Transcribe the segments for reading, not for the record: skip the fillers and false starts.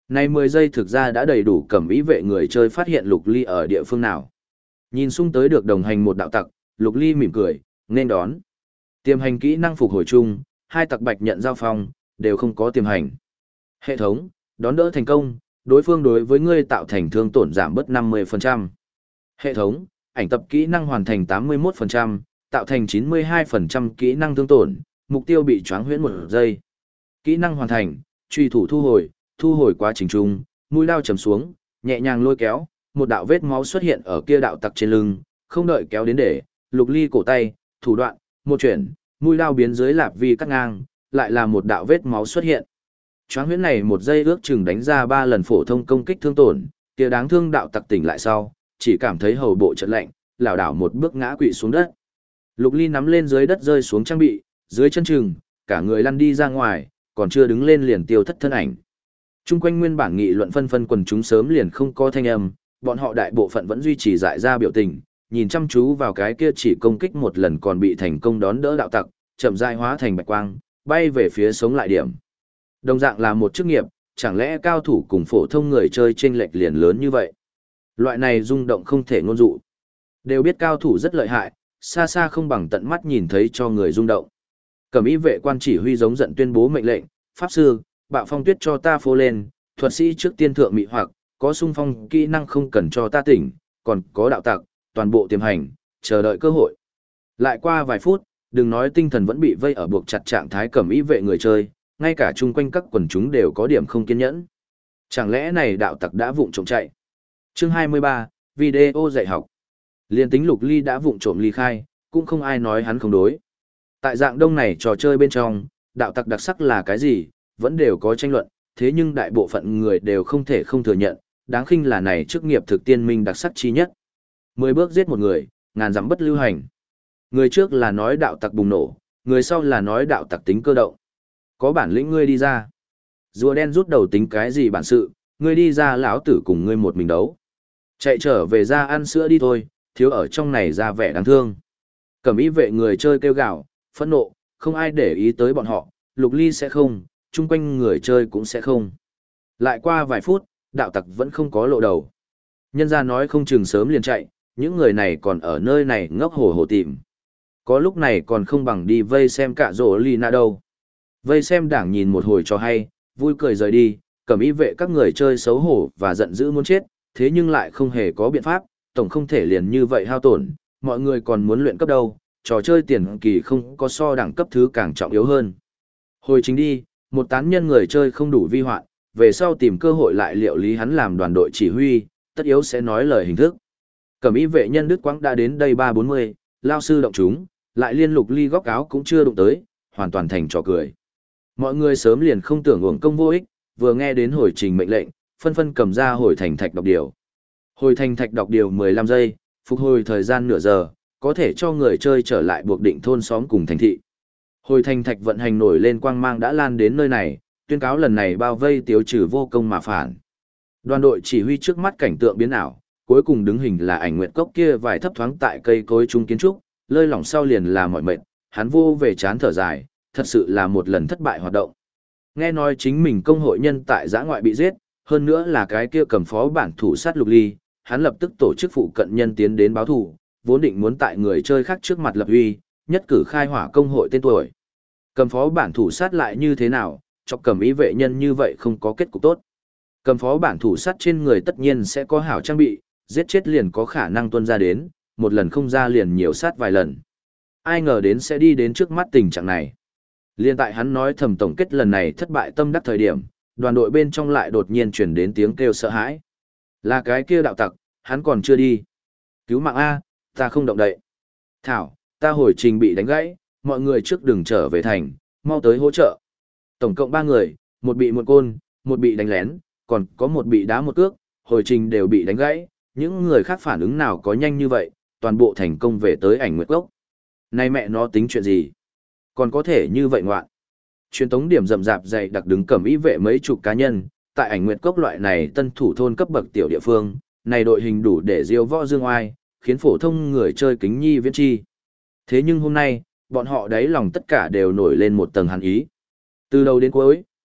Này 10 giây thực ra đã đầy đủ cẩm ý vệ người chơi phát hiện Lục Ly ở địa phương nào. Nhìn xung tới được đồng hành một đạo tặc, Lục Ly mỉm cười, nên đón. Tiềm hành kỹ năng phục hồi chung, hai tặc bạch nhận giao phong, đều không có tiềm hành. Hệ thống, đón đỡ thành công, đối phương đối với ngươi tạo thành thương tổn giảm bớt 50%. Hệ thống, ảnh tập kỹ năng hoàn thành 81%, tạo thành 92% kỹ năng thương tổn, mục tiêu bị choáng huyễn 1 giây. Kỹ năng hoàn thành, truy thủ thu hồi quá trình chung, mũi lao chầm xuống, nhẹ nhàng lôi kéo, một đạo vết máu xuất hiện ở kia đạo tặc trên lưng, không đợi kéo đến để, Lục Ly cổ tay, thủ đoạn, một chuyển, mũi lao biến dưới lạp vi cắt ngang, lại là một đạo vết máu xuất hiện. Choáng huyễn này 1 giây ước chừng đánh ra 3 lần phổ thông công kích thương tổn, kia đáng thương đạo tặc tỉnh lại sau, chỉ cảm thấy hầu bộ chợt lạnh, lảo đảo một bước ngã quỵ xuống đất. Lục Ly nắm lên dưới đất rơi xuống trang bị, dưới chân chừng, cả người lăn đi ra ngoài, còn chưa đứng lên liền tiêu thất thân ảnh. Trung quanh nguyên bản nghị luận phân phân quần chúng sớm liền không có thanh âm, bọn họ đại bộ phận vẫn duy trì dại ra biểu tình, nhìn chăm chú vào cái kia chỉ công kích một lần còn bị thành công đón đỡ đạo tặc, chậm rãi hóa thành bạch quang, bay về phía sống lại điểm. Đồng dạng là một chức nghiệp, chẳng lẽ cao thủ cùng phổ thông người chơi chênh lệch liền lớn như vậy? Loại này rung động không thể ngôn dụ. Đều biết cao thủ rất lợi hại, xa xa không bằng tận mắt nhìn thấy cho người rung động. Cẩm ý vệ quan chỉ huy giống giận tuyên bố mệnh lệnh, pháp sư, bạo phong tuyết cho ta phô lên, thuật sĩ trước tiên thượng mị hoặc, có sung phong kỹ năng không cần cho ta tỉnh, còn có đạo tặc, toàn bộ tiềm hành, chờ đợi cơ hội. Lại qua vài phút, đừng nói tinh thần vẫn bị vây ở buộc chặt trạng thái cẩm ý vệ người chơi, ngay cả chung quanh các quần chúng đều có điểm không kiên nhẫn. Chẳng lẽ này đạo tặc đã vụng trộm chạy? Chương 23, video dạy học. Liên tính Lục Ly đã vụng trộm ly khai, cũng không ai nói hắn không đối. Tại dạng đông này trò chơi bên trong, đạo tặc đặc sắc là cái gì, vẫn đều có tranh luận, thế nhưng đại bộ phận người đều không thể không thừa nhận, đáng khinh là này chức nghiệp thực tiên minh đặc sắc chi nhất. 10 bước giết một người, ngàn dặm bất lưu hành. Người trước là nói đạo tặc bùng nổ, người sau là nói đạo tặc tính cơ động. Có bản lĩnh ngươi đi ra. Rùa đen rút đầu tính cái gì bản sự, ngươi đi ra lão tử cùng ngươi một mình đấu. Chạy trở về ra ăn sữa đi thôi, thiếu ở trong này ra vẻ đáng thương. Cẩm ý vệ người chơi kêu gào, phẫn nộ, không ai để ý tới bọn họ, Lục Ly sẽ không, chung quanh người chơi cũng sẽ không. Lại qua vài phút, đạo tặc vẫn không có lộ đầu. Nhân ra nói không chừng sớm liền chạy, những người này còn ở nơi này ngốc hồ hồ tìm. Có lúc này còn không bằng đi vây xem cả rổ Lina đâu. Vây xem đảng nhìn một hồi cho hay, vui cười rời đi, cẩm ý vệ các người chơi xấu hổ và giận dữ muốn chết, thế nhưng lại không hề có biện pháp, tổng không thể liền như vậy hao tổn, mọi người còn muốn luyện cấp đâu, trò chơi tiền kỳ không có so đẳng cấp thứ càng trọng yếu hơn. Hồi chính đi, một tán nhân người chơi không đủ vi hoạn, về sau tìm cơ hội lại liệu lý hắn làm đoàn đội chỉ huy, tất yếu sẽ nói lời hình thức. Cẩm ý vệ nhân Đức Quang đã đến đây 340, lao sư động chúng, lại liên Lục Ly góc áo cũng chưa đụng tới, hoàn toàn thành trò cười. Mọi người sớm liền không tưởng uổng công vô ích, vừa nghe đến hồi trình mệnh lệnh, phân phân cầm ra hồi thành thạch đọc điều. Hồi thành thạch đọc điều 15 giây, phục hồi thời gian nửa giờ, có thể cho người chơi trở lại buộc định thôn xóm cùng thành thị. Hồi thành thạch vận hành nổi lên quang mang đã lan đến nơi này, tuyên cáo lần này bao vây tiêu trừ vô công mà phản. Đoàn đội chỉ huy trước mắt cảnh tượng biến ảo, cuối cùng đứng hình là ảnh nguyệt cốc kia vài thấp thoáng tại cây cối trung kiến trúc, lơi lỏng sau liền là mọi mệnh, hắn vô về chán thở dài, thật sự là một lần thất bại hoạt động. Nghe nói chính mình công hội nhân tại giã ngoại bị giết, hơn nữa là cái kia cầm phó bản thủ sát Lục Ly, hắn lập tức tổ chức phụ cận nhân tiến đến báo thủ, vốn định muốn tại người chơi khác trước mặt lập uy, nhất cử khai hỏa công hội tên tuổi. Cầm phó bản thủ sát lại như thế nào, cho cầm ý vệ nhân như vậy không có kết cục tốt. Cầm phó bản thủ sát trên người tất nhiên sẽ có hảo trang bị, giết chết liền có khả năng tuân ra đến, một lần không ra liền nhiều sát vài lần. Ai ngờ đến sẽ đi đến trước mắt tình trạng này. Liên tại hắn nói thầm tổng kết lần này thất bại tâm đắc thời điểm, đoàn đội bên trong lại đột nhiên chuyển đến tiếng kêu sợ hãi. Là cái kia đạo tặc, hắn còn chưa đi. Cứu mạng A, ta không động đậy. Thảo, ta hồi trình bị đánh gãy, mọi người trước đừng trở về thành, mau tới hỗ trợ. Tổng cộng 3 người, một bị một côn, một bị đánh lén, còn có một bị đá một cước, hồi trình đều bị đánh gãy, những người khác phản ứng nào có nhanh như vậy, toàn bộ thành công về tới ảnh nguyệt cốc. Này mẹ nó tính chuyện gì? Còn có thể như vậy ngoạn. Truyền tống điểm rậm rạp dày đặc đứng cẩm ý vệ mấy chục cá nhân, tại ảnh nguyệt cốc loại này tân thủ thôn cấp bậc tiểu địa phương, này đội hình đủ để diêu võ dương oai, khiến phổ thông người chơi kính nhi viễn chi. Thế nhưng hôm nay, bọn họ đáy lòng tất cả đều nổi lên một tầng hàn ý. Từ đầu đến cuối,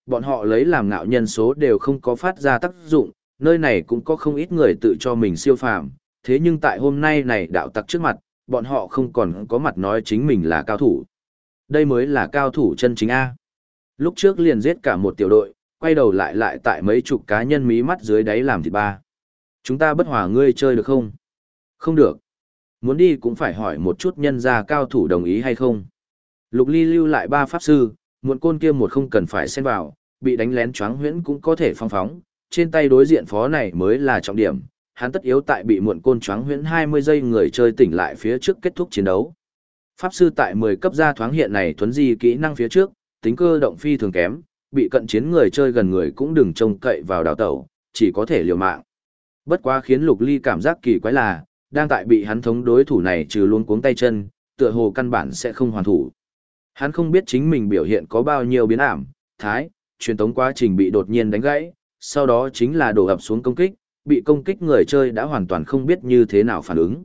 bọn họ lấy làm ngạo nhân số đều không có phát ra tác dụng, nơi này cũng có không ít người tự cho mình siêu phàm, thế nhưng tại hôm nay này đạo tặc trước mặt, bọn họ không còn có mặt nói chính mình là cao thủ. Đây mới là cao thủ chân chính A. Lúc trước liền giết cả một tiểu đội, quay đầu lại tại mấy chục cá nhân mí mắt dưới đáy làm thịt ba. Chúng ta bất hòa ngươi chơi được không? Không được. Muốn đi cũng phải hỏi một chút nhân gia cao thủ đồng ý hay không. Lục Ly lưu lại 3 pháp sư, muộn côn kia một không cần phải xen vào, bị đánh lén choáng huyễn cũng có thể phong phóng, trên tay đối diện phó này mới là trọng điểm, hắn tất yếu tại bị muộn côn choáng huyễn 20 giây người chơi tỉnh lại phía trước kết thúc chiến đấu. Pháp sư tại 10 cấp ra thoáng hiện này thuấn di kỹ năng phía trước, tính cơ động phi thường kém, bị cận chiến người chơi gần người cũng đừng trông cậy vào đào tẩu, chỉ có thể liều mạng. Bất quá khiến Lục Ly cảm giác kỳ quái là, đang tại bị hắn thống đối thủ này trừ luôn cuống tay chân, tựa hồ căn bản sẽ không hoàn thủ. Hắn không biết chính mình biểu hiện có bao nhiêu biến ảm, thái, truyền tống quá trình bị đột nhiên đánh gãy, sau đó chính là đổ ập xuống công kích, bị công kích người chơi đã hoàn toàn không biết như thế nào phản ứng.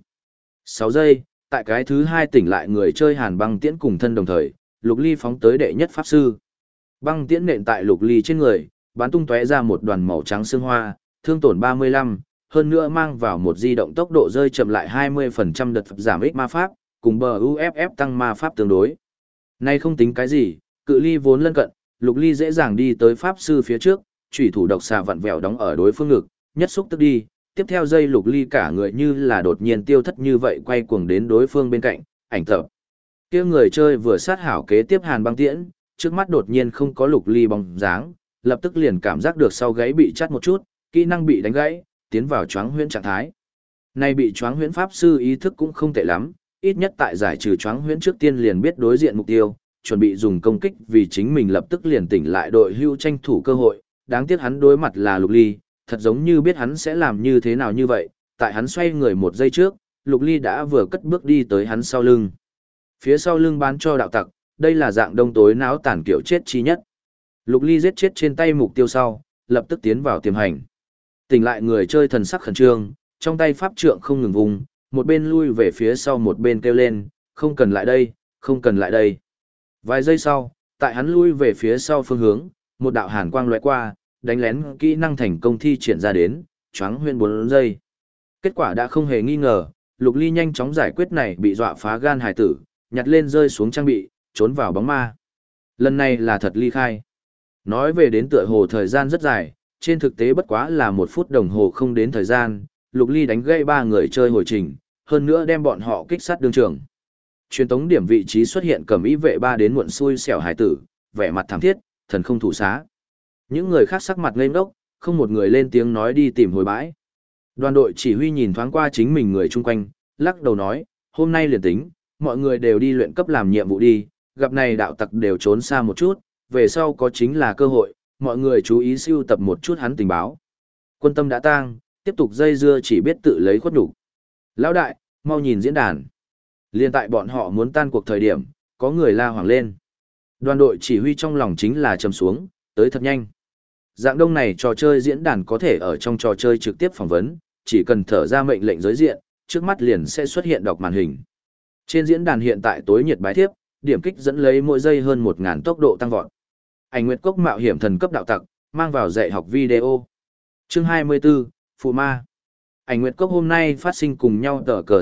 6 giây, tại cái thứ 2 tỉnh lại người chơi Hàn Băng Tiễn cùng thân đồng thời, Lục Ly phóng tới đệ nhất pháp sư. Băng tiễn nện tại Lục Ly trên người, bắn tung tóe ra một đoàn màu trắng xương hoa, thương tổn 35, hơn nữa mang vào một di động tốc độ rơi chậm lại 20% đợt giảm ích ma pháp, cùng bờ UFF tăng ma pháp tương đối. Nay không tính cái gì, cự ly vốn lân cận, Lục Ly dễ dàng đi tới pháp sư phía trước, chủy thủ độc xà vặn vẹo đóng ở đối phương ngực, nhất xúc tức đi, tiếp theo giây Lục Ly cả người như là đột nhiên tiêu thất như vậy quay cuồng đến đối phương bên cạnh, ảnh tập. Kia người chơi vừa sát hảo kế tiếp Hàn Băng Tiễn, trước mắt đột nhiên không có Lục Ly bóng dáng, lập tức liền cảm giác được sau gáy bị chắt một chút, kỹ năng bị đánh gãy, tiến vào choáng huyễn trạng thái. Nay bị choáng huyễn pháp sư ý thức cũng không tệ lắm, ít nhất tại giải trừ choáng huyễn trước tiên liền biết đối diện mục tiêu, chuẩn bị dùng công kích vì chính mình lập tức liền tỉnh lại đội hưu tranh thủ cơ hội, đáng tiếc hắn đối mặt là Lục Ly, thật giống như biết hắn sẽ làm như thế nào như vậy, tại hắn xoay người một giây trước, Lục Ly đã vừa cất bước đi tới hắn sau lưng. Phía sau lưng bán cho đạo tặc, đây là dạng đông tối náo tàn kiểu chết chi nhất. Lục Ly giết chết trên tay mục tiêu sau, lập tức tiến vào tiềm hành. Tỉnh lại người chơi thần sắc khẩn trương, trong tay pháp trượng không ngừng vùng, một bên lui về phía sau một bên kêu lên, không cần lại đây, không cần lại đây. Vài giây sau, tại hắn lui về phía sau phương hướng, một đạo hàn quang lóe qua, đánh lén kỹ năng thành công thi triển ra đến, choáng huyễn 4 giây. Kết quả đã không hề nghi ngờ, Lục Ly nhanh chóng giải quyết này bị dọa phá gan hải tử, nhặt lên rơi xuống trang bị, trốn vào bóng ma. Lần này là thật ly khai. Nói về đến tựa hồ thời gian rất dài, trên thực tế bất quá là 1 phút đồng hồ không đến thời gian, Lục Ly đánh gây 3 người chơi hồi trình, hơn nữa đem bọn họ kích sát đương trường. Truyền tống điểm vị trí xuất hiện cầm ý vệ 3 đến muộn xui xẻo hải tử, vẻ mặt thảm thiết, thần không thủ xá. Những người khác sắc mặt ngây ngốc, không một người lên tiếng nói đi tìm hồi bãi. Đoàn đội chỉ huy nhìn thoáng qua chính mình người chung quanh, lắc đầu nói, hôm nay liền tính, mọi người đều đi luyện cấp làm nhiệm vụ đi, gặp này đạo tặc đều trốn xa một chút, về sau có chính là cơ hội, mọi người chú ý sưu tập một chút hắn tình báo. Quân tâm đã tang, tiếp tục dây dưa chỉ biết tự lấy khuất nhục. Lão đại, mau nhìn diễn đàn. Liên tại bọn họ muốn tan cuộc thời điểm, có người la hoảng lên. Đoàn đội chỉ huy trong lòng chính là trầm xuống, tới thật nhanh. Dạng đông này trò chơi diễn đàn có thể ở trong trò chơi trực tiếp phỏng vấn, chỉ cần thở ra mệnh lệnh giới diện, trước mắt liền sẽ xuất hiện đọc màn hình. Trên diễn đàn hiện tại tối nhiệt bái thiếp, điểm kích dẫn lấy mỗi giây hơn 1000 tốc độ tăng vọt. Ảnh Nguyệt Cốc mạo hiểm thần cấp đạo tặc, mang vào dạy học video. Chương 24, Phụ Ma. Ảnh Nguyệt Cốc hôm nay phát sinh cùng nhau tờ cờ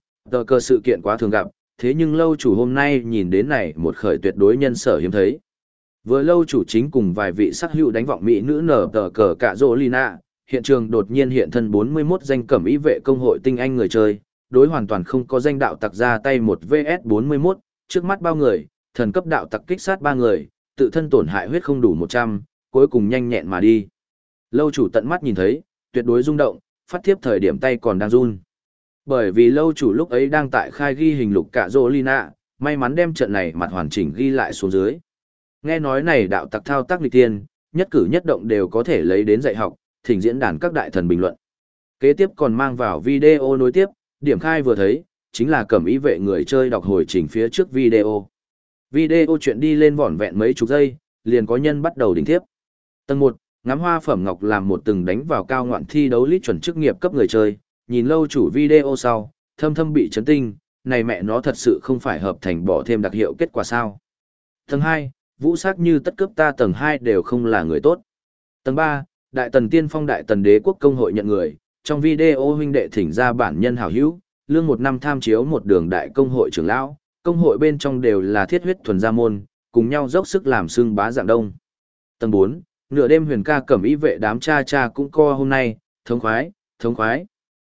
sự kiện quá thường gặp, thế nhưng lâu chủ hôm nay nhìn đến này một khởi tuyệt đối nhân sở hiếm thấy. Vừa lâu chủ chính cùng vài vị sắc hữu đánh vọng mỹ nữ nở tờ cờ cả rỗ Lina, hiện trường đột nhiên hiện thân 41 danh cẩm ý vệ công hội tinh anh người chơi, đối hoàn toàn không có danh đạo tặc ra tay 1 vs 41, trước mắt bao người, thần cấp đạo tặc kích sát 3 người, tự thân tổn hại huyết không đủ 100, cuối cùng nhanh nhẹn mà đi. Lâu chủ tận mắt nhìn thấy, tuyệt đối rung động, phát thiếp thời điểm tay còn đang run. Bởi vì lâu chủ lúc ấy đang tại khai ghi hình lục cả rỗ Lina, may mắn đem trận này mặt hoàn chỉnh ghi lại xuống dưới. Nghe nói này đạo tặc thao tác nghịch tiên, nhất cử nhất động đều có thể lấy đến dạy học, thỉnh diễn đàn các đại thần bình luận. Kế tiếp còn mang vào video nối tiếp, điểm khai vừa thấy, chính là cẩm ý vệ người chơi đọc hồi trình phía trước video. Video chuyện đi lên vỏn vẹn mấy chục giây, liền có nhân bắt đầu đính tiếp. Tầng 1, ngắm hoa phẩm ngọc làm một từng đánh vào cao ngoạn thi đấu lít chuẩn chức nghiệp cấp người chơi, nhìn lâu chủ video sau, thâm thâm bị chấn tinh, này mẹ nó thật sự không phải hợp thành bỏ thêm đặc hiệu kết quả sao. Tầng 2, vũ sắc như tất cướp ta tầng 2 đều không là người tốt. Tầng 3, Đại Tần Tiên Phong Đại Tần Đế quốc công hội nhận người, trong video huynh đệ thỉnh ra bản nhân hảo hữu, lương 1 năm tham chiếu một đường đại công hội trưởng lão, công hội bên trong đều là thiết huyết thuần gia môn, cùng nhau dốc sức làm xương bá dạng đông. Tầng 4, nửa đêm Huyền ca cẩm y vệ đám cha cha cũng co hôm nay, thống khoái, thống khoái.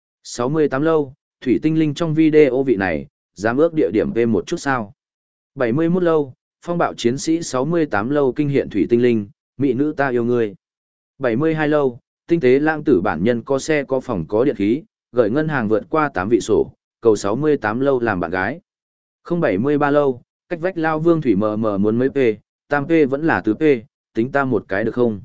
68 lâu, thủy tinh linh trong video vị này, dám ước địa điểm về một chút sao. 71 lâu, phong bạo chiến sĩ 68 lâu kinh hiện thủy tinh linh, mỹ nữ ta yêu ngươi. 72 lâu, tinh tế lãng tử bản nhân có xe có phòng có điện khí, gửi ngân hàng vượt qua 8 vị sổ, cầu 68 lâu làm bạn gái. 073 lâu, cách vách lao vương thủy mờ mờ muốn mấy p, tam p vẫn là tứ p, tính ta một cái được không?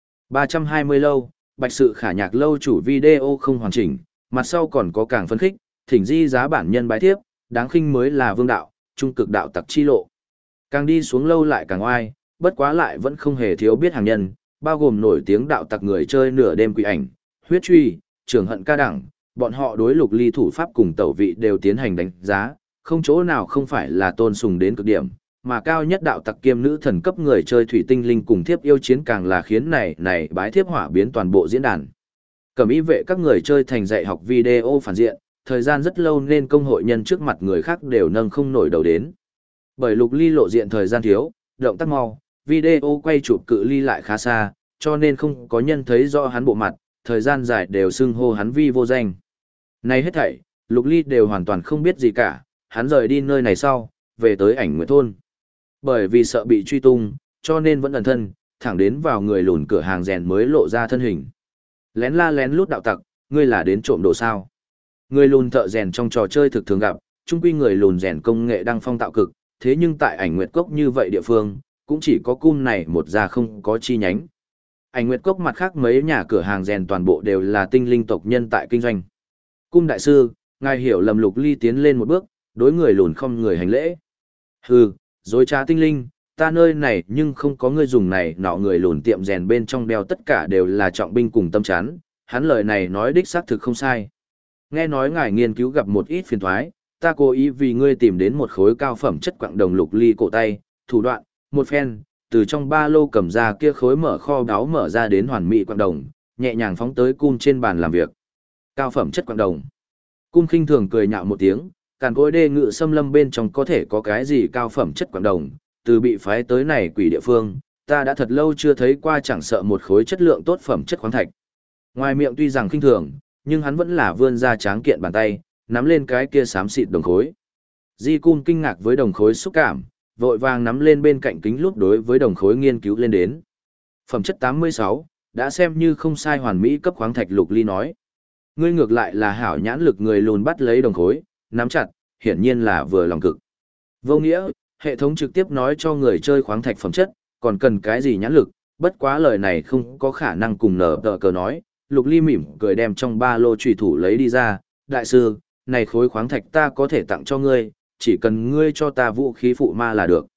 320 lâu, bạch sự khả nhạc lâu chủ video không hoàn chỉnh, mặt sau còn có càng phấn khích, thỉnh di giá bản nhân bái thiếp, đáng khinh mới là vương đạo, trung cực đạo tặc chi lộ. Càng đi xuống lâu lại càng oai, bất quá lại vẫn không hề thiếu biết hàng nhân, bao gồm nổi tiếng đạo tặc người chơi nửa đêm quỷ ảnh, huyết truy, trường hận ca đẳng, bọn họ đối Lục Ly thủ pháp cùng tẩu vị đều tiến hành đánh giá, không chỗ nào không phải là tôn sùng đến cực điểm, mà cao nhất đạo tặc kiêm nữ thần cấp người chơi thủy tinh linh cùng thiếp yêu chiến càng là khiến này bái thiếp hỏa biến toàn bộ diễn đàn. Cẩm y vệ các người chơi thành dạy học video phản diện, thời gian rất lâu nên công hội nhân trước mặt người khác đều nâng không nổi đầu đến. Bởi Lục Ly lộ diện thời gian thiếu, động tác mau, video quay chụp cự ly lại khá xa, cho nên không có nhân thấy rõ hắn bộ mặt, thời gian dài đều xưng hô hắn vi vô danh. Này hết thảy, Lục Ly đều hoàn toàn không biết gì cả, hắn rời đi nơi này sau, về tới Ảnh Nguyệt thôn. Bởi vì sợ bị truy tung, cho nên vẫn ẩn thân, thẳng đến vào người lùn cửa hàng rèn mới lộ ra thân hình. Lén la lén lút đạo tặc, ngươi là đến trộm đồ sao? Người lùn thợ rèn trong trò chơi thực thường gặp, chung quy người lùn rèn công nghệ đăng phong tạo cực, thế nhưng tại Ảnh Nguyệt Cốc như vậy địa phương, cũng chỉ có cung này một gia không có chi nhánh. Ảnh Nguyệt Cốc mặt khác mấy nhà cửa hàng rèn toàn bộ đều là tinh linh tộc nhân tại kinh doanh. Cung đại sư, ngài hiểu lầm. Lục Ly tiến lên một bước, đối người lùn không người hành lễ. Hừ, dối trá tinh linh, ta nơi này nhưng không có người dùng này nọ. Người lùn tiệm rèn bên trong đeo tất cả đều là trọng binh cùng tâm chắn, hắn lời này nói đích xác thực không sai. Nghe nói ngài nghiên cứu gặp một ít phiền thoái, ta cố ý vì ngươi tìm đến một khối cao phẩm chất quặng đồng. Lục Ly cổ tay, thủ đoạn, một phen, từ trong ba lô cầm ra kia khối mở kho báu mở ra đến hoàn mỹ quặng đồng, nhẹ nhàng phóng tới cung trên bàn làm việc. Cao phẩm chất quặng đồng. Cung khinh thường cười nhạo một tiếng, càn cối đê ngự xâm lâm bên trong có thể có cái gì cao phẩm chất quặng đồng, từ bị phái tới này quỷ địa phương, ta đã thật lâu chưa thấy qua chẳng sợ một khối chất lượng tốt phẩm chất khoáng thạch. Ngoài miệng tuy rằng khinh thường, nhưng hắn vẫn là vươn ra tráng kiện bàn tay, nắm lên cái kia xám xịt đồng khối. Di Cung kinh ngạc với đồng khối xúc cảm, vội vàng nắm lên bên cạnh kính lúp đối với đồng khối nghiên cứu lên đến. Phẩm chất 86, đã xem như không sai hoàn mỹ cấp khoáng thạch. Lục Ly nói. Ngươi ngược lại là hảo nhãn lực. Người lùn bắt lấy đồng khối, nắm chặt, hiển nhiên là vừa lòng cực. Vô nghĩa, hệ thống trực tiếp nói cho người chơi khoáng thạch phẩm chất, còn cần cái gì nhãn lực, bất quá lời này không có khả năng cùng nở tờ cờ nói. Lục Ly mỉm cười đem trong ba lô trùy thủ lấy đi ra, đại sư, này khối khoáng thạch ta có thể tặng cho ngươi, chỉ cần ngươi cho ta vũ khí phụ ma là được.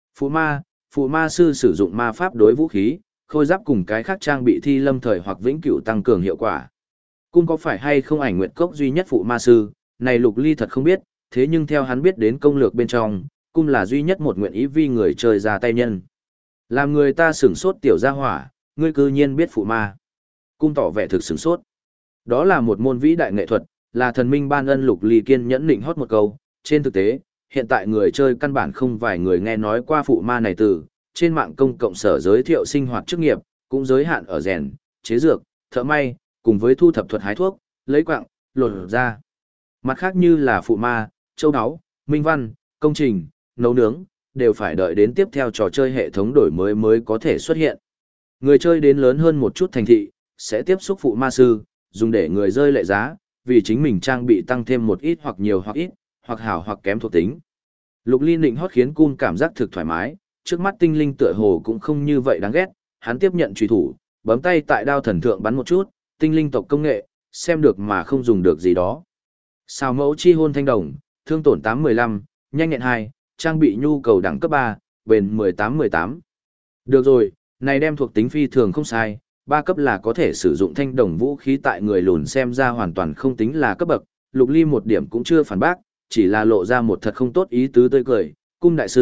Phụ ma sư sử dụng ma pháp đối vũ khí, khôi giáp cùng cái khác trang bị thi lâm thời hoặc vĩnh cửu tăng cường hiệu quả. Cung có phải hay không Ảnh Nguyệt Cốc duy nhất phụ ma sư, này Lục Ly thật không biết, thế nhưng theo hắn biết đến công lược bên trong, cung là duy nhất một nguyện ý vì người chơi ra tay nhân. Làm người ta sửng sốt tiểu gia hỏa, ngươi cư nhiên biết phụ ma. Cung tỏ vẻ thực sửng sốt. Đó là một môn vĩ đại nghệ thuật, là thần minh ban ân. Lục Ly kiên nhẫn định hót một câu, trên thực tế, hiện tại người chơi căn bản không vài người nghe nói qua phụ ma này từ, trên mạng công cộng sở giới thiệu sinh hoạt chức nghiệp, cũng giới hạn ở rèn, chế dược, thợ may, cùng với thu thập thuật hái thuốc, lấy quặng, lột ra. Mặt khác như là phụ ma, châu áo, minh văn, công trình, nấu nướng, đều phải đợi đến tiếp theo trò chơi hệ thống đổi mới có thể xuất hiện. Người chơi đến lớn hơn một chút thành thị, sẽ tiếp xúc phụ ma sư, dùng để người rơi lệ giá, vì chính mình trang bị tăng thêm một ít hoặc nhiều hoặc ít, hoặc hảo hoặc kém thuộc tính. Lục Ly nịnh hót khiến Cung cảm giác thực thoải mái, trước mắt tinh linh tựa hồ cũng không như vậy đáng ghét, hắn tiếp nhận truy thủ, bấm tay tại đao thần thượng bắn một chút, tinh linh tộc công nghệ, xem được mà không dùng được gì đó. Xào mẫu chi hôn thanh đồng, thương tổn 8-15, nhanh nhẹn 2, trang bị nhu cầu đẳng cấp 3, bền 18-18. Được rồi, này đem thuộc tính phi thường không sai, 3 cấp là có thể sử dụng thanh đồng vũ khí. Tại người lùn xem ra hoàn toàn không tính là cấp bậc, Lục Ly một điểm cũng chưa phản bác, chỉ là lộ ra một thật không tốt ý tứ tươi cười. Cung đại sư,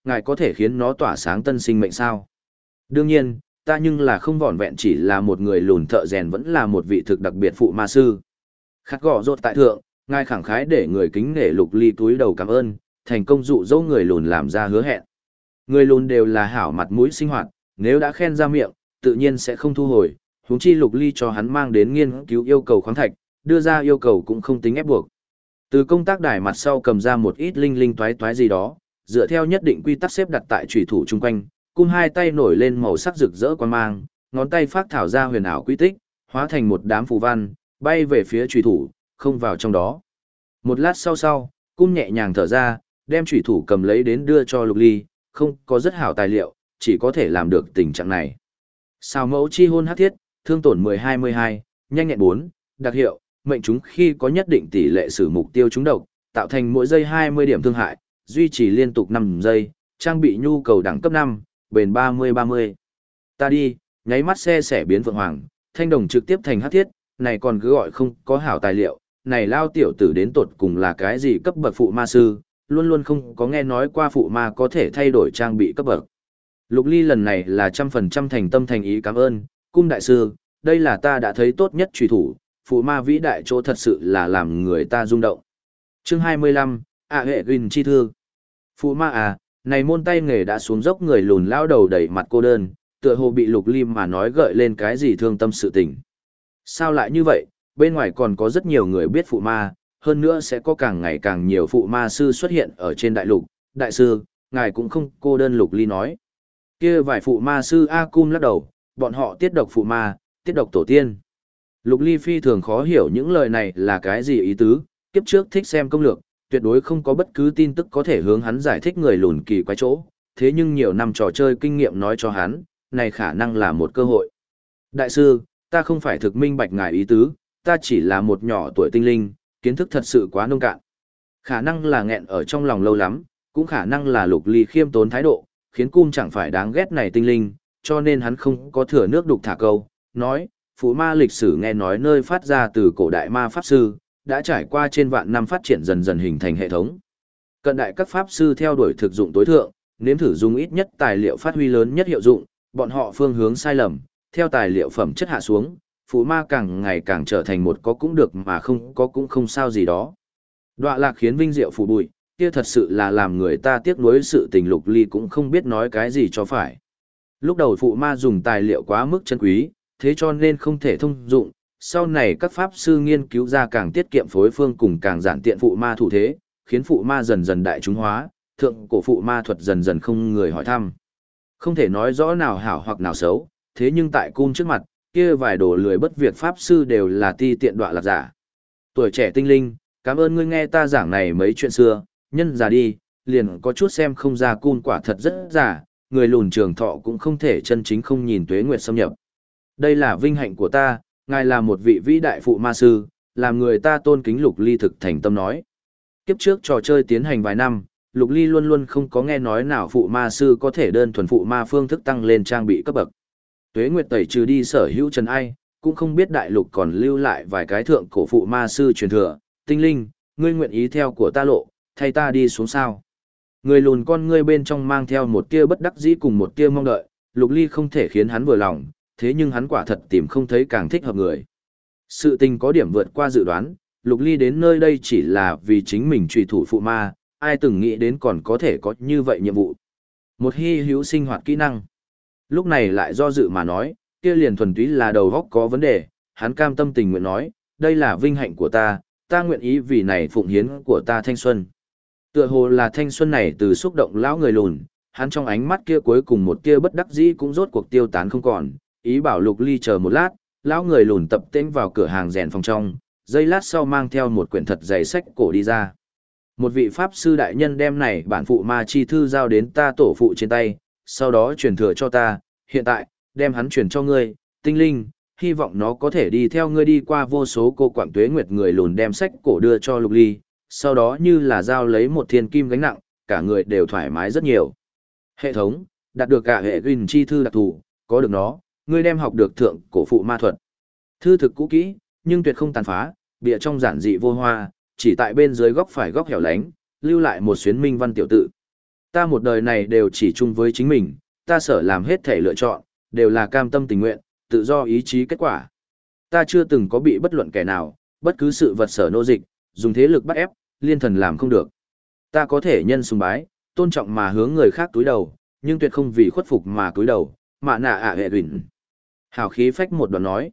ngài có thể khiến nó tỏa sáng tân sinh mệnh sao? Đương nhiên, ta nhưng là không vỏn vẹn chỉ là một người lùn thợ rèn, vẫn là một vị thực đặc biệt phụ ma sư. Khắc gõ rột tại thượng, ngài khẳng khái để người kính nể Lục Ly túi đầu cảm ơn, thành công dụ dỗ người lùn làm ra hứa hẹn. Người lùn đều là hảo mặt mũi sinh hoạt, nếu đã khen ra miệng, tự nhiên sẽ không thu hồi, huống chi Lục Ly cho hắn mang đến nghiên cứu yêu cầu khoáng thạch, đưa ra yêu cầu cũng không tính ép buộc. Từ công tác đài mặt sau cầm ra một ít linh linh toái toái gì đó, dựa theo nhất định quy tắc xếp đặt tại chủy thủ chung quanh, cung hai tay nổi lên màu sắc rực rỡ quan mang, ngón tay phát thảo ra huyền ảo quy tích, hóa thành một đám phù văn, bay về phía chủy thủ, không vào trong đó. Một lát sau, cung nhẹ nhàng thở ra, đem chủy thủ cầm lấy đến đưa cho Lục Ly, không có rất hảo tài liệu, chỉ có thể làm được tình trạng này. Sao mẫu chi hôn hắc thiết, thương tổn 10-22, nhanh nhẹn 4, đặc hiệu, mệnh chúng khi có nhất định tỷ lệ sử mục tiêu trúng độc, tạo thành mỗi giây 20 điểm thương hại, duy trì liên tục 5 giây, trang bị nhu cầu đẳng cấp 5, bền 30-30. Ta đi, nháy mắt xe xẻ biến vượng hoàng, thanh đồng trực tiếp thành hắc thiết, này còn cứ gọi không có hảo tài liệu, này lao tiểu tử đến tột cùng là cái gì cấp bậc phụ ma sư, luôn luôn không có nghe nói qua phụ ma có thể thay đổi trang bị cấp bậc. Lục Ly lần này là 100% thành tâm thành ý cảm ơn, cung đại sư, đây là ta đã thấy tốt nhất truy thủ, phụ ma vĩ đại chỗ thật sự là làm người ta rung động. Chương 25, hệ gìn chi thư. Phụ ma à, này môn tay nghề đã xuống dốc, người lùn lao đầu đẩy mặt cô đơn, tựa hồ bị Lục Ly mà nói gợi lên cái gì thương tâm sự tình. Sao lại như vậy, bên ngoài còn có rất nhiều người biết phụ ma, hơn nữa sẽ có càng ngày càng nhiều phụ ma sư xuất hiện ở trên đại lục. Đại sư, ngài cũng không cô đơn, Lục Ly nói. Kia vài phụ ma sư A Cum lắc đầu, bọn họ tiết độc phụ ma, tiết độc tổ tiên. Lục Ly phi thường khó hiểu những lời này là cái gì ý tứ, kiếp trước thích xem công lược, tuyệt đối không có bất cứ tin tức có thể hướng hắn giải thích người lùn kỳ quái chỗ, thế nhưng nhiều năm trò chơi kinh nghiệm nói cho hắn, này khả năng là một cơ hội. Đại sư, ta không phải thực minh bạch ngài ý tứ, ta chỉ là một nhỏ tuổi tinh linh, kiến thức thật sự quá nông cạn. Khả năng là nghẹn ở trong lòng lâu lắm, cũng khả năng là Lục Ly khiêm tốn thái độ, khiến Cum chẳng phải đáng ghét này tinh linh, cho nên hắn không có thừa nước đục thả câu, nói, phụ ma lịch sử nghe nói nơi phát ra từ cổ đại ma pháp sư, đã trải qua trên vạn năm phát triển dần dần hình thành hệ thống. Cận đại các pháp sư theo đuổi thực dụng tối thượng, nếm thử dùng ít nhất tài liệu phát huy lớn nhất hiệu dụng, bọn họ phương hướng sai lầm, theo tài liệu phẩm chất hạ xuống, phụ ma càng ngày càng trở thành một có cũng được mà không có cũng không sao gì đó. Đọa lạc khiến vinh diệu phủ bụi, kia thật sự là làm người ta tiếc nuối sự tình. Lục Ly cũng không biết nói cái gì cho phải. Lúc đầu phụ ma dùng tài liệu quá mức chân quý, thế cho nên không thể thông dụng, sau này các pháp sư nghiên cứu ra càng tiết kiệm phối phương cùng càng giản tiện phụ ma thủ thế, khiến phụ ma dần dần đại chúng hóa, thượng cổ phụ ma thuật dần dần không người hỏi thăm. Không thể nói rõ nào hảo hoặc nào xấu, thế nhưng tại Cum trước mặt, kia vài đồ lười bất việc pháp sư đều là ti tiện đọa lạc giả. Tuổi trẻ tinh linh, cảm ơn ngươi nghe ta giảng này mấy chuyện xưa, nhân già đi, liền có chút xem không ra. Cum quả thật rất già, người lùn trường thọ cũng không thể chân chính không nhìn tuế nguyệt xâm nhập. Đây là vinh hạnh của ta, ngài là một vị vĩ đại phụ ma sư, làm người ta tôn kính. Lục Ly thực thành tâm nói. Kiếp trước trò chơi tiến hành vài năm, Lục Ly luôn luôn không có nghe nói nào phụ ma sư có thể đơn thuần phụ ma phương thức tăng lên trang bị cấp bậc. Tuế nguyệt tẩy trừ đi sở hữu trần ai, cũng không biết đại lục còn lưu lại vài cái thượng cổ phụ ma sư truyền thừa. Tinh linh, ngươi nguyện ý theo của ta lộ, thay ta đi xuống sao? Người lùn con ngươi bên trong mang theo một tia bất đắc dĩ cùng một tia mong đợi. Lục Ly không thể khiến hắn vừa lòng, thế nhưng hắn quả thật tìm không thấy càng thích hợp người. Sự tình có điểm vượt qua dự đoán, Lục Ly đến nơi đây chỉ là vì chính mình truy thủ phụ ma, ai từng nghĩ đến còn có thể có như vậy nhiệm vụ. Một hy hữu sinh hoạt kỹ năng. Lúc này lại do dự mà nói, kia liền thuần túy là đầu óc có vấn đề, hắn cam tâm tình nguyện nói, đây là vinh hạnh của ta, ta nguyện ý vì này phụng hiến của ta thanh xuân. Tựa hồ là thanh xuân này từ xúc động lão người lùn, hắn trong ánh mắt kia cuối cùng một tia bất đắc dĩ cũng rốt cuộc tiêu tán không còn, ý bảo Lục Ly chờ một lát, lão người lùn tập tễnh vào cửa hàng rèn phòng trong, giây lát sau mang theo một quyển thật dày sách cổ đi ra. Một vị pháp sư đại nhân đem này bản phụ ma chi thư giao đến ta tổ phụ trên tay, sau đó truyền thừa cho ta, hiện tại, đem hắn truyền cho ngươi, tinh linh, hy vọng nó có thể đi theo ngươi đi qua vô số cô quạng tuế nguyệt. Người lùn đem sách cổ đưa cho Lục Ly, sau đó như là giao lấy một thiên kim gánh nặng, cả người đều thoải mái rất nhiều. Hệ thống, đạt được cả hệ gìn chi thư đặc thù, có được nó, ngươi đem học được thượng cổ phụ ma thuật. Thư thực cũ kỹ, nhưng tuyệt không tàn phá, bìa trong giản dị vô hoa, chỉ tại bên dưới góc phải góc hẻo lánh, lưu lại một xuyến minh văn tiểu tự. Ta một đời này đều chỉ chung với chính mình, ta sở làm hết thể lựa chọn, đều là cam tâm tình nguyện, tự do ý chí kết quả. Ta chưa từng có bị bất luận kẻ nào, bất cứ sự vật sở nô dịch, dùng thế lực bắt ép, liên thần làm không được. Ta có thể nhân sùng bái, tôn trọng mà hướng người khác túi đầu, nhưng tuyệt không vì khuất phục mà túi đầu, mạ nạ ạ hệ rình. Hào khí phách một đoạn nói.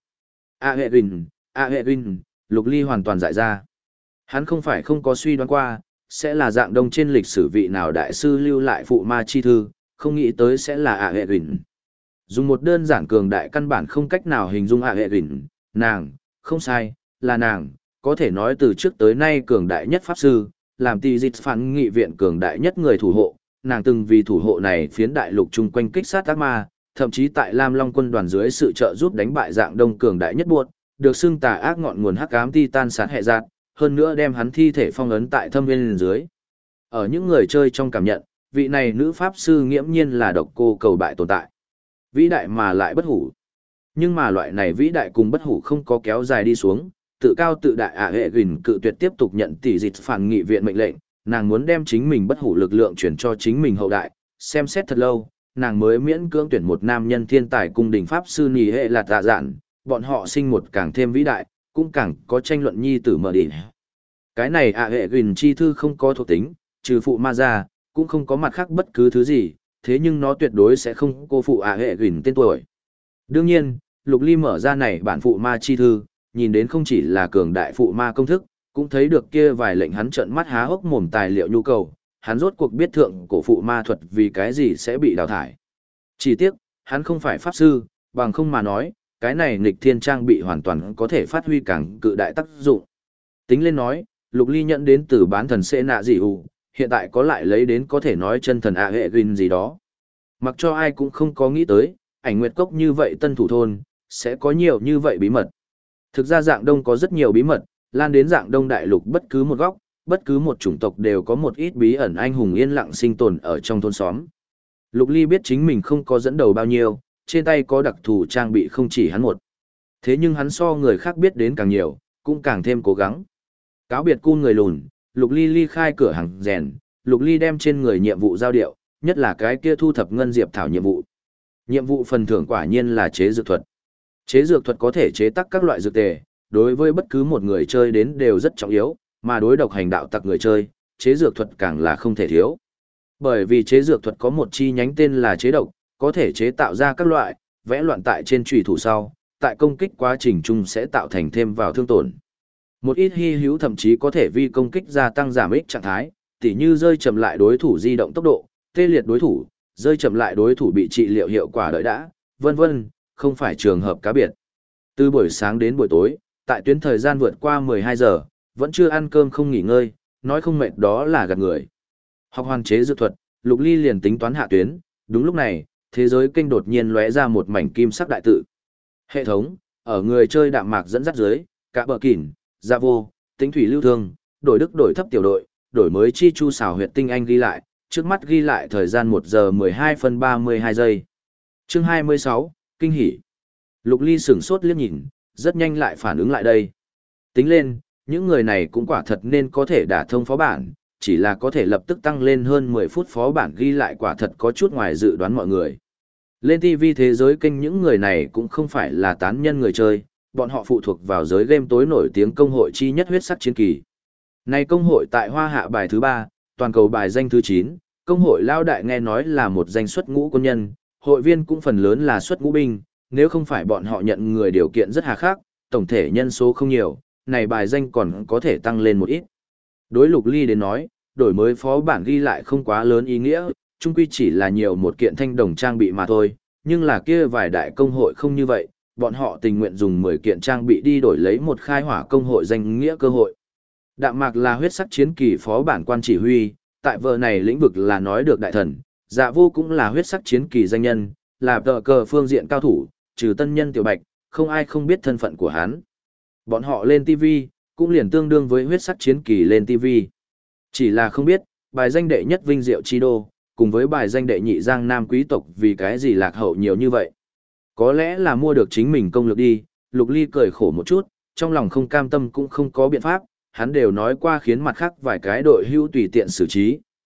ạ hệ rình, Lục Ly hoàn toàn dại ra. Hắn không phải không có suy đoán qua, sẽ là dạng đông trên lịch sử vị nào đại sư lưu lại phụ ma chi thư, không nghĩ tới sẽ là ạ hệ rình. Dùng một đơn giản cường đại căn bản không cách nào hình dung ạ hệ rình, nàng, không sai, là nàng, có thể nói từ trước tới nay cường đại nhất pháp sư, làm tỷ dịch phản nghị viện cường đại nhất người thủ hộ, nàng từng vì thủ hộ này phiến đại lục chung quanh kích sát ác ma, thậm chí tại Lam Long quân đoàn dưới sự trợ giúp đánh bại dạng đông cường đại nhất buộc, được xưng tà ác ngọn nguồn hắc ám titan sát hệ giạt, hơn nữa đem hắn thi thể phong ấn tại thâm viên dưới. Ở những người chơi trong cảm nhận, vị này nữ pháp sư nghiễm nhiên là độc cô cầu bại tồn tại. Vĩ đại mà lại bất hủ. Nhưng mà loại này vĩ đại cùng bất hủ không có kéo dài đi xuống, tự cao tự đại ạ hệ gìn cự tuyệt tiếp tục nhận tỷ dịch phản nghị viện mệnh lệnh, nàng muốn đem chính mình bất hủ lực lượng chuyển cho chính mình hậu đại, xem xét thật lâu, nàng mới miễn cưỡng tuyển một nam nhân thiên tài cung đình pháp sư nì hệ lạt dạ dạn, bọn họ sinh một càng thêm vĩ đại, cũng càng có tranh luận nhi tử mở đỉnh. Cái này ạ hệ gìn chi thư không có thuộc tính, trừ phụ ma ra, cũng không có mặt khác bất cứ thứ gì, thế nhưng nó tuyệt đối sẽ không cô phụ ạ hệ gìn tên tuổi. Đương nhiên, Lục Ly mở ra này bản phụ ma chi thư, nhìn đến không chỉ là cường đại phụ ma công thức, cũng thấy được kia vài lệnh hắn trợn mắt há hốc mồm tài liệu nhu cầu, hắn rốt cuộc biết thượng cổ phụ ma thuật vì cái gì sẽ bị đào thải. Chỉ tiếc, hắn không phải pháp sư, bằng không mà nói, cái này nghịch thiên trang bị hoàn toàn có thể phát huy càng cự đại tác dụng. Tính lên nói, Lục Ly nhận đến từ bán thần Sê Nạ Dị Hù, hiện tại có lại lấy đến có thể nói chân thần ạ hệ gìn gì đó. Mặc cho ai cũng không có nghĩ tới, ảnh nguyệt cốc như vậy tân thủ thôn, sẽ có nhiều như vậy bí mật. Thực ra dạng đông có rất nhiều bí mật, lan đến dạng đông đại lục bất cứ một góc, bất cứ một chủng tộc đều có một ít bí ẩn anh hùng yên lặng sinh tồn ở trong thôn xóm. Lục Ly biết chính mình không có dẫn đầu bao nhiêu, trên tay có đặc thù trang bị không chỉ hắn một. Thế nhưng hắn so người khác biết đến càng nhiều, cũng càng thêm cố gắng. Cáo biệt cun người lùn, Lục Ly ly khai cửa hàng rèn, Lục Ly đem trên người nhiệm vụ giao điệu, nhất là cái kia thu thập ngân diệp thảo nhiệm vụ. Nhiệm vụ phần thưởng quả nhiên là chế dược thuật. Chế dược thuật có thể chế tác các loại dược tề, đối với bất cứ một người chơi đến đều rất trọng yếu, mà đối độc hành đạo tặc người chơi, chế dược thuật càng là không thể thiếu. Bởi vì chế dược thuật có một chi nhánh tên là chế độc, có thể chế tạo ra các loại, vẽ loạn tại trên chùy thủ sau, tại công kích quá trình chung sẽ tạo thành thêm vào thương tổn. Một ít hy hữu thậm chí có thể vi công kích gia tăng giảm ích trạng thái, tỉ như rơi chậm lại đối thủ di động tốc độ, tê liệt đối thủ, rơi chậm lại đối thủ bị trị liệu hiệu quả đợi đã, vân vân, không phải trường hợp cá biệt. Từ buổi sáng đến buổi tối, tại tuyến thời gian vượt qua 12 giờ, vẫn chưa ăn cơm không nghỉ ngơi, nói không mệt đó là gạt người. Học hoàn chế dược thuật, Lục Ly liền tính toán hạ tuyến, đúng lúc này, thế giới kênh đột nhiên lóe ra một mảnh kim sắc đại tự. Hệ thống, ở người chơi đạm mạc dẫn dắt dưới, cả bờ kỉn, dạ vô, tính thủy lưu thương, đổi đức đổi thấp tiểu đội, đổi mới chi chu xảo huyệt tinh anh ghi lại, trước mắt ghi lại thời gian 1 giờ 12 phân 32 giây. Chương 26, kinh hỉ. Lục Ly sửng sốt liếc nhìn, rất nhanh lại phản ứng lại đây. Tính lên, những người này cũng quả thật nên có thể đả thông phó bản, chỉ là có thể lập tức tăng lên hơn 10 phút phó bản ghi lại quả thật có chút ngoài dự đoán mọi người. Lên TV thế giới kênh những người này cũng không phải là tán nhân người chơi, bọn họ phụ thuộc vào giới game tối nổi tiếng công hội chi nhất huyết sắc chiến kỳ. Này công hội tại Hoa Hạ bài thứ 3, toàn cầu bài danh thứ 9, công hội lao đại nghe nói là một danh xuất ngũ quân nhân, hội viên cũng phần lớn là xuất ngũ binh, nếu không phải bọn họ nhận người điều kiện rất hà khắc, tổng thể nhân số không nhiều, này bài danh còn có thể tăng lên một ít. Đối Lục Ly đến nói, đổi mới phó bản ghi lại không quá lớn ý nghĩa, chung quy chỉ là nhiều một kiện thanh đồng trang bị mà thôi, nhưng là kia vài đại công hội không như vậy, bọn họ tình nguyện dùng 10 kiện trang bị đi đổi lấy một khai hỏa công hội danh nghĩa cơ hội. Đạm Mạc là huyết sắc chiến kỳ phó bản quan chỉ huy, tại vợ này lĩnh vực là nói được đại thần, Dạ Vô cũng là huyết sắc chiến kỳ danh nhân, là tờ cờ phương diện cao thủ, trừ tân nhân Tiểu Bạch, không ai không biết thân phận của hắn. Bọn họ lên TV, cũng liền tương đương với huyết sắc chiến kỳ lên TV. Chỉ là không biết, bài danh đệ nhất Vinh Diệu Chi Đô, cùng với bài danh đệ nhị Giang Nam quý tộc vì cái gì lạc hậu nhiều như vậy. Có lẽ là mua được chính mình công lực đi, Lục Ly cười khổ một chút, trong lòng không cam tâm cũng không có biện pháp, hắn đều nói qua khiến mặt khác vài cái đội hưu tùy tiện xử trí,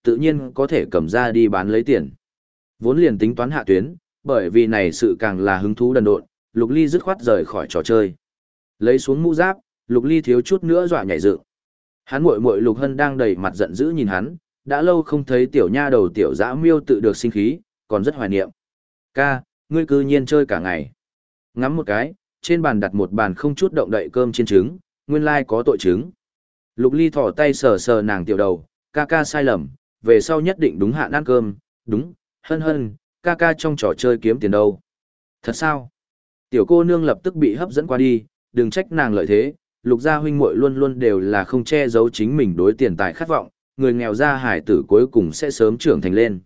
tự nhiên có thể cầm ra đi bán lấy tiền. Vốn liền tính toán hạ tuyến, bởi vì này sự càng là hứng thú đần độn, Lục Ly dứt khoát rời khỏi trò chơi. Lấy xuống mũ giáp, Lục Ly thiếu chút nữa dọa nhảy dựng. Hắn muội muội Lục Hân đang đầy mặt giận dữ nhìn hắn, đã lâu không thấy tiểu nha đầu tiểu dã miêu tự được sinh khí, còn rất hoài niệm. Ca, ngươi cư nhiên chơi cả ngày. Ngắm một cái, trên bàn đặt một bàn không chút động đậy cơm chiên trứng, nguyên lai có tội trứng. Lục Ly thỏ tay sờ sờ nàng tiểu đầu, ca ca sai lầm, về sau nhất định đúng hạn ăn cơm, đúng, Hân Hân, ca ca trong trò chơi kiếm tiền đâu. Thật sao? Tiểu cô nương lập tức bị hấp dẫn qua đi, đừng trách nàng lợi thế, Lục gia huynh muội luôn luôn đều là không che giấu chính mình đối tiền tài khát vọng, người nghèo gia hải tử cuối cùng sẽ sớm trưởng thành lên.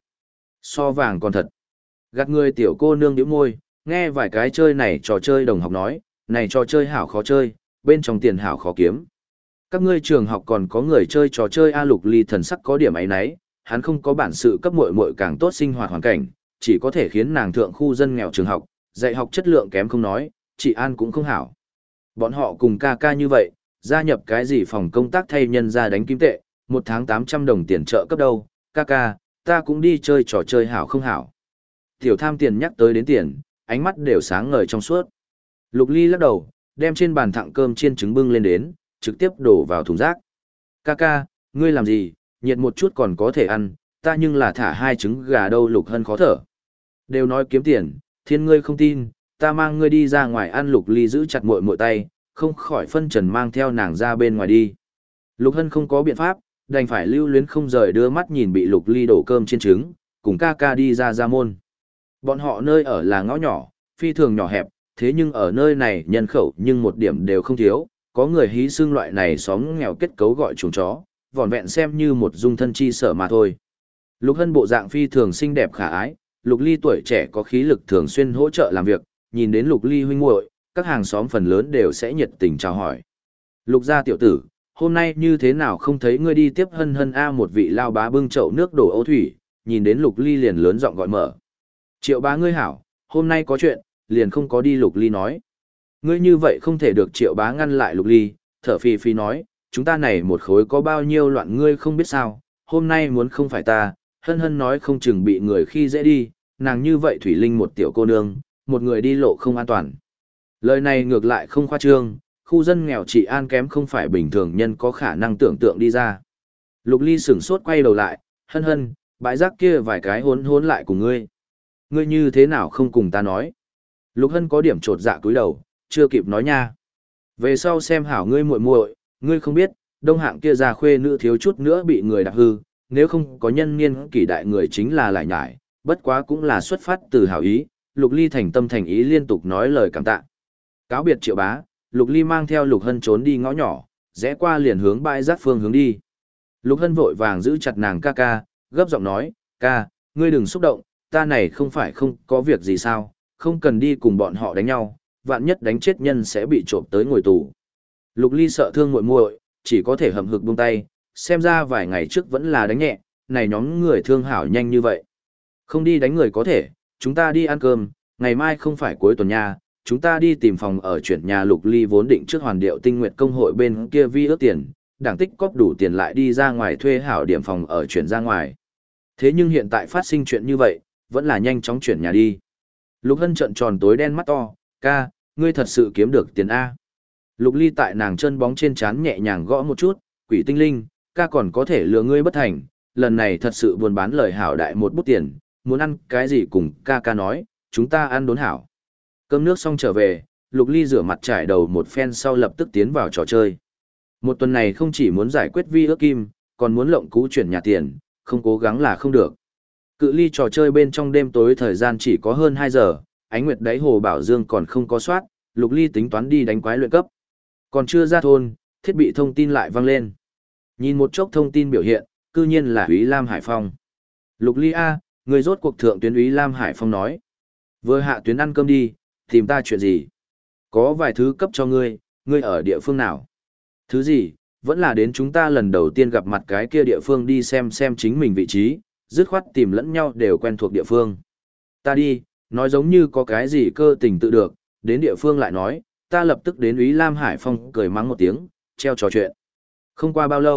So vàng còn thật. Gạt người tiểu cô nương nhíu môi, nghe vài cái chơi này trò chơi đồng học nói, này trò chơi hảo khó chơi, bên trong tiền hảo khó kiếm. Các ngươi trường học còn có người chơi trò chơi A. Lục Ly thần sắc có điểm ấy nấy, hắn không có bản sự cấp muội muội càng tốt sinh hoạt hoàn cảnh, chỉ có thể khiến nàng thượng khu dân nghèo trường học, dạy học chất lượng kém không nói, trị an cũng không hảo. Bọn họ cùng ca ca như vậy, gia nhập cái gì phòng công tác thay nhân ra đánh kim tệ, một tháng 800 đồng tiền trợ cấp đâu, ca ca, ta cũng đi chơi trò chơi hảo không hảo. Tiểu tham tiền nhắc tới đến tiền, ánh mắt đều sáng ngời trong suốt. Lục Ly lắc đầu, đem trên bàn thặng cơm chiên trứng bưng lên đến, trực tiếp đổ vào thùng rác. Ca ca, ngươi làm gì, nhiệt một chút còn có thể ăn, ta nhưng là thả 2 trứng gà đâu. Lục Hân khó thở. Đều nói kiếm tiền, thiên ngươi không tin, ta mang ngươi đi ra ngoài ăn. Lục Ly giữ chặt muội muội tay, không khỏi phân trần mang theo nàng ra bên ngoài đi. Lục Hân không có biện pháp, đành phải lưu luyến không rời đưa mắt nhìn bị Lục Ly đổ cơm chiên trứng, cùng ca ca đi ra môn. Bọn họ nơi ở là ngõ nhỏ, phi thường nhỏ hẹp, thế nhưng ở nơi này nhân khẩu nhưng một điểm đều không thiếu, có người hí xương loại này xóm nghèo kết cấu gọi chuồng chó, vỏn vẹn xem như một dung thân chi sở mà thôi. Lục Hân bộ dạng phi thường xinh đẹp khả ái, Lục Ly tuổi trẻ có khí lực thường xuyên hỗ trợ làm việc, nhìn đến Lục Ly huynh muội, các hàng xóm phần lớn đều sẽ nhiệt tình chào hỏi. Lục gia tiểu tử, hôm nay như thế nào không thấy ngươi đi tiếp Hân Hân a. Một vị lao bá bưng chậu nước đổ ô thủy, nhìn đến Lục Ly liền lớn giọng gọi mở. Triệu bá ngươi hảo, hôm nay có chuyện, liền không có đi. Lục Ly nói. Ngươi như vậy không thể được. Triệu bá ngăn lại Lục Ly, thở phì phì nói, chúng ta này một khối có bao nhiêu loạn ngươi không biết sao, hôm nay muốn không phải ta, Hân Hân nói không chừng bị người khi dễ đi, nàng như vậy thủy linh một tiểu cô nương, một người đi lộ không an toàn. Lời này ngược lại không khoa trương, khu dân nghèo trị an kém không phải bình thường nhân có khả năng tưởng tượng đi ra. Lục Ly sửng sốt quay đầu lại, Hân Hân, bãi rác kia vài cái hốn hốn lại cùng ngươi. Ngươi như thế nào không cùng ta nói? Lục Hân có điểm trột dạ cúi đầu, chưa kịp nói nha. Về sau xem hảo ngươi muội muội, ngươi không biết, đông hạng kia già khuê nữ thiếu chút nữa bị người đạp hư, nếu không có nhân niên kỷ đại người chính là lại nhải, bất quá cũng là xuất phát từ hảo ý. Lục Ly thành tâm thành ý liên tục nói lời cảm tạ. Cáo biệt Triệu bá, Lục Ly mang theo Lục Hân trốn đi ngõ nhỏ, rẽ qua liền hướng bãi rác phương hướng đi. Lục Hân vội vàng giữ chặt nàng ca ca, gấp giọng nói, ca, ngươi đừng xúc động, ta này không phải không có việc gì sao, không cần đi cùng bọn họ đánh nhau, vạn nhất đánh chết nhân sẽ bị trộm tới ngồi tù. Lục Ly sợ thương muội muội, chỉ có thể hậm hực buông tay, xem ra vài ngày trước vẫn là đánh nhẹ, này nhóm người thương hảo nhanh như vậy. Không đi đánh người có thể, chúng ta đi ăn cơm, ngày mai không phải cuối tuần nha, chúng ta đi tìm phòng ở chuyển nhà. Lục Ly vốn định trước Hoàn Điệu Tinh Nguyệt công hội bên kia vi ước tiền, đảng tích cóp đủ tiền lại đi ra ngoài thuê hảo điểm phòng ở chuyển ra ngoài. Thế nhưng hiện tại phát sinh chuyện như vậy, vẫn là nhanh chóng chuyển nhà đi. Lục Hân trợn tròn tối đen mắt to, ca, ngươi thật sự kiếm được tiền A. Lục Ly tại nàng chân bóng trên trán nhẹ nhàng gõ một chút, quỷ tinh linh, ca còn có thể lừa ngươi bất thành, lần này thật sự buôn bán lời hảo đại một bút tiền, muốn ăn cái gì cùng ca ca nói, chúng ta ăn đốn hảo. Cơm nước xong trở về, Lục Ly rửa mặt trải đầu một phen sau lập tức tiến vào trò chơi. Một tuần này không chỉ muốn giải quyết vi ước kim, còn muốn lộng cú chuyển nhà tiền, không cố gắng là không được. Cự ly trò chơi bên trong đêm tối thời gian chỉ có hơn 2 giờ, ánh nguyệt đáy hồ Bảo Dương còn không có soát, Lục Ly tính toán đi đánh quái luyện cấp. Còn chưa ra thôn, thiết bị thông tin lại vang lên. Nhìn một chốc thông tin biểu hiện, cư nhiên là Úy Lam Hải Phong. Lục Ly A, người rốt cuộc thượng tuyến. Úy Lam Hải Phong nói. Vừa hạ tuyến ăn cơm đi, tìm ta chuyện gì? Có vài thứ cấp cho ngươi ở địa phương nào? Thứ gì? Vẫn là đến chúng ta lần đầu tiên gặp mặt cái kia địa phương đi xem chính mình vị trí, dứt khoát tìm lẫn nhau đều quen thuộc địa phương. Ta đi, nói giống như có cái gì cơ tình tự được, đến địa phương lại nói, ta lập tức đến. Úy Lam Hải Phong cười mắng một tiếng, treo trò chuyện. Không qua bao lâu,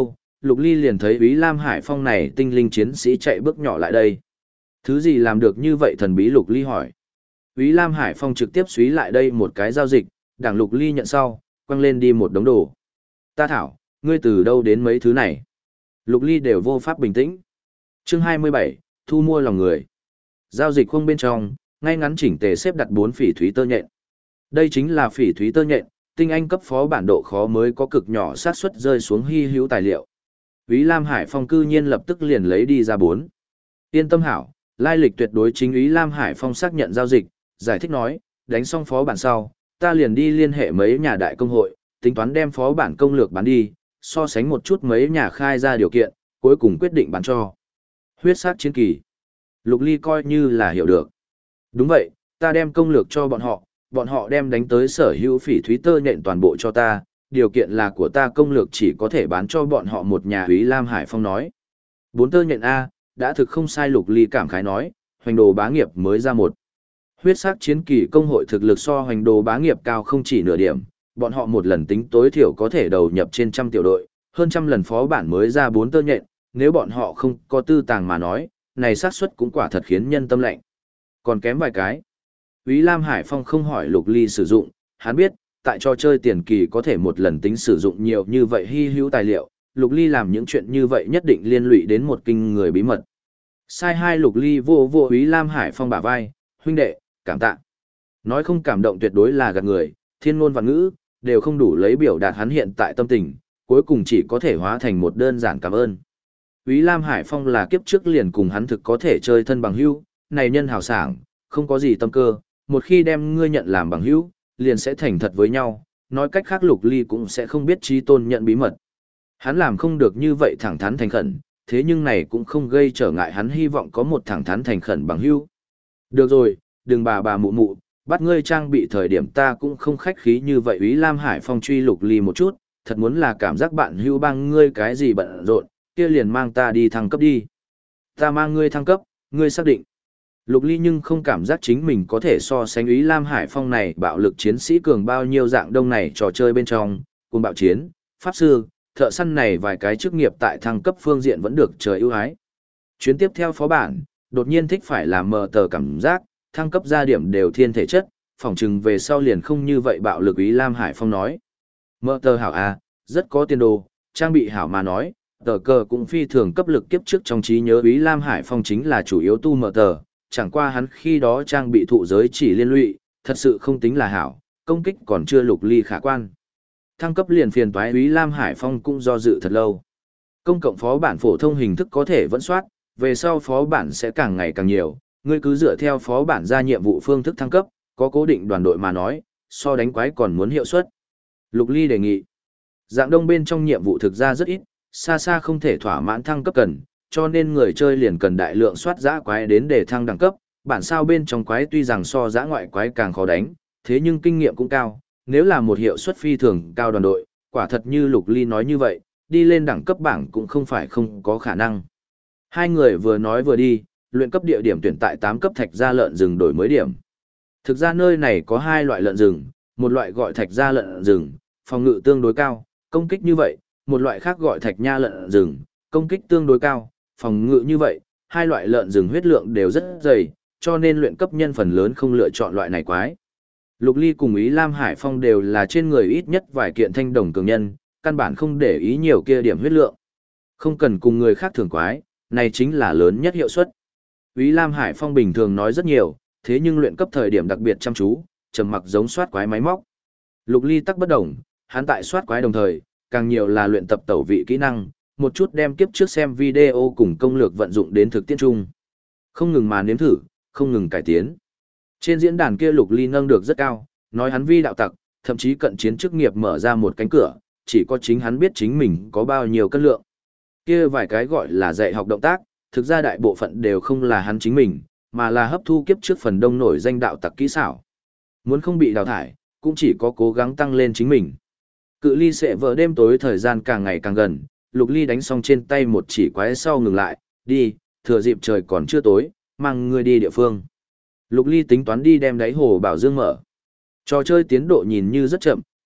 Lục Ly liền thấy Úy Lam Hải Phong này tinh linh chiến sĩ chạy bước nhỏ lại đây. Thứ gì làm được như vậy thần bí? Lục Ly hỏi. Úy Lam Hải Phong trực tiếp xúy lại đây một cái giao dịch, đảng Lục Ly nhận sau, quăng lên đi một đống đồ. Ta thảo, ngươi từ đâu đến mấy thứ này? Lục Ly đều vô pháp bình tĩnh. Chương 27, thu mua lòng người. Giao dịch khung bên trong, ngay ngắn chỉnh tề xếp đặt 4 phỉ thúy tơ nhện. Đây chính là phỉ thúy tơ nhện, tinh anh cấp phó bản độ khó mới có cực nhỏ xác suất rơi xuống hy hữu tài liệu. Úy Lam Hải Phong cư nhiên lập tức liền lấy đi ra 4. Yên tâm hảo, lai lịch tuyệt đối chính Úy Lam Hải Phong xác nhận giao dịch, giải thích nói, đánh xong phó bản sau, ta liền đi liên hệ mấy nhà đại công hội, tính toán đem phó bản công lược bán đi, so sánh một chút mấy nhà khai ra điều kiện, cuối cùng quyết định bán cho. Huyết sắc chiến kỳ. Lục Ly coi như là hiểu được. Đúng vậy, ta đem công lược cho bọn họ đem đánh tới sở hữu phỉ thúy tơ nhện toàn bộ cho ta, điều kiện là của ta công lược chỉ có thể bán cho bọn họ một nhà. Úy Lam Hải Phong nói. 4 tơ nhện A, đã thực không sai. Lục Ly cảm khái nói, hoành đồ bá nghiệp mới ra một. Huyết sắc chiến kỳ công hội thực lực so hoành đồ bá nghiệp cao không chỉ nửa điểm, bọn họ một lần tính tối thiểu có thể đầu nhập trên trăm tiểu đội, hơn trăm lần phó bản mới ra 4 tơ nhện, nếu bọn họ không có tư tàng mà nói, này xác suất cũng quả thật khiến nhân tâm lạnh. Còn kém vài cái. Úy Lam Hải Phong không hỏi Lục Ly sử dụng, hắn biết, tại trò chơi tiền kỳ có thể một lần tính sử dụng nhiều như vậy hy hữu tài liệu, Lục Ly làm những chuyện như vậy nhất định liên lụy đến một kinh người bí mật. Sai hai. Lục Ly vô Úy Lam Hải Phong bả vai, huynh đệ, cảm tạ. Nói không cảm động tuyệt đối là gạt người, thiên ngôn và ngữ, đều không đủ lấy biểu đạt hắn hiện tại tâm tình, cuối cùng chỉ có thể hóa thành một đơn giản cảm ơn. Úy Lam Hải Phong là kiếp trước liền cùng hắn thực có thể chơi thân bằng hữu, này nhân hào sảng, không có gì tâm cơ, một khi đem ngươi nhận làm bằng hữu, liền sẽ thành thật với nhau, nói cách khác Lục Ly cũng sẽ không biết Chí Tôn nhận bí mật. Hắn làm không được như vậy thẳng thắn thành khẩn, thế nhưng này cũng không gây trở ngại hắn hy vọng có một thẳng thắn thành khẩn bằng hữu. Được rồi, đừng bà mụ mụ, bắt ngươi trang bị thời điểm ta cũng không khách khí như vậy. Úy Lam Hải Phong truy Lục Ly một chút, thật muốn là cảm giác bạn hữu bang ngươi cái gì bận rộn, kia liền mang ta đi thăng cấp đi. Ta mang ngươi thăng cấp, ngươi xác định. Lục Ly nhưng không cảm giác chính mình có thể so sánh Úy Lam Hải Phong này bạo lực chiến sĩ cường bao nhiêu. Dạng đông này trò chơi bên trong, cùng bạo chiến, pháp sư, thợ săn này vài cái chức nghiệp tại thăng cấp phương diện vẫn được trời ưu ái. Chuyến tiếp theo phó bản, đột nhiên thích phải làm mờ tờ cảm giác, thăng cấp ra điểm đều thiên thể chất, phỏng chừng về sau liền không như vậy bạo lực. Úy Lam Hải Phong nói. Mờ tờ hảo à, rất có tiền đồ, trang bị hảo mà nói, tờ cờ cũng phi thường cấp lực. Kiếp trước trong trí nhớ Úy Lam Hải Phong chính là chủ yếu tu mờ tờ, chẳng qua hắn khi đó trang bị thụ giới chỉ liên lụy, thật sự không tính là hảo, công kích còn chưa Lục Ly khả quan. Thăng cấp liền phiền toái. Úy Lam Hải Phong cũng do dự thật lâu. Công cộng phó bản phổ thông hình thức có thể vẫn soát, về sau phó bản sẽ càng ngày càng nhiều, ngươi cứ dựa theo phó bản ra nhiệm vụ phương thức thăng cấp, có cố định đoàn đội mà nói, so đánh quái còn muốn hiệu suất. Lục Ly đề nghị. Dạng đông bên trong nhiệm vụ thực ra rất ít, xa xa không thể thỏa mãn thăng cấp cần, cho nên người chơi liền cần đại lượng soát dã quái đến để thăng đẳng cấp. Bản sao bên trong quái tuy rằng so dã ngoại quái càng khó đánh, thế nhưng kinh nghiệm cũng cao, nếu là một hiệu suất phi thường cao đoàn đội, quả thật như Lục Ly nói như vậy, đi lên đẳng cấp bảng cũng không phải không có khả năng. Hai người vừa nói vừa đi, luyện cấp địa điểm tuyển tại 8 cấp thạch gia lợn rừng đổi mới điểm. Thực ra nơi này có 2 loại lợn rừng, một loại gọi thạch gia lợn rừng, phòng ngự tương đối cao, công kích như vậy, một loại khác gọi thạch nha lợn rừng, công kích tương đối cao, phòng ngự như vậy, 2 loại lợn rừng huyết lượng đều rất dày, cho nên luyện cấp nhân phần lớn không lựa chọn loại này quái. Lục Ly cùng Úy Lam Hải Phong đều là trên người ít nhất vài kiện thanh đồng cường nhân, căn bản không để ý nhiều kia điểm huyết lượng. Không cần cùng người khác thưởng quái, này chính là lớn nhất hiệu suất. Úy Lam Hải Phong bình thường nói rất nhiều, thế nhưng luyện cấp thời điểm đặc biệt chăm chú, trầm mặc giống soát quái máy móc. Lục Ly tắc bất đồng, hắn tại soát quái đồng thời, càng nhiều là luyện tập tẩu vị kỹ năng, một chút đem kiếp trước xem video cùng công lược vận dụng đến thực tiễn chung. Không ngừng mà nếm thử, không ngừng cải tiến. Trên diễn đàn kia Lục Ly nâng được rất cao, nói hắn vi đạo tặc, thậm chí cận chiến chức nghiệp mở ra một cánh cửa, chỉ có chính hắn biết chính mình có bao nhiêu cân lượng. Kia vài cái gọi là dạy học động tác, thực ra đại bộ phận đều không là hắn chính mình, mà là hấp thu kiếp trước phần đông nổi danh đạo tặc kỹ xảo. Muốn không bị đào thải, cũng chỉ có cố gắng tăng lên chính mình. Cự ly sẽ vỡ đêm tối thời gian càng ngày càng gần, Lục Ly đánh xong trên tay một chỉ quái sau ngừng lại, đi, thừa dịp trời còn chưa tối, mang ngươi đi địa phương. Lục Ly tính toán đi đem đáy hồ bảo dương mở. Trò chơi tiến độ nhìn như rất chậm,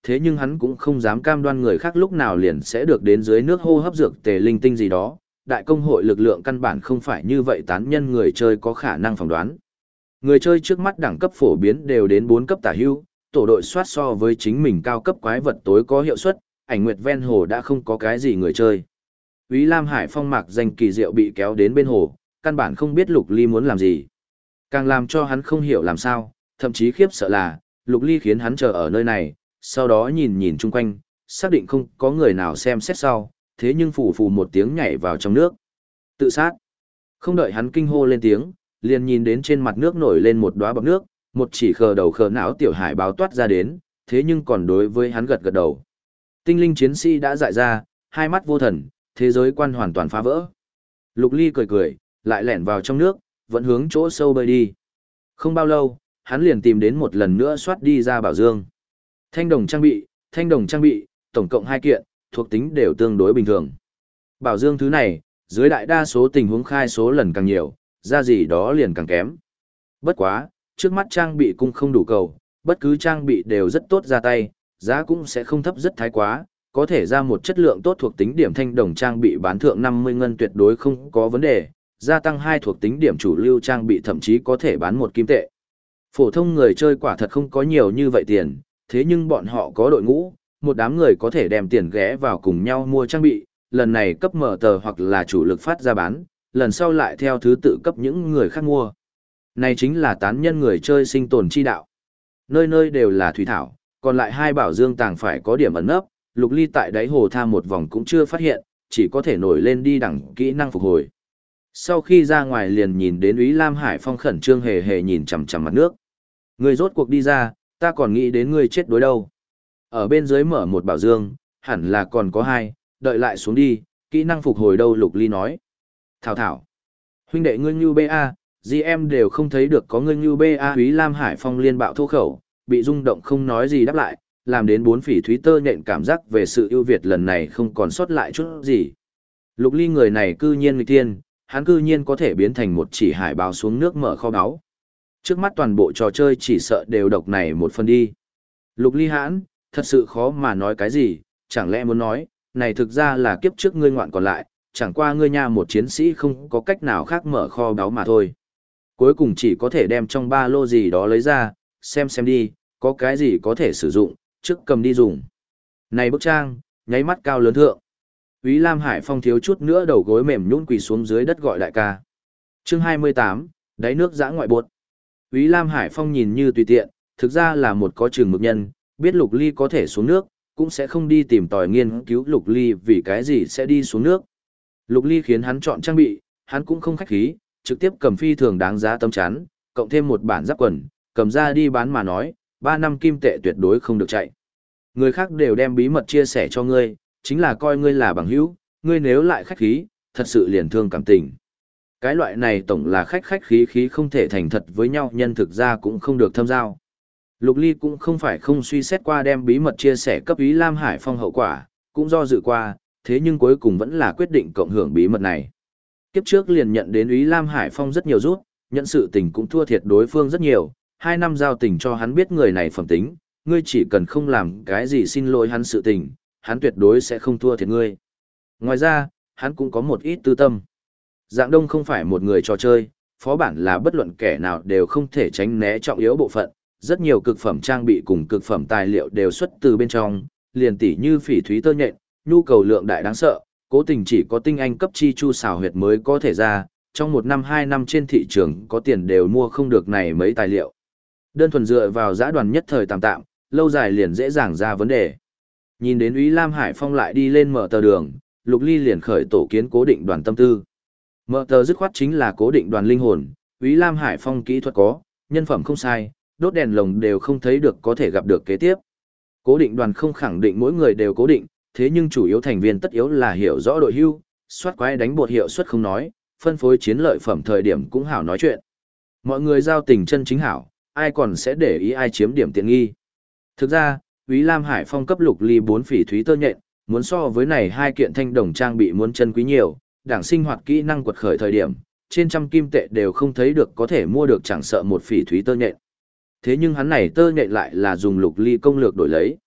thế nhưng hắn cũng không dám cam đoan người khác lúc nào liền sẽ được đến dưới nước hô hấp dược tề linh tinh gì đó. Đại công hội lực lượng căn bản không phải như vậy tán nhân người chơi có khả năng phỏng đoán. Người chơi trước mắt đẳng cấp phổ biến đều đến 4 cấp tả hữu, tổ đội soát so với chính mình cao cấp quái vật tối có hiệu suất, ảnh nguyệt ven hồ đã không có cái gì người chơi. Úy Lam Hải Phong mạc danh kỳ diệu bị kéo đến bên hồ, căn bản không biết Lục Ly muốn làm gì. Càng làm cho hắn không hiểu làm sao, thậm chí khiếp sợ là, Lục Ly khiến hắn chờ ở nơi này, sau đó nhìn nhìn chung quanh, xác định không có người nào xem xét sau, thế nhưng phù phù một tiếng nhảy vào trong nước. Tự sát. Không đợi hắn kinh hô lên tiếng, liền nhìn đến trên mặt nước nổi lên một đóa bọt nước, một chỉ khờ đầu khờ não tiểu hải báo toát ra đến, thế nhưng còn đối với hắn gật gật đầu. Tinh linh chiến sĩ đã dại ra, hai mắt vô thần, thế giới quan hoàn toàn phá vỡ. Lục Ly cười cười, lại lẻn vào trong nước, vẫn hướng chỗ sâu bơi đi. Không bao lâu, hắn liền tìm đến một lần nữa xoát đi ra bảo dương. Thanh đồng trang bị, tổng cộng 2 kiện, thuộc tính đều tương đối bình thường. Bảo dương thứ này, dưới đại đa số tình huống khai số lần càng nhiều, ra gì đó liền càng kém. Bất quá, trước mắt trang bị cũng không đủ cầu, bất cứ trang bị đều rất tốt ra tay, giá cũng sẽ không thấp rất thái quá, có thể ra một chất lượng tốt thuộc tính điểm thanh đồng trang bị bán thượng 50 ngân tuyệt đối không có vấn đề, gia tăng 2 thuộc tính điểm chủ lưu trang bị thậm chí có thể bán 1 kim tệ. Phổ thông người chơi quả thật không có nhiều như vậy tiền, thế nhưng bọn họ có đội ngũ, một đám người có thể đem tiền ghé vào cùng nhau mua trang bị, lần này cấp mở tờ hoặc là chủ lực phát ra bán, lần sau lại theo thứ tự cấp những người khác mua. Này chính là tán nhân người chơi sinh tồn chi đạo. Nơi nơi đều là thủy thảo, còn lại 2 bảo dương tàng phải có điểm ẩn nấp, Lục Ly tại đáy hồ tham một vòng cũng chưa phát hiện, chỉ có thể nổi lên đi đẳng kỹ năng phục hồi. Sau khi ra ngoài liền nhìn đến Úy Lam Hải Phong khẩn trương hề hề nhìn chằm chằm mặt nước. Người rốt cuộc đi ra, ta còn nghĩ đến ngươi chết đối đâu. Ở bên dưới mở một bảo dương, hẳn là còn có 2, đợi lại xuống đi, kỹ năng phục hồi đâu Lục Ly nói. Thảo thảo. Huynh đệ ngươi như BA, GM đều không thấy được có ngươi như BA. Úy Lam Hải Phong liên bạo thô khẩu, bị rung động không nói gì đáp lại, làm đến 4 phỉ thúy tơ nhện cảm giác về sự ưu việt lần này không còn sót lại chút gì. Lục Ly người này cư nhiên nghịch tiên, hắn cư nhiên có thể biến thành một chỉ hải báo xuống nước mở kho báu. Trước mắt toàn bộ trò chơi chỉ sợ đều độc này một phần đi. Lục Ly hãn, thật sự khó mà nói cái gì, chẳng lẽ muốn nói, này thực ra là kiếp trước ngươi ngoạn còn lại, chẳng qua ngươi nha một chiến sĩ không có cách nào khác mở kho báu mà thôi. Cuối cùng chỉ có thể đem trong ba lô gì đó lấy ra, xem đi, có cái gì có thể sử dụng, trước cầm đi dùng. Này bức trang, nháy mắt cao lớn thượng. Úy Lam Hải Phong thiếu chút nữa đầu gối mềm nhũn quỳ xuống dưới đất gọi đại ca. Chương 28, đáy nước giã ngoại bột. Úy Lam Hải Phong nhìn như tùy tiện, thực ra là một có chừng mực nhân, biết Lục Ly có thể xuống nước, cũng sẽ không đi tìm tòi nghiên cứu Lục Ly vì cái gì sẽ đi xuống nước. Lục Ly khiến hắn chọn trang bị, hắn cũng không khách khí, trực tiếp cầm phi thường đáng giá tấm chắn, cộng thêm một bản giáp quần, cầm ra đi bán mà nói, 3 năm kim tệ tuyệt đối không được chạy. Người khác đều đem bí mật chia sẻ cho ngươi, chính là coi ngươi là bằng hữu, ngươi nếu lại khách khí, thật sự liền thương cảm tình. Cái loại này tổng là khách khí không thể thành thật với nhau nhân thực ra cũng không được thâm giao. Lục Ly cũng không phải không suy xét qua đem bí mật chia sẻ cấp Úy Lam Hải Phong hậu quả, cũng do dự qua, thế nhưng cuối cùng vẫn là quyết định cộng hưởng bí mật này. Kiếp trước liền nhận đến Úy Lam Hải Phong rất nhiều rút, nhận sự tình cũng thua thiệt đối phương rất nhiều, 2 năm giao tình cho hắn biết người này phẩm tính, ngươi chỉ cần không làm cái gì xin lỗi hắn sự tình, hắn tuyệt đối sẽ không thua thiệt ngươi. Ngoài ra, hắn cũng có một ít tư tâm. Dạng Đông không phải một người trò chơi, phó bản là bất luận kẻ nào đều không thể tránh né trọng yếu bộ phận, rất nhiều cực phẩm trang bị cùng cực phẩm tài liệu đều xuất từ bên trong, liền tỉ như phỉ thúy tơ nhện, nhu cầu lượng đại đáng sợ, cố tình chỉ có tinh anh cấp chi chu xào huyệt mới có thể ra, trong 1 năm 2 năm trên thị trường có tiền đều mua không được này mấy tài liệu. Đơn thuần dựa vào giã đoàn nhất thời tạm tạm, lâu dài liền dễ dàng ra vấn đề. Nhìn đến Úy Lam Hải Phong lại đi lên mở tờ đường, Lục Ly liền khởi tổ kiến cố định đoàn tâm tư. Mở tờ dứt khoát chính là cố định đoàn linh hồn, Úy Lam Hải Phong kỹ thuật có, nhân phẩm không sai, đốt đèn lồng đều không thấy được có thể gặp được kế tiếp. Cố định đoàn không khẳng định mỗi người đều cố định, thế nhưng chủ yếu thành viên tất yếu là hiểu rõ đội hưu, soát quái đánh bột hiệu suất không nói, phân phối chiến lợi phẩm thời điểm cũng hảo nói chuyện. Mọi người giao tình chân chính hảo, ai còn sẽ để ý ai chiếm điểm tiện nghi. Thực ra, Úy Lam Hải Phong cấp Lục Ly 4 phỉ thúy tơ nhện, muốn so với này 2 kiện thanh đồng trang bị muốn chân quý nhiều, đảng sinh hoạt kỹ năng quật khởi thời điểm, trên trăm kim tệ đều không thấy được có thể mua được chẳng sợ một phỉ thúy tơ nhện. Thế nhưng hắn này tơ nhện lại là dùng Lục Ly công lược đổi lấy.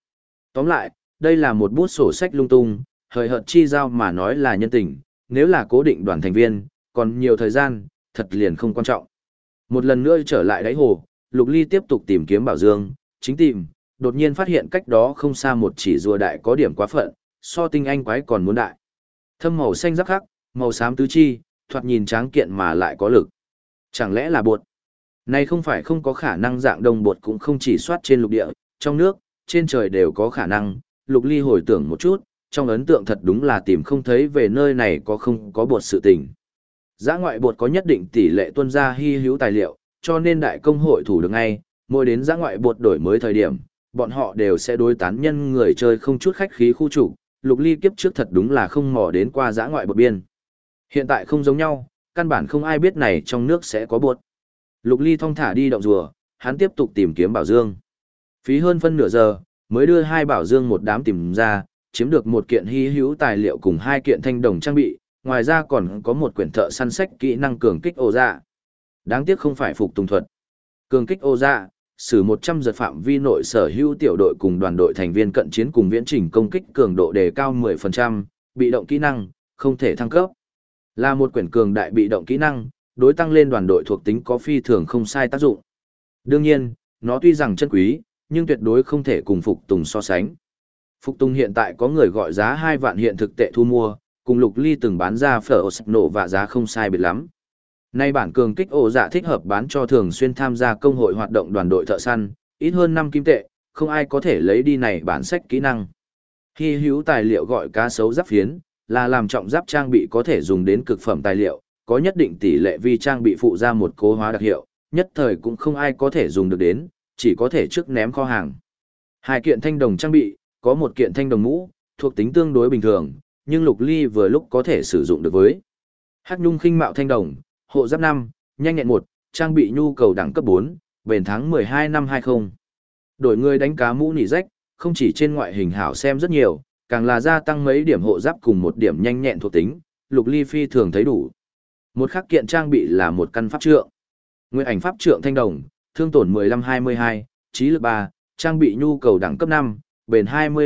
Tóm lại, đây là một bút sổ sách lung tung, hời hợt chi giao mà nói là nhân tình, nếu là cố định đoàn thành viên, còn nhiều thời gian, thật liền không quan trọng. Một lần nữa trở lại đáy hồ, Lục Ly tiếp tục tìm kiếm Bảo Dương, chính tìm, đột nhiên phát hiện cách đó không xa một chỉ rùa đại có điểm quá phận, so tinh anh quái còn muốn đại. Thâm màu xanh rắc khắc, màu xám tứ chi, thoạt nhìn tráng kiện mà lại có lực. Chẳng lẽ là bột? Này không phải không có khả năng dạng đồng bột cũng không chỉ soát trên lục địa, trong nước, trên trời đều có khả năng. Lục Ly hồi tưởng một chút, trong ấn tượng thật đúng là tìm không thấy về nơi này có không có bột sự tình. Dã ngoại bột có nhất định tỷ lệ tuân ra hy hữu tài liệu, cho nên đại công hội thủ được ngay, mỗi đến dã ngoại bột đổi mới thời điểm, bọn họ đều sẽ đối tán nhân người chơi không chút khách khí khu chủ. Lục Ly kiếp trước thật đúng là không mò đến qua dã ngoại bột biên. Hiện tại không giống nhau, căn bản không ai biết này trong nước sẽ có bột. Lục Ly thong thả đi động rùa, hắn tiếp tục tìm kiếm bảo dương. Phí hơn phân nửa giờ, mới đưa hai bảo dương một đám tìm ra, chiếm được một kiện hy hữu tài liệu cùng hai kiện thanh đồng trang bị, ngoài ra còn có một quyển thợ săn sách kỹ năng cường kích ô dạ. Đáng tiếc không phải phục tùng thuật. Cường kích ô dạ, sử 100 giật phạm vi nội sở hữu tiểu đội cùng đoàn đội thành viên cận chiến cùng viễn trình công kích cường độ đề cao 10%, bị động kỹ năng, không thể thăng cấp. Là một quyển cường đại bị động kỹ năng, đối tăng lên đoàn đội thuộc tính có phi thường không sai tác dụng. Đương nhiên, nó tuy rằng chân quý, nhưng tuyệt đối không thể cùng Phục Tùng so sánh. Phục Tùng hiện tại có người gọi giá 2 vạn hiện thực tệ thu mua, cùng Lục Ly từng bán ra phở nổ và giá không sai biệt lắm. Nay bản cường kích ổ dạ thích hợp bán cho thường xuyên tham gia công hội hoạt động đoàn đội thợ săn, ít hơn 5 kim tệ, không ai có thể lấy đi này bản sách kỹ năng. Hy hữu tài liệu gọi cá sấu giáp phiến, là làm trọng giáp trang bị có thể dùng đến cực phẩm tài liệu, có nhất định tỷ lệ vi trang bị phụ ra một cố hóa đặc hiệu, nhất thời cũng không ai có thể dùng được đến, chỉ có thể trước ném kho hàng. Hai kiện thanh đồng trang bị, có một kiện thanh đồng mũ, thuộc tính tương đối bình thường, nhưng Lục Ly vừa lúc có thể sử dụng được với. Hắc nhung khinh mạo thanh đồng, hộ giáp 5, nhanh nhẹn 1, trang bị nhu cầu đẳng cấp 4, bền tháng 12 năm 20. Đổi người đánh cá mũ nỉ rách, không chỉ trên ngoại hình hảo xem rất nhiều, càng là gia tăng mấy điểm hộ giáp cùng một điểm nhanh nhẹn thuộc tính, Lục Ly phi thường thấy đủ. Một khắc kiện trang bị là một căn pháp trượng. Nguyên ảnh pháp trượng thanh đồng, thương tổn 15-22, trí lực 3, trang bị nhu cầu đẳng cấp 5, bền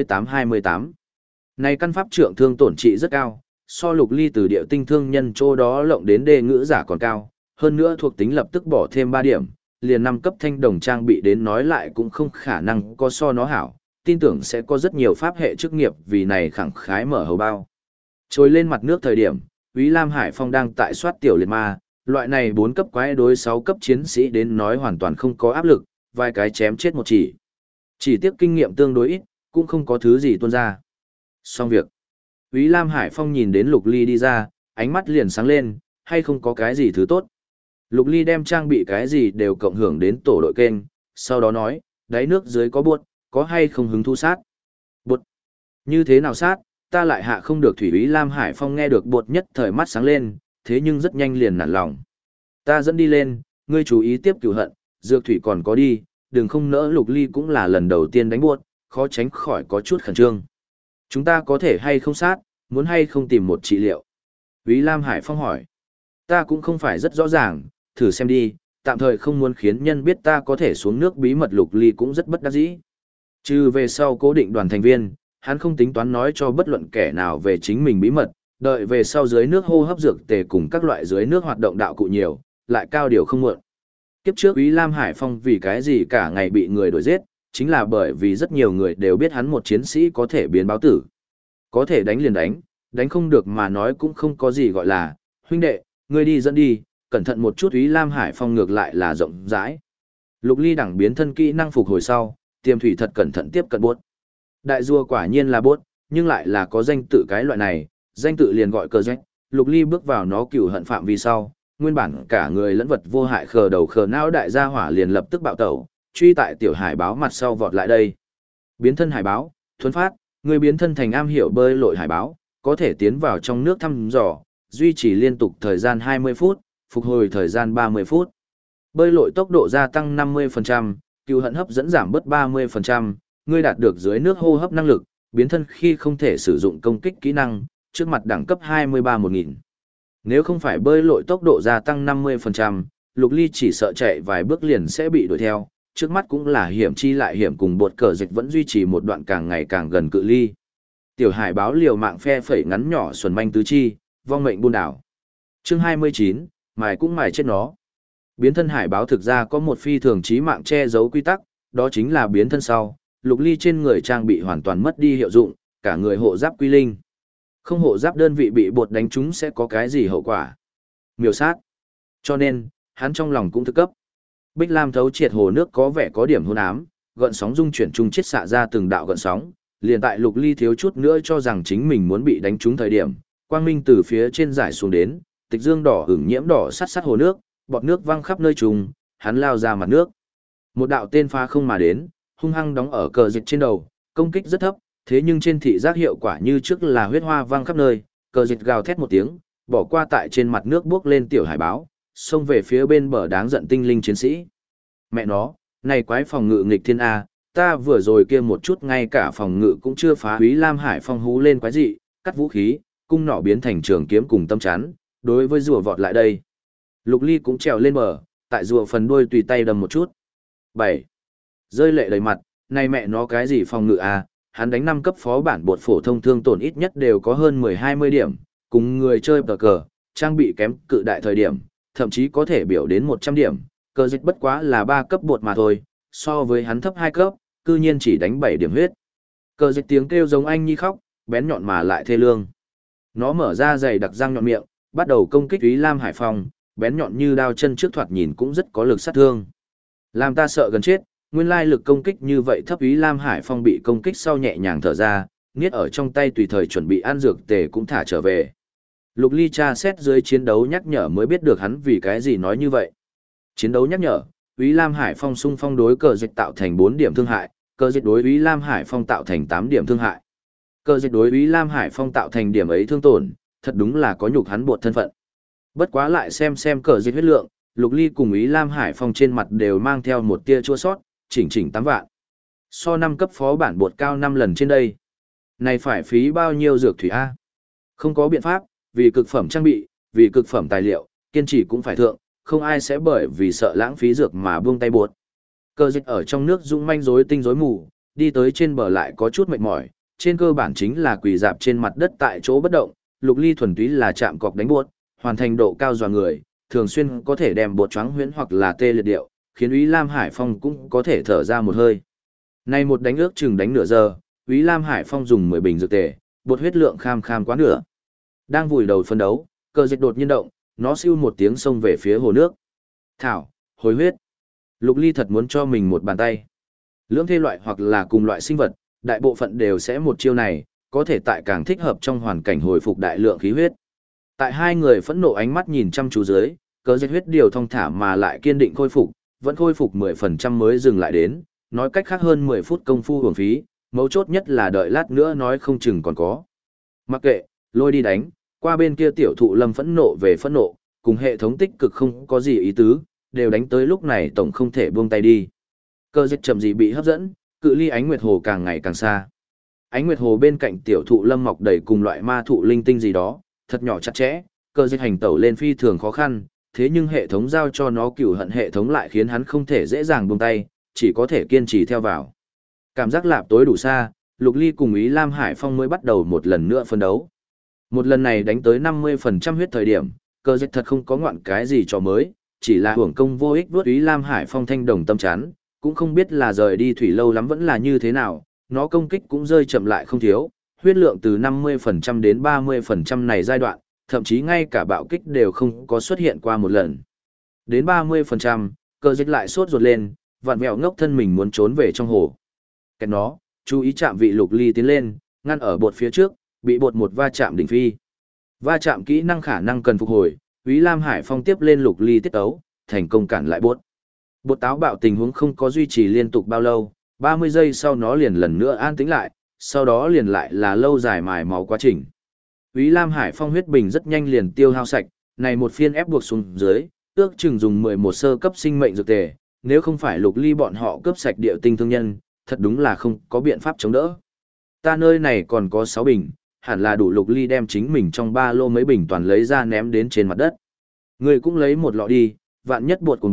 28-28. Này căn pháp trượng thương tổn trị rất cao, so Lục Ly từ địa tinh thương nhân chỗ đó lộng đến đề ngữ giả còn cao, hơn nữa thuộc tính lập tức bỏ thêm 3 điểm, liền 5 cấp thanh đồng trang bị đến nói lại cũng không khả năng có so nó hảo, tin tưởng sẽ có rất nhiều pháp hệ chức nghiệp vì này khẳng khái mở hầu bao. Trồi lên mặt nước thời điểm, Úy Lam Hải Phong đang tại soát tiểu liệt ma, loại này 4 cấp quái đối 6 cấp chiến sĩ đến nói hoàn toàn không có áp lực, vài cái chém chết một chỉ. Chỉ tiếc kinh nghiệm tương đối ít, cũng không có thứ gì tuôn ra. Xong việc. Úy Lam Hải Phong nhìn đến Lục Ly đi ra, ánh mắt liền sáng lên, hay không có cái gì thứ tốt. Lục Ly đem trang bị cái gì đều cộng hưởng đến tổ đội kênh, sau đó nói, đáy nước dưới có buột, có hay không hứng thú sát. Buột. Như thế nào sát, ta lại hạ không được. Thủy Úy Lam Hải Phong nghe được buột nhất thời mắt sáng lên, thế nhưng rất nhanh liền nản lòng. Ta dẫn đi lên, ngươi chú ý tiếp cửu hận, dược thủy còn có đi, đừng không nỡ. Lục Ly cũng là lần đầu tiên đánh buột, khó tránh khỏi có chút khẩn trương. Chúng ta có thể hay không sát, muốn hay không tìm một trị liệu? Úy Lam Hải Phong hỏi. Ta cũng không phải rất rõ ràng, thử xem đi, tạm thời không muốn khiến nhân biết ta có thể xuống nước bí mật. Lục Ly cũng rất bất đắc dĩ. Trừ về sau cố định đoàn thành viên, hắn không tính toán nói cho bất luận kẻ nào về chính mình bí mật, đợi về sau dưới nước hô hấp dược tề cùng các loại dưới nước hoạt động đạo cụ nhiều, lại cao điều không muộn. Kiếp trước Úy Lam Hải Phong vì cái gì cả ngày bị người đuổi giết, chính là bởi vì rất nhiều người đều biết hắn một chiến sĩ có thể biến báo tử. Có thể đánh liền đánh, đánh không được mà nói cũng không có gì gọi là, huynh đệ, ngươi đi dẫn đi, cẩn thận một chút. Úy Lam Hải Phong ngược lại là rộng rãi. Lục Ly đẳng biến thân kỹ năng phục hồi sau, Tiềm Thủy thật cẩn thận tiếp cận buốt. Đại rùa quả nhiên là buốt, nhưng lại là có danh tự cái loại này, danh tự liền gọi cờ rách. Lục Ly bước vào nó cửu hận phạm vi sau, nguyên bản cả người lẫn vật vô hại khờ đầu khờ não đại gia hỏa liền lập tức bạo tẩu, truy tại tiểu hải báo mặt sau vọt lại đây. Biến thân hải báo, thuấn phát, người biến thân thành am hiểu bơi lội hải báo, có thể tiến vào trong nước thăm dò, duy trì liên tục thời gian 20 phút, phục hồi thời gian 30 phút. Bơi lội tốc độ gia tăng 50%, cừu hận hấp dẫn giảm bớt 30%, ngươi đạt được dưới nước hô hấp năng lực, biến thân khi không thể sử dụng công kích kỹ năng, trước mặt đẳng cấp 23-1000. Nếu không phải bơi lội tốc độ gia tăng 50%, Lục Ly chỉ sợ chạy vài bước liền sẽ bị đuổi theo, trước mắt cũng là hiểm chi lại hiểm, cùng bột cờ dịch vẫn duy trì một đoạn càng ngày càng gần cự ly. Tiểu hải báo liều mạng phe phẩy ngắn nhỏ xuẩn manh tứ chi, vong mệnh buôn đảo. Chương 29, mài cũng mài chết nó. Biến thân hải báo thực ra có một phi thường chí mạng che giấu quy tắc, đó chính là biến thân sau, Lục Ly trên người trang bị hoàn toàn mất đi hiệu dụng, cả người hộ giáp quy linh. Không hộ giáp đơn vị bị bột đánh trúng sẽ có cái gì hậu quả? Miểu sát. Cho nên, hắn trong lòng cũng thực cấp. Bích Lam thấu triệt hồ nước có vẻ có điểm hôn ám, gợn sóng dung chuyển chung chiết xạ ra từng đạo gợn sóng, liền tại Lục Ly thiếu chút nữa cho rằng chính mình muốn bị đánh trúng thời điểm, quang minh từ phía trên giải xuống đến, tịch dương đỏ ửng nhiễm đỏ sắt sắt hồ nước, bọt nước văng khắp nơi trùng, hắn lao ra mặt nước. Một đạo tên phá không mà đến, hung hăng đóng ở cờ dịch trên đầu, công kích rất thấp, thế nhưng trên thị giác hiệu quả như trước là huyết hoa văng khắp nơi, cờ dịch gào thét một tiếng, bỏ qua tại trên mặt nước bước lên tiểu hải báo, xông về phía bên bờ đáng giận tinh linh chiến sĩ. Mẹ nó, này quái phòng ngự nghịch thiên A, ta vừa rồi kia một chút ngay cả phòng ngự cũng chưa phá. Úy Lam Hải Phong hú lên quái dị, cắt vũ khí, cung nỏ biến thành trường kiếm cùng tâm chắn, đối với rùa vọt lại đây. Lục Ly cũng trèo lên bờ, tại rùa phần đuôi tùy tay đâm một chút. 7. Rơi lệ đầy mặt, này mẹ nó cái gì phòng ngự A, hắn đánh 5 cấp phó bản bột phổ thông thương tổn ít nhất đều có hơn 10-20 điểm, cùng người chơi tờ cờ, trang bị kém cự đại thời điểm, thậm chí có thể biểu đến 100 điểm, cờ dịch bất quá là 3 cấp bột mà thôi, so với hắn thấp 2 cấp, cư nhiên chỉ đánh 7 điểm huyết. Cờ dịch tiếng kêu giống anh nhi khóc, bén nhọn mà lại thê lương. Nó mở ra dày đặc răng nhọn miệng, bắt đầu công kích Úy Lam Hải Phong, bén nhọn như đao chân trước thoạt nhìn cũng rất có lực sát thương. Làm ta sợ gần chết, nguyên lai lực công kích như vậy thấp. Úy Lam Hải Phong bị công kích sau nhẹ nhàng thở ra, niết ở trong tay tùy thời chuẩn bị ăn dược tề cũng thả trở về. Lục Ly tra xét dưới chiến đấu nhắc nhở mới biết được hắn vì cái gì nói như vậy. Chiến đấu nhắc nhở, Úy Lam Hải Phong xung phong đối cờ dịch tạo thành 4 điểm thương hại, cờ dịch đối Úy Lam Hải Phong tạo thành 8 điểm thương hại. Cờ dịch đối Úy Lam Hải Phong tạo thành điểm ấy thương tổn, thật đúng là có nhục hắn bột thân phận. Bất quá lại xem cờ dịch huyết lượng, Lục Ly cùng Úy Lam Hải Phong trên mặt đều mang theo một tia chua sót, chỉnh 8 vạn. So 5 cấp phó bản bột cao 5 lần trên đây. Này phải phí bao nhiêu dược thủy A? Không có biện pháp, vì cực phẩm trang bị, vì cực phẩm tài liệu, kiên trì cũng phải thượng, không ai sẽ bởi vì sợ lãng phí dược mà buông tay bột. Cờ dịch ở trong nước dũng manh rối tinh rối mù, đi tới trên bờ lại có chút mệt mỏi, trên cơ bản chính là quỳ dạp trên mặt đất tại chỗ bất động. Lục Ly thuần túy là chạm cọc đánh bột, hoàn thành độ cao dọa người, thường xuyên có thể đem bột choáng huyễn hoặc là tê liệt điệu, khiến Úy Lam Hải Phong cũng có thể thở ra một hơi. Này một đánh ước chừng đánh nửa giờ, Úy Lam Hải Phong dùng 10 bình dược tề, bột huyết lượng kham quá nửa. Đang vùi đầu phân đấu, cờ dịch đột nhiên động, nó siêu một tiếng xông về phía hồ nước. Thảo, hồi huyết. Lục Ly thật muốn cho mình một bàn tay. Lưỡng thê loại hoặc là cùng loại sinh vật, đại bộ phận đều sẽ một chiêu này, có thể tại càng thích hợp trong hoàn cảnh hồi phục đại lượng khí huyết. Tại hai người phẫn nộ ánh mắt nhìn chăm chú dưới, cờ dịch huyết điều thong thả mà lại kiên định khôi phục, vẫn khôi phục 10% mới dừng lại đến, nói cách khác hơn 10 phút công phu uổng phí, mấu chốt nhất là đợi lát nữa nói không chừng còn có. Mặc kệ, lôi đi đánh, qua bên kia tiểu thụ lâm phẫn nộ về phẫn nộ, cùng hệ thống tích cực không có gì ý tứ, đều đánh tới lúc này tổng không thể buông tay đi. Cơ dịch chậm gì bị hấp dẫn, cự ly ánh nguyệt hồ càng ngày càng xa. Ánh nguyệt hồ bên cạnh tiểu thụ lâm mọc đầy cùng loại ma thụ linh tinh gì đó, thật nhỏ chặt chẽ, cơ dịch hành tẩu lên phi thường khó khăn, thế nhưng hệ thống giao cho nó cửu hận hệ thống lại khiến hắn không thể dễ dàng buông tay, chỉ có thể kiên trì theo vào. Cảm giác lạp tối đủ xa, Lục Ly cùng Úy Lam Hải Phong mới bắt đầu một lần nữa phân đấu. Một lần này đánh tới 50% huyết thời điểm, cờ dịch thật không có ngoạn cái gì cho mới, chỉ là hưởng công vô ích vuốt Úy Lam Hải Phong thanh đồng tâm chán, cũng không biết là rời đi thủy lâu lắm vẫn là như thế nào, nó công kích cũng rơi chậm lại không thiếu, huyết lượng từ 50% đến 30% này giai đoạn, thậm chí ngay cả bạo kích đều không có xuất hiện qua một lần. Đến 30%, cờ dịch lại sốt ruột lên, vặn vẹo ngốc thân mình muốn trốn về trong hồ. Cái nó, chú ý chạm vị Lục Ly tiến lên, ngăn ở bột phía trước, bị bột một va chạm đỉnh phi. Va chạm kỹ năng khả năng cần phục hồi, Úy Lam Hải Phong tiếp lên Lục Ly tiết ấu, thành công cản lại bột. Bột táo bạo tình huống không có duy trì liên tục bao lâu, 30 giây sau nó liền lần nữa an tĩnh lại, sau đó liền lại là lâu dài mài máu quá trình. Úy Lam Hải Phong huyết bình rất nhanh liền tiêu hao sạch, này một phiên ép buộc xuống dưới, ước chừng dùng 11 sơ cấp sinh mệnh dược tề, nếu không phải Lục Ly bọn họ cướp sạch địa tinh thương nhân, thật đúng là không có biện pháp chống đỡ. Ta nơi này còn có 6 bình, hẳn là đủ. Lục Ly đem chính mình trong ba lô mấy bình toàn lấy ra ném đến trên mặt đất. Người cũng lấy một lọ đi, vạn nhất bột cuồng bạo,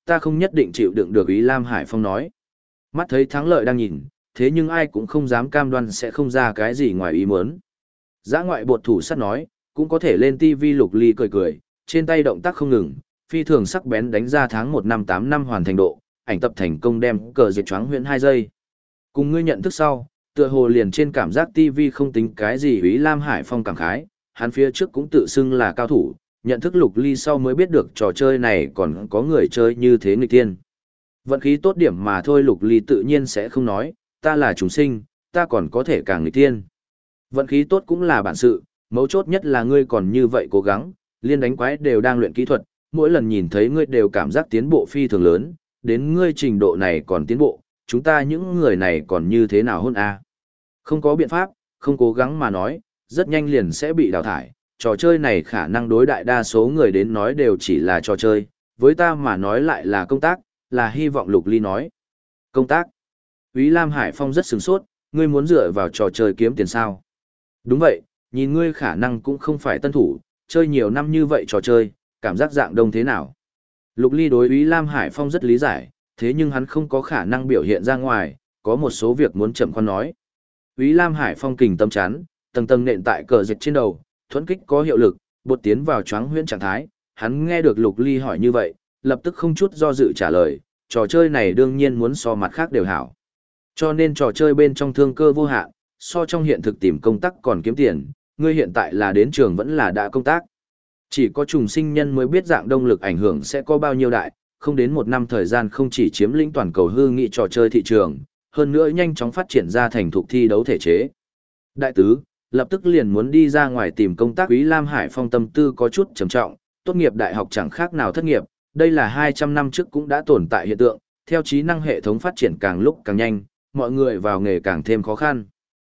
ta không nhất định chịu đựng được, Ý Lam Hải Phong nói. Mắt thấy thắng lợi đang nhìn, thế nhưng ai cũng không dám cam đoan sẽ không ra cái gì ngoài ý muốn. Dã ngoại bột thủ sắt nói, cũng có thể lên TV. Lục Ly cười cười, trên tay động tác không ngừng, phi thường sắc bén đánh ra tháng 1 năm 8 năm hoàn thành độ, ảnh tập thành công đem cờ diệt choáng huyện 2 giây. Cùng ngươi nhận thức sau, tựa hồ liền trên cảm giác TV không tính cái gì. Ý Lam Hải Phong cảm khái, hắn phía trước cũng tự xưng là cao thủ, nhận thức Lục Ly sau mới biết được trò chơi này còn có người chơi như thế nghịch tiên. Vận khí tốt điểm mà thôi. Lục Ly tự nhiên sẽ không nói, ta là chúng sinh, ta còn có thể càng nghịch tiên. Vận khí tốt cũng là bản sự, mấu chốt nhất là ngươi còn như vậy cố gắng, liên đánh quái đều đang luyện kỹ thuật, mỗi lần nhìn thấy ngươi đều cảm giác tiến bộ phi thường lớn, đến ngươi trình độ này còn tiến bộ, chúng ta những người này còn như thế nào hôn a? Không có biện pháp, không cố gắng mà nói, rất nhanh liền sẽ bị đào thải. Trò chơi này khả năng đối đại đa số người đến nói đều chỉ là trò chơi, với ta mà nói lại là công tác, là hy vọng. Lục Ly nói. Công tác? Úy Lam Hải Phong rất sửng sốt, ngươi muốn dựa vào trò chơi kiếm tiền sao? Đúng vậy, nhìn ngươi khả năng cũng không phải tân thủ, chơi nhiều năm như vậy trò chơi, cảm giác dạng đông thế nào? Lục Ly đối Úy Lam Hải Phong rất lý giải, thế nhưng hắn không có khả năng biểu hiện ra ngoài, có một số việc muốn chậm khoan nói. Úy Lam Hải Phong kình tâm chán, tầng tầng nện tại cờ dịch trên đầu, thuẫn kích có hiệu lực, bột tiến vào choáng huyễn trạng thái. Hắn nghe được Lục Ly hỏi như vậy, lập tức không chút do dự trả lời, trò chơi này đương nhiên muốn so mặt khác đều hảo. Cho nên trò chơi bên trong thương cơ vô hạn, so trong hiện thực tìm công tác còn kiếm tiền, ngươi hiện tại là đến trường vẫn là đã công tác. Chỉ có trùng sinh nhân mới biết dạng đông lực ảnh hưởng sẽ có bao nhiêu đại, không đến 1 năm thời gian không chỉ chiếm lĩnh toàn cầu hư nghị trò chơi thị trường, hơn nữa nhanh chóng phát triển ra thành thục thi đấu thể chế. Đại tứ, lập tức liền muốn đi ra ngoài tìm công tác. Úy Lam Hải Phong tâm tư có chút trầm trọng, tốt nghiệp đại học chẳng khác nào thất nghiệp, đây là 200 năm trước cũng đã tồn tại hiện tượng, theo trí năng hệ thống phát triển càng lúc càng nhanh, mọi người vào nghề càng thêm khó khăn.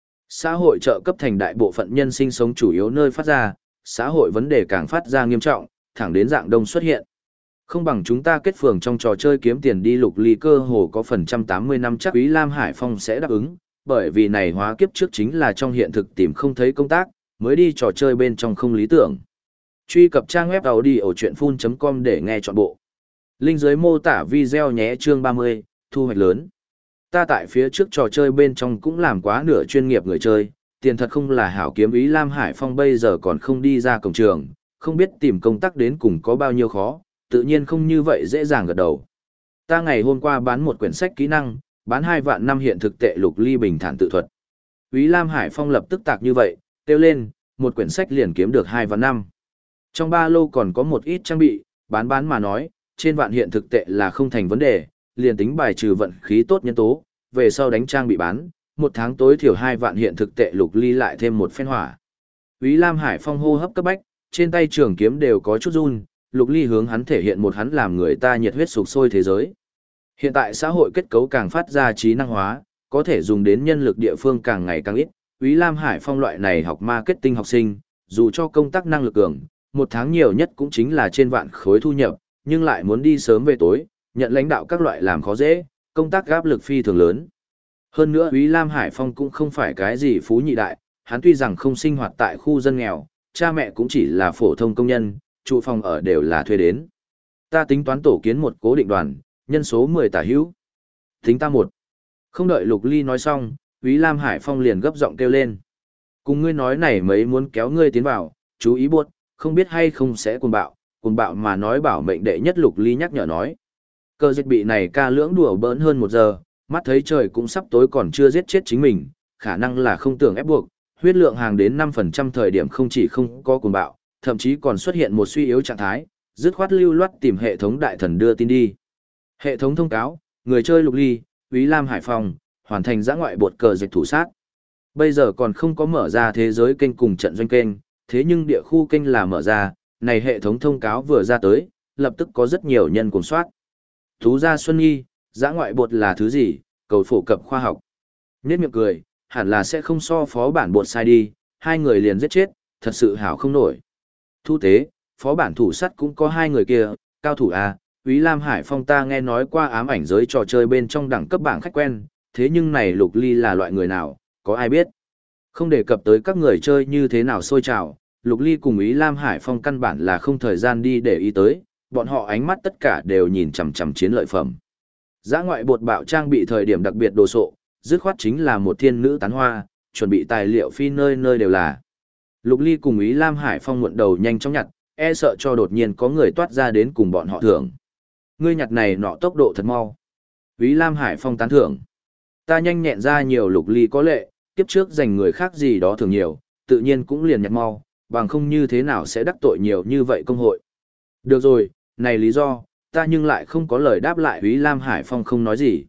Xã hội trợ cấp thành đại bộ phận nhân sinh sống chủ yếu nơi phát ra, xã hội vấn đề càng phát ra nghiêm trọng, thẳng đến dạng đông xuất hiện. Không bằng chúng ta kết phường trong trò chơi kiếm tiền đi. Lục Ly cơ hồ có phần 180 năm chắc Úy Lam Hải Phong sẽ đáp ứng, bởi vì này hóa kiếp trước chính là trong hiện thực tìm không thấy công tác, mới đi trò chơi bên trong không lý tưởng. Truy cập trang web audiochuyenphun.com để nghe trọn bộ. Link dưới mô tả video nhé. Chương 30, thu hoạch lớn. Ta tại phía trước trò chơi bên trong cũng làm quá nửa chuyên nghiệp người chơi, tiền thật không là hảo kiếm. Úy Lam Hải Phong bây giờ còn không đi ra cổng trường, không biết tìm công tác đến cùng có bao nhiêu khó, tự nhiên không như vậy dễ dàng gật đầu. Ta ngày hôm qua bán một quyển sách kỹ năng, bán 2 vạn năm hiện thực tệ. Lục Ly bình thản tự thuật. Úy Lam Hải Phong lập tức tạc như vậy, kêu lên, một quyển sách liền kiếm được 2 vạn năm. Trong ba lô còn có một ít trang bị, bán mà nói, trên vạn hiện thực tệ là không thành vấn đề, liền tính bài trừ vận khí tốt nhân tố, về sau đánh trang bị bán, 1 tháng tối thiểu 2 vạn hiện thực tệ. Lục Ly lại thêm một phen hỏa. Úy Lam Hải Phong hô hấp cấp bách, trên tay trường kiếm đều có chút run. Lục Ly hướng hắn thể hiện một hắn làm người ta nhiệt huyết sục sôi thế giới. Hiện tại xã hội kết cấu càng phát ra trí năng hóa, có thể dùng đến nhân lực địa phương càng ngày càng ít. Úy Lam Hải Phong loại này học marketing học sinh, dù cho công tác năng lực cường, 1 tháng nhiều nhất cũng chính là trên vạn khối thu nhập, nhưng lại muốn đi sớm về tối, nhận lãnh đạo các loại làm khó dễ, công tác áp lực phi thường lớn. Hơn nữa Úy Lam Hải Phong cũng không phải cái gì phú nhị đại, hắn tuy rằng không sinh hoạt tại khu dân nghèo, cha mẹ cũng chỉ là phổ thông công nhân, trụ phòng ở đều là thuê đến. Ta tính toán tổ kiến một cố định đoàn, nhân số 10 tả hữu. Tính ta một. Không đợi Lục Ly nói xong, Úy Lam Hải Phong liền gấp giọng kêu lên. Cùng ngươi nói này mấy muốn kéo ngươi tiến vào, chú ý buốt, không biết hay không sẽ cuồng bạo mà nói bảo mệnh đệ nhất. Lục Ly nhắc nhở nói. Cơ dịch bị này ca lưỡng đùa bỡn hơn 1 giờ, mắt thấy trời cũng sắp tối còn chưa giết chết chính mình, khả năng là không tưởng ép buộc, huyết lượng hàng đến 5% thời điểm không chỉ không có cuồng bạo, thậm chí còn xuất hiện một suy yếu trạng thái, dứt khoát lưu loát tìm hệ thống đại thần đưa tin đi. Hệ thống thông cáo, người chơi Lục Ly, Úy Lam Hải Phong, hoàn thành dã ngoại bột cờ dịch thủ sát. Bây giờ còn không có mở ra thế giới kênh cùng trận doanh kênh, thế nhưng địa khu kênh là mở ra, này hệ thống thông cáo vừa ra tới, lập tức có rất nhiều nhân cùng soát. Thú gia Xuân Nhi, dã ngoại bột là thứ gì, cầu phổ cập khoa học. Nhết miệng cười, hẳn là sẽ không so phó bản bột sai đi, 2 người liền giết chết, thật sự hảo không nổi. Thu tế, phó bản thủ sắt cũng có 2 người kia, cao thủ A, Úy Lam Hải Phong ta nghe nói qua ám ảnh giới trò chơi bên trong đẳng cấp bảng khách quen, thế nhưng này Lục Ly là loại người nào, có ai biết? Không đề cập tới các người chơi như thế nào sôi trào, Lục Ly cùng Úy Lam Hải Phong căn bản là không thời gian đi để ý tới, bọn họ ánh mắt tất cả đều nhìn chằm chằm chiến lợi phẩm. Dã ngoại bột bạo trang bị thời điểm đặc biệt đồ sộ, dứt khoát chính là một thiên nữ tán hoa, chuẩn bị tài liệu phi nơi nơi đều là. Lục Ly cùng Ý Lam Hải Phong muộn đầu nhanh chóng nhặt, e sợ cho đột nhiên có người toát ra đến cùng bọn họ thưởng. Ngươi nhặt này nọ tốc độ thật mau. Ý Lam Hải Phong tán thưởng. Ta nhanh nhẹn ra nhiều. Lục Ly có lệ, kiếp trước dành người khác gì đó thường nhiều, tự nhiên cũng liền nhặt mau, bằng không như thế nào sẽ đắc tội nhiều như vậy công hội. Được rồi, này lý do, ta nhưng lại không có lời đáp lại. Ý Lam Hải Phong không nói gì.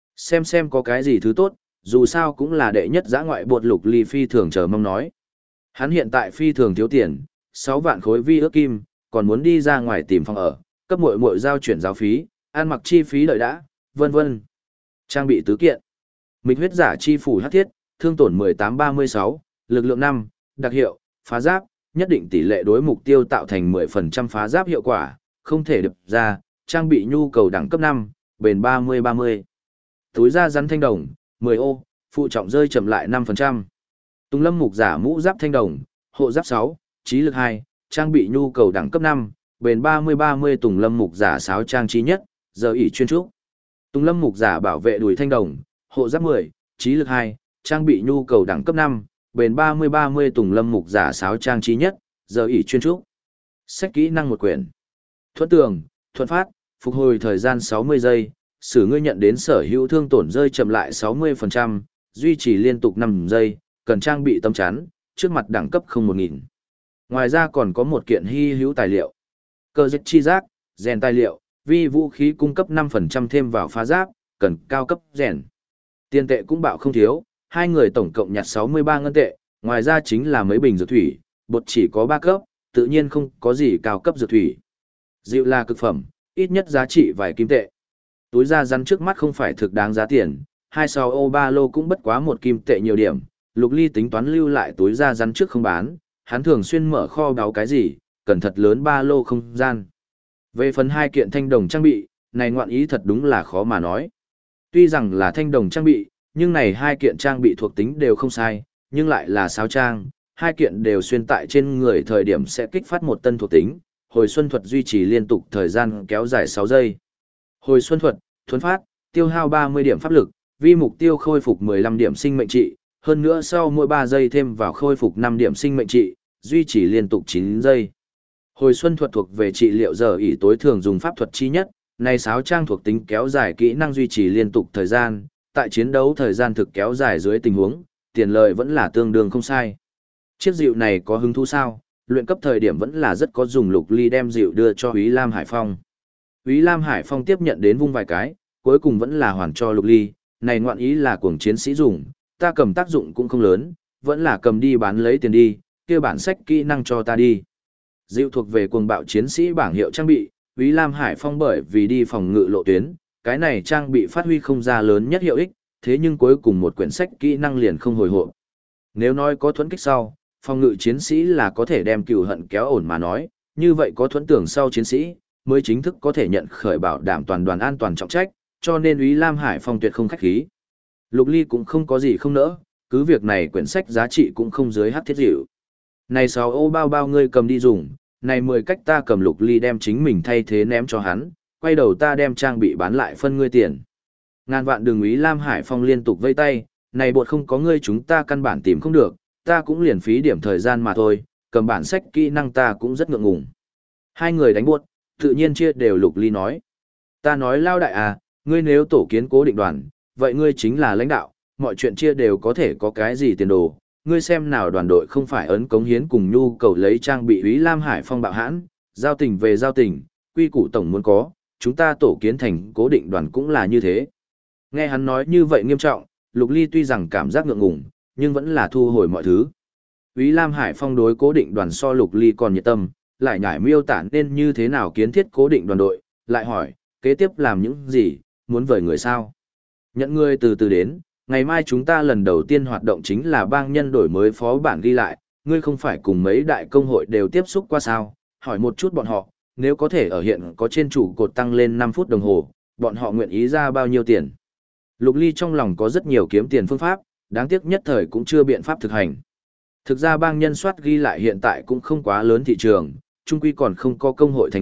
Xem có cái gì thứ tốt, dù sao cũng là đệ nhất dã ngoại bột. Lục Ly phi thường chờ mong nói. Hắn hiện tại phi thường thiếu tiền, 6 vạn khối vi ước kim, còn muốn đi ra ngoài tìm phòng ở, cấp muội muội giao chuyển giáo phí, ăn mặc chi phí đợi đã, vân vân. Trang bị tứ kiện. Mịch huyết giả chi phủ hắc thiết, thương tổn 18-36, lực lượng 5, đặc hiệu, phá giáp, nhất định tỷ lệ đối mục tiêu tạo thành 10% phá giáp hiệu quả, không thể đập ra, trang bị nhu cầu đẳng cấp 5, bền 30-30. Túi da rắn thanh đồng, 10 ô, phụ trọng rơi chậm lại 5%. Tùng lâm mục giả mũ giáp thanh đồng, hộ giáp 6, trí lực 2, trang bị nhu cầu đẳng cấp 5, bền 30-30. Tùng lâm mục giả sáo trang trí nhất, giờ ỷ chuyên trúc. Tùng lâm mục giả bảo vệ đùi thanh đồng, hộ giáp 10, trí lực 2, trang bị nhu cầu đẳng cấp 5, bền 30-30. Tùng lâm mục giả sáo trang trí nhất, giờ ỷ chuyên trúc. Sách kỹ năng một quyển. Thuẫn tường, thuận phát, phục hồi thời gian 60 giây, sử ngươi nhận đến sở hữu thương tổn rơi chậm lại 60%, duy trì liên tục 5 giây, cần trang bị tấm chắn, trước mặt đẳng cấp không 1000. Ngoài ra còn có một kiện hy hữu tài liệu. Cơ dịch chi giác, rèn tài liệu, vi vũ khí cung cấp 5% thêm vào phá giáp, cần cao cấp rèn. Tiền tệ cũng bạo không thiếu, hai người tổng cộng nhặt 63 ngân tệ, ngoài ra chính là mấy bình dược thủy, bột chỉ có 3 cấp, tự nhiên không có gì cao cấp dược thủy. Dịu là cực phẩm, ít nhất giá trị vài kim tệ. Túi da rắn trước mắt không phải thực đáng giá tiền, 26 ô ba lô cũng bất quá 1 kim tệ nhiều điểm. Lục Ly tính toán lưu lại túi da rắn trước không bán, hắn thường xuyên mở kho báu cái gì, cần thật lớn ba lô không gian. Về phần 2 kiện thanh đồng trang bị, này ngoạn ý thật đúng là khó mà nói. Tuy rằng là thanh đồng trang bị, nhưng này 2 kiện trang bị thuộc tính đều không sai, nhưng lại là sáo trang, 2 kiện đều xuyên tại trên người thời điểm sẽ kích phát một tân thuộc tính, hồi xuân thuật duy trì liên tục thời gian kéo dài 6 giây. Hồi xuân thuật, thuấn phát, tiêu hao 30 điểm pháp lực, vì mục tiêu khôi phục 15 điểm sinh mệnh trị, hơn nữa sau mỗi 3 giây thêm vào khôi phục 5 điểm sinh mệnh trị, duy trì liên tục 9 giây. Hồi xuân thuật thuộc về trị liệu giờ ỷ tối thường dùng pháp thuật chi nhất, này sáo trang thuộc tính kéo dài kỹ năng duy trì liên tục thời gian, tại chiến đấu thời gian thực kéo dài dưới tình huống, tiền lợi vẫn là tương đương không sai. Chiếc dịu này có hứng thú sao? Luyện cấp thời điểm vẫn là rất có dùng. Lục Ly đem dịu đưa cho Úy Lam Hải Phong. Úy Lam Hải Phong tiếp nhận đến vung vài cái, cuối cùng vẫn là hoàn cho Lục Ly, này ngoạn ý là cuồng chiến sĩ dùng, ta cầm tác dụng cũng không lớn, vẫn là cầm đi bán lấy tiền đi, kia bản sách kỹ năng cho ta đi. Dịu thuộc về cuồng bạo chiến sĩ bảng hiệu trang bị, Úy Lam Hải Phong bởi vì đi phòng ngự lộ tuyến, cái này trang bị phát huy không ra lớn nhất hiệu ích, thế nhưng cuối cùng một quyển sách kỹ năng liền không hồi hộp. Nếu nói có thuẫn kích sau, phòng ngự chiến sĩ là có thể đem cừu hận kéo ổn mà nói, như vậy có thuẫn tưởng sau chiến sĩ, mới chính thức có thể nhận khởi bảo đảm toàn đoàn an toàn trọng trách, cho nên Úy Lam Hải Phong tuyệt không khách khí. Lục Ly cũng không có gì không nỡ, cứ việc này quyển sách giá trị cũng không dưới hắc thiết dịu. Này 6 ô bao ngươi cầm đi dùng, này 10 cách ta cầm. Lục Ly đem chính mình thay thế ném cho hắn, quay đầu ta đem trang bị bán lại phân ngươi tiền. Ngàn vạn đừng. Úy Lam Hải Phong liên tục vây tay, này bột không có ngươi chúng ta căn bản tìm không được, ta cũng liền phí điểm thời gian mà thôi, cầm bản sách kỹ năng ta cũng rất ngượng ngùng. Hai người đánh buốt, tự nhiên chia đều. Lục Ly nói, ta nói lao đại à, ngươi nếu tổ kiến cố định đoàn, vậy ngươi chính là lãnh đạo, mọi chuyện chia đều có thể có cái gì tiền đồ, ngươi xem nào đoàn đội không phải ấn cống hiến cùng nhu cầu lấy trang bị. Úy Lam Hải Phong bạo hãn, giao tình về giao tình, quy củ tổng muốn có, chúng ta tổ kiến thành cố định đoàn cũng là như thế. Nghe hắn nói như vậy nghiêm trọng, Lục Ly tuy rằng cảm giác ngượng ngùng, nhưng vẫn là thu hồi mọi thứ. Úy Lam Hải Phong đối cố định đoàn so Lục Ly còn nhiệt tâm, lại nhải miêu tả nên như thế nào kiến thiết cố định đoàn đội, lại hỏi, kế tiếp làm những gì, muốn vời người sao? Nhận người từ từ đến, ngày mai chúng ta lần đầu tiên hoạt động chính là bang nhân đổi mới phó bản ghi lại, ngươi không phải cùng mấy đại công hội đều tiếp xúc qua sao, hỏi một chút bọn họ, nếu có thể ở hiện có trên trụ cột tăng lên 5 phút đồng hồ, bọn họ nguyện ý ra bao nhiêu tiền. Lục Ly trong lòng có rất nhiều kiếm tiền phương pháp, đáng tiếc nhất thời cũng chưa biện pháp thực hành. Thực ra bang nhân soát ghi lại hiện tại cũng không quá lớn thị trường, chung quy còn không có công hội thành lập,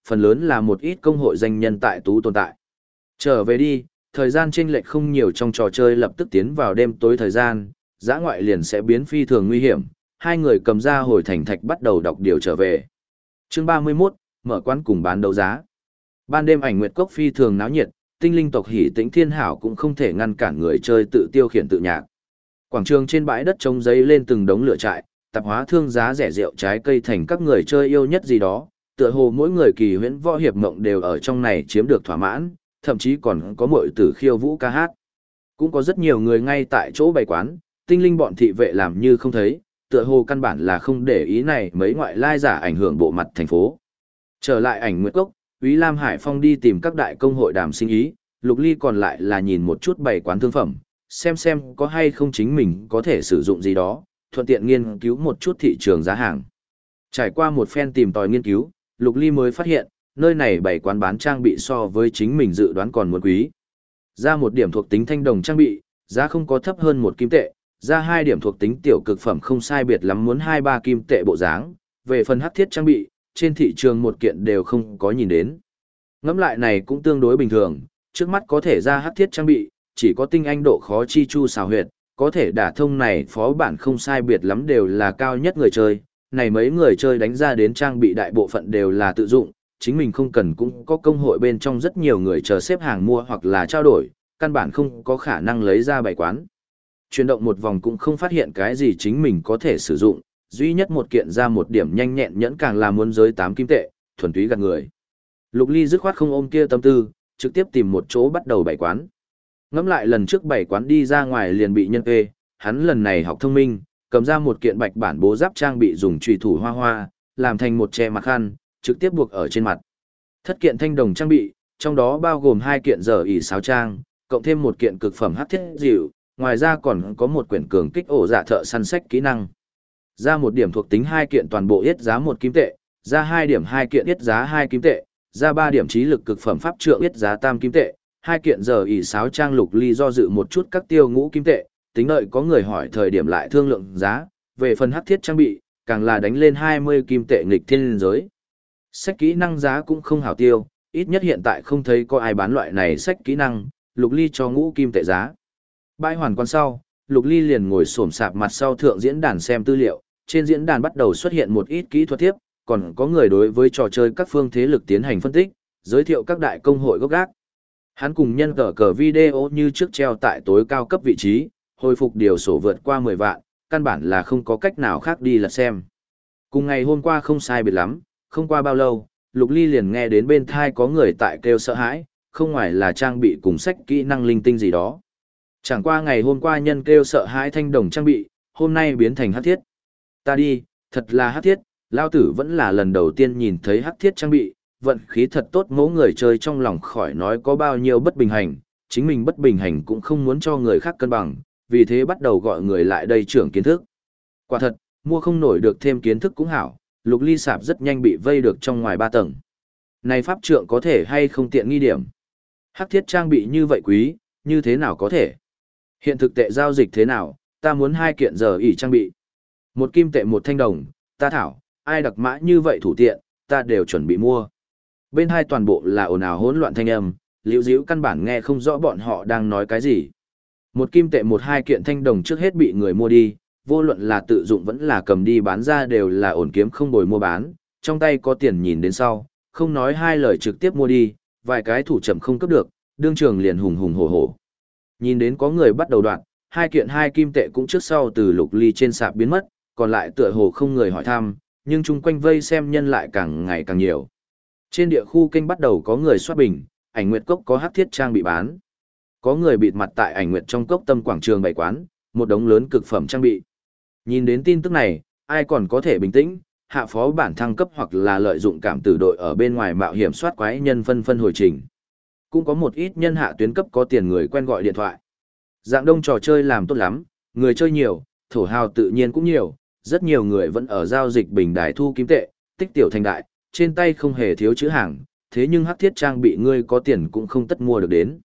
phần lớn là một ít công hội danh nhân tại tú tồn tại. Trở về đi, thời gian chênh lệch không nhiều trong trò chơi lập tức tiến vào đêm tối thời gian, dã ngoại liền sẽ biến phi thường nguy hiểm, hai người cầm ra hồi thành thạch bắt đầu đọc điều trở về. Chương 31, mở quán cùng bán đấu giá. Ban đêm Ảnh Nguyệt Cốc phi thường náo nhiệt, tinh linh tộc Hỉ Tĩnh Thiên Hảo cũng không thể ngăn cản người chơi tự tiêu khiển tự nhạc. Quảng trường trên bãi đất trống giấy lên từng đống lửa trại, tạp hóa thương giá rẻ rượu trái cây thành các người chơi yêu nhất gì đó, tựa hồ mỗi người kỳ huyễn võ hiệp mộng đều ở trong này chiếm được thỏa mãn, thậm chí còn có muội tử khiêu vũ ca hát. Cũng có rất nhiều người ngay tại chỗ bày quán, tinh linh bọn thị vệ làm như không thấy, tựa hồ căn bản là không để ý này mấy ngoại lai giả ảnh hưởng bộ mặt thành phố. Trở lại Ảnh Nguyệt Cốc, Úy Lam Hải Phong đi tìm các đại công hội đàm sinh ý, Lục Ly còn lại là nhìn một chút bày quán thương phẩm, xem có hay không chính mình có thể sử dụng gì đó, thuận tiện nghiên cứu một chút thị trường giá hàng. Trải qua một phen tìm tòi nghiên cứu, Lục Ly mới phát hiện, nơi này bày quán bán trang bị so với chính mình dự đoán còn muốn quý. Ra một điểm thuộc tính thanh đồng trang bị, giá không có thấp hơn 1 kim tệ, ra 2 điểm thuộc tính tiểu cực phẩm không sai biệt lắm muốn 2-3 kim tệ bộ dáng, về phần hắc thiết trang bị, trên thị trường một kiện đều không có nhìn đến. Ngẫm lại này cũng tương đối bình thường, trước mắt có thể ra hắc thiết trang bị, chỉ có tinh anh độ khó chi chu xào huyệt, có thể đả thông này phó bản không sai biệt lắm đều là cao nhất người chơi, này mấy người chơi đánh ra đến trang bị đại bộ phận đều là tự dụng, chính mình không cần cũng có công hội bên trong rất nhiều người chờ xếp hàng mua hoặc là trao đổi, căn bản không có khả năng lấy ra bày quán. Chuyển động một vòng cũng không phát hiện cái gì chính mình có thể sử dụng, duy nhất một kiện ra một điểm nhanh nhẹn nhẫn càng là muốn giới 8 kim tệ, thuần túy gạt người. Lục Ly dứt khoát không ôm kia tâm tư, trực tiếp tìm một chỗ bắt đầu bày quán. Ngẫm lại lần trước bày quán đi ra ngoài liền bị nhân kê, hắn lần này học thông minh, cầm ra một kiện bạch bản bố giáp trang bị dùng chùy thủ hoa hoa, làm thành một che mặt khăn, trực tiếp buộc ở trên mặt. Thất kiện thanh đồng trang bị, trong đó bao gồm 2 kiện giờ ỉ sáo trang, cộng thêm một kiện cực phẩm hắc thiết dịu, ngoài ra còn có một quyển cường kích ổ dạ thợ săn sách kỹ năng. Ra một điểm thuộc tính 2 kiện toàn bộ yết giá 1 kim tệ, ra 2 điểm 2 kiện yết giá 2 kim tệ, ra 3 điểm trí lực cực phẩm pháp trượng yết giá 3 kim tệ, 2 kiện giờ ỉ sáo trang. Lục Ly do dự một chút các tiêu ngũ kim tệ, tính đợi có người hỏi thời điểm lại thương lượng giá, về phần hắc thiết trang bị, càng là đánh lên 20 kim tệ nghịch thiên giới. Sách kỹ năng giá cũng không hảo tiêu, ít nhất hiện tại không thấy có ai bán loại này sách kỹ năng, Lục Ly cho ngũ kim tệ giá. Bãi hoàn quan sau, Lục Ly liền ngồi xổm sạp mặt sau thượng diễn đàn xem tư liệu, trên diễn đàn bắt đầu xuất hiện một ít kỹ thuật thiếp, còn có người đối với trò chơi các phương thế lực tiến hành phân tích, giới thiệu các đại công hội gốc gác. Hắn cùng nhân cờ video như trước treo tại tối cao cấp vị trí, hồi phục điều sổ vượt qua 10 vạn, căn bản là không có cách nào khác đi lật xem. Cùng ngày hôm qua không sai biệt lắm, không qua bao lâu, Lục Ly liền nghe đến bên thai có người tại kêu sợ hãi, không ngoài là trang bị cùng sách kỹ năng linh tinh gì đó. Chẳng qua ngày hôm qua nhân kêu sợ hãi thanh đồng trang bị, hôm nay biến thành hắc thiết. Ta đi, thật là hắc thiết, lao tử vẫn là lần đầu tiên nhìn thấy hắc thiết trang bị, vận khí thật tốt, mỗi người chơi trong lòng khỏi nói có bao nhiêu bất bình hành, chính mình bất bình hành cũng không muốn cho người khác cân bằng, vì thế bắt đầu gọi người lại đây trưởng kiến thức. Quả thật, mua không nổi được thêm kiến thức cũng hảo, Lục Ly sạp rất nhanh bị vây được trong ngoài 3 tầng. Này pháp trượng có thể hay không tiện nghi điểm? Hắc thiết trang bị như vậy quý, như thế nào có thể? Hiện thực tệ giao dịch thế nào, ta muốn 2 kiện giờ ỉ trang bị. 1 kim tệ 1 thanh đồng, ta thảo, ai đặc mã như vậy thủ tiện, ta đều chuẩn bị mua. Bên hai toàn bộ là ồn ào hỗn loạn thanh âm, liễu díu căn bản nghe không rõ bọn họ đang nói cái gì. 1 kim tệ 1-2 kiện thanh đồng trước hết bị người mua đi, vô luận là tự dụng vẫn là cầm đi bán ra đều là ổn kiếm không bồi mua bán, trong tay có tiền nhìn đến sau, không nói hai lời trực tiếp mua đi, vài cái thủ chậm không cấp được, đương trường liền hùng hùng hổ hổ. Nhìn đến có người bắt đầu đoạn, 2 kiện 2 kim tệ cũng trước sau từ Lục Ly trên sạp biến mất, còn lại tựa hồ không người hỏi thăm, nhưng chung quanh vây xem nhân lại càng ngày càng nhiều. Trên địa khu kênh bắt đầu có người soát bình, Ảnh Nguyệt Cốc có hắc thiết trang bị bán. Có người bịt mặt tại Ảnh Nguyệt trong cốc tâm quảng trường bày quán, một đống lớn cực phẩm trang bị. Nhìn đến tin tức này, ai còn có thể bình tĩnh, hạ phó bản thăng cấp hoặc là lợi dụng cảm tử đội ở bên ngoài mạo hiểm soát quái nhân phân hồi trình. Cũng có một ít nhân hạ tuyến cấp có tiền người quen gọi điện thoại. Dạng đông trò chơi làm tốt lắm, người chơi nhiều, thổ hào tự nhiên cũng nhiều, rất nhiều người vẫn ở giao dịch bình đài thu kim tệ, tích tiểu thành đại, trên tay không hề thiếu chữ hàng, thế nhưng hắc thiết trang bị ngươi có tiền cũng không tất mua được đến.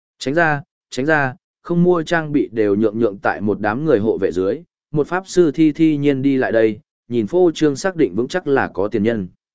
Tránh ra, không mua trang bị đều nhượng tại một đám người hộ vệ dưới, một pháp sư thi nhiên đi lại đây, nhìn phô trương xác định vững chắc là có tiền nhân.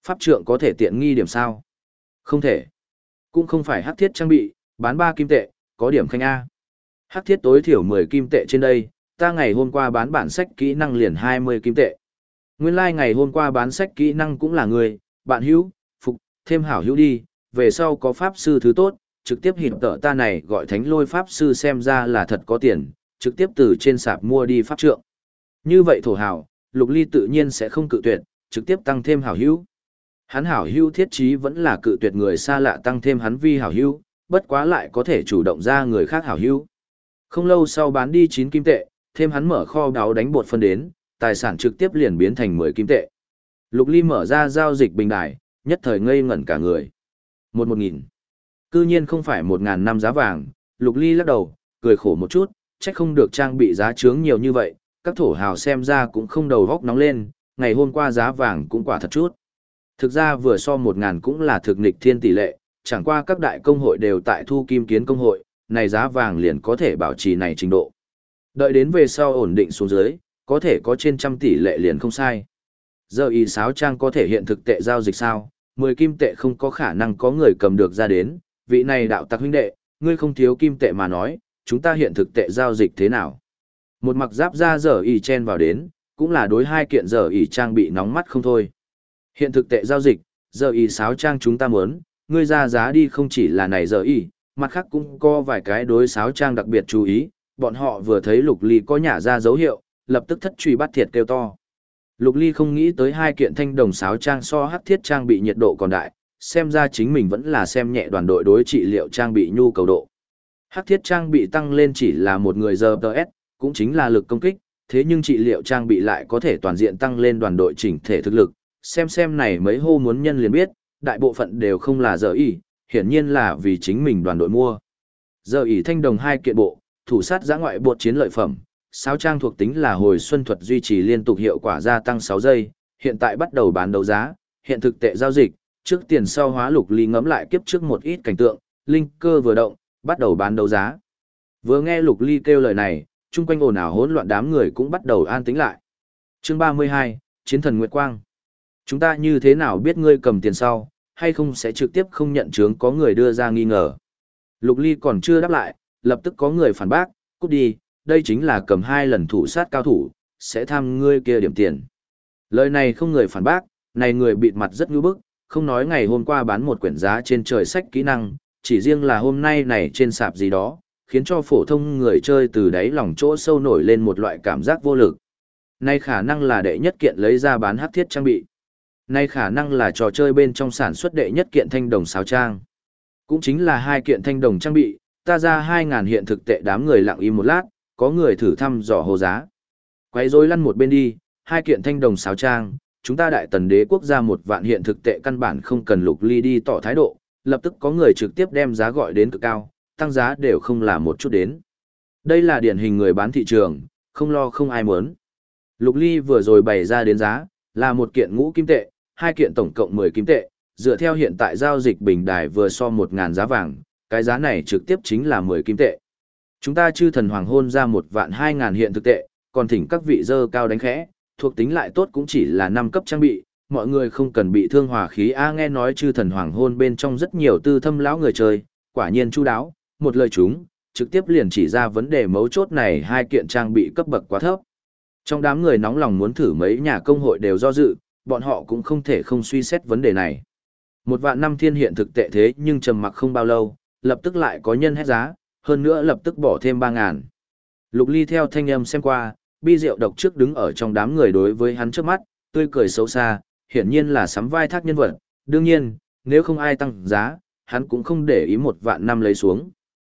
Pháp trượng có thể tiện nghi điểm sao? Không thể. Cũng không phải hắc thiết trang bị, bán 3 kim tệ, có điểm khanh A. Hắc thiết tối thiểu 10 kim tệ trên đây, ta ngày hôm qua bán bản sách kỹ năng liền 20 kim tệ. Nguyên lai like ngày hôm qua bán sách kỹ năng cũng là người, bạn hữu, phục, thêm hảo hữu đi, về sau có pháp sư thứ tốt, trực tiếp hịt tợ ta này gọi thánh lôi pháp sư xem ra là thật có tiền, trực tiếp từ trên sạp mua đi pháp trượng. Như vậy thổ hảo, Lục Ly tự nhiên sẽ không cự tuyệt, trực tiếp tăng thêm hảo hữu. Hắn hảo hữu thiết chí vẫn là cự tuyệt người xa lạ tăng thêm hắn vi hảo hữu, bất quá lại có thể chủ động ra người khác hảo hữu. Không lâu sau bán đi 9 kim tệ, thêm hắn mở kho báu đánh bột phân đến, tài sản trực tiếp liền biến thành 10 kim tệ. Lục Ly mở ra giao dịch bình đài, nhất thời ngây ngẩn cả người. 1.000. Cư nhiên không phải 1.000 năm giá vàng, Lục Ly lắc đầu, cười khổ một chút, chắc không được trang bị giá trướng nhiều như vậy, các thổ hào xem ra cũng không đầu góc nóng lên, ngày hôm qua giá vàng cũng quả thật chút. Thực ra vừa so 1.000 cũng là thực nghịch thiên tỷ lệ, chẳng qua các đại công hội đều tại thu kim kiến công hội, này giá vàng liền có thể bảo trì này trình độ. Đợi đến về sau ổn định xuống dưới, có thể có trên trăm tỷ lệ liền không sai. Giờ y sáo trang có thể hiện thực tệ giao dịch sao? 10 kim tệ không có khả năng có người cầm được ra đến, vị này đạo tặc huynh đệ, ngươi không thiếu kim tệ mà nói, chúng ta hiện thực tệ giao dịch thế nào? Một mặc giáp ra giờ y chen vào đến, cũng là đối hai kiện giờ y trang bị nóng mắt không thôi. Hiện thực tệ giao dịch, giờ y sáo trang chúng ta muốn, ngươi ra giá đi không chỉ là này giờ y, mặt khác cũng có vài cái đối sáo trang đặc biệt chú ý, bọn họ vừa thấy Lục Ly có nhả ra dấu hiệu, lập tức thất truy bắt thiệt kêu to. Lục Ly không nghĩ tới hai kiện thanh đồng sáo trang so hắc thiết trang bị nhiệt độ còn đại, xem ra chính mình vẫn là xem nhẹ đoàn đội đối trị liệu trang bị nhu cầu độ. Hắc thiết trang bị tăng lên chỉ là một người giờ DS, cũng chính là lực công kích, thế nhưng trị liệu trang bị lại có thể toàn diện tăng lên đoàn đội chỉnh thể thực lực. Xem này mấy hô muốn nhân liền biết, đại bộ phận đều không là giờ y, hiển nhiên là vì chính mình đoàn đội mua. Giờ y thanh đồng hai kiện bộ, thủ sát giã ngoại bột chiến lợi phẩm, sáo trang thuộc tính là hồi xuân thuật duy trì liên tục hiệu quả gia tăng 6 giây, hiện tại bắt đầu bán đấu giá, hiện thực tệ giao dịch, trước tiền sau hóa. Lục Ly ngẫm lại kiếp trước một ít cảnh tượng, linh cơ vừa động, bắt đầu bán đấu giá. Vừa nghe Lục Ly kêu lời này, chung quanh ồn ào hỗn loạn đám người cũng bắt đầu an tĩnh lại. Chương 32, Chiến thần Nguyệt Quang. Chúng ta như thế nào biết ngươi cầm tiền sau, hay không sẽ trực tiếp không nhận chướng có người đưa ra nghi ngờ. Lục Ly còn chưa đáp lại, lập tức có người phản bác, cút đi, đây chính là cầm 2 lần thủ sát cao thủ, sẽ tham ngươi kia điểm tiền. Lời này không người phản bác, này người bịt mặt rất ngư bức, không nói ngày hôm qua bán một quyển giá trên trời sách kỹ năng, chỉ riêng là hôm nay này trên sạp gì đó, khiến cho phổ thông người chơi từ đáy lòng chỗ sâu nổi lên một loại cảm giác vô lực. Này khả năng là đệ nhất kiện lấy ra bán hắc thiết trang bị. Này khả năng là trò chơi bên trong sản xuất đệ nhất kiện thanh đồng sáo trang. Cũng chính là 2 kiện thanh đồng trang bị, ta ra 2.000 hiện thực tệ. Đám người lặng im một lát, có người thử thăm dò hồ giá. Quay rối lăn một bên đi, 2 kiện thanh đồng sáo trang, chúng ta đại tần đế quốc ra 1 vạn hiện thực tệ, căn bản không cần Lục Ly đi tỏ thái độ, lập tức có người trực tiếp đem giá gọi đến cực cao, tăng giá đều không là một chút đến. Đây là điển hình người bán thị trường, không lo không ai muốn. Lục Ly vừa rồi bày ra đến giá, là 1 kiện ngũ kim tệ, 2 kiện tổng cộng 10 kim tệ, dựa theo hiện tại giao dịch bình đài vừa so 1.000 giá vàng, cái giá này trực tiếp chính là 10 kim tệ. Chúng ta chư thần hoàng hôn ra 1 vạn 2.000 hiện thực tệ, còn thỉnh các vị dơ cao đánh khẽ, thuộc tính lại tốt cũng chỉ là 5 cấp trang bị, mọi người không cần bị thương hòa khí. Nghe nói chư thần hoàng hôn bên trong rất nhiều tư thâm lão người chơi, quả nhiên chu đáo, một lời chúng, trực tiếp liền chỉ ra vấn đề mấu chốt này, 2 kiện trang bị cấp bậc quá thấp. Trong đám người nóng lòng muốn thử mấy nhà công hội đều do dự, bọn họ cũng không thể không suy xét vấn đề này. 1 vạn 5 thiên hiện thực tệ thế nhưng trầm mặc không bao lâu, lập tức lại có nhân hét giá, hơn nữa lập tức bỏ thêm 3.000. Lục Ly theo thanh âm xem qua, Bi Diệu Độc trước đứng ở trong đám người đối với hắn trước mắt, tươi cười xấu xa, hiển nhiên là sắm vai thác nhân vật. Đương nhiên, nếu không ai tăng giá, hắn cũng không để ý 1 vạn 5 lấy xuống.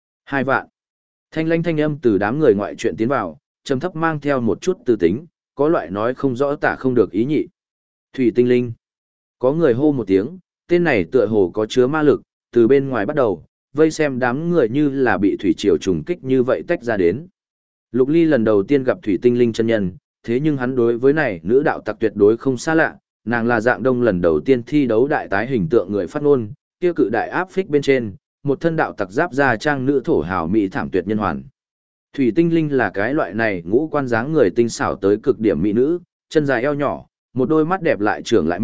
2 vạn. Thanh lãnh thanh âm từ đám người ngoại chuyện tiến vào, trầm thấp mang theo một chút tư tính, có loại nói không rõ tả không được ý nhị. Thủy tinh linh. Có người hô một tiếng, tên này tựa hồ có chứa ma lực, từ bên ngoài bắt đầu, vây xem đám người như là bị thủy triều trùng kích như vậy tách ra đến. Lục Ly lần đầu tiên gặp thủy tinh linh chân nhân, thế nhưng hắn đối với này nữ đạo tặc tuyệt đối không xa lạ, nàng là Dạng Đông lần đầu tiên thi đấu đại tái hình tượng người phát ngôn, kia cự đại áp phích bên trên, một thân đạo tặc giáp da trang nữ thổ hào mỹ thảm tuyệt nhân hoàn. Thủy tinh linh là cái loại này ngũ quan dáng người tinh xảo tới cực điểm mỹ nữ, chân dài eo nhỏ, một đôi mắt đẹp lại trưởng lại mị,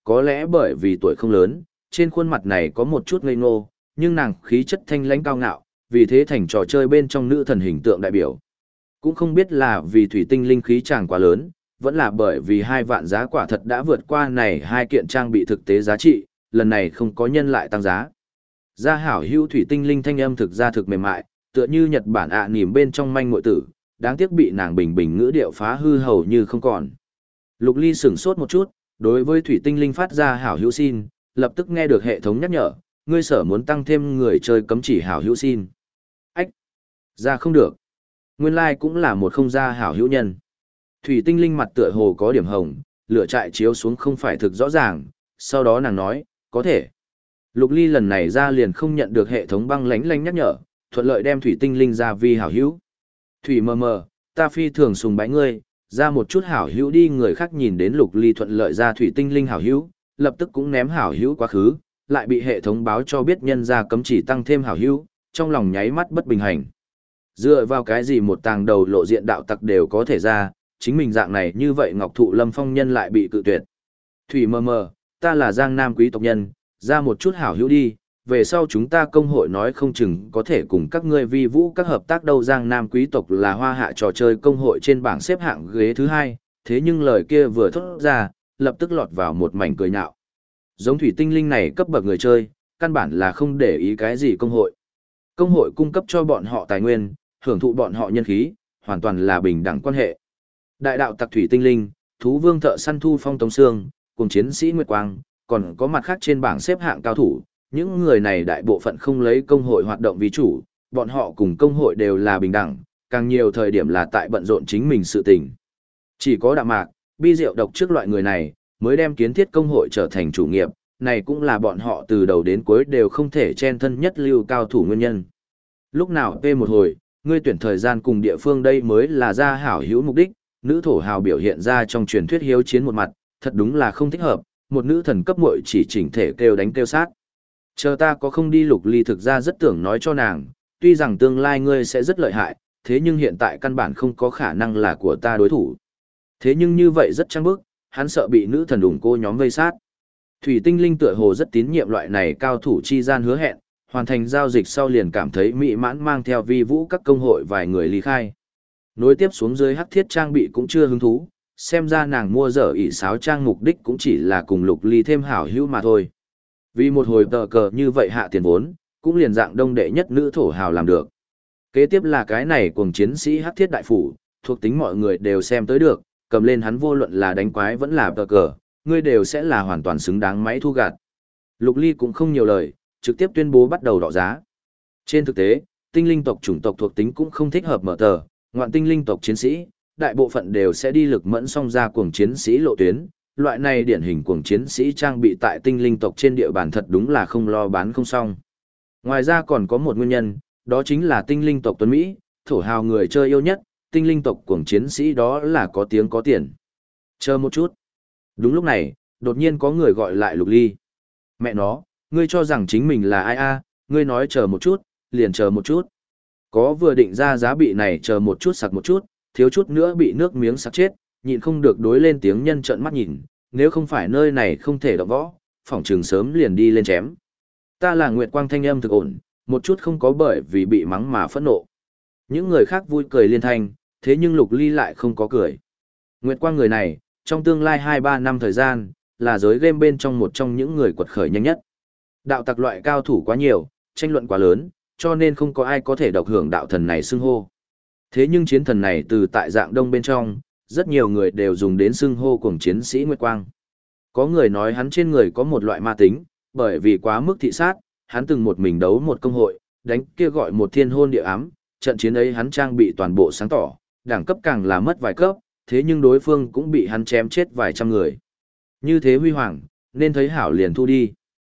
có lẽ bởi vì tuổi không lớn, trên khuôn mặt này có một chút ngây ngô, nhưng nàng khí chất thanh lãnh cao ngạo, vì thế thành trò chơi bên trong nữ thần hình tượng đại biểu. Cũng không biết là vì thủy tinh linh khí chàng quá lớn, vẫn là bởi vì 2 vạn giá quả thật đã vượt qua này 2 kiện trang bị thực tế giá trị, lần này không có nhân lại tăng giá. Gia hảo hữu thủy tinh linh thanh âm thực ra thực mềm mại, tựa như Nhật Bản nỉm bên trong manh muội tử, đáng tiếc bị nàng bình bình ngữ điệu phá hư hầu như không còn. Lục Ly sửng sốt một chút, đối với thủy tinh linh phát ra hảo hữu xin, lập tức nghe được hệ thống nhắc nhở, ngươi sở muốn tăng thêm người chơi cấm chỉ hảo hữu xin. Ách! Ra không được. Nguyên lai cũng là một không gia hảo hữu nhân. Thủy tinh linh mặt tựa hồ có điểm hồng, lửa trại chiếu xuống không phải thực rõ ràng, sau đó nàng nói, có thể. Lục Ly lần này ra liền không nhận được hệ thống băng lánh lánh nhắc nhở, thuận lợi đem thủy tinh linh ra vi hảo hữu. Thủy mờ mờ, ta phi thường sùng bái ngươi, ra một chút hảo hữu đi, người khác nhìn đến Lục Ly thuận lợi ra thủy tinh linh hảo hữu, lập tức cũng ném hảo hữu quá khứ, lại bị hệ thống báo cho biết nhân ra cấm chỉ tăng thêm hảo hữu, trong lòng nháy mắt bất bình hành. Dựa vào cái gì một tàng đầu lộ diện đạo tặc đều có thể ra, chính mình dạng này như vậy Ngọc Thụ Lâm Phong nhân lại bị cự tuyệt. Thủy mờ mờ, ta là Giang Nam quý tộc nhân, ra một chút hảo hữu đi, về sau chúng ta công hội nói không chừng có thể cùng các ngươi vi vũ các hợp tác đâu. Giang Nam quý tộc là hoa hạ trò chơi công hội trên bảng xếp hạng ghế thứ 2, thế nhưng lời kia vừa thốt ra, lập tức lọt vào một mảnh cười nhạo. Giống thủy tinh linh này cấp bậc người chơi, căn bản là không để ý cái gì công hội. Công hội cung cấp cho bọn họ tài nguyên, hưởng thụ bọn họ nhân khí, hoàn toàn là bình đẳng quan hệ. Đại đạo tặc thủy tinh linh, thú vương thợ săn thu phong tống xương, cùng chiến sĩ Nguyệt Quang, còn có mặt khác trên bảng xếp hạng cao thủ, những người này đại bộ phận không lấy công hội hoạt động vì chủ, bọn họ cùng công hội đều là bình đẳng, càng nhiều thời điểm là tại bận rộn chính mình sự tình. Chỉ có đạm mạc, bi rượu độc trước loại người này, mới đem kiến thiết công hội trở thành chủ nghiệp, này cũng là bọn họ từ đầu đến cuối đều không thể chen thân nhất lưu cao thủ nguyên nhân. Lúc nào một hồi, ngươi tuyển thời gian cùng địa phương đây mới là ra hảo hữu mục đích, nữ thổ hào biểu hiện ra trong truyền thuyết hiếu chiến một mặt, thật đúng là không thích hợp, một nữ thần cấp muội chỉ chỉnh thể kêu đánh kêu sát. Chờ ta có không đi. Lục Ly thực ra rất tưởng nói cho nàng, tuy rằng tương lai ngươi sẽ rất lợi hại, thế nhưng hiện tại căn bản không có khả năng là của ta đối thủ. Thế nhưng như vậy rất trăng bức, hắn sợ bị nữ thần đủng cô nhóm vây sát. Thủy tinh linh tựa hồ rất tín nhiệm loại này cao thủ chi gian hứa hẹn, hoàn thành giao dịch sau liền cảm thấy mỹ mãn, mang theo vi vũ các công hội vài người ly khai. Nối tiếp xuống dưới hắc thiết trang bị cũng chưa hứng thú, xem ra nàng mua dở ỷ sáo trang mục đích cũng chỉ là cùng Lục Ly thêm hảo hữu mà thôi. Vì một hồi tờ cờ như vậy hạ tiền vốn, cũng liền dạng đông đệ nhất nữ thổ hào làm được. Kế tiếp là cái này cùng chiến sĩ hắc thiết đại phủ, thuộc tính mọi người đều xem tới được, cầm lên hắn vô luận là đánh quái vẫn là tờ cờ, ngươi đều sẽ là hoàn toàn xứng đáng máy thu gạt. Lục Ly cũng không nhiều lời, trực tiếp tuyên bố bắt đầu đọ giá. Trên thực tế, tinh linh tộc chủng tộc thuộc tính cũng không thích hợp mở tờ, ngoạn tinh linh tộc chiến sĩ, đại bộ phận đều sẽ đi lực mẫn song ra cuồng chiến sĩ lộ tuyến. Loại này điển hình cuồng chiến sĩ trang bị tại tinh linh tộc trên địa bàn thật đúng là không lo bán không xong. Ngoài ra còn có một nguyên nhân, đó chính là tinh linh tộc tuấn Mỹ, thổ hào người chơi yêu nhất, tinh linh tộc cuồng chiến sĩ đó là có tiếng có tiền. Chờ một chút. Đúng lúc này, đột nhiên có người gọi lại Lục Ly. Mẹ nó, ngươi cho rằng chính mình là ai a? Ngươi nói chờ một chút, liền chờ một chút. Có vừa định ra giá bị này chờ một chút sặc một chút, thiếu chút nữa bị nước miếng sặc chết, nhịn không được đối lên tiếng nhân trợn mắt nhìn, nếu không phải nơi này không thể động võ, phỏng trường sớm liền đi lên chém. Ta là Nguyệt Quang thanh âm thực ổn, một chút không có bởi vì bị mắng mà phẫn nộ. Những người khác vui cười liên thanh, thế nhưng Lục Ly lại không có cười. Nguyệt Quang người này, trong tương lai 2-3 năm thời gian, là giới game bên trong một trong những người quật khởi nhanh nhất. Đạo tặc loại cao thủ quá nhiều, tranh luận quá lớn, cho nên không có ai có thể độc hưởng đạo thần này xưng hô. Thế nhưng chiến thần này từ tại dạng đông bên trong, rất nhiều người đều dùng đến xưng hô cùng chiến sĩ Nguyệt Quang. Có người nói hắn trên người có một loại ma tính, bởi vì quá mức thị sát, hắn từng một mình đấu một công hội, đánh kia gọi một thiên hôn địa ám, trận chiến ấy hắn trang bị toàn bộ sáng tỏ, đẳng cấp càng là mất vài cấp, thế nhưng đối phương cũng bị hắn chém chết vài trăm người. Như thế huy hoàng, nên thấy hảo liền thu đi.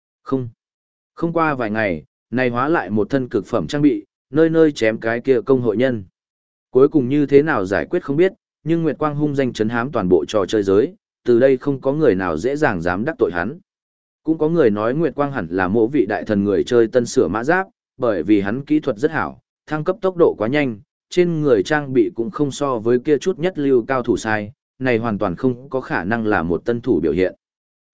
Không qua vài ngày, này hóa lại một thân cực phẩm trang bị, nơi nơi chém cái kia công hội nhân. Cuối cùng như thế nào giải quyết không biết, nhưng Nguyệt Quang hung danh chấn hám toàn bộ trò chơi giới, từ đây không có người nào dễ dàng dám đắc tội hắn. Cũng có người nói Nguyệt Quang hẳn là mộ vị đại thần người chơi tân sửa mã giáp, bởi vì hắn kỹ thuật rất hảo, thăng cấp tốc độ quá nhanh, trên người trang bị cũng không so với kia chút nhất lưu cao thủ sai, này hoàn toàn không có khả năng là một tân thủ biểu hiện.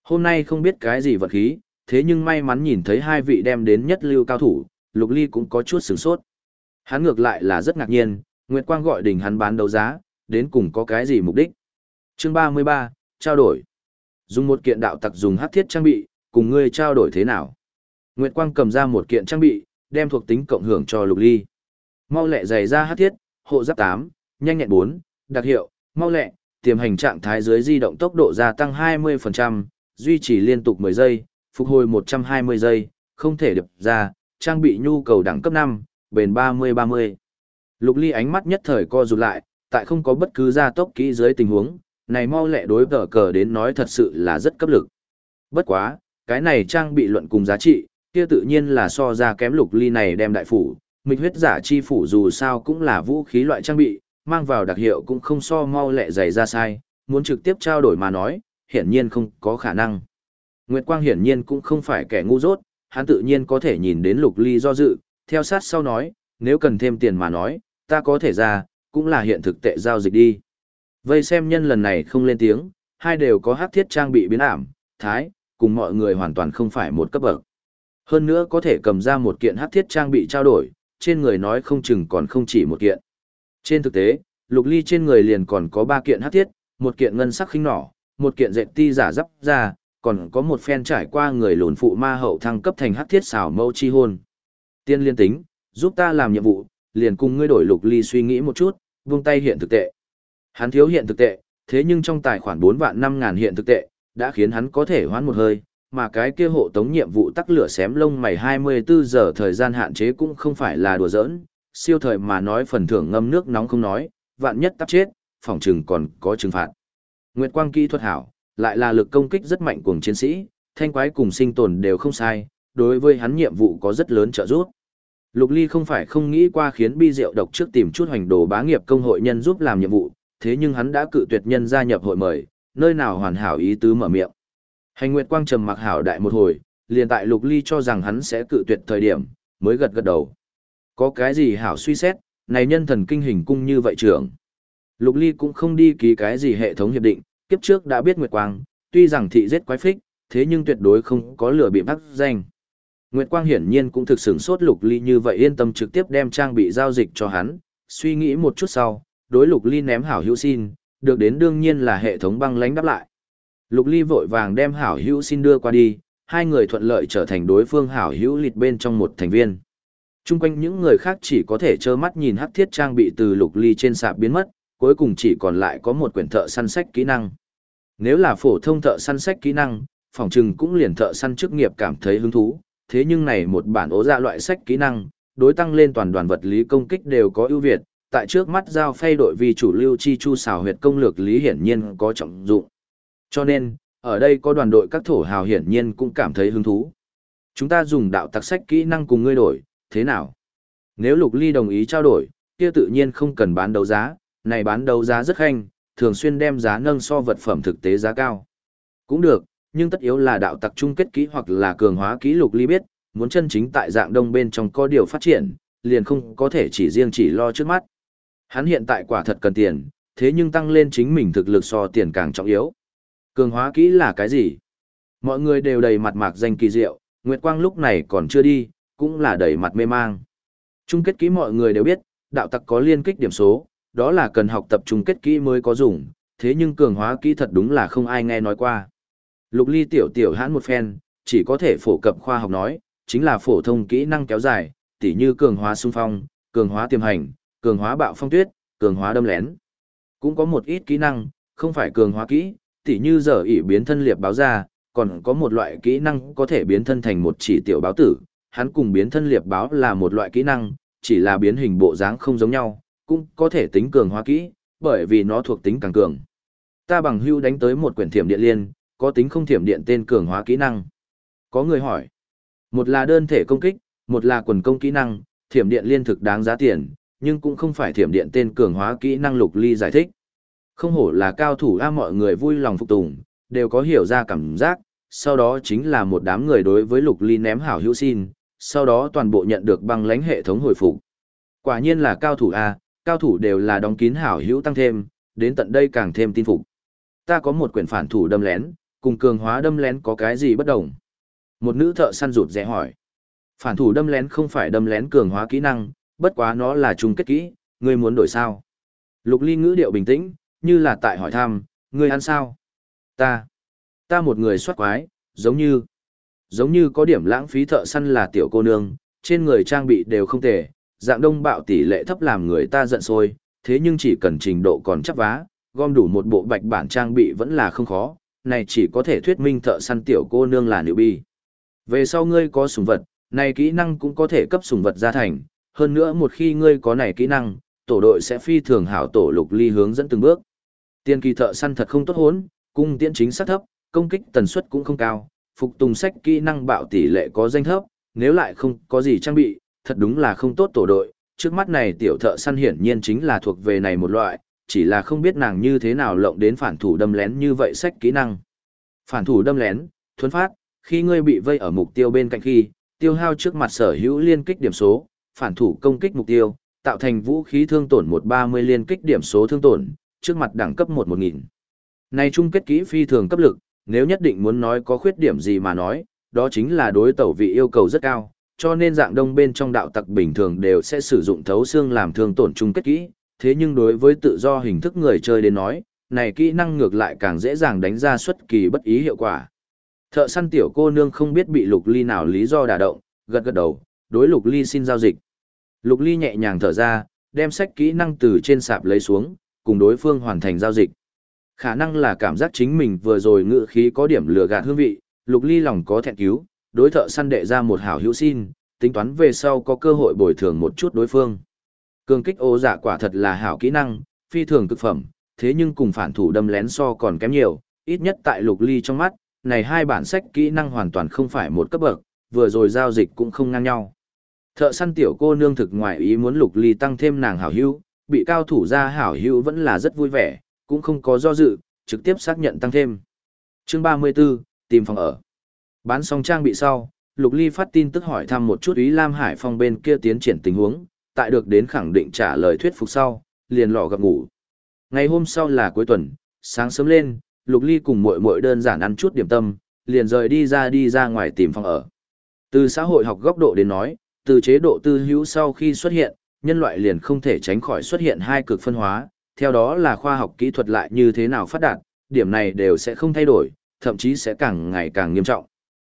Hôm nay không biết cái gì vật khí, thế nhưng may mắn nhìn thấy hai vị đem đến nhất lưu cao thủ, Lục Ly cũng có chút sửng sốt. Hắn ngược lại là rất ngạc nhiên, Nguyệt Quang gọi đỉnh hắn bán đấu giá, đến cùng có cái gì mục đích. Chương 33, trao đổi. Dùng một kiện đạo tặc dùng hắc thiết trang bị, cùng ngươi trao đổi thế nào? Nguyệt Quang cầm ra một kiện trang bị, đem thuộc tính cộng hưởng cho Lục Ly. Mau lẹ giày ra hắc thiết, hộ giáp 8, nhanh nhẹn 4, đặc hiệu, mau lẹ, tiềm hành trạng thái dưới di động tốc độ gia tăng 20%, duy trì liên tục 10 giây, phục hồi 120 giây, không thể đập ra, trang bị nhu cầu đẳng cấp 5, bền 30-30. Lục Ly ánh mắt nhất thời co rụt lại, tại không có bất cứ gia tốc kỹ dưới tình huống, này mau lẹ đối tờ cờ đến nói thật sự là rất cấp lực. Bất quá, cái này trang bị luận cùng giá trị, kia tự nhiên là so ra kém Lục Ly này đem đại phủ, mịch huyết giả chi phủ dù sao cũng là vũ khí loại trang bị, mang vào đặc hiệu cũng không so mau lẹ dày ra sai, muốn trực tiếp trao đổi mà nói, hiển nhiên không có khả năng. Nguyệt Quang hiển nhiên cũng không phải kẻ ngu dốt, hắn tự nhiên có thể nhìn đến Lục Ly do dự, theo sát sau nói, nếu cần thêm tiền mà nói, ta có thể ra, cũng là hiện thực tệ giao dịch đi. Vây xem nhân lần này không lên tiếng, hai đều có hắc thiết trang bị biến ảm, thái, cùng mọi người hoàn toàn không phải một cấp bậc. Hơn nữa có thể cầm ra một kiện hắc thiết trang bị trao đổi, trên người nói không chừng còn không chỉ một kiện. Trên thực tế, Lục Ly trên người liền còn có 3 kiện hắc thiết, một kiện ngân sắc khinh nỏ, một kiện dệt ti giả giáp ra, còn có một phen trải qua người lùn phụ ma hậu thăng cấp thành hắc thiết xảo mâu chi hôn. Tiên liên tính, giúp ta làm nhiệm vụ, liền cùng ngươi đổi. Lục Ly suy nghĩ một chút, vung tay hiện thực tệ. Hắn thiếu hiện thực tệ, thế nhưng trong tài khoản 4 vạn 5 ngàn hiện thực tệ, đã khiến hắn có thể hoán một hơi, mà cái kia hộ tống nhiệm vụ tắc lửa xém lông mày 24 giờ thời gian hạn chế cũng không phải là đùa giỡn, siêu thời mà nói phần thưởng ngâm nước nóng không nói, vạn nhất tắp chết, phòng trừng còn có trừng phạt. Nguyệt Quang kỹ thuật hảo, lại là lực công kích rất mạnh của chiến sĩ, thanh quái cùng sinh tồn đều không sai, đối với hắn nhiệm vụ có rất lớn trợ giúp. Lục Ly không phải không nghĩ qua khiến bi rượu độc trước tìm chút hoành đồ bá nghiệp công hội nhân giúp làm nhiệm vụ, thế nhưng hắn đã cự tuyệt nhân gia nhập hội mời, nơi nào hoàn hảo ý tứ mở miệng. Hành Nguyệt Quang trầm mặc hảo đại một hồi, liền tại Lục Ly cho rằng hắn sẽ cự tuyệt thời điểm, mới gật gật đầu. Có cái gì hảo suy xét, này nhân thần kinh hình cung như vậy trưởng. Lục Ly cũng không đi ký cái gì hệ thống hiệp định, kiếp trước đã biết Nguyệt Quang, tuy rằng thị giết quái phích, thế nhưng tuyệt đối không có lừa bịp hắc danh. Nguyệt Quang hiển nhiên cũng thực sửng sốt Lục Ly như vậy yên tâm trực tiếp đem trang bị giao dịch cho hắn, suy nghĩ một chút sau, đối Lục Ly ném hảo hữu xin, được đến đương nhiên là hệ thống băng lãnh đáp lại. Lục Ly vội vàng đem hảo hữu xin đưa qua đi, hai người thuận lợi trở thành đối phương hảo hữu lịt bên trong một thành viên. Trung quanh những người khác chỉ có thể trơ mắt nhìn hắc thiết trang bị từ Lục Ly trên sạp biến mất, cuối cùng chỉ còn lại có một quyển thợ săn sách kỹ năng. Nếu là phổ thông thợ săn sách kỹ năng, phòng trừng cũng liền thợ săn chức nghiệp cảm thấy hứng thú, thế nhưng này một bản ố dạ loại sách kỹ năng, đối tăng lên toàn đoàn vật lý công kích đều có ưu việt, tại trước mắt giao phay đội vì chủ lưu chi chu xảo huyệt công lược lý hiển nhiên có trọng dụng. Cho nên, ở đây có đoàn đội các thổ hào hiển nhiên cũng cảm thấy hứng thú. Chúng ta dùng đạo tặc sách kỹ năng cùng ngươi đổi, thế nào? Nếu Lục Ly đồng ý trao đổi, kia tự nhiên không cần bán đấu giá, này bán đấu giá rất khanh, thường xuyên đem giá nâng so vật phẩm thực tế giá cao. Cũng được, nhưng tất yếu là đạo tặc chung kết kỹ hoặc là cường hóa kỹ. Lục Ly biết, muốn chân chính tại dạng đông bên trong có điều phát triển, liền không có thể chỉ riêng chỉ lo trước mắt. Hắn hiện tại quả thật cần tiền, thế nhưng tăng lên chính mình thực lực so tiền càng trọng yếu. Cường hóa kỹ là cái gì? Mọi người đều đầy mặt mạc danh kỳ diệu, Nguyệt Quang lúc này còn chưa đi, cũng là đầy mặt mê mang. Chung kết kỹ mọi người đều biết, đạo tặc có liên kích điểm số, đó là cần học tập chung kết kỹ mới có dùng, thế nhưng cường hóa kỹ thật đúng là không ai nghe nói qua. Lục Ly tiểu hãn một phen, chỉ có thể phổ cập khoa học nói, chính là phổ thông kỹ năng kéo dài, tỉ như cường hóa xung phong, cường hóa tiềm hành, cường hóa bạo phong tuyết, cường hóa đâm lén. Cũng có một ít kỹ năng, không phải cường hóa kỹ, tỉ như giờ ỷ biến thân liệp báo ra, còn có một loại kỹ năng có thể biến thân thành một chỉ tiểu báo tử, hắn cùng biến thân liệp báo là một loại kỹ năng, chỉ là biến hình bộ dáng không giống nhau, cũng có thể tính cường hóa kỹ, bởi vì nó thuộc tính càng cường. Ta bằng hưu đánh tới một quyển thiểm điện liên, có tính không thiểm điện tên cường hóa kỹ năng. Có người hỏi, một là đơn thể công kích, một là quần công kỹ năng, thiểm điện liên thực đáng giá tiền, nhưng cũng không phải thiểm điện tên cường hóa kỹ năng. Lục Ly giải thích. Không hổ là cao thủ a, mọi người vui lòng phục tùng, đều có hiểu ra cảm giác, sau đó chính là một đám người đối với Lục Ly ném hảo hữu xin, sau đó toàn bộ nhận được băng lãnh hệ thống hồi phục. Quả nhiên là cao thủ a, cao thủ đều là đóng kín hảo hữu tăng thêm, đến tận đây càng thêm tin phục. Ta có một quyển phản thủ đâm lén, Cùng cường hóa đâm lén có cái gì bất đồng? Một nữ thợ săn rụt rè hỏi. Phản thủ đâm lén không phải đâm lén cường hóa kỹ năng, bất quá nó là chung kết kỹ, ngươi muốn đổi sao? Lục Ly ngữ điệu bình tĩnh, như là tại hỏi thăm, ngươi ăn sao? Ta một người soát quái, giống như có điểm lãng phí thợ săn là tiểu cô nương, trên người trang bị đều không tệ, dạng đông bạo tỷ lệ thấp làm người ta giận sôi, thế nhưng chỉ cần trình độ còn chắc vá, gom đủ một bộ bạch bản trang bị vẫn là không khó, này chỉ có thể thuyết minh thợ săn tiểu cô nương là nữ bi. Về sau ngươi có sủng vật, này kỹ năng cũng có thể cấp sủng vật ra thành, hơn nữa một khi ngươi có này kỹ năng, tổ đội sẽ phi thường hảo tổ Lục Ly hướng dẫn từng bước. Tiên kỳ thợ săn thật không tốt hốn, cung tiễn chính xác thấp, công kích tần suất cũng không cao, phục tùng sách kỹ năng bạo tỷ lệ có danh thấp, nếu lại không có gì trang bị, thật đúng là không tốt tổ đội. Trước mắt này tiểu thợ săn hiển nhiên chính là thuộc về này một loại, chỉ là không biết nàng như thế nào lộng đến phản thủ đâm lén như vậy sách kỹ năng. Phản thủ đâm lén, thuấn phát, khi ngươi bị vây ở mục tiêu bên cạnh khi, tiêu hao trước mặt sở hữu liên kích điểm số, phản thủ công kích mục tiêu, tạo thành vũ khí thương tổn 130 liên kích điểm số thương tổn, trước mặt đẳng cấp 1000. Này chung kết kỹ phi thường cấp lực, nếu nhất định muốn nói có khuyết điểm gì mà nói, đó chính là đối tẩu vị yêu cầu rất cao, cho nên dạng đông bên trong đạo tặc bình thường đều sẽ sử dụng thấu xương làm thương tổn chung kết kỹ, thế nhưng đối với tự do hình thức người chơi đến nói, này kỹ năng ngược lại càng dễ dàng đánh ra xuất kỳ bất ý hiệu quả. Thợ săn tiểu cô nương không biết bị Lục Ly nào lý do đả động, gật gật đầu, đối Lục Ly xin giao dịch. Lục Ly nhẹ nhàng thở ra, đem sách kỹ năng từ trên sạp lấy xuống, cùng đối phương hoàn thành giao dịch. Khả năng là cảm giác chính mình vừa rồi ngự khí có điểm lừa gạt hương vị, Lục Ly lòng có thẹn cứu, đối thợ săn đệ ra một hảo hữu xin, tính toán về sau có cơ hội bồi thường một chút đối phương. Cường kích ô dạ quả thật là hảo kỹ năng, phi thường cực phẩm, thế nhưng cùng phản thủ đâm lén so còn kém nhiều, ít nhất tại Lục Ly trong mắt, này hai bản sách kỹ năng hoàn toàn không phải một cấp bậc, vừa rồi giao dịch cũng không ngang nhau. Thợ săn tiểu cô nương thực ngoài ý muốn Lục Ly tăng thêm nàng hảo hữu, bị cao thủ ra hảo hữu vẫn là rất vui vẻ, cũng không có do dự, trực tiếp xác nhận tăng thêm. Chương 34, tìm phòng ở. Bán xong trang bị sau, Lục Ly phát tin tức hỏi thăm một chút Ý Lam Hải Phong bên kia tiến triển tình huống, tại được đến khẳng định trả lời thuyết phục sau, liền lọ gặp ngủ. Ngày hôm sau là cuối tuần, sáng sớm lên, Lục Ly cùng muội muội đơn giản ăn chút điểm tâm, liền rời đi ra ngoài tìm phòng ở. Từ xã hội học góc độ đến nói, từ chế độ tư hữu sau khi xuất hiện, nhân loại liền không thể tránh khỏi xuất hiện hai cực phân hóa, theo đó là khoa học kỹ thuật lại như thế nào phát đạt, điểm này đều sẽ không thay đổi, thậm chí sẽ càng ngày càng nghiêm trọng.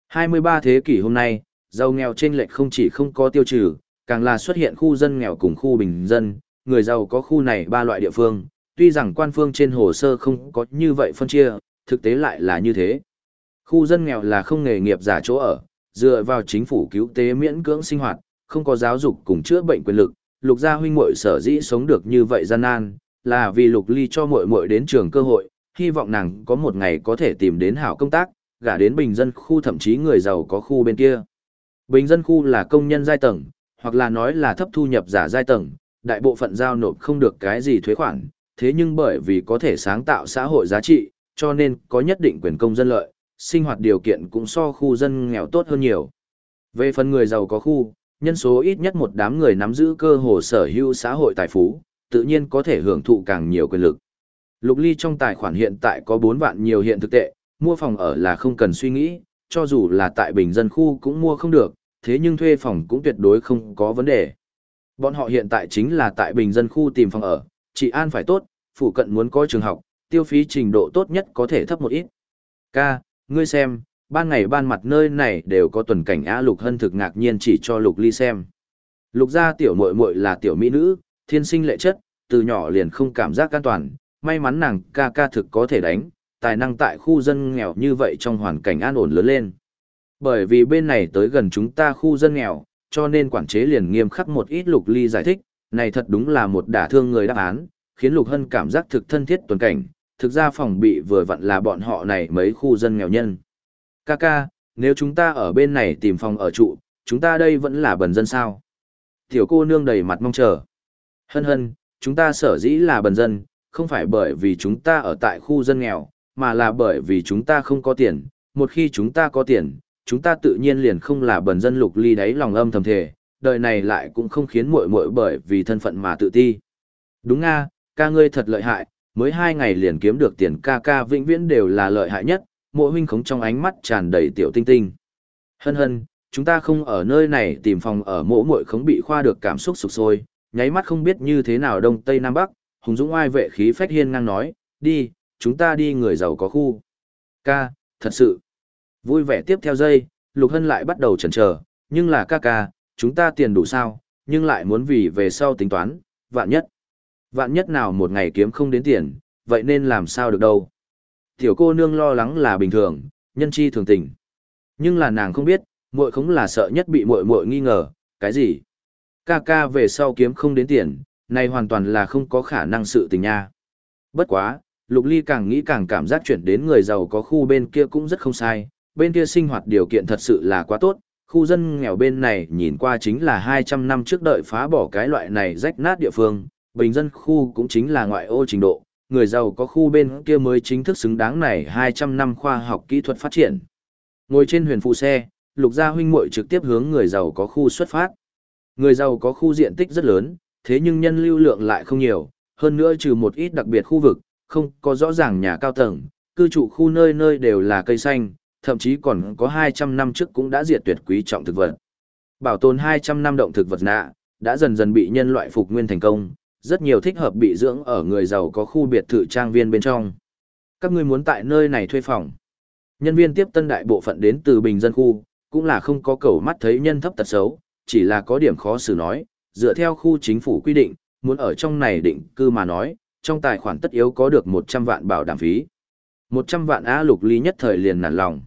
23 thế kỷ hôm nay, giàu nghèo chênh lệch không chỉ không có tiêu trừ, càng là xuất hiện khu dân nghèo cùng khu bình dân, người giàu có khu này ba loại địa phương, tuy rằng quan phương trên hồ sơ không có như vậy phân chia, thực tế lại là như thế. Khu dân nghèo là không nghề nghiệp giả chỗ ở, dựa vào chính phủ cứu tế miễn cưỡng sinh hoạt, không có giáo dục cùng chữa bệnh quyền lực, Lục gia huynh muội sở dĩ sống được như vậy gian nan, là vì Lục Ly cho muội muội đến trường cơ hội, hy vọng nàng có một ngày có thể tìm đến hảo công tác, gả đến bình dân khu thậm chí người giàu có khu bên kia. Bình dân khu là công nhân giai tầng, hoặc là nói là thấp thu nhập giả giai tầng, đại bộ phận giao nộp không được cái gì thuế khoản, thế nhưng bởi vì có thể sáng tạo xã hội giá trị, cho nên có nhất định quyền công dân lợi, sinh hoạt điều kiện cũng so khu dân nghèo tốt hơn nhiều. Về phần người giàu có khu, nhân số ít nhất một đám người nắm giữ cơ hồ sở hữu xã hội tài phú, tự nhiên có thể hưởng thụ càng nhiều quyền lực. Lục Ly trong tài khoản hiện tại có 4 vạn nhiều hiện thực tệ, mua phòng ở là không cần suy nghĩ, cho dù là tại bình dân khu cũng mua không được, thế nhưng thuê phòng cũng tuyệt đối không có vấn đề. Bọn họ hiện tại chính là tại bình dân khu tìm phòng ở, trị an phải tốt, phụ cận muốn có trường học, tiêu phí trình độ tốt nhất có thể thấp một ít. Ca, ngươi xem, ban ngày ban mặt nơi này đều có tuần cảnh á. Lục Hân thực ngạc nhiên chỉ cho Lục Ly xem. Lục gia tiểu muội muội là tiểu mỹ nữ, thiên sinh lệ chất, từ nhỏ liền không cảm giác an toàn, may mắn nàng ca ca thực có thể đánh, tài năng tại khu dân nghèo như vậy trong hoàn cảnh an ổn lớn lên. Bởi vì bên này tới gần chúng ta khu dân nghèo, cho nên quản chế liền nghiêm khắc một ít. Lục Ly giải thích, này thật đúng là một đả thương người đáp án, khiến Lục Hân cảm giác thực thân thiết tuần cảnh, thực ra phòng bị vừa vặn là bọn họ này mấy khu dân nghèo nhân. Ca, nếu chúng ta ở bên này tìm phòng ở trụ, chúng ta đây vẫn là bần dân sao? Tiểu cô nương đầy mặt mong chờ. Hân, chúng ta sở dĩ là bần dân, không phải bởi vì chúng ta ở tại khu dân nghèo, mà là bởi vì chúng ta không có tiền, một khi chúng ta có tiền, chúng ta tự nhiên liền không là bần dân. Lục Ly đáy lòng âm thầm thề, đời này lại cũng không khiến muội muội bởi vì thân phận mà tự ti. Đúng nga, ca ngươi thật lợi hại, mới 2 ngày liền kiếm được tiền, ca vĩnh viễn đều là lợi hại nhất, Mộ huynh khống trong ánh mắt tràn đầy tiểu tinh tinh. Hân hân, chúng ta không ở nơi này tìm phòng ở. Mộ muội khống bị khoa được cảm xúc sục sôi, nháy mắt không biết như thế nào đông tây nam bắc, hùng dũng oai vệ khí phách hiên ngang nói, đi, chúng ta đi người giàu có khu. Ca, thật sự. Vui vẻ tiếp theo giây, Lục Hân lại bắt đầu chần chờ, nhưng là ca, chúng ta tiền đủ sao, nhưng lại muốn vì về sau tính toán, vạn nhất. Vạn nhất nào một ngày kiếm không đến tiền, vậy nên làm sao được đâu. Tiểu cô nương lo lắng là bình thường, nhân chi thường tình. Nhưng là nàng không biết, muội khống là sợ nhất bị muội muội nghi ngờ, cái gì? Ca về sau kiếm không đến tiền, này hoàn toàn là không có khả năng sự tình nha. Bất quá, Lục Ly càng nghĩ càng cảm giác chuyển đến người giàu có khu bên kia cũng rất không sai, bên kia sinh hoạt điều kiện thật sự là quá tốt, khu dân nghèo bên này nhìn qua chính là 200 năm trước đợi phá bỏ cái loại này rách nát địa phương, bình dân khu cũng chính là ngoại ô trình độ, người giàu có khu bên kia mới chính thức xứng đáng này 200 năm khoa học kỹ thuật phát triển. Ngồi trên huyền phụ xe, Lục gia huynh muội trực tiếp hướng người giàu có khu xuất phát. Người giàu có khu diện tích rất lớn, thế nhưng nhân lưu lượng lại không nhiều, hơn nữa trừ một ít đặc biệt khu vực, không có rõ ràng nhà cao tầng, cư trụ khu nơi nơi đều là cây xanh, thậm chí còn có 200 năm trước cũng đã diệt tuyệt quý trọng thực vật. Bảo tồn 200 năm động thực vật nạ, đã dần dần bị nhân loại phục nguyên thành công, rất nhiều thích hợp bị dưỡng ở người giàu có khu biệt thự trang viên bên trong. Các ngươi muốn tại nơi này thuê phòng. Nhân viên tiếp tân đại bộ phận đến từ bình dân khu, cũng là không có cầu mắt thấy nhân thấp tật xấu, chỉ là có điểm khó xử nói, dựa theo khu chính phủ quy định, muốn ở trong này định cư mà nói, trong tài khoản tất yếu có được 100 vạn bảo đảm phí. 100 vạn á. Lục Ly nhất thời liền nản lòng.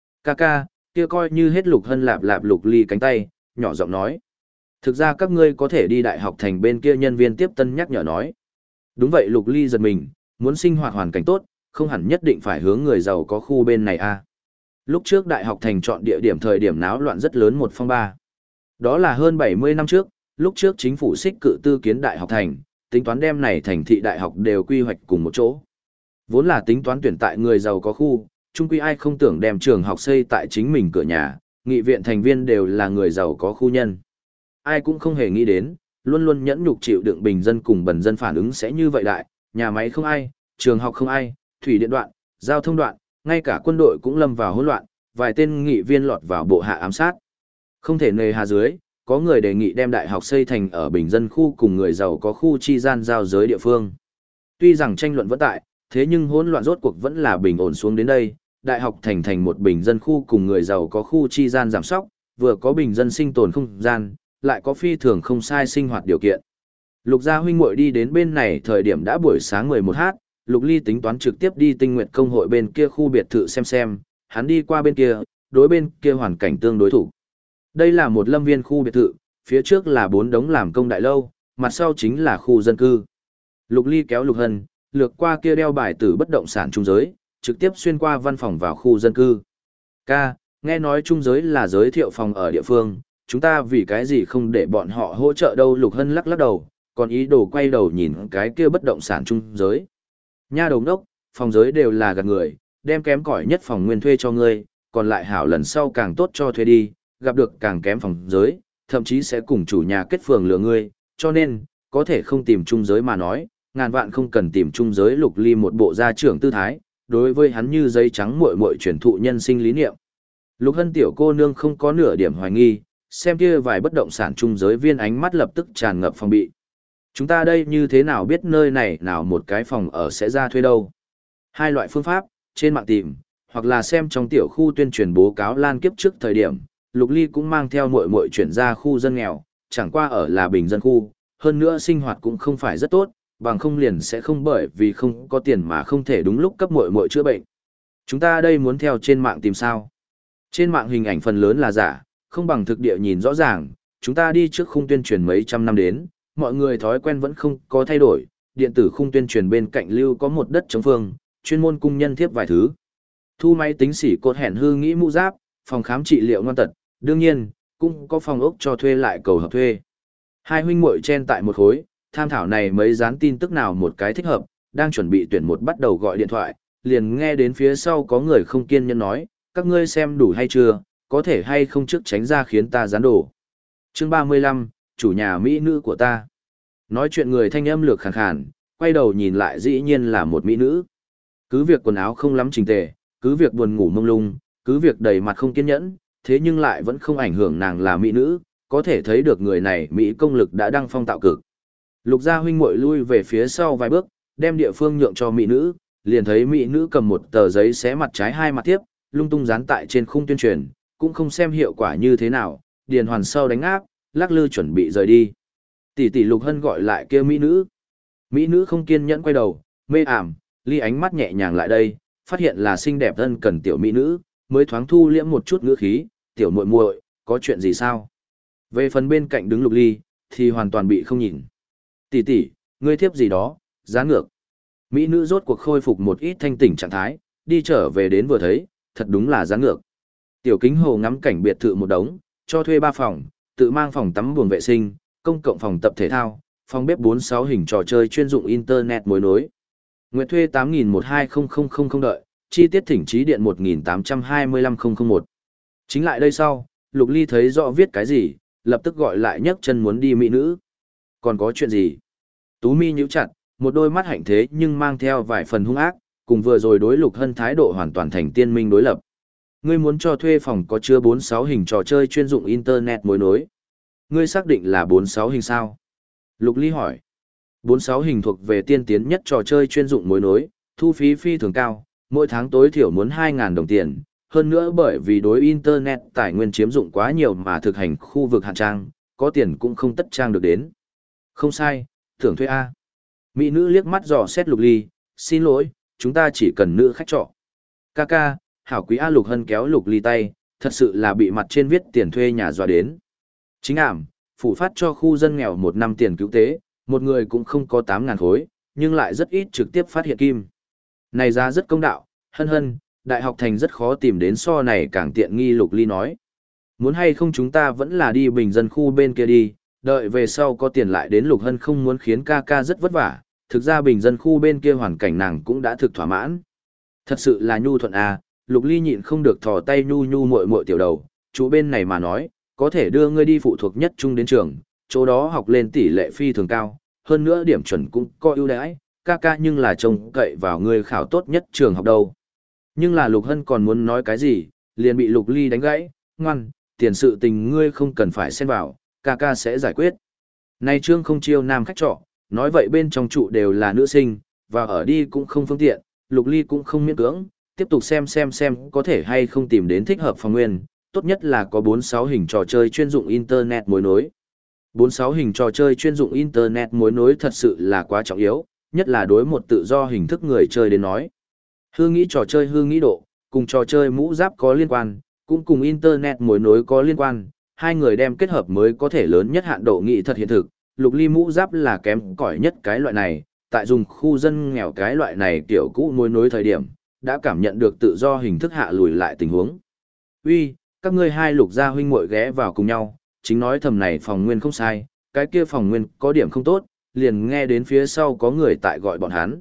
Ca, kia coi như hết. Lục Hân lạp Lục Ly cánh tay, nhỏ giọng nói. Thực ra các ngươi có thể đi đại học thành bên kia. Nhân viên tiếp tân nhắc nhở nói. Đúng vậy. Lục Ly giật mình, muốn sinh hoạt hoàn cảnh tốt, không hẳn nhất định phải hướng người giàu có khu bên này a. Lúc trước đại học thành chọn địa điểm thời điểm náo loạn rất lớn 1/3. Đó là hơn 70 năm trước, lúc trước chính phủ xích cự tư kiến đại học thành, tính toán đem này thành thị đại học đều quy hoạch cùng một chỗ. Vốn là tính toán tuyển tại người giàu có khu, chung quy ai không tưởng đem trường học xây tại chính mình cửa nhà, nghị viện thành viên đều là người giàu có khu nhân. Ai cũng không hề nghĩ đến, luôn luôn nhẫn nhục chịu đựng bình dân cùng bần dân phản ứng sẽ như vậy đại, nhà máy không ai, trường học không ai, thủy điện đoạn, giao thông đoạn, ngay cả quân đội cũng lâm vào hỗn loạn, vài tên nghị viên lọt vào bộ hạ ám sát. Không thể nề hà dưới, có người đề nghị đem đại học xây thành ở bình dân khu cùng người giàu có khu chi gian giao giới địa phương. Tuy rằng tranh luận vẫn tại, thế nhưng hỗn loạn rốt cuộc vẫn là bình ổn xuống đến đây, đại học thành một bình dân khu cùng người giàu có khu chi gian giảm sóc, vừa có bình dân sinh tồn không gian, lại có phi thường không sai sinh hoạt điều kiện. Lục gia huynh muội đi đến bên này thời điểm đã buổi sáng 11h, Lục Ly tính toán trực tiếp đi Tinh Nguyệt công hội bên kia khu biệt thự xem, hắn đi qua bên kia, đối bên kia hoàn cảnh tương đối thủ. Đây là một lâm viên khu biệt thự, phía trước là 4 đống làm công đại lâu, mặt sau chính là khu dân cư. Lục Ly kéo Lục Hân, lược qua kia đeo bài tử bất động sản trung giới, trực tiếp xuyên qua văn phòng vào khu dân cư. Ca, nghe nói trung giới là giới thiệu phòng ở địa phương, chúng ta vì cái gì không để bọn họ hỗ trợ đâu. Lục Hân lắc đầu, còn ý đồ quay đầu nhìn cái kia bất động sản trung giới. Nha đầu đốc, phòng giới đều là gạt người, đem kém cỏi nhất phòng nguyên thuê cho ngươi, còn lại hảo lần sau càng tốt cho thuê đi, gặp được càng kém phòng giới, thậm chí sẽ cùng chủ nhà kết phường lừa ngươi, cho nên, có thể không tìm trung giới mà nói, ngàn vạn không cần tìm trung giới. Lục Ly một bộ gia trưởng tư thái, đối với hắn như giấy trắng muội muội truyền thụ nhân sinh lý niệm. Lục Hân tiểu cô nương không có nửa điểm hoài nghi, xem kia vài bất động sản trung giới viên ánh mắt lập tức tràn ngập phòng bị. Chúng ta đây như thế nào biết nơi này nào một cái phòng ở sẽ ra thuê đâu? Hai loại phương pháp, trên mạng tìm, hoặc là xem trong tiểu khu tuyên truyền bố cáo lan kiếp trước thời điểm, Lục Ly cũng mang theo muội muội chuyển ra khu dân nghèo, chẳng qua ở là bình dân khu, hơn nữa sinh hoạt cũng không phải rất tốt, bằng không liền sẽ không bởi vì không có tiền mà không thể đúng lúc cấp muội muội chữa bệnh. Chúng ta đây muốn theo trên mạng tìm sao? Trên mạng hình ảnh phần lớn là giả, không bằng thực địa nhìn rõ ràng, chúng ta đi trước khung tuyên truyền mấy trăm năm đến, mọi người thói quen vẫn không có thay đổi, điện tử khung tuyên truyền bên cạnh lưu có một đất trống phương, chuyên môn cung nhân thiếp vài thứ. Thu máy tính xỉ cột hẹn hư nghĩ mũ giáp, phòng khám trị liệu ngoan tật, đương nhiên, cũng có phòng ốc cho thuê lại cầu hợp thuê. Hai huynh muội chen tại một khối, tham thảo này mấy dán tin tức nào một cái thích hợp, đang chuẩn bị tuyển một bắt đầu gọi điện thoại, liền nghe đến phía sau có người không kiên nhẫn nói, các ngươi xem đủ hay chưa, có thể hay không trước tránh ra khiến ta dán đổ. Chương 35, chủ nhà mỹ nữ của ta. Nói chuyện người thanh âm lược khàn khàn, quay đầu nhìn lại dĩ nhiên là một mỹ nữ. Cứ việc quần áo không lắm chỉnh tề, cứ việc buồn ngủ mông lung, cứ việc đầy mặt không kiên nhẫn, thế nhưng lại vẫn không ảnh hưởng nàng là mỹ nữ, có thể thấy được người này mỹ công lực đã đăng phong tạo cực. Lục gia huynh muội lui về phía sau vài bước, đem địa phương nhượng cho mỹ nữ, liền thấy mỹ nữ cầm một tờ giấy xé mặt trái hai mặt tiếp, lung tung dán tại trên khung tuyên truyền, cũng không xem hiệu quả như thế nào, điền hoàn sau đánh áp, lắc lư chuẩn bị rời đi. Tỷ tỷ Lục Hân gọi lại kia mỹ nữ. Mỹ nữ không kiên nhẫn quay đầu, mê ảm, ly ánh mắt nhẹ nhàng lại đây, phát hiện là xinh đẹp thân cần tiểu mỹ nữ, mới thoáng thu liễm một chút ngữ khí, tiểu muội muội, có chuyện gì sao? Về phần bên cạnh đứng Lục Ly, thì hoàn toàn bị không nhìn. Tỷ tỷ, ngươi thiếp gì đó, giá ngược. Mỹ nữ rốt cuộc khôi phục một ít thanh tỉnh trạng thái, đi trở về đến vừa thấy, thật đúng là giá ngược. Tiểu Kính Hồ ngắm cảnh biệt thự một đống, cho thuê 3 phòng, tự mang phòng tắm buồng vệ sinh, công cộng phòng tập thể thao, phòng bếp 46 hình trò chơi chuyên dụng internet mối nối. Nguyệt thuê 8.120.000 đợi, chi tiết thỉnh trí điện 1.825.001. Chính lại đây sau, Lục Ly thấy rõ viết cái gì, lập tức gọi lại nhấc chân muốn đi mỹ nữ. Còn có chuyện gì? Tú mi nhíu chặt, một đôi mắt hạnh thế nhưng mang theo vài phần hung ác, cùng vừa rồi đối Lục Hân thái độ hoàn toàn thành tiên minh đối lập. Ngươi muốn cho thuê phòng có chứa 46 hình trò chơi chuyên dụng internet mối nối. Ngươi xác định là 46 hình sao? Lục Ly hỏi. 46 hình thuộc về tiên tiến nhất trò chơi chuyên dụng mối nối, thu phí phi thường cao, mỗi tháng tối thiểu muốn 2.000 đồng tiền. Hơn nữa bởi vì đối internet tài nguyên chiếm dụng quá nhiều mà thực hành khu vực hạn trang, có tiền cũng không tất trang được đến. Không sai, thưởng thuê A. Mỹ nữ liếc mắt dò xét Lục Ly, xin lỗi, chúng ta chỉ cần nữ khách trọ. Ca, hảo quý A. Lục Hân kéo Lục Ly tay, thật sự là bị mặt trên viết tiền thuê nhà dọa đến. Chính ảm, phủ phát cho khu dân nghèo 1 năm tiền cứu tế, một người cũng không có 8.000 khối, nhưng lại rất ít trực tiếp phát hiện kim. Này giá rất công đạo, Hân, đại học thành rất khó tìm đến so này càng tiện nghi. Lục Ly nói. Muốn hay không chúng ta vẫn là đi bình dân khu bên kia đi, đợi về sau có tiền lại đến. Lục Hân không muốn khiến ca rất vất vả, thực ra bình dân khu bên kia hoàn cảnh nàng cũng đã thực thỏa mãn. Thật sự là nhu thuận à, Lục Ly nhịn không được thò tay nhu muội tiểu đầu, chú bên này mà nói, có thể đưa ngươi đi phụ thuộc nhất trung đến trường, chỗ đó học lên tỷ lệ phi thường cao, hơn nữa điểm chuẩn cũng có ưu đãi, ca nhưng là trông cậy vào ngươi khảo tốt nhất trường học đâu. Nhưng là Lục Hân còn muốn nói cái gì, liền bị Lục Ly đánh gãy, ngoan, tiền sự tình ngươi không cần phải xen vào, ca sẽ giải quyết. Này trương không chiêu nam khách trọ, nói vậy bên trong trụ đều là nữ sinh, và ở đi cũng không phương tiện, Lục Ly cũng không miễn cưỡng, tiếp tục xem có thể hay không tìm đến thích hợp phòng nguyên, tốt nhất là có 46 hình trò chơi chuyên dụng internet mối nối. 46 hình trò chơi chuyên dụng internet mối nối thật sự là quá trọng yếu, nhất là đối một tự do hình thức người chơi đến nói. Hư nghĩ trò chơi hư nghĩ độ, cùng trò chơi mũ giáp có liên quan, cũng cùng internet mối nối có liên quan, hai người đem kết hợp mới có thể lớn nhất hạn độ nghị thật hiện thực. Lục Ly mũ giáp là kém cỏi nhất cái loại này, tại dùng khu dân nghèo cái loại này kiểu cũ mối nối thời điểm, đã cảm nhận được tự do hình thức hạ lùi lại tình huống. Uy, các ngươi hai Lục gia huynh muội ghé vào cùng nhau, chính nói thầm này phòng nguyên không sai, cái kia phòng nguyên có điểm không tốt, liền nghe đến phía sau có người tại gọi bọn hắn.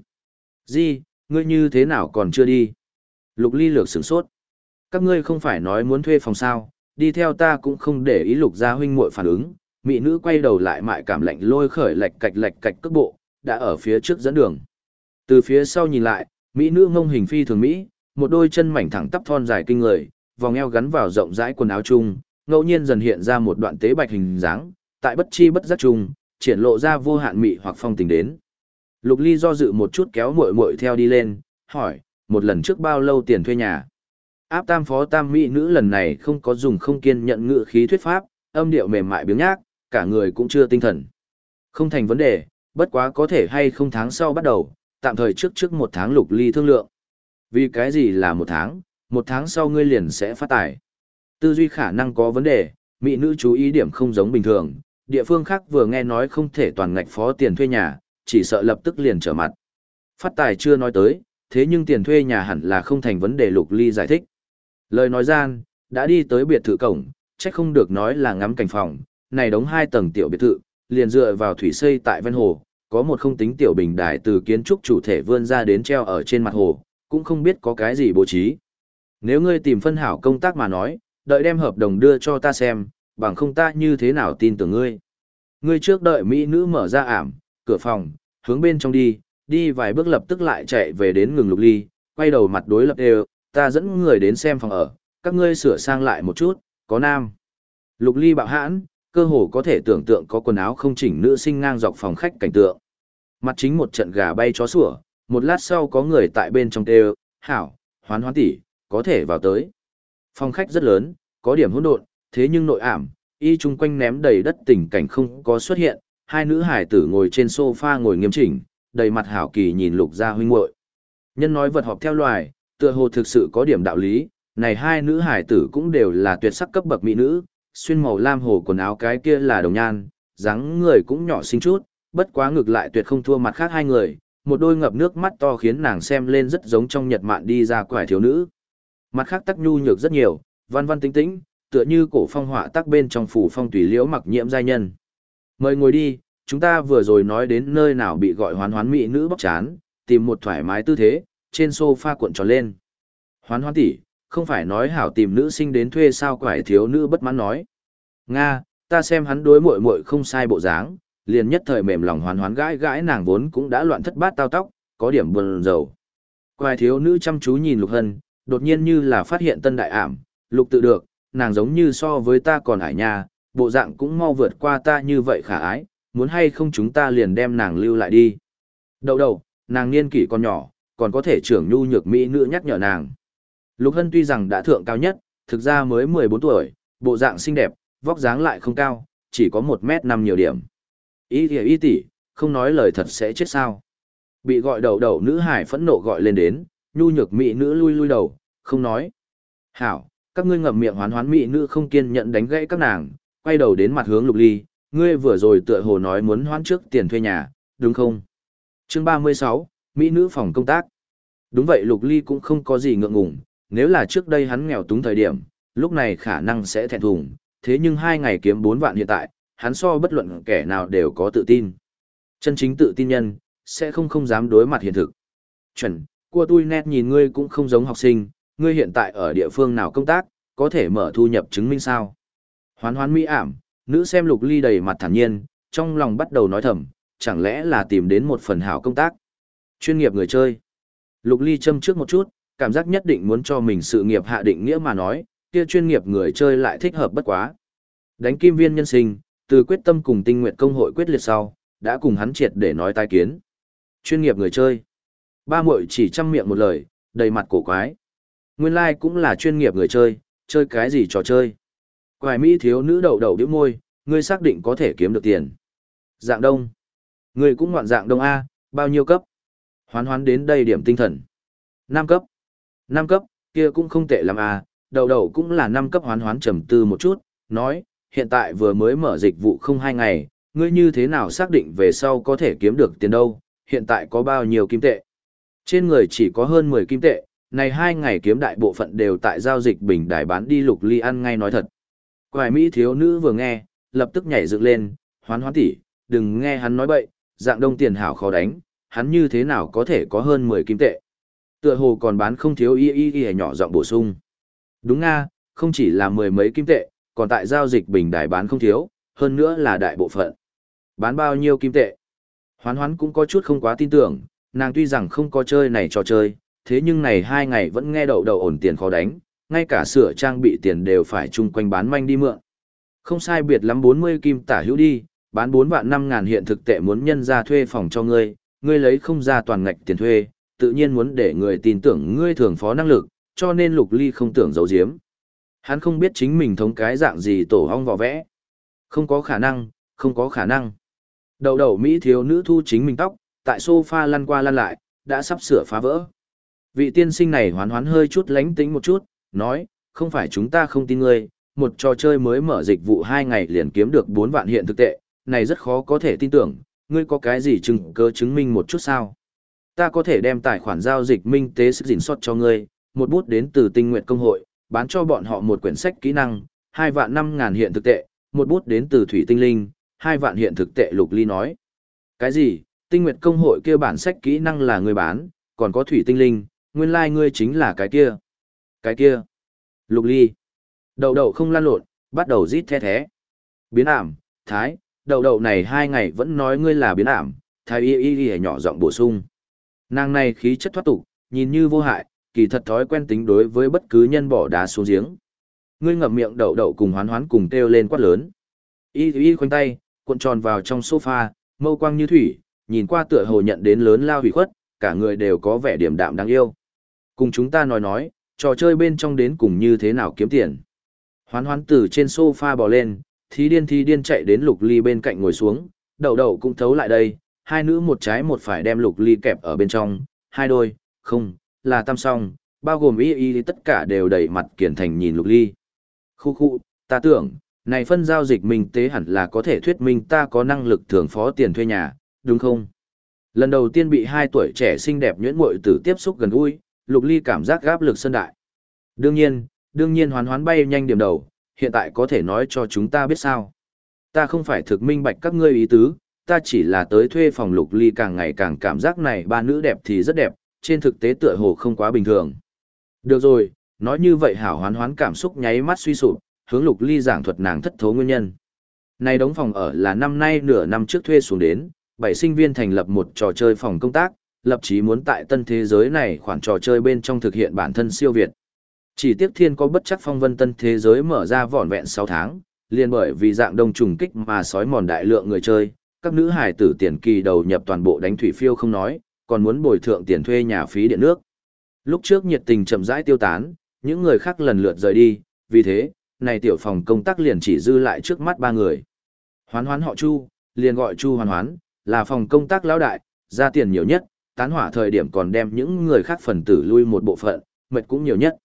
Gì, ngươi như thế nào còn chưa đi? Lục Ly lược sửng sốt. Các ngươi không phải nói muốn thuê phòng sao, đi theo ta cũng không để ý. Lục gia huynh muội phản ứng, mỹ nữ quay đầu lại mại cảm lạnh lôi khởi lạch cạch cước bộ, đã ở phía trước dẫn đường. Từ phía sau nhìn lại, mỹ nữ ngông hình phi thường mỹ, một đôi chân mảnh thẳng tắp thon dài kinh người, vòng eo gắn vào rộng rãi quần áo chung, ngẫu nhiên dần hiện ra một đoạn tế bạch hình dáng, tại bất chi bất giác chung, triển lộ ra vô hạn mị hoặc phong tình đến. Lục Ly do dự một chút kéo muội muội theo đi lên, hỏi, một lần trước bao lâu tiền thuê nhà? Áp tam phó tam mỹ nữ lần này không có dùng không kiên nhận ngữ khí thuyết pháp, âm điệu mềm mại biếng nhác, cả người cũng chưa tinh thần. Không thành vấn đề, bất quá có thể hay không tháng sau bắt đầu, tạm thời trước 1 tháng. Lục Ly thương lượng. Vì cái gì là 1 tháng, 1 tháng sau ngươi liền sẽ phát tài. Tư duy khả năng có vấn đề, mỹ nữ chú ý điểm không giống bình thường, địa phương khác vừa nghe nói không thể toàn ngạch phó tiền thuê nhà, chỉ sợ lập tức liền trở mặt. Phát tài chưa nói tới, thế nhưng tiền thuê nhà hẳn là không thành vấn đề. Lục Ly giải thích. Lời nói gian, đã đi tới biệt thự cổng, chắc không được nói là ngắm cảnh phòng, này đống 2 tầng tiểu biệt thự, liền dựa vào thủy xây tại ven hồ, có một không tính tiểu bình đài từ kiến trúc chủ thể vươn ra đến treo ở trên mặt hồ, cũng không biết có cái gì bố trí. Nếu ngươi tìm phân hảo công tác mà nói, đợi đem hợp đồng đưa cho ta xem, bằng không ta như thế nào tin tưởng ngươi. Ngươi trước đợi mỹ nữ mở ra ảm, cửa phòng, hướng bên trong đi vài bước lập tức lại chạy về đến ngừng Lục Ly, quay đầu mặt đối lập đều, ta dẫn người đến xem phòng ở, các ngươi sửa sang lại một chút, có nam. Lục Ly bạo hãn, cơ hồ có thể tưởng tượng có quần áo không chỉnh nữ sinh ngang dọc phòng khách cảnh tượng. Mặt chính một trận gà bay chó sủa, một lát sau có người tại bên trong kêu, hảo, hoán hoán tỷ, có thể vào tới. Phòng khách rất lớn, có điểm hỗn độn, thế nhưng nội ảm, y chung quanh ném đầy đất tình cảnh không có xuất hiện, hai nữ hải tử ngồi trên sofa ngồi nghiêm chỉnh, đầy mặt hảo kỳ nhìn Lục gia huynh muội. Nhân nói vật họp theo loài, tựa hồ thực sự có điểm đạo lý, này hai nữ hải tử cũng đều là tuyệt sắc cấp bậc mỹ nữ, xuyên màu lam hồ quần áo cái kia là đồng nhan, dáng người cũng nhỏ xinh chút, bất quá ngược lại tuyệt không thua mặt khác hai người, một đôi ngập nước mắt to khiến nàng xem lên rất giống trong nhật mạn đi ra quải thiếu nữ. Mặt khác tắc nhu nhược rất nhiều, văn văn tĩnh tĩnh, tựa như cổ phong họa tác bên trong phủ phong tùy liễu mặc nhiễm giai nhân. Mời ngồi đi, chúng ta vừa rồi nói đến nơi nào bị gọi hoán hoán mỹ nữ bóc chán, tìm một thoải mái tư thế, trên sofa cuộn tròn lên. Hoán hoán tỷ, không phải nói hảo tìm nữ sinh đến thuê sao quải thiếu nữ bất mãn nói. Nga, ta xem hắn đối muội muội không sai bộ dáng, liền nhất thời mềm lòng hoán hoán gãi gãi nàng vốn cũng đã loạn thất bát tao tóc, có điểm buồn rầu. Quải thiếu nữ chăm chú nhìn Lục Hân, đột nhiên như là phát hiện tân đại ảm, Lục tự được, nàng giống như so với ta còn ải nha, bộ dạng cũng mau vượt qua ta như vậy khả ái, muốn hay không chúng ta liền đem nàng lưu lại đi. Đậu đầu, nàng niên kỷ còn nhỏ, còn có thể trưởng nhu nhược mỹ nữ nhắc nhở nàng. Lục Hân tuy rằng đã thượng cao nhất, thực ra mới 14 tuổi, bộ dạng xinh đẹp, vóc dáng lại không cao, chỉ có 1m5 nhiều điểm. Y tỷ, không nói lời thật sẽ chết sao. Bị gọi đầu đầu nữ hải phẫn nộ gọi lên đến, nhu nhược mỹ nữ lui lui đầu, không nói. Hảo, các ngươi ngậm miệng hoán hoán mỹ nữ không kiên nhẫn đánh gãy các nàng, quay đầu đến mặt hướng Lục Ly, ngươi vừa rồi tựa hồ nói muốn hoán trước tiền thuê nhà, đúng không? Chương 36, mỹ nữ phòng công tác. Đúng vậy, Lục Ly cũng không có gì ngượng ngùng, nếu là trước đây hắn nghèo túng thời điểm, lúc này khả năng sẽ thẹn thùng, thế nhưng 2 ngày kiếm 4 vạn hiện tại, hắn so bất luận kẻ nào đều có tự tin. Chân chính tự tin nhân, sẽ không dám đối mặt hiện thực. Chuẩn, của tôi nét nhìn ngươi cũng không giống học sinh, ngươi hiện tại ở địa phương nào công tác, có thể mở thu nhập chứng minh sao? Hoán hoán mỹ ảm, nữ xem Lục Ly đầy mặt thản nhiên, trong lòng bắt đầu nói thầm, chẳng lẽ là tìm đến một phần hảo công tác. Chuyên nghiệp người chơi. Lục Ly châm trước một chút, cảm giác nhất định muốn cho mình sự nghiệp hạ định nghĩa mà nói, kia chuyên nghiệp người chơi lại thích hợp bất quá. Đánh kim viên nhân sinh, từ quyết tâm cùng tinh nguyện công hội quyết liệt sau, đã cùng hắn triệt để nói tai kiến. Chuyên nghiệp người chơi. Ba muội chỉ chăm miệng một lời, đầy mặt cổ quái. Nguyên lai cũng là chuyên nghiệp người chơi, chơi cái gì trò chơi. Quài mỹ thiếu nữ đậu đậu điếu môi, ngươi xác định có thể kiếm được tiền. Dạng đông. Ngươi cũng ngoạn dạng đông A, bao nhiêu cấp? Hoán hoán đến đây điểm tinh thần. 5 cấp. 5 cấp, kia cũng không tệ lắm à, đầu đầu cũng là 5 cấp hoán hoán trầm tư một chút, nói, hiện tại vừa mới mở dịch vụ không 2 ngày, ngươi như thế nào xác định về sau có thể kiếm được tiền đâu, hiện tại có bao nhiêu kim tệ. Trên người chỉ có hơn 10 kim tệ, này 2 ngày kiếm đại bộ phận đều tại giao dịch bình đài bán đi. Lục Ly ăn ngay nói thật. Quài mỹ thiếu nữ vừa nghe, lập tức nhảy dựng lên, hoán hoán tỷ, đừng nghe hắn nói bậy, dạng đông tiền hảo khó đánh, hắn như thế nào có thể có hơn 10 kim tệ. Tựa hồ còn bán không thiếu y nhỏ giọng bổ sung. Đúng nga, không chỉ là 10 mấy kim tệ, còn tại giao dịch bình đài bán không thiếu, hơn nữa là đại bộ phận. Bán bao nhiêu kim tệ? Hoán hoán cũng có chút không quá tin tưởng, nàng tuy rằng không có chơi này trò chơi, thế nhưng này 2 ngày vẫn nghe đậu ổn tiền khó đánh, ngay cả sửa trang bị tiền đều phải chung quanh bán manh đi mượn. Không sai biệt lắm 40 kim tả hữu đi, bán 4 vạn 5 ngàn hiện thực tệ muốn nhân ra thuê phòng cho ngươi, ngươi lấy không ra toàn ngạch tiền thuê, tự nhiên muốn để người tin tưởng ngươi thường phó năng lực, cho nên Lục Ly không tưởng giấu giếm. Hắn không biết chính mình thống cái dạng gì tổ hong vò vẽ. Không có khả năng, không có khả năng. Đầu đầu Mỹ thiếu nữ thu chính mình tóc, tại sofa lăn qua lăn lại, đã sắp sửa phá vỡ. Vị tiên sinh này hoán hoán hơi chút lánh tính một chút, nói, không phải chúng ta không tin ngươi, một trò chơi mới mở dịch vụ 2 ngày liền kiếm được 4 vạn hiện thực tệ, này rất khó có thể tin tưởng, ngươi có cái gì chứng minh một chút sao? Ta có thể đem tài khoản giao dịch minh tế sức gìn sót cho ngươi, một bút đến từ tinh nguyện công hội, bán cho bọn họ một quyển sách kỹ năng, 2 vạn 5 ngàn hiện thực tệ, một bút đến từ thủy tinh linh, 2 vạn hiện thực tệ. Lục Ly nói. Cái gì? Tinh nguyện công hội kia bản sách kỹ năng là ngươi bán, còn có thủy tinh linh, nguyên lai ngươi chính là cái kia. Cái kia. Lục Ly. Đậu đậu không lan lộn, bắt đầu rít the thé. Biến ảm, thái, đậu đậu này 2 ngày vẫn nói ngươi là biến ảm, thái y nhỏ giọng bổ sung. Nàng này khí chất thoát tục, nhìn như vô hại, kỳ thật thói quen tính đối với bất cứ nhân bỏ đá xuống giếng. Ngươi ngậm miệng đậu đậu cùng hoán hoán cùng kêu lên quát lớn. Y khoanh tay, cuộn tròn vào trong sofa, mâu quang như thủy, nhìn qua tựa hồ nhận đến lớn lao hủy khuất, cả người đều có vẻ điềm đạm đáng yêu. Cùng chúng ta nói, trò chơi bên trong đến cùng như thế nào kiếm tiền. Hoán hoán từ trên sofa bò lên, thí điên chạy đến Lục Ly bên cạnh ngồi xuống, đậu đậu cũng thấu lại đây, hai nữ một trái một phải đem Lục Ly kẹp ở bên trong, hai đôi, không, là tam song, bao gồm y tất cả đều đẩy mặt kiển thành nhìn Lục Ly. Khu, ta tưởng, này phân giao dịch minh tế hẳn là có thể thuyết minh ta có năng lực thưởng phó tiền thuê nhà, đúng không? Lần đầu tiên bị 2 tuổi trẻ xinh đẹp nhuyễn muội tử tiếp xúc gần gũi, Lục Ly cảm giác gáp lực sơn đại. Đương nhiên hoán hoán bay nhanh điểm đầu, hiện tại có thể nói cho chúng ta biết sao. Ta không phải thực minh bạch các ngươi ý tứ, ta chỉ là tới thuê phòng. Lục Ly càng ngày càng cảm giác này ba nữ đẹp thì rất đẹp, trên thực tế tựa hồ không quá bình thường. Được rồi, nói như vậy hảo. Hoán hoán cảm xúc nháy mắt suy sụp, hướng Lục Ly giảng thuật nàng thất thố nguyên nhân. Này đống phòng ở là năm nay nửa năm trước thuê xuống đến, 7 sinh viên thành lập một trò chơi phòng công tác, lập chí muốn tại tân thế giới này khoản trò chơi bên trong thực hiện bản thân siêu việt. Chỉ tiếc thiên có bất chắc phong vân tân thế giới mở ra vỏn vẹn 6 tháng, liền bởi vì dạng đông trùng kích mà sói mòn đại lượng người chơi, các nữ hải tử tiền kỳ đầu nhập toàn bộ đánh thủy phiêu không nói, còn muốn bồi thượng tiền thuê nhà phí điện nước. Lúc trước nhiệt tình chậm rãi tiêu tán, những người khác lần lượt rời đi, vì thế, này tiểu phòng công tác liền chỉ dư lại trước mắt 3 người. Hoán hoán họ Chu, liền gọi Chu Hoán Hoán, là phòng công tác lão đại, ra tiền nhiều nhất, tán hỏa thời điểm còn đem những người khác phần tử lui một bộ phận, mệt cũng nhiều nhất.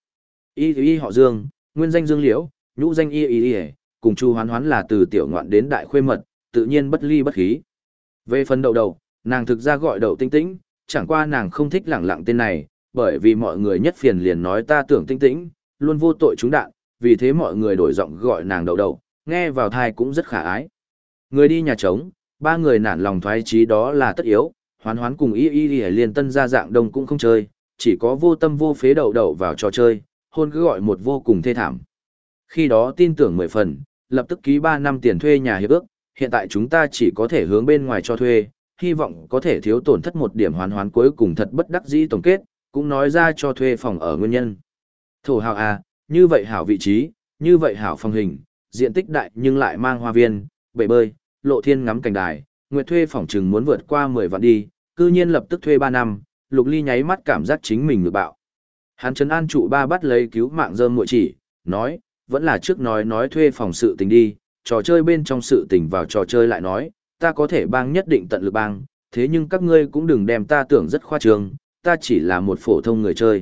Y họ Dương, nguyên danh Dương Liễu, nhũ danh Y, cùng Chu Hoán Hoán là từ tiểu ngoạn đến đại khuê mật, tự nhiên bất ly bất khí. Về phần đậu đậu, nàng thực ra gọi đậu tinh tĩnh, chẳng qua nàng không thích lẳng lặng tên này, bởi vì mọi người nhất phiền liền nói ta tưởng tinh tĩnh, luôn vô tội trúng đạn, vì thế mọi người đổi giọng gọi nàng đậu đậu, nghe vào thai cũng rất khả ái. Người đi nhà trống, 3 người nản lòng thoái chí đó là tất yếu, Hoán Hoán cùng Y liền tân ra dạng đông cũng không chơi, chỉ có vô tâm vô phế đậu đậu vào trò chơi, hôn cứ gọi một vô cùng thê thảm. Khi đó tin tưởng 10 phần, lập tức ký 3 năm tiền thuê nhà hiệp ước, hiện tại chúng ta chỉ có thể hướng bên ngoài cho thuê, hy vọng có thể thiếu tổn thất một điểm. Hoán Hoán cuối cùng thật bất đắc dĩ tổng kết, cũng nói ra cho thuê phòng ở nguyên nhân. Thổ hào à, như vậy hảo vị trí, như vậy hảo phòng hình, diện tích đại nhưng lại mang hoa viên, bể bơi, lộ thiên ngắm cảnh đài, nguyệt thuê phòng chừng muốn vượt qua 10 vạn đi, cư nhiên lập tức thuê 3 năm, Lục Ly nháy mắt cảm giác chính mình ngược bạo. Hắn trấn an trụ ba bắt lấy cứu mạng rơm muội chỉ, nói, vẫn là trước nói thuê phòng sự tình đi, trò chơi bên trong sự tình vào trò chơi lại nói, ta có thể bang nhất định tận lực bang, thế nhưng các ngươi cũng đừng đem ta tưởng rất khoa trương, ta chỉ là một phổ thông người chơi.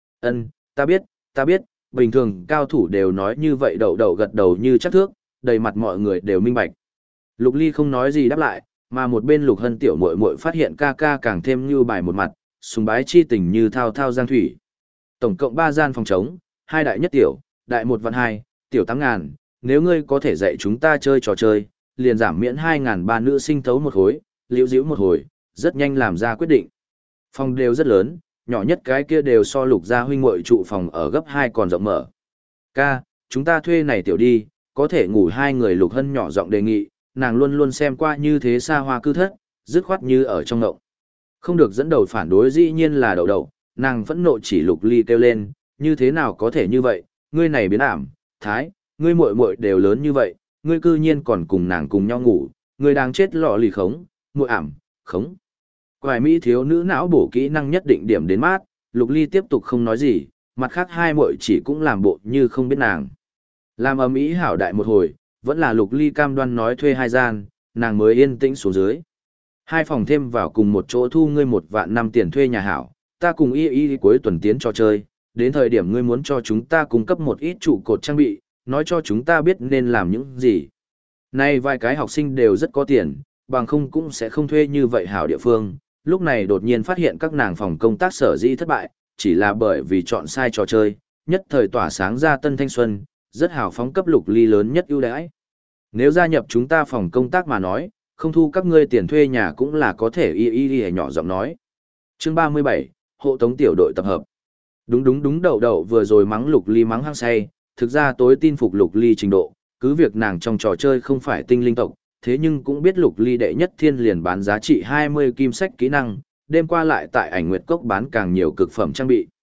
Ta biết, bình thường cao thủ đều nói như vậy. Đậu đậu gật đầu như chắc thước, đầy mặt mọi người đều minh bạch. Lục Ly không nói gì đáp lại, mà một bên Lục Hân tiểu muội muội phát hiện ca ca càng thêm như bài một mặt, sùng bái chi tình như thao thao giang thủy. Tổng cộng 3 gian phòng trống, 2 đại nhất tiểu, đại 1 vạn 2, tiểu 8.000, nếu ngươi có thể dạy chúng ta chơi trò chơi, liền giảm miễn 2.000 ba nữ sinh thấu một khối, liễu diễu một hồi, rất nhanh làm ra quyết định. Phòng đều rất lớn, nhỏ nhất cái kia đều so Lục gia huynh muội trụ phòng ở gấp 2 còn rộng mở. Ca, chúng ta thuê này tiểu đi, có thể ngủ 2 người. Lục Hân nhỏ giọng đề nghị, nàng luôn luôn xem qua như thế xa hoa cư thất, dứt khoát như ở trong ngộng. Không được dẫn đầu phản đối dĩ nhiên là đậu đậu, nàng phẫn nộ chỉ Lục Ly kêu lên, như thế nào có thể như vậy, ngươi này biến ảm, thái, ngươi muội muội đều lớn như vậy, ngươi cư nhiên còn cùng nàng cùng nhau ngủ, ngươi đang chết lọ lì khống, muội ảm, khống. Quài Mỹ thiếu nữ não bổ kỹ năng nhất định điểm đến mát, Lục Ly tiếp tục không nói gì, mặt khác hai muội chỉ cũng làm bộ như không biết nàng. Làm ầm ĩ hảo đại một hồi, vẫn là Lục Ly cam đoan nói thuê 2 gian, nàng mới yên tĩnh xuống dưới. 2 phòng thêm vào cùng một chỗ thu ngươi 1 vạn 5 tiền thuê nhà hảo, ta cùng Y cuối tuần tiến trò chơi, đến thời điểm ngươi muốn cho chúng ta cung cấp một ít trụ cột trang bị, nói cho chúng ta biết nên làm những gì. Nay vài cái học sinh đều rất có tiền, bằng không cũng sẽ không thuê như vậy hảo địa phương. Lúc này đột nhiên phát hiện các nàng phòng công tác sở dĩ thất bại, chỉ là bởi vì chọn sai trò chơi, nhất thời tỏa sáng ra tân thanh xuân, rất hào phóng cấp Lục Ly lớn nhất ưu đãi. Nếu gia nhập chúng ta phòng công tác mà nói, không thu các ngươi tiền thuê nhà cũng là có thể. Y nhỏ giọng nói. Chương 37, hộ tống tiểu đội tập hợp. Đúng đậu đậu vừa rồi mắng Lục Ly mắng hăng say, thực ra tối tin phục Lục Ly trình độ, cứ việc nàng trong trò chơi không phải tinh linh tộc, thế nhưng cũng biết Lục Ly đệ nhất thiên liền bán giá trị 20 kim sách kỹ năng, đêm qua lại tại Ảnh Nguyệt Cốc bán càng nhiều cực phẩm trang bị.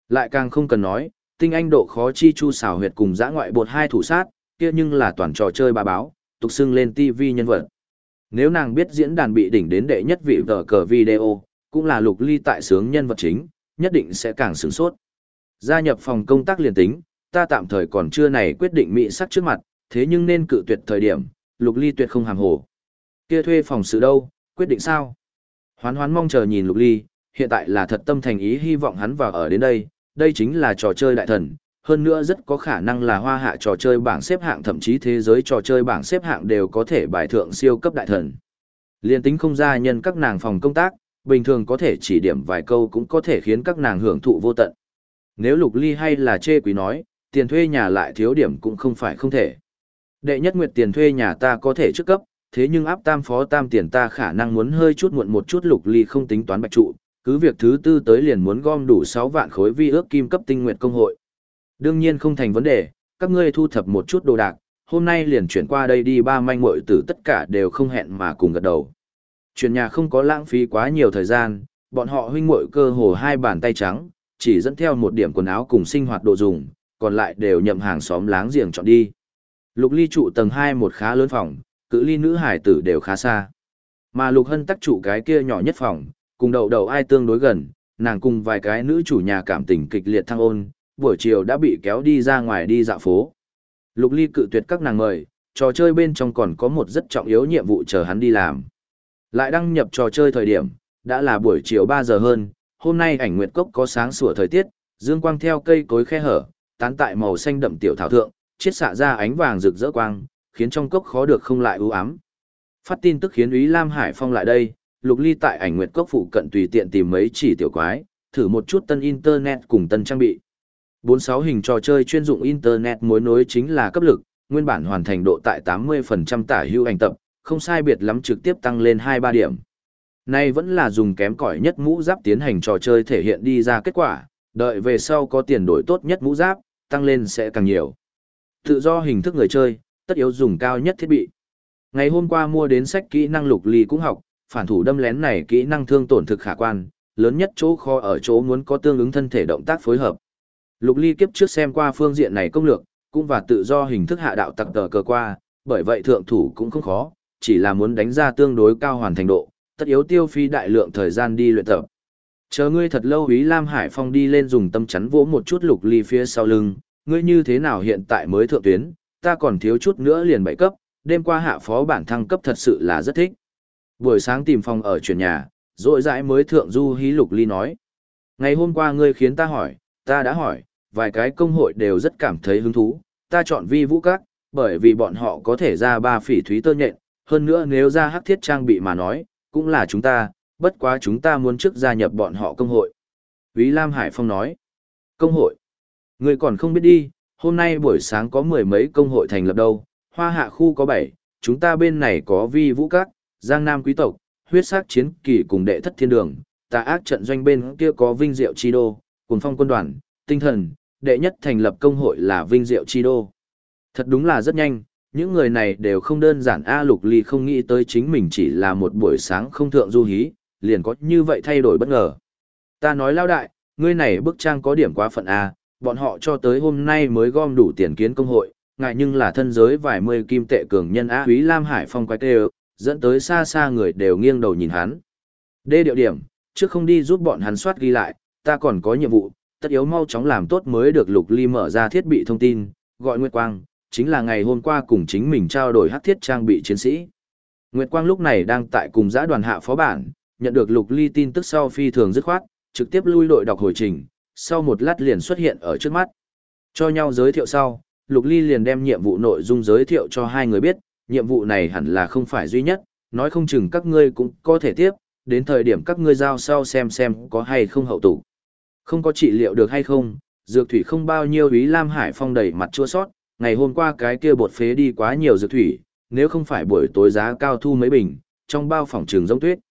Lại càng không cần nói, tinh anh độ khó chi chu xảo huyệt cùng dã ngoại bột hai thủ sát, kia nhưng là toàn trò chơi bà báo, tục xưng lên TV nhân vật. Nếu nàng biết diễn đàn bị đỉnh đến đệ nhất vị tờ cờ video, cũng là Lục Ly tại sướng nhân vật chính, nhất định sẽ càng sướng sốt. Gia nhập phòng công tác liền tính, ta tạm thời còn chưa này quyết định mỹ sắc trước mặt, thế nhưng nên cự tuyệt thời điểm, Lục Ly tuyệt không hàm hồ. Kia thuê phòng sự đâu, quyết định sao? Hoán Hoán mong chờ nhìn Lục Ly, hiện tại là thật tâm thành ý hy vọng hắn vào ở đến đây, đây chính là trò chơi đại thần, hơn nữa rất có khả năng là hoa hạ trò chơi bảng xếp hạng, thậm chí thế giới trò chơi bảng xếp hạng đều có thể bài thượng siêu cấp đại thần. Liên tính không gia nhân các nàng phòng công tác, bình thường có thể chỉ điểm vài câu cũng có thể khiến các nàng hưởng thụ vô tận. Nếu Lục Ly hay là chê quý nói, tiền thuê nhà lại thiếu điểm cũng không phải không thể. Đệ nhất nguyệt tiền thuê nhà ta có thể trước cấp, thế nhưng áp tam phó tam tiền ta khả năng muốn hơi chút muộn một chút. Lục Ly không tính toán bạch trụ, cứ việc thứ tư tới liền muốn gom đủ 6 vạn khối vi ước kim cấp tinh nguyệt công hội. Đương nhiên không thành vấn đề, các ngươi thu thập một chút đồ đạc, hôm nay liền chuyển qua đây đi. Ba manh muội tử tất cả đều không hẹn mà cùng gật đầu. Chuyển nhà không có lãng phí quá nhiều thời gian, bọn họ huynh muội cơ hồ hai bàn tay trắng, chỉ dẫn theo một điểm quần áo cùng sinh hoạt đồ dùng, còn lại đều nhậm hàng xóm láng giềng chọn đi. Lục Ly trụ tầng 2 một khá lớn phòng, cự ly nữ hải tử đều khá xa. Mà Lục Hân tắc trụ cái kia nhỏ nhất phòng, cùng đầu đầu ai tương đối gần, nàng cùng vài cái nữ chủ nhà cảm tình kịch liệt thăng ôn, buổi chiều đã bị kéo đi ra ngoài đi dạo phố. Lục Ly cự tuyệt các nàng mời, trò chơi bên trong còn có một rất trọng yếu nhiệm vụ chờ hắn đi làm. Lại đăng nhập trò chơi thời điểm, đã là buổi chiều 3 giờ hơn, hôm nay ảnh nguyệt cốc có sáng sủa thời tiết, dương quang theo cây cối khe hở, tán tại màu xanh đậm tiểu thảo thượng, chiết xạ ra ánh vàng rực rỡ quang, khiến trong cốc khó được không lại u ám. Phát tin tức khiến Úy Lam Hải Phong lại đây, Lục Ly tại ảnh nguyệt cốc phụ cận tùy tiện tìm mấy chỉ tiểu quái, thử một chút tân internet cùng tân trang bị. 46 hình trò chơi chuyên dụng internet mối nối chính là cấp lực, nguyên bản hoàn thành độ tại 80% tả hữu ảnh tập, không sai biệt lắm trực tiếp tăng lên 2-3 điểm. Nay vẫn là dùng kém cỏi nhất mũ giáp tiến hành trò chơi thể hiện đi ra kết quả, đợi về sau có tiền đổi tốt nhất mũ giáp, tăng lên sẽ càng nhiều. Tự do hình thức người chơi, tất yếu dùng cao nhất thiết bị. Ngày hôm qua mua đến sách kỹ năng Lục Ly cũng học, phản thủ đâm lén này kỹ năng thương tổn thực khả quan, lớn nhất chỗ khó ở chỗ muốn có tương ứng thân thể động tác phối hợp. Lục Ly kiếp trước xem qua phương diện này công lược, cũng và tự do hình thức hạ đạo tặc tờ cờ qua, bởi vậy thượng thủ cũng không khó, chỉ là muốn đánh ra tương đối cao hoàn thành độ, tất yếu tiêu phí đại lượng thời gian đi luyện tập. Chờ ngươi thật lâu. Úy Lam Hải Phong đi lên dùng tâm chắn vỗ một chút Lục Ly phía sau lưng, ngươi như thế nào hiện tại mới thượng tuyến, ta còn thiếu chút nữa liền 7 cấp, đêm qua hạ phó bản thăng cấp thật sự là rất thích. Buổi sáng tìm phòng ở chuyển nhà, rỗi rãi mới thượng du hí. Lục Ly nói. Ngày hôm qua ngươi khiến ta hỏi, ta đã hỏi, vài cái công hội đều rất cảm thấy hứng thú, ta chọn Vi Vũ Các, bởi vì bọn họ có thể ra 3 phỉ thúy tơ nhện, hơn nữa nếu ra hắc thiết trang bị mà nói, cũng là chúng ta, bất quá chúng ta muốn trước gia nhập bọn họ công hội. Úy Lam Hải Phong nói. Công hội? Ngươi còn không biết đi, hôm nay buổi sáng có 10 mấy công hội thành lập đâu, Hoa Hạ khu có 7, chúng ta bên này có Vi Vũ Các, Giang Nam Quý tộc, Huyết Sắc Chiến Kỳ cùng Đệ Thất Thiên Đường, Tà Ác Trận Doanh bên kia có Vinh Diệu Chi Đô, Cuồng Phong Quân đoàn, Tinh Thần, đệ nhất thành lập công hội là Vinh Diệu Chi Đô. Thật đúng là rất nhanh, những người này đều không đơn giản. Lục Ly không nghĩ tới chính mình chỉ là một buổi sáng không thượng du hí, liền có như vậy thay đổi bất ngờ. Ta nói lao đại, ngươi này bức trang có điểm quá phận bọn họ cho tới hôm nay mới gom đủ tiền kiến công hội, ngại nhưng là thân giới vài mươi kim tệ cường nhân Úy Lam Hải Phong quay kêu, dẫn tới xa xa người đều nghiêng đầu nhìn hắn. Đê điệu điểm, trước không đi giúp bọn hắn soát ghi lại, ta còn có nhiệm vụ, tất yếu mau chóng làm tốt mới được. Lục Ly mở ra thiết bị thông tin, gọi Nguyệt Quang, chính là ngày hôm qua cùng chính mình trao đổi hắc thiết trang bị chiến sĩ. Nguyệt Quang lúc này đang tại cùng giã đoàn hạ phó bản, nhận được Lục Ly tin tức sau phi thường dứt khoát, trực tiếp lui đội đọc hồi trình, sau một lát liền xuất hiện ở trước mắt. Cho nhau giới thiệu sau, Lục Ly liền đem nhiệm vụ nội dung giới thiệu cho hai người biết, nhiệm vụ này hẳn là không phải duy nhất, nói không chừng các ngươi cũng có thể tiếp, đến thời điểm các ngươi giao sau xem có hay không hậu tụ. Không có trị liệu được hay không, dược thủy không bao nhiêu. Úy Lam Hải Phong đầy mặt chua sót, ngày hôm qua cái kia bột phế đi quá nhiều dược thủy, nếu không phải buổi tối giá cao thu mấy bình, trong bao phòng trường giống tuyết.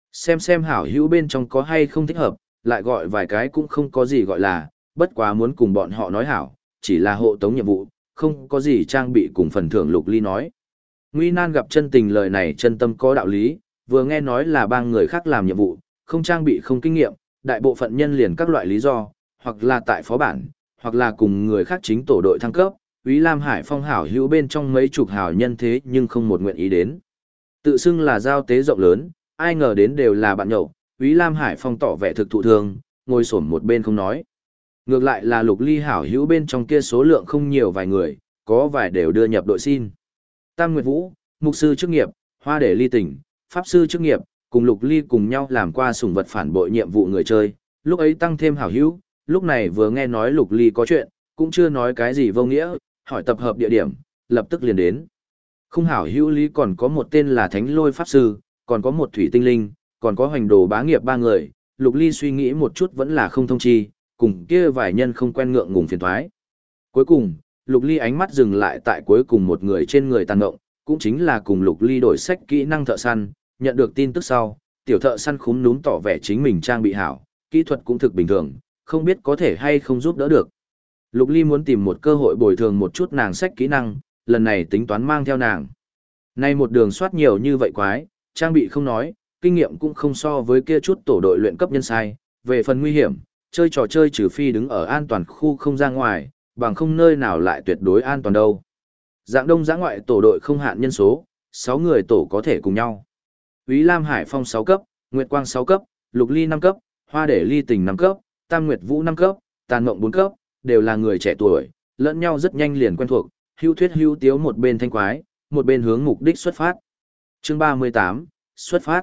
Xem hảo hữu bên trong có hay không thích hợp, lại gọi vài cái cũng không có gì gọi là, bất quá muốn cùng bọn họ nói hảo, chỉ là hộ tống nhiệm vụ, không có gì trang bị cùng phần thưởng. Lục Ly nói. Nguy nan gặp chân tình, lời này chân tâm có đạo lý, vừa nghe nói là bang người khác làm nhiệm vụ, không trang bị không kinh nghiệm, đại bộ phận nhân liền các loại lý do, hoặc là tại phó bản, hoặc là cùng người khác chính tổ đội thăng cấp, Úy Lam Hải Phong hảo hữu bên trong mấy chục hảo nhân thế nhưng không một nguyện ý đến. Tự xưng là giao tế rộng lớn, ai ngờ đến đều là bạn nhậu, Úy Lam Hải Phong tỏ vẻ thực thụ thương, ngồi xổm một bên không nói. Ngược lại là Lục Ly hảo hữu bên trong kia số lượng không nhiều vài người, có vài đều đưa nhập đội xin. Tam Nguyệt Vũ, mục sư chức nghiệp, Hoa Để Ly Tỉnh, pháp sư chức nghiệp, cùng Lục Ly cùng nhau làm qua sủng vật phản bội nhiệm vụ người chơi, lúc ấy tăng thêm hảo hữu, lúc này vừa nghe nói Lục Ly có chuyện, cũng chưa nói cái gì vô nghĩa, hỏi tập hợp địa điểm, lập tức liền đến. Không hảo hữu lý còn có một tên là Thánh Lôi Pháp Sư, còn có một Thủy Tinh Linh, còn có Hoành Đồ Bá Nghiệp ba người, Lục Ly suy nghĩ một chút vẫn là không thông chi, cùng kia vài nhân không quen ngượng ngùng phiền thoái. Cuối cùng, Lục Ly ánh mắt dừng lại tại cuối cùng một người trên người tàn ngộng, cũng chính là cùng Lục Ly đổi sách kỹ năng thợ săn, nhận được tin tức sau, tiểu thợ săn khúm núm tỏ vẻ chính mình trang bị hảo, kỹ thuật cũng thực bình thường, không biết có thể hay không giúp đỡ được. Lục Ly muốn tìm một cơ hội bồi thường một chút nàng sách kỹ năng, lần này tính toán mang theo nàng. Nay một đường soát nhiều như vậy quái, trang bị không nói, kinh nghiệm cũng không so với kia chút tổ đội luyện cấp nhân sai, về phần nguy hiểm, chơi trò chơi trừ phi đứng ở an toàn khu không ra ngoài, bằng không nơi nào lại tuyệt đối an toàn đâu. Dạng đông giã ngoại tổ đội không hạn nhân số, 6 người tổ có thể cùng nhau. Úy Lam Hải Phong 6 cấp, Nguyệt Quang 6 cấp, Lục Ly 5 cấp, Hoa Để Ly Tình 5 cấp, Tam Nguyệt Vũ 5 cấp, Tàn Mộng 4 cấp, đều là người trẻ tuổi, lẫn nhau rất nhanh liền quen thuộc, hưu thuyết hưu tiếu một bên thanh quái, một bên hướng mục đích xuất phát. Chương 38, xuất phát.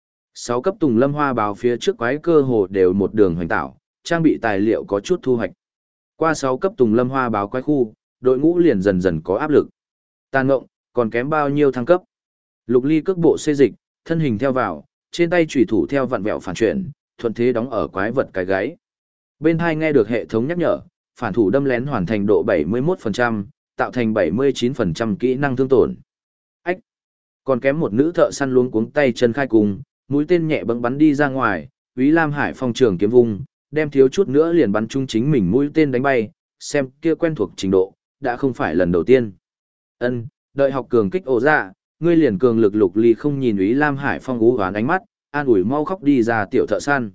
6 cấp Tùng Lâm Hoa báo phía trước quái cơ hồ đều một đường hoành tạo, trang bị tài liệu có chút thu hoạch. Qua 6 cấp Tùng Lâm Hoa báo quái khu, đội ngũ liền dần dần có áp lực. Tàn Ngộng, còn kém bao nhiêu thăng cấp? Lục Ly cước bộ xê dịch, thân hình theo vào, trên tay chủy thủ theo vặn vẹo phản chuyển, thuận thế đóng ở quái vật cái gáy. Bên hai nghe được hệ thống nhắc nhở, phản thủ đâm lén hoàn thành độ 71%, tạo thành 79% kỹ năng thương tổn. Ách! Còn kém một nữ thợ săn luống cuống tay chân khai cùng, mũi tên nhẹ bắn bắn đi ra ngoài, Úy Lam Hải Phong trường kiếm vung, đem thiếu chút nữa liền bắn trúng chính mình mũi tên đánh bay, xem kia quen thuộc trình độ, đã không phải lần đầu tiên. Ân, đợi học cường kích ổ ra, ngươi liền cường lực. Lục Ly không nhìn Úy Lam Hải Phong ú hoán ánh mắt, an ủi mau khóc đi ra tiểu thợ săn.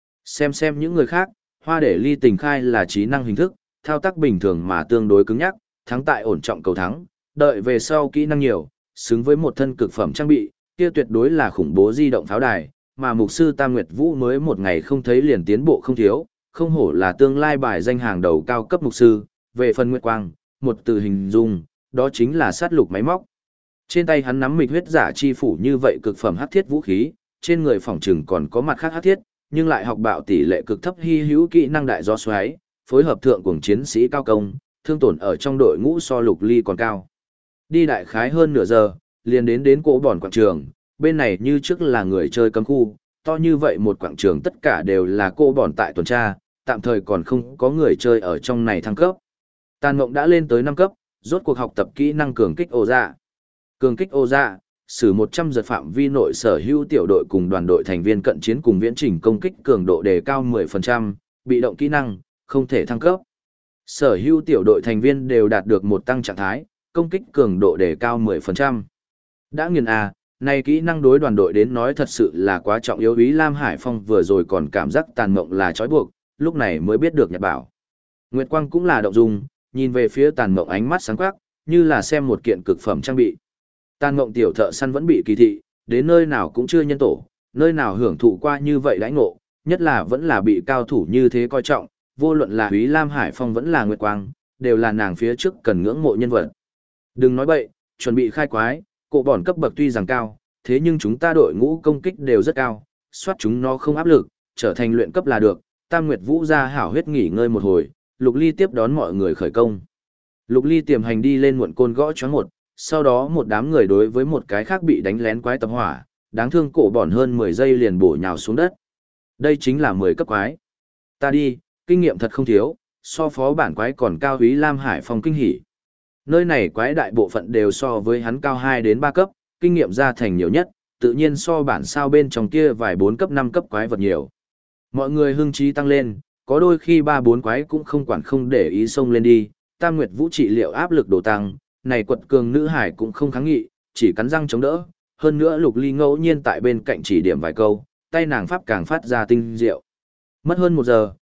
Xem những người khác, Hoa Để Ly Tình khai là trí năng hình thức, thao tác bình thường mà tương đối cứng nhắc, thắng tại ổn trọng cầu thắng, đợi về sau kỹ năng nhiều, xứng với một thân cực phẩm trang bị, kia tuyệt đối là khủng bố di động pháo đài, mà mục sư Tam Nguyệt Vũ mới một ngày không thấy liền tiến bộ không thiếu, không hổ là tương lai bài danh hàng đầu cao cấp mục sư, về phần Nguyệt Quang, một từ hình dung, đó chính là sát lục máy móc. Trên tay hắn nắm mịch huyết giả chi phủ như vậy cực phẩm hắc thiết vũ khí, trên người phòng trừng còn có mặt khác hắc thiết, nhưng lại học bạo tỷ lệ cực thấp hy hữu kỹ năng đại gió xoáy, phối hợp thượng cùng chiến sĩ cao công, thương tổn ở trong đội ngũ so Lục Ly còn cao. Đi đại khái hơn nửa giờ, liền đến cỗ bòn quảng trường, bên này như trước là người chơi cấm khu, to như vậy một quảng trường tất cả đều là cỗ bòn tại tuần tra, tạm thời còn không có người chơi ở trong này thăng cấp. Tàn Mộng đã lên tới 5 cấp, rốt cuộc học tập kỹ năng cường kích ô dạ. Cường kích ô dạ, sử 100 giật phạm vi nội sở hữu tiểu đội cùng đoàn đội thành viên cận chiến cùng viễn trình công kích cường độ đề cao 10%, bị động kỹ năng, không thể thăng cấp. Sở hữu tiểu đội thành viên đều đạt được một tăng trạng thái, công kích cường độ đề cao 10%. Đã nghiền này kỹ năng đối đoàn đội đến nói thật sự là quá trọng yếu. Úy Lam Hải Phong vừa rồi còn cảm giác Tàn Mộng là trói buộc, lúc này mới biết được nhặt bảo. Nguyệt Quang cũng là động dung, nhìn về phía Tàn Mộng ánh mắt sáng quắc, như là xem một kiện cực phẩm trang bị. Tàn Mộng tiểu thợ săn vẫn bị kỳ thị, đến nơi nào cũng chưa nhân tổ, nơi nào hưởng thụ qua như vậy đãi ngộ, nhất là vẫn là bị cao thủ như thế coi trọng, vô luận là Úy Lam Hải Phong vẫn là Nguyệt Quang, đều là nàng phía trước cần ngưỡng mộ nhân vật. Đừng nói bậy, chuẩn bị khai quái, cộ bỏn cấp bậc tuy rằng cao, thế nhưng chúng ta đội ngũ công kích đều rất cao, soát chúng nó không áp lực, trở thành luyện cấp là được. Tam Nguyệt Vũ ra hảo huyết nghỉ ngơi một hồi, Lục Ly tiếp đón mọi người khởi công. Lục Ly tiềm hành đi lên muộn côn gõ choáng một, sau đó một đám người đối với một cái khác bị đánh lén quái tập hỏa, đáng thương cổ bỏn hơn 10 giây liền bổ nhào xuống đất. Đây chính là 10 cấp quái. Ta đi, kinh nghiệm thật không thiếu, so phó bản quái còn cao. Úy Lam Hải Phong kinh hỉ. Nơi này quái đại bộ phận đều so với hắn cao 2 đến 3 cấp, kinh nghiệm ra thành nhiều nhất, tự nhiên so bản sao bên trong kia vài 4 cấp 5 cấp quái vật nhiều. Mọi người hưng trí tăng lên, có đôi khi 3-4 quái cũng không quản không để ý xông lên đi. Tam Nguyệt Vũ trị liệu áp lực đổ tăng, này quật cường nữ hải cũng không kháng nghị, chỉ cắn răng chống đỡ. Hơn nữa Lục Ly ngẫu nhiên tại bên cạnh chỉ điểm vài câu, tay nàng pháp càng phát ra tinh diệu. Mất hơn 1 giờ,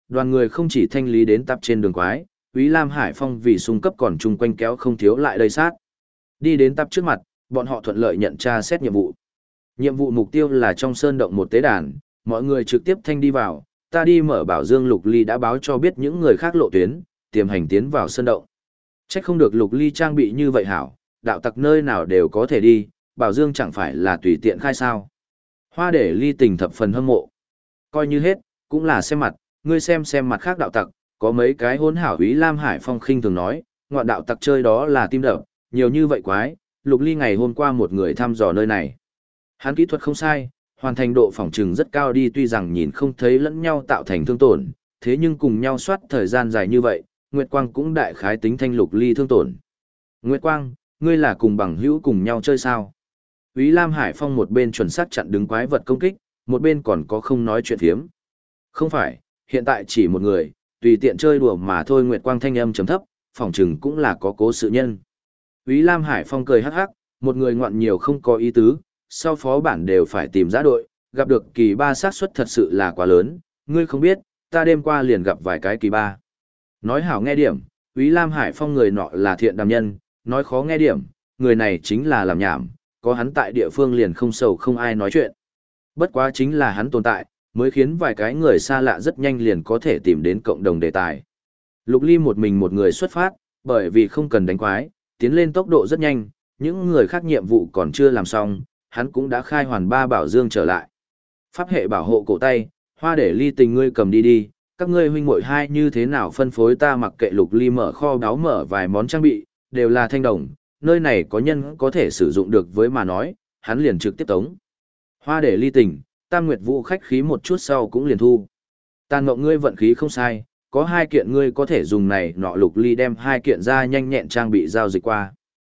đoàn người không chỉ thanh lý đến tắp trên đường quái, Úy Lam Hải Phong vì xung cấp còn chung quanh kéo không thiếu lại đây sát. Đi đến tắp trước mặt, bọn họ thuận lợi nhận tra xét nhiệm vụ. Nhiệm vụ mục tiêu là trong sơn động một tế đàn, mọi người trực tiếp thanh đi vào, ta đi mở bảo Dương Lục Ly đã báo cho biết những người khác lộ tuyến, tiềm hành tiến vào sơn động. Trách không được Lục Ly trang bị như vậy hảo, đạo tặc nơi nào đều có thể đi, bảo Dương chẳng phải là tùy tiện khai sao. Hoa để Ly tình thập phần hâm mộ. Coi như hết, cũng là xem mặt, ngươi xem mặt khác đạo tặc, có mấy cái hỗn hảo Úy Lam Hải Phong khinh thường nói, ngoạn đạo tặc chơi đó là tim đập, nhiều như vậy quái, Lục Ly ngày hôm qua một người thăm dò nơi này. Hắn kỹ thuật không sai, hoàn thành độ phỏng trừng rất cao đi tuy rằng nhìn không thấy lẫn nhau tạo thành thương tổn, thế nhưng cùng nhau soát thời gian dài như vậy, Nguyệt Quang cũng đại khái tính thanh Lục Ly thương tổn. Nguyệt Quang, ngươi là cùng bằng hữu cùng nhau chơi sao? Úy Lam Hải Phong một bên chuẩn xác chặn đứng quái vật công kích, một bên còn có không nói chuyện phiếm. Không phải, hiện tại chỉ một người, tùy tiện chơi đùa mà thôi. Nguyệt Quang thanh âm chấm thấp, phỏng chừng cũng là có cố sự nhân. Úy Lam Hải Phong cười hắc hắc, một người ngoạn nhiều không có ý tứ, sau phó bản đều phải tìm giã đội, gặp được kỳ ba xác suất thật sự là quá lớn, ngươi không biết, ta đêm qua liền gặp vài cái kỳ ba. Nói hảo nghe điểm, Úy Lam Hải Phong người nọ là thiện đàm nhân, nói khó nghe điểm, người này chính là làm nhảm, có hắn tại địa phương liền không sầu không ai nói chuyện. Bất quá chính là hắn tồn tại, mới khiến vài cái người xa lạ rất nhanh liền có thể tìm đến cộng đồng đề tài. Lục Ly một mình một người xuất phát, bởi vì không cần đánh quái, tiến lên tốc độ rất nhanh, những người khác nhiệm vụ còn chưa làm xong, hắn cũng đã khai hoàn 3 bảo dương trở lại. Pháp hệ bảo hộ cổ tay, Hoa để Ly tình ngươi cầm đi đi, các ngươi huynh muội hai như thế nào phân phối ta mặc kệ. Lục Ly mở kho báu mở vài món trang bị, đều là thanh đồng, nơi này có nhân có thể sử dụng được với mà nói, hắn liền trực tiếp tống. Hoa để Ly tình, Tam Nguyệt Vũ khách khí một chút sau cũng liền thu. Tàn Ngộng ngươi vận khí không sai, có 2 kiện ngươi có thể dùng này nọ. Lục Ly đem 2 kiện ra nhanh nhẹn trang bị giao dịch qua.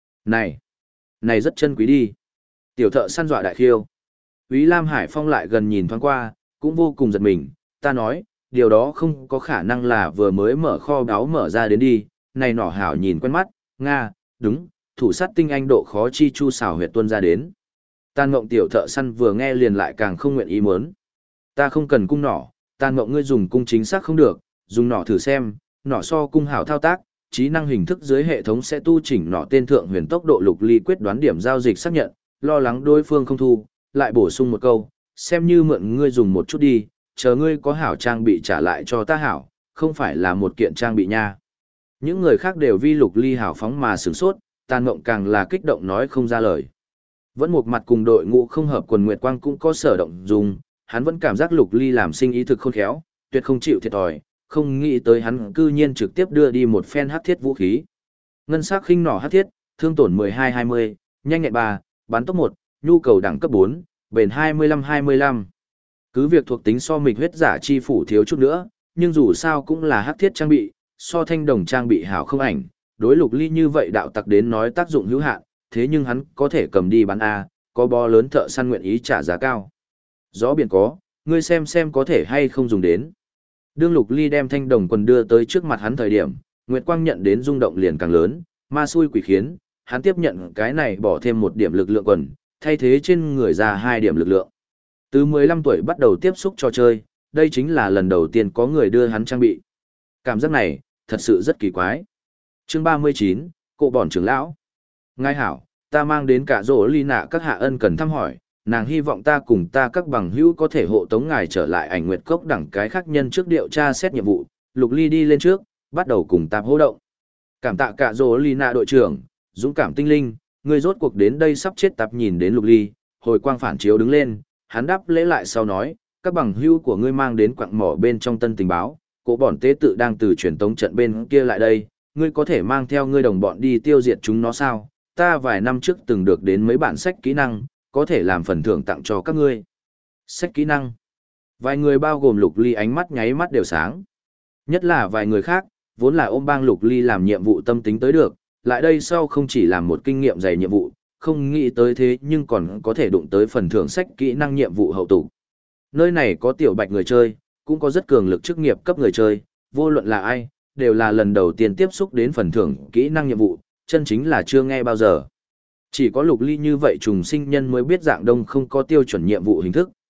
Này rất chân quý đi. Tiểu thợ săn dọa đại khiêu. Úy Lam Hải Phong lại gần nhìn thoáng qua, cũng vô cùng giật mình, ta nói, điều đó không có khả năng là vừa mới mở kho báu mở ra đến đi, này nọ hảo nhìn quen mắt, Nga, đúng, thủ sát tinh anh độ khó chi chu xảo huyệt tuân ra đến. Tàn Ngộng tiểu thợ săn vừa nghe liền lại càng không nguyện ý muốn. Ta không cần cung nỏ, Tàn Ngộng ngươi dùng cung chính xác không được, dùng nỏ thử xem, nỏ so cung hảo thao tác, trí năng hình thức dưới hệ thống sẽ tu chỉnh nỏ tên thượng huyền tốc độ. Lục Ly quyết đoán điểm giao dịch xác nhận, lo lắng đối phương không thu, lại bổ sung một câu, xem như mượn ngươi dùng một chút đi, chờ ngươi có hảo trang bị trả lại cho ta hảo, không phải là một kiện trang bị nha. Những người khác đều vi Lục Ly hảo phóng mà sửng sốt, Tàn Ngộng càng là kích động nói không ra lời. Vẫn một mặt cùng đội ngũ không hợp quần Nguyệt Quang cũng có sở động dùng, hắn vẫn cảm giác Lục Ly làm sinh ý thực khôn khéo, tuyệt không chịu thiệt thòi, không nghĩ tới hắn cư nhiên trực tiếp đưa đi một phen hắc thiết vũ khí. Ngân sắc khinh nỏ hắc thiết, thương tổn 12-20, nhanh nhẹn 3, bắn tốc 1, nhu cầu đẳng cấp 4, bền 25-25. Cứ việc thuộc tính so mịch huyết giả chi phủ thiếu chút nữa, nhưng dù sao cũng là hắc thiết trang bị, so thanh đồng trang bị hảo không ảnh, đối Lục Ly như vậy đạo tặc đến nói tác dụng hữu hạn, thế nhưng hắn có thể cầm đi bán A, có bó lớn thợ săn nguyện ý trả giá cao. Gió biển có, ngươi xem có thể hay không dùng đến. Đương Lục Ly đem thanh đồng quần đưa tới trước mặt hắn thời điểm, Nguyệt Quang nhận đến rung động liền càng lớn, ma xui quỷ khiến, hắn tiếp nhận cái này bỏ thêm 1 điểm lực lượng quần, thay thế trên người ra 2 điểm lực lượng. Từ 15 tuổi bắt đầu tiếp xúc trò chơi, đây chính là lần đầu tiên có người đưa hắn trang bị. Cảm giác này, thật sự rất kỳ quái. Chương 39, Cộ Bỏn trưởng lão. Ngài hảo, ta mang đến cả rổ ly nạ các hạ ân cần thăm hỏi, nàng hy vọng ta cùng ta các bằng hữu có thể hộ tống ngài trở lại Ảnh Nguyệt Cốc đẳng cái khác nhân trước điều tra xét nhiệm vụ. Lục Ly đi lên trước, bắt đầu cùng tạp hô động. Cảm tạ cả rổ ly nạ đội trưởng, dũng cảm tinh linh, người rốt cuộc đến đây sắp chết. Tạp nhìn đến Lục Ly, hồi quang phản chiếu đứng lên, hắn đáp lễ lại sau nói, các bằng hữu của ngươi mang đến quặng mỏ bên trong tân tình báo, Cổ Bỏn tế tự đang từ truyền tống trận bên kia lại đây, ngươi có thể mang theo ngươi đồng bọn đi tiêu diệt chúng nó sao? Ta vài năm trước từng được đến mấy bản sách kỹ năng, có thể làm phần thưởng tặng cho các ngươi. Sách kỹ năng. Vài người bao gồm Lục Ly ánh mắt nháy mắt đều sáng. Nhất là vài người khác, vốn là ôm bang Lục Ly làm nhiệm vụ tâm tính tới được, lại đây sau không chỉ làm một kinh nghiệm dày nhiệm vụ, không nghĩ tới thế nhưng còn có thể đụng tới phần thưởng sách kỹ năng nhiệm vụ hậu tụ. Nơi này có tiểu bạch người chơi, cũng có rất cường lực chức nghiệp cấp người chơi, vô luận là ai, đều là lần đầu tiên tiếp xúc đến phần thưởng kỹ năng nhiệm vụ, chân chính là chưa nghe bao giờ. Chỉ có Lục Ly như vậy trùng sinh nhân mới biết dạng đông không có tiêu chuẩn nhiệm vụ hình thức,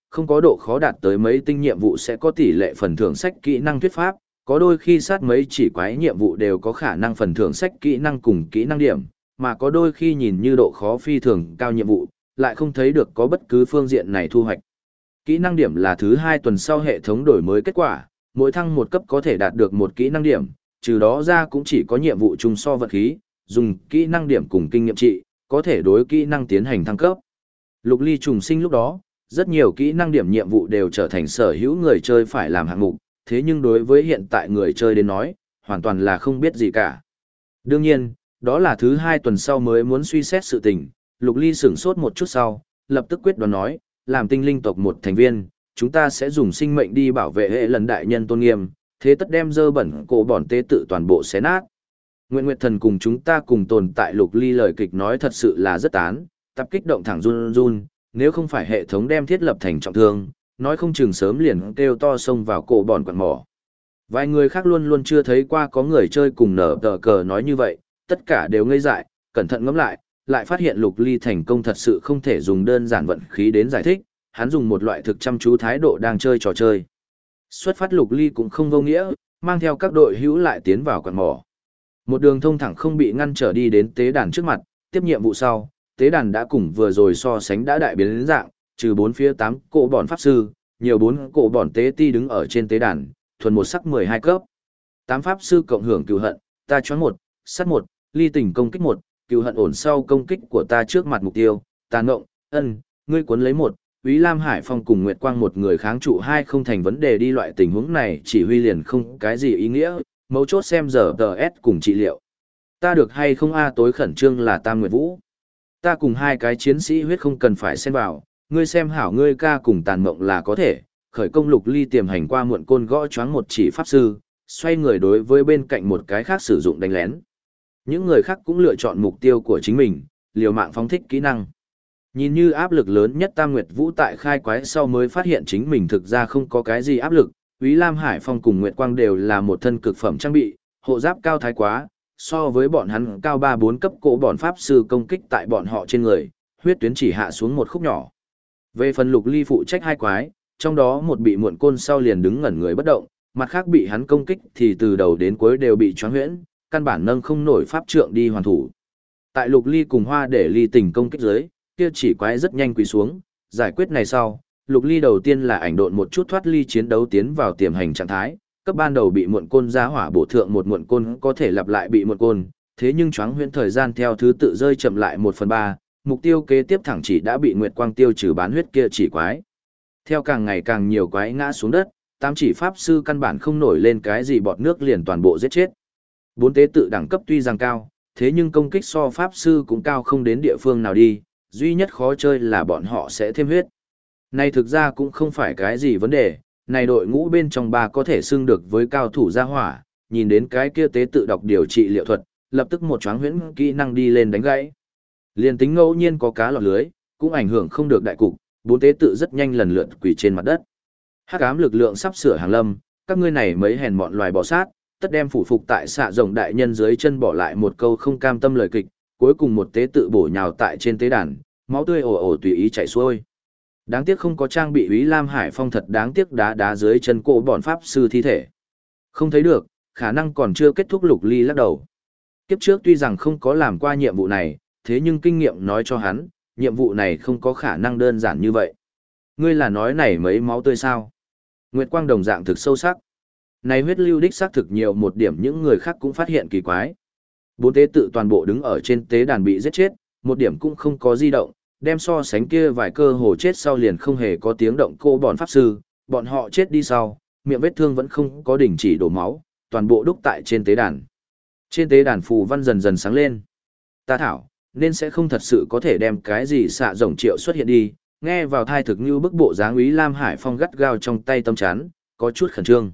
không có độ khó đạt tới mấy tinh nhiệm vụ sẽ có tỷ lệ phần thưởng sách kỹ năng thuyết pháp, có đôi khi sát mấy chỉ quái nhiệm vụ đều có khả năng phần thưởng sách kỹ năng cùng kỹ năng điểm, mà có đôi khi nhìn như độ khó phi thường cao nhiệm vụ, lại không thấy được có bất cứ phương diện này thu hoạch. Kỹ năng điểm là thứ 2 tuần sau hệ thống đổi mới kết quả, mỗi thăng một cấp có thể đạt được một kỹ năng điểm, trừ đó ra cũng chỉ có nhiệm vụ chung so vật khí, dùng kỹ năng điểm cùng kinh nghiệm trị, có thể đối kỹ năng tiến hành thăng cấp. Lục Ly trùng sinh lúc đó, rất nhiều kỹ năng điểm nhiệm vụ đều trở thành sở hữu người chơi phải làm hạng mục, thế nhưng đối với hiện tại người chơi đến nói, hoàn toàn là không biết gì cả. Đương nhiên, đó là thứ 2 tuần sau mới muốn suy xét sự tình, Lục Ly sửng sốt một chút sau, lập tức quyết đoán nói, làm tinh linh tộc một thành viên, chúng ta sẽ dùng sinh mệnh đi bảo vệ hệ lần đại nhân tôn nghiêm, thế tất đem dơ bẩn cổ bọn tế tự toàn bộ xé nát. Nguyện Nguyệt Thần cùng chúng ta cùng tồn tại. Lục Ly lời kịch nói thật sự là rất tán, tập kích động thẳng run run, nếu không phải hệ thống đem thiết lập thành trọng thương, nói không chừng sớm liền kêu to xông vào cổ bọn quặng mỏ. Vài người khác luôn luôn chưa thấy qua có người chơi cùng nở tờ cờ nói như vậy, tất cả đều ngây dại, cẩn thận ngẫm lại phát hiện Lục Ly thành công thật sự không thể dùng đơn giản vận khí đến giải thích, hắn dùng một loại thực chăm chú thái độ đang chơi trò chơi. Xuất phát Lục Ly cũng không vô nghĩa, mang theo các đội hữu lại tiến vào quặng mỏ. Một đường thông thẳng không bị ngăn trở đi đến tế đàn trước mặt, tiếp nhiệm vụ sau, tế đàn đã cùng vừa rồi so sánh đã đại biến đến dạng, trừ 4 phía 8 cổ bọn pháp sư, nhiều 4 cổ bọn tế ti đứng ở trên tế đàn, thuần một sắc 12 cấp. 8 pháp sư cộng hưởng cừu hận, ta choáng 1, sát 1, ly tình công kích 1, cừu hận ổn sau công kích của ta trước mặt mục tiêu, tàn ngộng, ngươi cuốn lấy 1, Úy Lam Hải Phong cùng Nguyệt Quang một người kháng trụ 2 không thành vấn đề đi, loại tình huống này chỉ huy liền không cái gì ý nghĩa, mấu chốt xem giờ TS cùng trị liệu. Ta được hay không tối khẩn trương là Tam Nguyệt Vũ. Ta cùng 2 cái chiến sĩ huyết không cần phải xen vào, ngươi xem hảo ngươi ca cùng tàn mộng là có thể, khởi công. Lục Ly tiềm hành qua muộn côn gõ choáng một chỉ pháp sư, xoay người đối với bên cạnh một cái khác sử dụng đánh lén. Những người khác cũng lựa chọn mục tiêu của chính mình, liều mạng phóng thích kỹ năng. Nhìn như áp lực lớn nhất Tam Nguyệt Vũ tại khai quái sau mới phát hiện chính mình thực ra không có cái gì áp lực, Úy Lam Hải Phong cùng Nguyệt Quang đều là một thân cực phẩm trang bị, hộ giáp cao thái quá, so với bọn hắn cao 3-4 cấp cổ bọn pháp sư công kích tại bọn họ trên người, huyết tuyến chỉ hạ xuống một khúc nhỏ. Về phần Lục Ly phụ trách 2 quái, trong đó một bị muộn côn sau liền đứng ngẩn người bất động, mặt khác bị hắn công kích thì từ đầu đến cuối đều bị choáng huyễn, căn bản nâng không nổi pháp trượng đi hoàn thủ. Tại Lục Ly cùng Hoa để ly tình công kích dưới, kia chỉ quái rất nhanh quỳ xuống, giải quyết này sau, Lục Ly đầu tiên là ảnh độn một chút thoát ly chiến đấu tiến vào tiềm hành trạng thái, cấp ban đầu bị muộn côn ra hỏa bổ thượng một muộn côn có thể lặp lại bị muộn côn, thế nhưng choáng huyễn thời gian theo thứ tự rơi chậm lại 1/3, mục tiêu kế tiếp thẳng chỉ đã bị Nguyệt Quang tiêu trừ bán huyết kia chỉ quái. Theo càng ngày càng nhiều quái ngã xuống đất, 8 chỉ pháp sư căn bản không nổi lên cái gì bọt nước liền toàn bộ giết chết. 4 tế tự đẳng cấp tuy rằng cao, thế nhưng công kích so pháp sư cũng cao không đến địa phương nào đi, duy nhất khó chơi là bọn họ sẽ thêm huyết. Này thực ra cũng không phải cái gì vấn đề, này đội ngũ bên trong 3 có thể xưng được với cao thủ gia hỏa, nhìn đến cái kia tế tự đọc điều trị liệu thuật, lập tức một choáng huyễn kỹ năng đi lên đánh gãy. Liên tính ngẫu nhiên có cá lọt lưới, cũng ảnh hưởng không được đại cục, 4 tế tự rất nhanh lần lượt quỳ trên mặt đất. Hắc ám lực lượng sắp sửa hàng lâm, các ngươi này mấy hèn mọn loài bò sát, tất đem phủ phục tại xạ rồng đại nhân dưới chân, bỏ lại một câu không cam tâm lời kịch, cuối cùng một tế tự bổ nhào tại trên tế đàn, máu tươi ồ ồ tùy ý chảy xuôi. Đáng tiếc không có trang bị Úy Lam Hải Phong, thật đáng tiếc đá dưới chân cổ bọn pháp sư thi thể. Không thấy được, khả năng còn chưa kết thúc. Lục Ly lắc đầu. Kiếp trước tuy rằng không có làm qua nhiệm vụ này, thế nhưng kinh nghiệm nói cho hắn, nhiệm vụ này không có khả năng đơn giản như vậy. Ngươi là nói này mấy máu tươi sao? Nguyệt Quang đồng dạng thực sâu sắc. Này huyết lưu đích xác thực nhiều một điểm, những người khác cũng phát hiện kỳ quái. 4 tế tự toàn bộ đứng ở trên tế đàn bị giết chết, một điểm cũng không có di động, đem so sánh kia vài cơ hồ chết sau liền không hề có tiếng động cô bọn pháp sư, bọn họ chết đi sau, miệng vết thương vẫn không có đình chỉ đổ máu, toàn bộ đúc tại trên tế đàn. Trên tế đàn phù văn dần dần sáng lên. Ta thảo, nên sẽ không thật sự có thể đem cái gì xạ rồng triệu xuất hiện đi, nghe vào thai thực như bức bộ dáng. Úy Lam Hải Phong gắt gao trong tay tâm chán, có chút khẩn trương.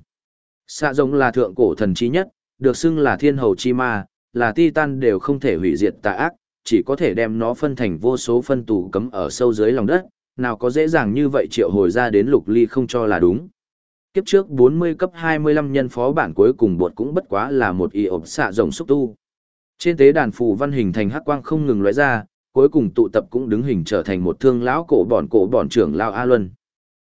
Xạ rồng là thượng cổ thần chí nhất, được xưng là thiên hầu chi ma, là titan đều không thể hủy diệt tà ác, chỉ có thể đem nó phân thành vô số phân tù cấm ở sâu dưới lòng đất, nào có dễ dàng như vậy triệu hồi ra đến. Lục Ly không cho là đúng. Kiếp trước 40 cấp 25 nhân phó bản cuối cùng bột cũng bất quá là một y ộp xạ rồng xúc tu. Trên tế đàn phù văn hình thành hắc quang không ngừng lóe ra, cuối cùng tụ tập cũng đứng hình trở thành một thương lão cổ bọn trưởng lão A Luân.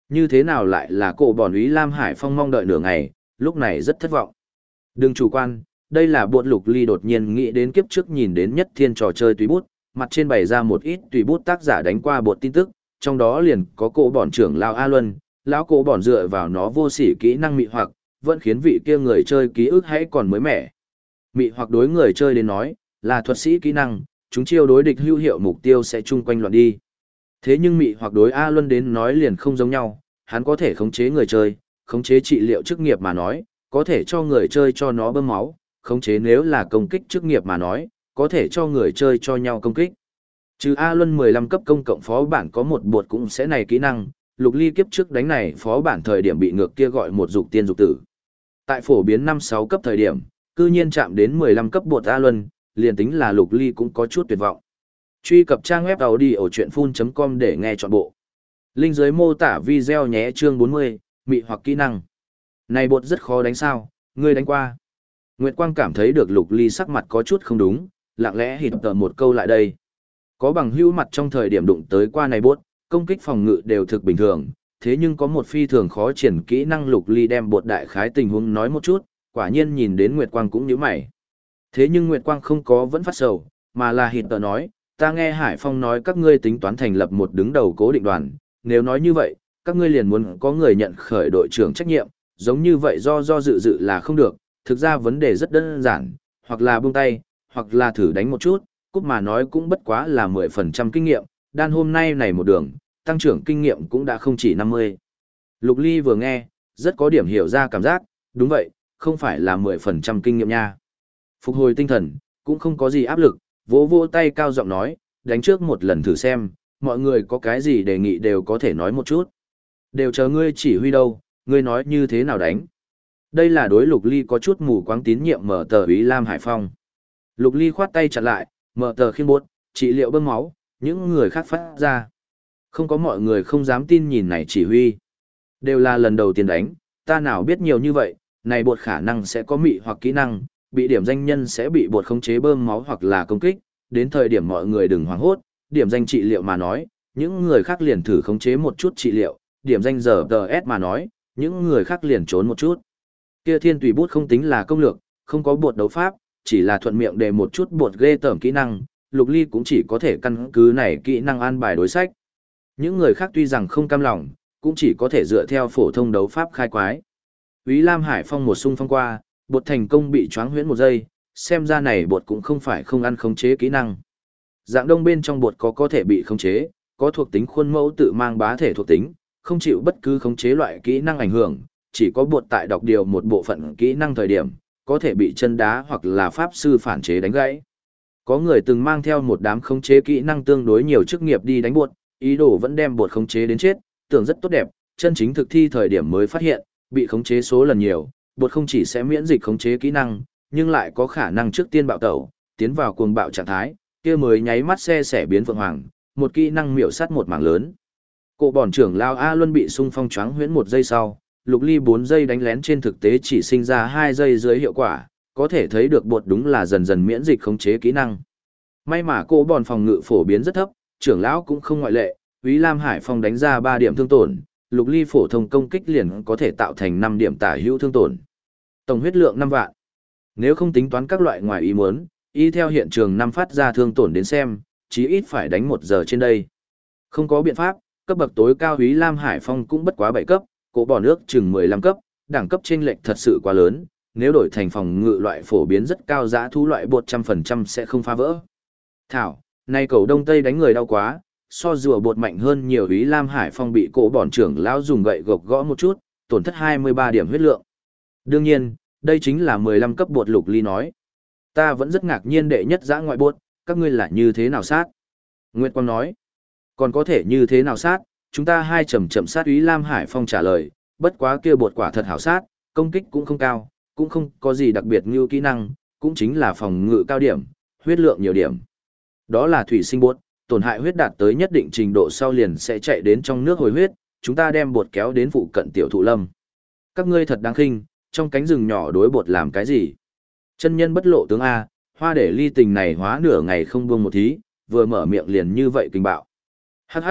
Như thế nào lại là cổ bọn Úy Lam Hải Phong mong đợi nửa ngày, lúc này rất thất vọng. Đừng chủ quan, đây là bột Lục Ly đột nhiên nghĩ đến kiếp trước nhìn đến nhất thiên trò chơi tùy bút, mặt trên bày ra một ít tùy bút tác giả đánh qua bột tin tức, trong đó liền có cổ bọn trưởng lão A Luân, lão cổ bọn dựa vào nó vô sỉ kỹ năng mị hoặc, vẫn khiến vị kia người chơi ký ức hãy còn mới mẻ. Mị hoặc đối người chơi đến nói, là thuật sĩ kỹ năng, chúng chiêu đối địch hữu hiệu mục tiêu sẽ chung quanh loạn đi. Thế nhưng mị hoặc đối A Luân đến nói liền không giống nhau, hắn có thể khống chế người chơi, khống chế trị liệu chức nghiệp mà nói, có thể cho người chơi cho nó bơm máu, khống chế nếu là công kích chức nghiệp mà nói, có thể cho người chơi cho nhau công kích. Trừ A Luân 15 cấp công cộng phó bản có một bột cũng sẽ này kỹ năng, Lục Ly kiếp trước đánh này phó bản thời điểm bị ngược kia gọi một dục tiên dục tử. Tại phổ biến 5-6 cấp thời điểm, cư nhiên chạm đến 15 cấp bột A Luân, liền tính là Lục Ly cũng có chút tuyệt vọng. Truy cập trang web audiochuyenphun.com để nghe trọn bộ. Link dưới mô tả video nhé chương 40, mị hoặc kỹ năng. Này bột rất khó đánh sao, ngươi đánh qua. Nguyệt Quang cảm thấy được Lục Ly sắc mặt có chút không đúng, lặng lẽ hít tờ một câu lại đây. Có bằng hữu mặt trong thời điểm đụng tới qua này bột, công kích phòng ngự đều thực bình thường, thế nhưng có một phi thường khó triển kỹ năng. Lục Ly đem bột đại khái tình huống nói một chút, quả nhiên nhìn đến Nguyệt Quang cũng nhíu mày. Thế nhưng Nguyệt Quang không có vẫn phát sầu, mà là hít tờ nói, ta nghe Hải Phong nói các ngươi tính toán thành lập một đứng đầu cố định đoàn, nếu nói như vậy, các ngươi liền muốn có người nhận khởi đội trưởng trách nhiệm, giống như vậy do dự là không được, thực ra vấn đề rất đơn giản, hoặc là buông tay, hoặc là thử đánh một chút, cút mà nói cũng bất quá là 10% kinh nghiệm, đan hôm nay này một đường, tăng trưởng kinh nghiệm cũng đã không chỉ 50. Lục Ly vừa nghe, rất có điểm hiểu ra cảm giác, đúng vậy, không phải là 10% kinh nghiệm nha. Phục hồi tinh thần, cũng không có gì áp lực, vỗ tay cao giọng nói, đánh trước một lần thử xem, mọi người có cái gì đề nghị đều có thể nói một chút. Đều chờ ngươi chỉ huy đâu, ngươi nói như thế nào đánh. Đây là đối Lục Ly có chút mù quáng tín nhiệm mở tờ Úy Lam Hải Phong. Lục Ly khoát tay chặn lại, mở tờ khiên bốt, trị liệu bơm máu, những người khác phát ra. Không có mọi người không dám tin nhìn này chỉ huy. Đều là lần đầu tiên đánh, ta nào biết nhiều như vậy, này bột khả năng sẽ có mị hoặc kỹ năng, bị điểm danh nhân sẽ bị bột khống chế bơm máu hoặc là công kích, đến thời điểm mọi người đừng hoảng hốt, điểm danh trị liệu mà nói, những người khác liền thử khống chế một chút trị liệu, điểm danh giờ DS mà nói, những người khác liền trốn một chút. Kia thiên tùy bút không tính là công lược, không có bột đấu pháp, chỉ là thuận miệng để một chút bột ghê tởm kỹ năng, Lục Ly cũng chỉ có thể căn cứ này kỹ năng an bài đối sách. Những người khác tuy rằng không cam lòng, cũng chỉ có thể dựa theo phổ thông đấu pháp khai quái. Úy Lam Hải Phong một xung phong qua, bột thành công bị choáng huyễn một giây, xem ra này bột cũng không phải không ăn khống chế kỹ năng. Dạng đông bên trong bột có thể bị khống chế, có thuộc tính khuôn mẫu tự mang bá thể thuộc tính, không chịu bất cứ khống chế loại kỹ năng ảnh hưởng, chỉ có bột tại đọc điều một bộ phận kỹ năng thời điểm, có thể bị chân đá hoặc là pháp sư phản chế đánh gãy. Có người từng mang theo một đám khống chế kỹ năng tương đối nhiều chức nghiệp đi đánh bột, ý đồ vẫn đem bột khống chế đến chết, tưởng rất tốt đẹp, chân chính thực thi thời điểm mới phát hiện, bị khống chế số lần nhiều, bột không chỉ sẽ miễn dịch khống chế kỹ năng, nhưng lại có khả năng trước tiên bạo tẩu, tiến vào cuồng bạo trạng thái, kia mới nháy mắt xe xẻ biến phượng hoàng, một kỹ năng miểu sát một mảng lớn. Cổ bòn trưởng lao A Luân bị xung phong choáng huyễn một giây sau, Lục Ly 4 giây đánh lén trên thực tế chỉ sinh ra 2 giây dưới hiệu quả, có thể thấy được bột đúng là dần dần miễn dịch khống chế kỹ năng. May mà cổ bòn phòng ngự phổ biến rất thấp, trưởng lão cũng không ngoại lệ, Úy Lam Hải Phong đánh ra 3 điểm thương tổn, Lục Ly phổ thông công kích liền có thể tạo thành 5 điểm tả hữu thương tổn. Tổng huyết lượng 5 vạn. Nếu không tính toán các loại ngoài ý muốn, y theo hiện trường 5 phát ra thương tổn đến xem, chí ít phải đánh 1 giờ trên đây. Không có biện pháp, cấp bậc tối cao Úy Lam Hải Phong cũng bất quá 7 cấp, cổ bỏ nước chừng 15 cấp, đẳng cấp chênh lệch thật sự quá lớn, nếu đổi thành phòng ngự loại phổ biến rất cao giá thú loại bột 100% sẽ không phá vỡ. Thảo, này cầu đông tây đánh người đau quá, so rùa bột mạnh hơn nhiều. Úy Lam Hải Phong bị cổ bòn trưởng lão dùng gậy gộc gõ một chút, tổn thất 23 điểm huyết lượng. Đương nhiên, đây chính là 15 cấp bột. Lục Ly nói. Ta vẫn rất ngạc nhiên đệ nhất giã ngoại bột, các ngươi là như thế nào sát? Nguyệt Quang nói. Còn có thể như thế nào sát? Chúng ta hai chậm sát. Úy Lam Hải Phong trả lời, bất quá kia bột quả thật hảo sát, công kích cũng không cao, cũng không có gì đặc biệt như kỹ năng, cũng chính là phòng ngự cao điểm, huyết lượng nhiều điểm. Đó là thủy sinh bột, tổn hại huyết đạt tới nhất định trình độ sau liền sẽ chạy đến trong nước hồi huyết, chúng ta đem bột kéo đến phụ cận tiểu thụ lâm. Các ngươi thật đáng khinh, trong cánh rừng nhỏ đối bột làm cái gì? Chân nhân bất lộ tướng A, hoa để ly tình này hóa nửa ngày không buông một thí, vừa mở miệng liền như vậy kinh bạo. Hắc hắc,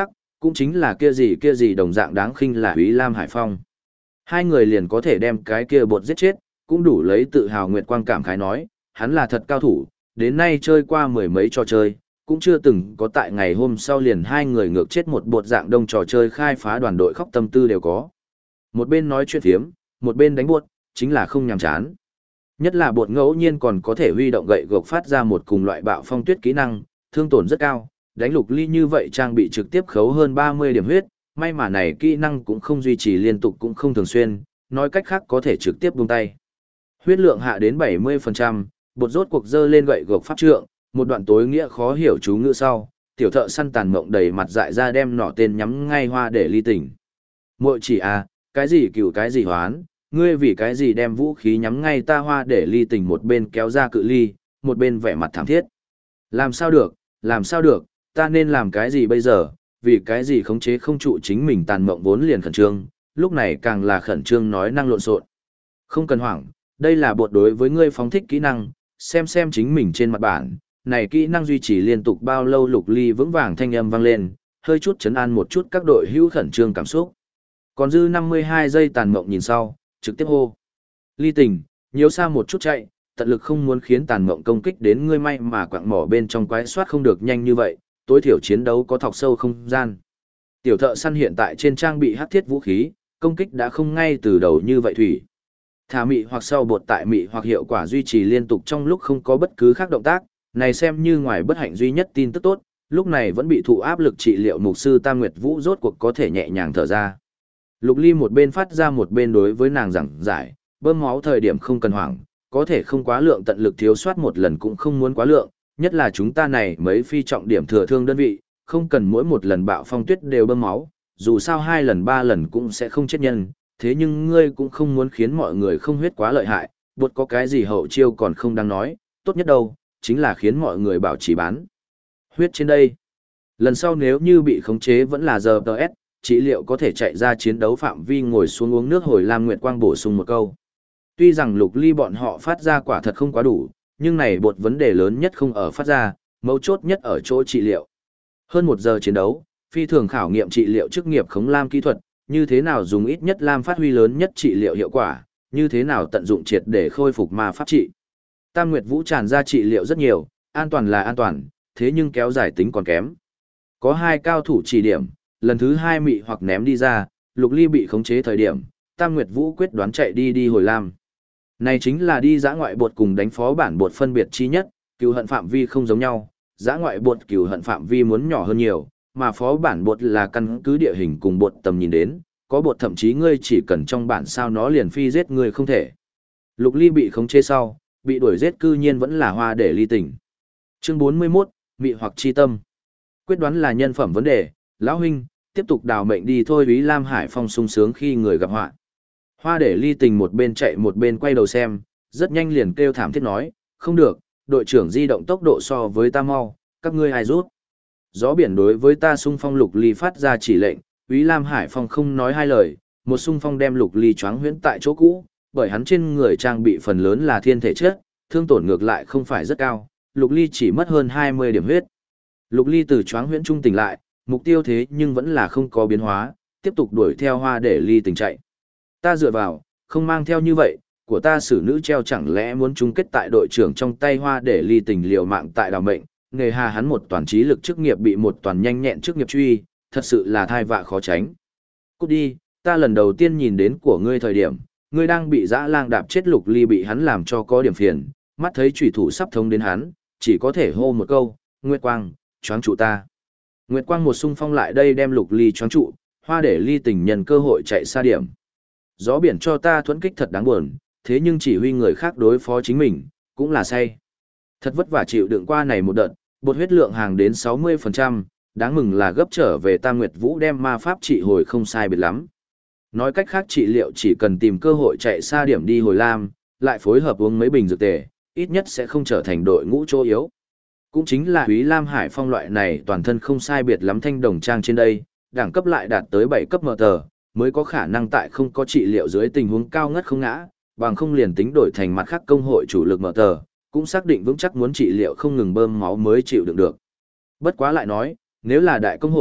cũng chính là kia gì đồng dạng đáng khinh là Úy Lam Hải Phong. Hai người liền có thể đem cái kia bột giết chết, cũng đủ lấy tự hào Nguyệt Quang cảm khái nói, hắn là thật cao thủ, đến nay chơi qua mười mấy trò chơi, cũng chưa từng có tại ngày hôm sau liền hai người ngược chết một bột dạng đông trò chơi khai phá đoàn đội khóc tâm tư đều có. Một bên nói chuyện thiếm, một bên đánh bột, chính là không nhàm chán. Nhất là bột ngẫu nhiên còn có thể huy động gậy gộc phát ra một cùng loại bạo phong tuyết kỹ năng, thương tổn rất cao, đánh Lục Ly như vậy trang bị trực tiếp khấu hơn 30 điểm huyết, may mà này kỹ năng cũng không duy trì liên tục cũng không thường xuyên, nói cách khác có thể trực tiếp buông tay. Huyết lượng hạ đến 70%, bột rốt cuộc dơ lên gậy gộc pháp trượng, một đoạn tối nghĩa khó hiểu chú ngữ sau, tiểu thợ săn tàn mộng đầy mặt dại ra đem nỏ tên nhắm ngay Hoa Để Ly tỉnh. Muội chỉ à, cái gì cừu cái gì hoán, ngươi vì cái gì đem vũ khí nhắm ngay ta Hoa Để Ly tỉnh, một bên kéo ra cự ly, một bên vẻ mặt thảm thiết. Làm sao được, ta nên làm cái gì bây giờ, vì cái gì khống chế không trụ chính mình, tàn mộng vốn liền khẩn trương, lúc này càng là khẩn trương nói năng lộn xộn. Không cần hoảng, đây là bột đối với ngươi phóng thích kỹ năng, xem chính mình trên mặt bản, này kỹ năng duy trì liên tục bao lâu. Lục Ly vững vàng thanh âm vang lên, hơi chút chấn an một chút các đội hữu khẩn trương cảm xúc. Còn dư 52 giây tàn mộng nhìn sau, trực tiếp hô. Ly tình, nhiễu xa một chút chạy, tận lực không muốn khiến tàn mộng công kích đến ngươi, may mà quạng mỏ bên trong quái soát không được nhanh như vậy, tối thiểu chiến đấu có thọc sâu không gian. Tiểu thợ săn hiện tại trên trang bị hắc thiết vũ khí, công kích đã không ngay từ đầu như vậy thủy. Thả mị hoặc sau bột tại mị hoặc hiệu quả duy trì liên tục trong lúc không có bất cứ khác động tác, này xem như ngoài bất hạnh duy nhất tin tức tốt, lúc này vẫn bị thụ áp lực trị liệu mục sư Tam Nguyệt Vũ rốt cuộc có thể nhẹ nhàng thở ra. Lục Ly một bên phát ra một bên đối với nàng giảng giải, bơm máu thời điểm không cần hoảng, có thể không quá lượng tận lực thiếu soát một lần cũng không muốn quá lượng, nhất là chúng ta này mấy phi trọng điểm thừa thương đơn vị, không cần mỗi một lần bạo phong tuyết đều bơm máu, dù sao 2 lần 3 lần cũng sẽ không chết nhân, thế nhưng ngươi cũng không muốn khiến mọi người không huyết quá lợi hại, bột có cái gì hậu chiêu còn không đáng nói, tốt nhất đâu, chính là khiến mọi người bảo trì bán huyết trên đây. Lần sau nếu như bị khống chế vẫn là giờ TS, trị liệu có thể chạy ra chiến đấu phạm vi ngồi xuống uống nước hồi. Lam Nguyệt Quang bổ sung một câu. Tuy rằng Lục Ly bọn họ phát ra quả thật không quá đủ, nhưng này bột vấn đề lớn nhất không ở phát ra, mấu chốt nhất ở chỗ trị liệu. Hơn 1 giờ chiến đấu, phi thường khảo nghiệm trị liệu chức nghiệp khống lam kỹ thuật, như thế nào dùng ít nhất lam phát huy lớn nhất trị liệu hiệu quả, như thế nào tận dụng triệt để khôi phục ma pháp trị. Tam Nguyệt Vũ tràn ra trị liệu rất nhiều, an toàn là an toàn, thế nhưng kéo dài tính còn kém. Có 2 cao thủ chỉ điểm, lần thứ 2 mị hoặc ném đi ra, Lục Ly bị khống chế thời điểm, Tam Nguyệt Vũ quyết đoán chạy đi hồi lam. Này chính là đi dã ngoại bột cùng đánh phó bản bột phân biệt chi nhất, cừu hận phạm vi không giống nhau, dã ngoại bột cừu hận phạm vi muốn nhỏ hơn nhiều, mà phó bản bột là căn cứ địa hình cùng bột tầm nhìn đến, có bột thậm chí ngươi chỉ cần trong bản sao nó liền phi giết ngươi không thể. Lục Ly bị khống chế sau, bị đuổi giết cư nhiên vẫn là Hoa Để Ly tỉnh. Chương 41, mị hoặc chi tâm. Quyết đoán là nhân phẩm vấn đề, lão huynh, tiếp tục đào mệnh đi thôi. Úy Lam Hải Phong sung sướng khi người gặp họa. Hoa Để Ly tình một bên chạy một bên quay đầu xem, rất nhanh liền kêu thảm thiết nói, không được, đội trưởng di động tốc độ so với ta mau, các ngươi ai rút. Gió biển đối với ta xung phong. Lục Ly phát ra chỉ lệnh, Úy Lam Hải Phong không nói hai lời, một xung phong đem Lục Ly choáng huyễn tại chỗ cũ, bởi hắn trên người trang bị phần lớn là thiên thể chất, thương tổn ngược lại không phải rất cao, Lục Ly chỉ mất hơn 20 điểm huyết. Lục Ly từ choáng huyễn trung tỉnh lại, mục tiêu thế nhưng vẫn là không có biến hóa, tiếp tục đuổi theo Hoa Để Ly tình chạy. Ta dựa vào, không mang theo như vậy, của ta xử nữ treo chẳng lẽ muốn chung kết tại đội trưởng trong tay. Hoa Để Ly tình liều mạng tại đào mệnh, nghề hà hắn một toàn trí lực chức nghiệp bị một toàn nhanh nhẹn chức nghiệp truy, thật sự là thai vạ khó tránh. Cút đi, ta lần đầu tiên nhìn đến của ngươi thời điểm, ngươi đang bị dã lang đạp chết. Lục Ly bị hắn làm cho có điểm phiền, mắt thấy chủy thủ sắp thông đến hắn, chỉ có thể hô một câu, Nguyệt Quang, choáng trụ ta. Nguyệt Quang một xung phong lại đây đem Lục Ly choáng trụ, Hoa Để Ly tình nhân cơ hội chạy xa điểm. Gió biển cho ta thuẫn kích thật đáng buồn, thế nhưng chỉ huy người khác đối phó chính mình, cũng là say. Thật vất vả chịu đựng qua này một đợt, bột huyết lượng hàng đến 60%, đáng mừng là gấp trở về. Tam Nguyệt Vũ đem ma pháp trị hồi không sai biệt lắm. Nói cách khác trị liệu chỉ cần tìm cơ hội chạy xa điểm đi hồi lam, lại phối hợp uống mấy bình dược tề, ít nhất sẽ không trở thành đội ngũ chỗ yếu. Cũng chính là Úy Lam Hải Phong loại này toàn thân không sai biệt lắm thanh đồng trang trên đây, đẳng cấp lại đạt tới 7 cấp mở tờ, mới có khả năng tại không có trị liệu dưới tình huống cao ngất không ngã, bằng không liền tính đổi thành mặt khác công hội chủ lực mở tờ, cũng xác định vững chắc muốn trị liệu không ngừng bơm máu mới chịu đựng được. Bất quá lại nói, nếu là đại công hội,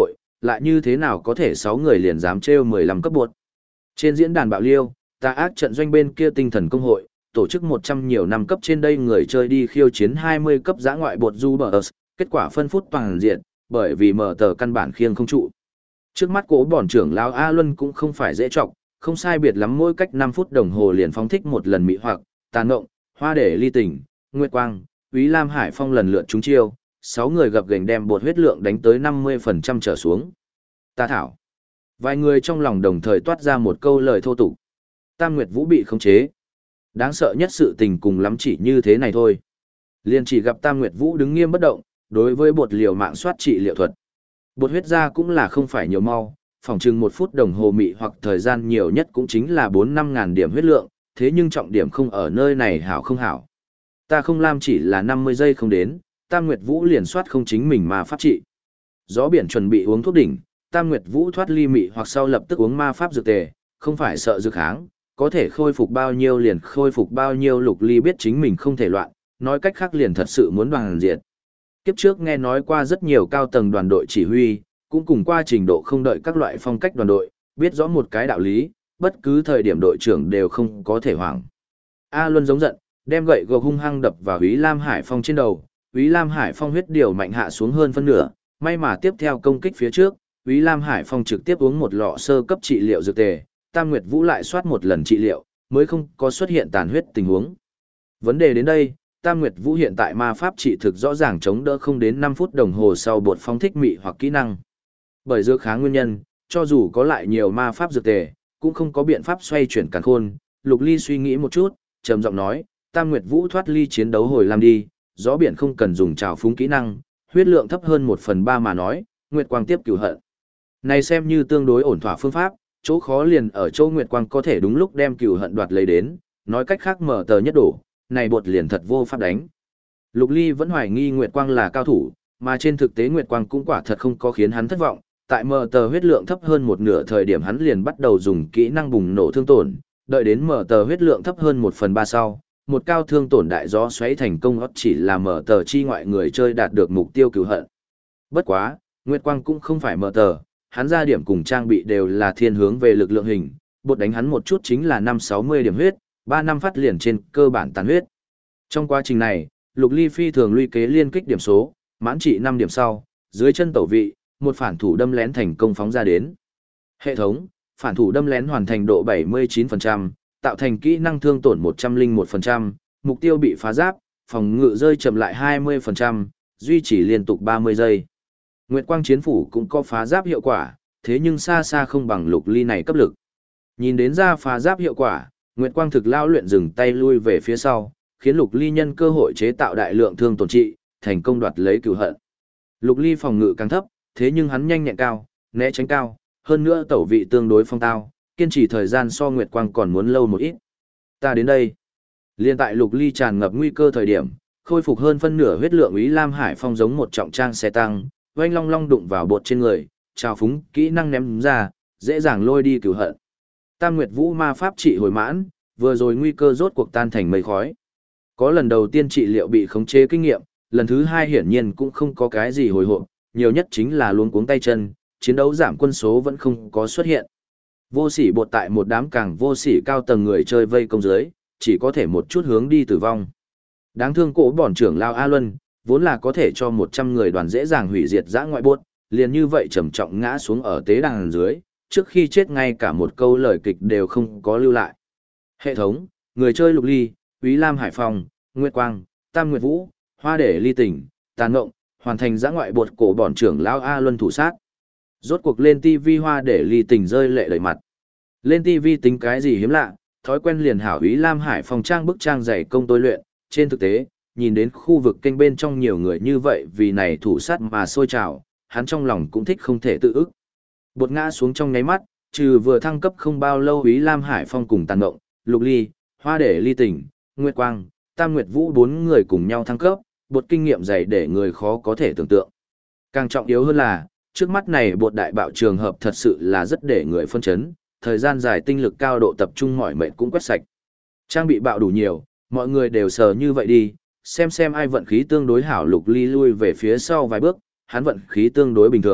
Lại như thế nào có thể 6 người liền dám trêu 15 cấp bột. Trên diễn đàn bạo liêu, tà ác trận doanh bên kia tinh thần công hội, tổ chức 100 nhiều năm cấp trên đây người chơi đi khiêu chiến 20 cấp giã ngoại bột Zubers, kết quả phân phút toàn diện, bởi vì mở tờ căn bản khiêng không trụ. Trước mắt cổ bòn trưởng lão A Luân cũng không phải dễ trọng, không sai biệt lắm mỗi cách 5 phút đồng hồ liền phóng thích một lần mị hoặc, tàn ngộng, hoa để ly tình, nguyệt quang, Úy Lam Hải Phong lần lượt trúng chiêu, 6 người gập gềnh đem bột huyết lượng đánh tới 50% trở xuống. Ta thảo. Vài người trong lòng đồng thời toát ra một câu lời thô tục. Tam Nguyệt Vũ bị khống chế. Đáng sợ nhất sự tình cùng lắm chỉ như thế này thôi. Liền chỉ gặp Tam Nguyệt Vũ đứng nghiêm bất động, đối với bột liều mạng soát trị liệu thuật. Bột huyết ra cũng là không phải nhiều mau, phòng chừng 1 phút đồng hồ mị hoặc thời gian nhiều nhất cũng chính là 4-5 ngàn điểm huyết lượng, thế nhưng trọng điểm không ở nơi này hảo không hảo. Ta không làm chỉ là 50 giây không đến, Tam Nguyệt Vũ liền soát không chính mình mà pháp trị. Gió biển chuẩn bị uống thuốc đỉnh, Tam Nguyệt Vũ thoát ly mị hoặc sau lập tức uống ma pháp dược tề, không phải sợ dược kháng, có thể khôi phục bao nhiêu liền khôi phục bao nhiêu. Lục Ly biết chính mình không thể loạn, nói cách khác liền thật sự muốn đoàn diệt. Kiếp trước nghe nói qua rất nhiều cao tầng đoàn đội chỉ huy, cũng cùng qua trình độ không đợi các loại phong cách đoàn đội, biết rõ một cái đạo lý, bất cứ thời điểm đội trưởng đều không có thể hoảng. A Luân giống giận, đem gậy gộc hung hăng đập vào Úy Lam Hải Phong trên đầu, Úy Lam Hải Phong huyết điều mạnh hạ xuống hơn phân nửa, may mà tiếp theo công kích phía trước, Úy Lam Hải Phong trực tiếp uống một lọ sơ cấp trị liệu dược tề, Tam Nguyệt Vũ lại soát một lần trị liệu, mới không có xuất hiện tàn huyết tình huống. Vấn đề đến đây, Tam Nguyệt Vũ hiện tại ma pháp trị thực rõ ràng chống đỡ không đến 5 phút đồng hồ sau bột phóng thích mị hoặc kỹ năng. Bởi dược kháng nguyên nhân, cho dù có lại nhiều ma pháp dược tề, cũng không có biện pháp xoay chuyển càn khôn. Lục Ly suy nghĩ một chút, trầm giọng nói, Tam Nguyệt Vũ thoát ly chiến đấu hồi làm đi, gió biển không cần dùng trào phúng kỹ năng, huyết lượng thấp hơn 1/3 mà nói, Nguyệt Quang tiếp cửu hận. Này xem như tương đối ổn thỏa phương pháp, chỗ khó liền ở chỗ Nguyệt Quang có thể đúng lúc đem cửu hận đoạt lấy đến, nói cách khác mở tờ nhất đổ, này bột liền thật vô pháp đánh. Lục Ly vẫn hoài nghi Nguyệt Quang là cao thủ, mà trên thực tế Nguyệt Quang cũng quả thật không có khiến hắn thất vọng, tại mở tờ huyết lượng thấp hơn một nửa thời điểm hắn liền bắt đầu dùng kỹ năng bùng nổ thương tổn, đợi đến mở tờ huyết lượng thấp hơn 1/3 sau, một cao thương tổn đại gió xoáy thành công chỉ là mở tờ chi ngoại người chơi đạt được mục tiêu cửu hận. Bất quá, Nguyệt Quang cũng không phải mở tờ, hắn ra điểm cùng trang bị đều là thiên hướng về lực lượng hình, bột đánh hắn một chút chính là 560 điểm huyết, 3 năm phát liền trên cơ bản tàn huyết. Trong quá trình này, Lục Ly phi thường luy kế liên kích điểm số, mãn trị 5 điểm sau, dưới chân tẩu vị, một phản thủ đâm lén thành công phóng ra đến. Hệ thống, phản thủ đâm lén hoàn thành độ 79%, tạo thành kỹ năng thương tổn 101%, mục tiêu bị phá giáp, phòng ngự rơi chậm lại 20%, duy trì liên tục 30 giây. Nguyệt Quang chiến phủ cũng có phá giáp hiệu quả, thế nhưng xa xa không bằng Lục Ly này cấp lực. Nhìn đến ra phá giáp hiệu quả, Nguyệt Quang thực lao luyện dừng tay lui về phía sau, khiến Lục Ly nhân cơ hội chế tạo đại lượng thương tổn trị, thành công đoạt lấy cửu hận. Lục Ly phòng ngự càng thấp, thế nhưng hắn nhanh nhẹn cao, né tránh cao, hơn nữa tẩu vị tương đối phong tao, kiên trì thời gian so Nguyệt Quang còn muốn lâu một ít. Ta đến đây. Liên tại Lục Ly tràn ngập nguy cơ thời điểm, khôi phục hơn phân nửa huyết lượng Úy Lam Hải Phong giống một trọng trang xe tăng, oanh long long đụng vào bột trên người, trào phúng kỹ năng ném ra, dễ dàng lôi đi cửu hận. Tam Nguyệt Vũ ma pháp trị hồi mãn, vừa rồi nguy cơ rốt cuộc tan thành mây khói. Có lần đầu tiên trị liệu bị khống chế kinh nghiệm, lần thứ hai hiển nhiên cũng không có cái gì hồi hộp, nhiều nhất chính là luống cuống tay chân, chiến đấu giảm quân số vẫn không có xuất hiện. Vô sỉ bột tại một đám càng vô sỉ cao tầng người chơi vây công dưới, chỉ có thể một chút hướng đi tử vong. Đáng thương cổ bòn trưởng lao A Luân, vốn là có thể cho 100 người đoàn dễ dàng hủy diệt dã ngoại bột, liền như vậy trầm trọng ngã xuống ở tế đàn dưới, trước khi chết ngay cả một câu lời kịch đều không có lưu lại. Hệ thống, người chơi Lục Ly, Úy Lam Hải Phong, Nguyệt Quang, Tam Nguyệt Vũ, Hoa để ly tỉnh, tàn ngộng, hoàn thành dã ngoại bột cổ bòn trưởng lao A Luân thủ sát. Rốt cuộc lên TV Hoa để ly tỉnh rơi lệ đầy mặt. Lên TV tính cái gì hiếm lạ, thói quen liền hảo Úy Lam Hải Phong trang bức trang dày công tôi luyện, trên thực tế, nhìn đến khu vực kênh bên trong nhiều người như vậy vì này thủ sát mà sôi trào, hắn trong lòng cũng thích không thể tự ức. Bột ngã xuống trong nháy mắt, trừ vừa thăng cấp không bao lâu Úy Lam Hải Phong cùng tàn ngộng, Lục Ly, Hoa để ly tỉnh, Nguyệt Quang, Tam Nguyệt Vũ 4 người cùng nhau thăng cấp, bột kinh nghiệm dày để người khó có thể tưởng tượng. Càng trọng yếu hơn là, trước mắt này bột đại bạo trường hợp thật sự là rất để người phân chấn, thời gian dài tinh lực cao độ tập trung mỏi mệt cũng quét sạch. Trang bị bạo đủ nhiều, mọi người đều sờ như vậy đi, xem ai vận khí tương đối hảo. Lục Ly lui về phía sau vài bước, hắn vận khí tương đối bình thường,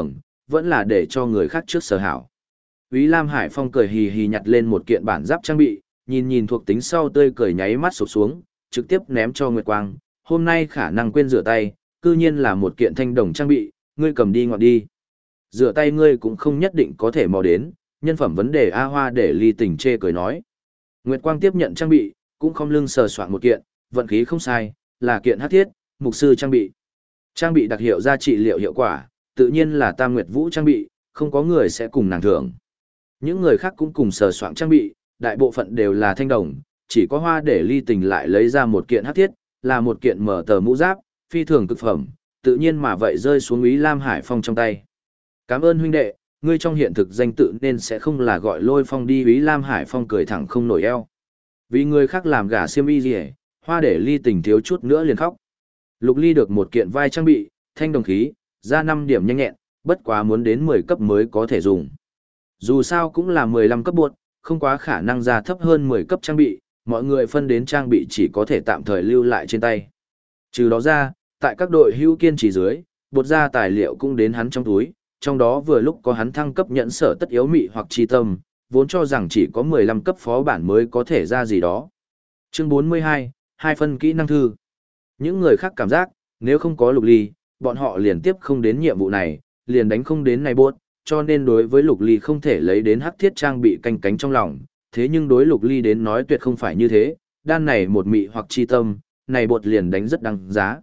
vẫn là để cho người khác trước sở hảo. Úy Lam Hải Phong cười hì hì nhặt lên một kiện bản giáp trang bị, nhìn nhìn thuộc tính sau tươi cười nháy mắt sụp xuống, trực tiếp ném cho Nguyệt Quang. Hôm nay khả năng quên rửa tay, cư nhiên là một kiện thanh đồng trang bị, ngươi cầm đi ngoạn đi. Rửa tay ngươi cũng không nhất định có thể mò đến, nhân phẩm vấn đề A Hoa để Ly Tình chê cười nói. Nguyệt Quang tiếp nhận trang bị, cũng không lưng sờ soạn một kiện, vận khí không sai, là kiện hắc thiết, mục sư trang bị. Trang bị đặc hiệu ra trị liệu hiệu quả, tự nhiên là Tam Nguyệt Vũ trang bị, không có người sẽ cùng nàng thưởng. Những người khác cũng cùng sờ soạn trang bị, đại bộ phận đều là thanh đồng, chỉ có Hoa để Ly Tình lại lấy ra một kiện hắc thiết, là một kiện mở tờ mũ giáp, phi thường cực phẩm, tự nhiên mà vậy rơi xuống Úy Lam Hải Phong trong tay. Cảm ơn huynh đệ, ngươi trong hiện thực danh tự nên sẽ không là gọi Lôi Phong đi. Úy Lam Hải Phong cười thẳng không nổi eo. Vì người khác làm gả xiêm y gì hết, Hoa để Ly Tình thiếu chút nữa liền khóc. Lục Ly được một kiện vai trang bị, thanh đồng khí, ra 5 điểm nhanh nhẹn, bất quá muốn đến 10 cấp mới có thể dùng. Dù sao cũng là 15 cấp buộc, không quá khả năng ra thấp hơn 10 cấp trang bị, mọi người phân đến trang bị chỉ có thể tạm thời lưu lại trên tay. Trừ đó ra, tại các đội hữu kiên trì dưới, bột ra tài liệu cũng đến hắn trong túi, trong đó vừa lúc có hắn thăng cấp nhẫn sở tất yếu mị hoặc chi tâm, vốn cho rằng chỉ có 15 cấp phó bản mới có thể ra gì đó. Chương 42, hai phân kỹ năng thư. Những người khác cảm giác, nếu không có Lục Ly, bọn họ liền tiếp không đến nhiệm vụ này, liền đánh không đến này bốt, cho nên đối với Lục Ly không thể lấy đến hắc thiết trang bị canh cánh trong lòng, thế nhưng đối Lục Ly đến nói tuyệt không phải như thế, đan này một mị hoặc chi tâm, này bột liền đánh rất đăng giá.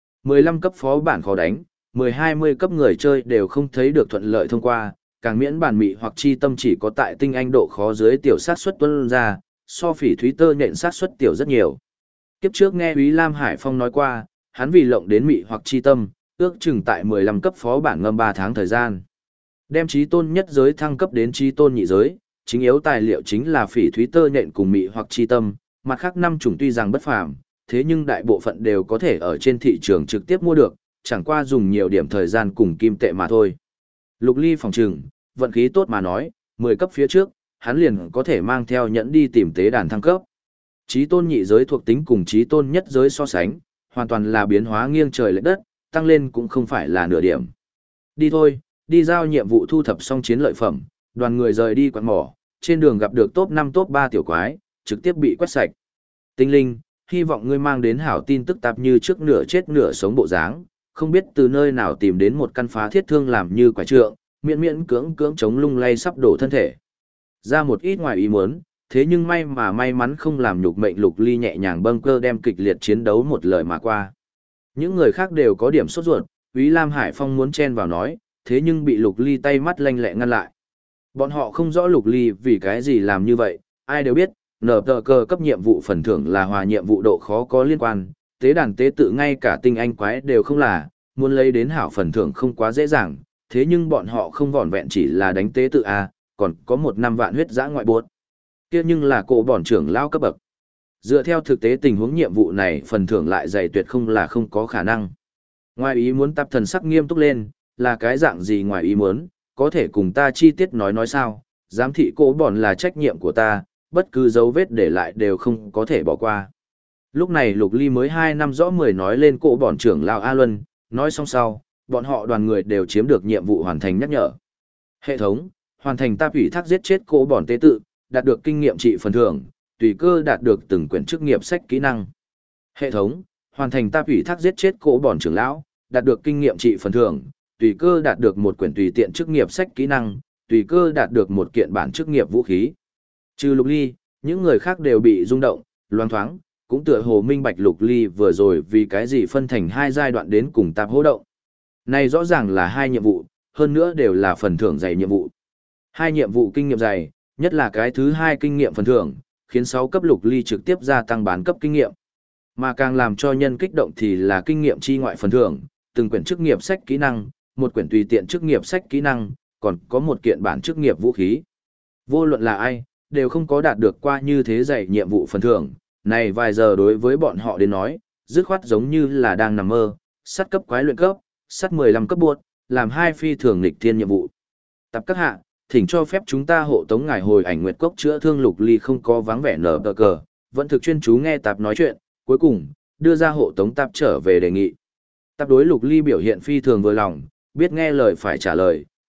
15 cấp phó bản khó đánh, 10-20 cấp người chơi đều không thấy được thuận lợi thông qua, càng miễn bản mị hoặc chi tâm chỉ có tại tinh anh độ khó dưới tiểu sát suất tuân ra, so phỉ thúy tơ nhện sát suất tiểu rất nhiều. Kiếp trước nghe Úy Lam Hải Phong nói qua, hắn vì lộng đến mị hoặc chi tâm, ước chừng tại 15 cấp phó bản ngâm 3 tháng thời gian. Đem trí tôn nhất giới thăng cấp đến trí tôn nhị giới, chính yếu tài liệu chính là phỉ thúy tơ nhện cùng mị hoặc chi tâm, mặt khác 5 chủng tuy rằng bất phàm, thế nhưng đại bộ phận đều có thể ở trên thị trường trực tiếp mua được, chẳng qua dùng nhiều điểm thời gian cùng kim tệ mà thôi. Lục Ly phòng trừng, vận khí tốt mà nói, 10 cấp phía trước, hắn liền có thể mang theo nhẫn đi tìm tế đàn thăng cấp. Chí tôn nhị giới thuộc tính cùng chí tôn nhất giới so sánh, hoàn toàn là biến hóa nghiêng trời lệch đất, tăng lên cũng không phải là nửa điểm. Đi thôi, đi giao nhiệm vụ thu thập xong chiến lợi phẩm, đoàn người rời đi quán mỏ, trên đường gặp được top 5 top 3 tiểu quái, trực tiếp bị quét sạch. Tinh linh, hy vọng ngươi mang đến hảo tin tức tạp như trước nửa chết nửa sống bộ dáng, không biết từ nơi nào tìm đến một căn phá thiết thương làm như quả trượng, miễn miễn cưỡng cưỡng chống lung lay sắp đổ thân thể. Ra một ít ngoài ý muốn, thế nhưng may mắn không làm nhục mệnh. Lục Ly nhẹ nhàng bâng cơ đem kịch liệt chiến đấu một lời mà qua. Những người khác đều có điểm sốt ruột, Úy Lam Hải Phong muốn chen vào nói, thế nhưng bị Lục Ly tay mắt lanh lẹ ngăn lại. Bọn họ không rõ Lục Ly vì cái gì làm như vậy, ai đều biết, nở tờ cờ cấp nhiệm vụ phần thưởng là hòa nhiệm vụ độ khó có liên quan, tế đàn tế tự ngay cả tinh anh quái đều không là, muốn lấy đến hảo phần thưởng không quá dễ dàng, thế nhưng bọn họ không vỏn vẹn chỉ là đánh tế tự A, còn có 1 năm vạn huyết dã ngoại buốt. Kia nhưng là cổ bòn trưởng lao cấp bậc. Dựa theo thực tế tình huống nhiệm vụ này phần thưởng lại dày tuyệt không là không có khả năng. Ngoài ý muốn tạp thần sắc nghiêm túc lên, là cái dạng gì ngoài ý muốn, có thể cùng ta chi tiết nói sao, giám thị cổ bòn là trách nhiệm của ta, bất cứ dấu vết để lại đều không có thể bỏ qua. Lúc này Lục Ly mới 2 năm rõ 10 nói lên cổ bòn trưởng lao A Luân, nói xong sau, bọn họ đoàn người đều chiếm được nhiệm vụ hoàn thành nhắc nhở. Hệ thống, hoàn thành tạp ủy thác giết chết cổ bòn tế tự, đạt được kinh nghiệm trị phần thưởng, tùy cơ đạt được từng quyển chức nghiệp sách kỹ năng. Hệ thống, hoàn thành tạp ủy thác giết chết cổ bòn trưởng lão, đạt được kinh nghiệm trị phần thưởng, tùy cơ đạt được một quyển tùy tiện chức nghiệp sách kỹ năng, tùy cơ đạt được một kiện bản chức nghiệp vũ khí. Trừ Lục Ly, những người khác đều bị rung động, loang thoáng, cũng tựa hồ minh bạch Lục Ly vừa rồi vì cái gì phân thành 2 giai đoạn đến cùng tạp hô động. Này rõ ràng là 2 nhiệm vụ, hơn nữa đều là phần thưởng dày nhiệm vụ. 2 nhiệm vụ kinh nghiệm dày, nhất là cái thứ 2 kinh nghiệm phần thưởng, khiến 6 cấp Lục Ly trực tiếp gia tăng bán cấp kinh nghiệm. Mà càng làm cho nhân kích động thì là kinh nghiệm chi ngoại phần thưởng, từng quyển chức nghiệp sách kỹ năng, một quyển tùy tiện chức nghiệp sách kỹ năng, còn có một kiện bản chức nghiệp vũ khí. Vô luận là ai, đều không có đạt được qua như thế dày nhiệm vụ phần thưởng, này vài giờ đối với bọn họ đến nói, dứt khoát giống như là đang nằm mơ, sắt cấp quái luyện cấp, sắt 15 cấp buộc, làm 2 phi thường nghịch thiên nhiệm vụ. Tập các hạ, thỉnh cho phép chúng ta hộ tống ngài hồi ảnh nguyệt cốc chữa thương. Lục Ly không có vắng vẻ nở tờ cờ, vẫn thực chuyên chú nghe tạp nói chuyện, cuối cùng, đưa ra hộ tống tạp trở về đề nghị. Tạp đối Lục Ly biểu hiện phi thường vừa lòng, biết nghe lời phải trả lời,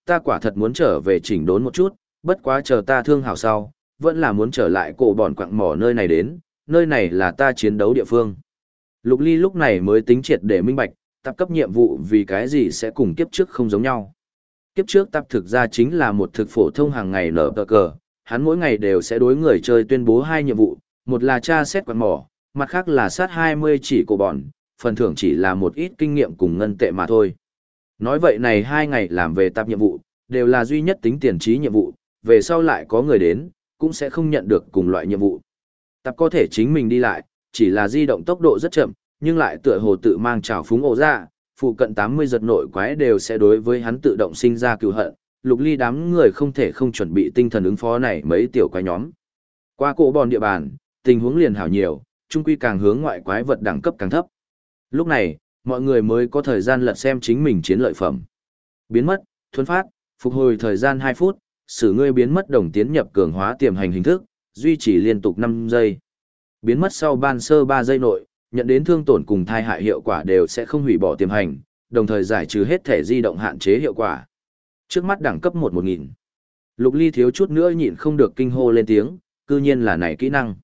ta quả thật muốn trở về chỉnh đốn một chút, bất quá chờ ta thương hảo sau, vẫn là muốn trở lại cổ bòn quặng mỏ nơi này đến, nơi này là ta chiến đấu địa phương. Lục Ly lúc này mới tính triệt để minh bạch, tập cấp nhiệm vụ vì cái gì sẽ cùng kiếp trước không giống nhau. Kiếp trước tập thực ra chính là một thực phổ thông hàng ngày nở cờ, hắn mỗi ngày đều sẽ đối người chơi tuyên bố 2 nhiệm vụ, một là tra xét quặng mỏ, mặt khác là sát 20 chỉ cổ bòn, phần thưởng chỉ là một ít kinh nghiệm cùng ngân tệ mà thôi. Nói vậy này 2 ngày làm về tập nhiệm vụ, đều là duy nhất tính tiền trí nhiệm vụ, về sau lại có người đến, cũng sẽ không nhận được cùng loại nhiệm vụ. Tập có thể chính mình đi lại, chỉ là di động tốc độ rất chậm, nhưng lại tựa hồ tự mang trào phúng ổ ra, phụ cận 80 giật nội quái đều sẽ đối với hắn tự động sinh ra cừu hận. Lục Ly đám người không thể không chuẩn bị tinh thần ứng phó này mấy tiểu quái nhóm. Qua cổ bòn địa bàn, tình huống liền hảo nhiều, chung quy càng hướng ngoại quái vật đẳng cấp càng thấp. Lúc này, mọi người mới có thời gian lật xem chính mình chiến lợi phẩm. Biến mất, thuần phát, phục hồi thời gian 2 phút, xử ngươi biến mất đồng tiến nhập cường hóa tiềm hành hình thức, duy trì liên tục 5 giây. Biến mất sau ban sơ 3 giây nội, nhận đến thương tổn cùng thai hại hiệu quả đều sẽ không hủy bỏ tiềm hành, đồng thời giải trừ hết thể di động hạn chế hiệu quả. Trước mắt đẳng cấp 1000. Lục Ly thiếu chút nữa nhịn không được kinh hô lên tiếng, cư nhiên là này kỹ năng.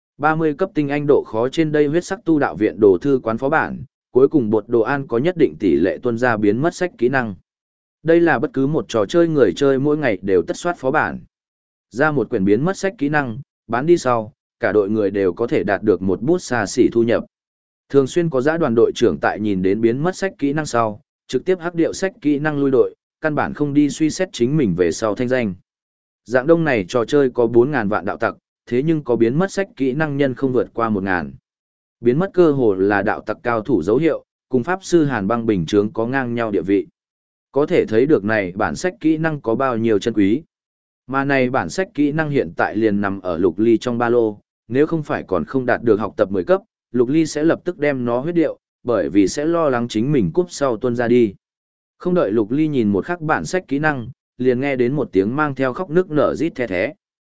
30 cấp tinh anh độ khó trên đây huyết sắc tu đạo viện đồ thư quán phó bản, cuối cùng bột đồ an có nhất định tỷ lệ tuân ra biến mất sách kỹ năng. Đây là bất cứ một trò chơi người chơi mỗi ngày đều tất soát phó bản. Ra một quyển biến mất sách kỹ năng, bán đi sau, cả đội người đều có thể đạt được một bút xa xỉ thu nhập. Thường xuyên có giã đoàn đội trưởng tại nhìn đến biến mất sách kỹ năng sau, trực tiếp hắc điệu sách kỹ năng lui đội, căn bản không đi suy xét chính mình về sau thanh danh. Dạng đông này trò chơi có 4.000 vạn đạo tặc, thế nhưng có biến mất sách kỹ năng nhân không vượt qua 1.000. Biến mất cơ hồ là đạo tặc cao thủ dấu hiệu, cùng pháp sư Hàn Băng bình chướng có ngang nhau địa vị. Có thể thấy được này bản sách kỹ năng có bao nhiêu chân quý. Mà này bản sách kỹ năng hiện tại liền nằm ở Lục Ly trong ba lô, nếu không phải còn không đạt được học tập 10 cấp, Lục Ly sẽ lập tức đem nó huyết điệu, bởi vì sẽ lo lắng chính mình cúp sau tuân ra đi. Không đợi Lục Ly nhìn một khắc bản sách kỹ năng, liền nghe đến một tiếng mang theo khóc nức nở rít the thé.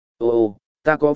Ô, ta có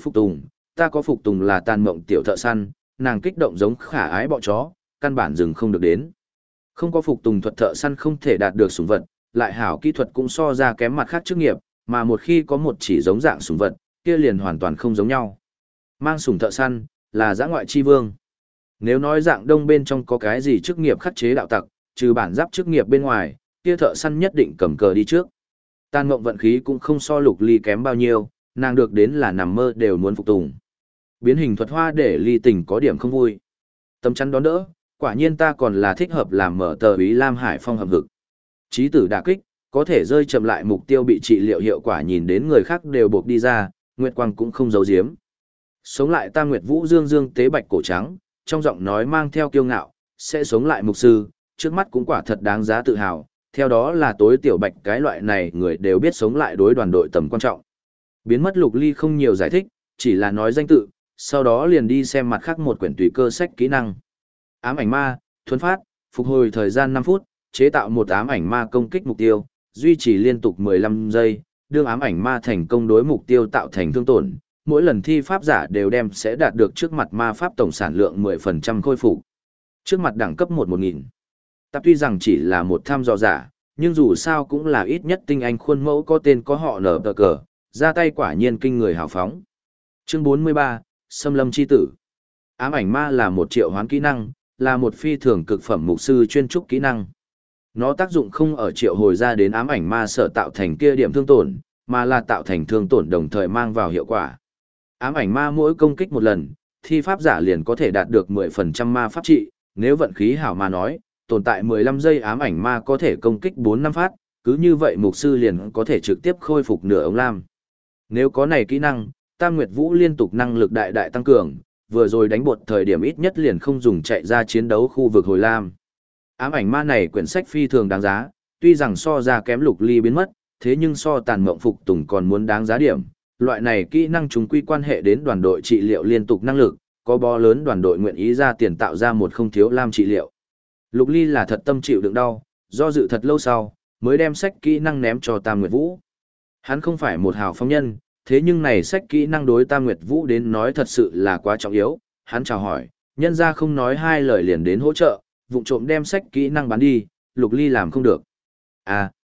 phục tùng là tàn mộng tiểu thợ săn, nàng kích động giống khả ái bọ chó, căn bản dừng không được đến. Không có phục tùng thuật thợ săn không thể đạt được sủng vật, lại hảo kỹ thuật cũng so ra kém mặt khác chức nghiệp, mà một khi có một chỉ giống dạng sủng vật, kia liền hoàn toàn không giống nhau. Mang sủng thợ săn, là dã ngoại chi vương. Nếu nói dạng đông bên trong có cái gì chức nghiệp khắc chế đạo tặc, trừ bản giáp chức nghiệp bên ngoài, kia thợ săn nhất định cầm cờ đi trước. Tàn mộng vận khí cũng không so Lục Ly kém bao nhiêu, nàng được đến là nằm mơ đều muốn phục tùng. Biến hình thuật hoa để Ly tình có điểm không vui. Tấm chắn đón đỡ, quả nhiên ta còn là thích hợp làm mở tờ Ý Lam Hải Phong hợp vực. Chí tử đả kích, có thể rơi chậm lại mục tiêu bị trị liệu hiệu quả nhìn đến người khác đều buộc đi ra, Nguyệt Quang cũng không giấu giếm. Sống lại ta Nguyệt Vũ Dương Dương tế bạch cổ trắng, trong giọng nói mang theo kiêu ngạo, sẽ sống lại mục sư, trước mắt cũng quả thật đáng giá tự hào, theo đó là tối tiểu bạch cái loại này người đều biết sống lại đối đoàn đội tầm quan trọng. Biến mất Lục Ly không nhiều giải thích, chỉ là nói danh tự, sau đó liền đi xem mặt khác một quyển tùy cơ sách kỹ năng. Ám ảnh ma, thuần phát, phục hồi thời gian 5 phút, chế tạo một ám ảnh ma công kích mục tiêu, duy trì liên tục 15 giây, đương ám ảnh ma thành công đối mục tiêu tạo thành thương tổn, mỗi lần thi pháp giả đều đem sẽ đạt được trước mặt ma pháp tổng sản lượng 10% khôi phục. Trước mặt đẳng cấp 1000. Tập tuy rằng chỉ là một tham dò giả, nhưng dù sao cũng là ít nhất tinh anh khuôn mẫu có tên có họ nở tờ cờ, ra tay quả nhiên kinh người hào phóng. Chương 43, Xâm lâm chi tử. Ám ảnh ma là một triệu hoán kỹ năng, là một phi thường cực phẩm mục sư chuyên trúc kỹ năng. Nó tác dụng không ở triệu hồi ra đến ám ảnh ma sở tạo thành kia điểm thương tổn, mà là tạo thành thương tổn đồng thời mang vào hiệu quả. Ám ảnh ma mỗi công kích một lần, thi pháp giả liền có thể đạt được 10% ma pháp trị, nếu vận khí hảo mà nói, tồn tại 15 giây ám ảnh ma có thể công kích 4-5 phát, cứ như vậy mục sư liền có thể trực tiếp khôi phục nửa ống lam. Nếu có này kỹ năng, Tam Nguyệt Vũ liên tục năng lực đại đại tăng cường, vừa rồi đánh bột thời điểm ít nhất liền không dùng chạy ra chiến đấu khu vực hồi lam. Ám ảnh ma này quyển sách phi thường đáng giá, tuy rằng so ra kém Lục Ly biến mất, thế nhưng so tàn mộng phục tùng còn muốn đáng giá điểm. Loại này kỹ năng chúng quy quan hệ đến đoàn đội trị liệu liên tục năng lực, có bó lớn đoàn đội nguyện ý ra tiền tạo ra một không thiếu lam trị liệu. Lục Ly là thật tâm chịu đựng đau, do dự thật lâu sau, mới đem sách kỹ năng ném cho Tam Nguyệt Vũ. Hắn không phải một hào phóng nhân, thế nhưng này sách kỹ năng đối Tam Nguyệt Vũ đến nói thật sự là quá trọng yếu. Hắn chào hỏi, nhân ra không nói hai lời liền đến hỗ trợ, vụng trộm đem sách kỹ năng bán đi, Lục Ly làm không được. À,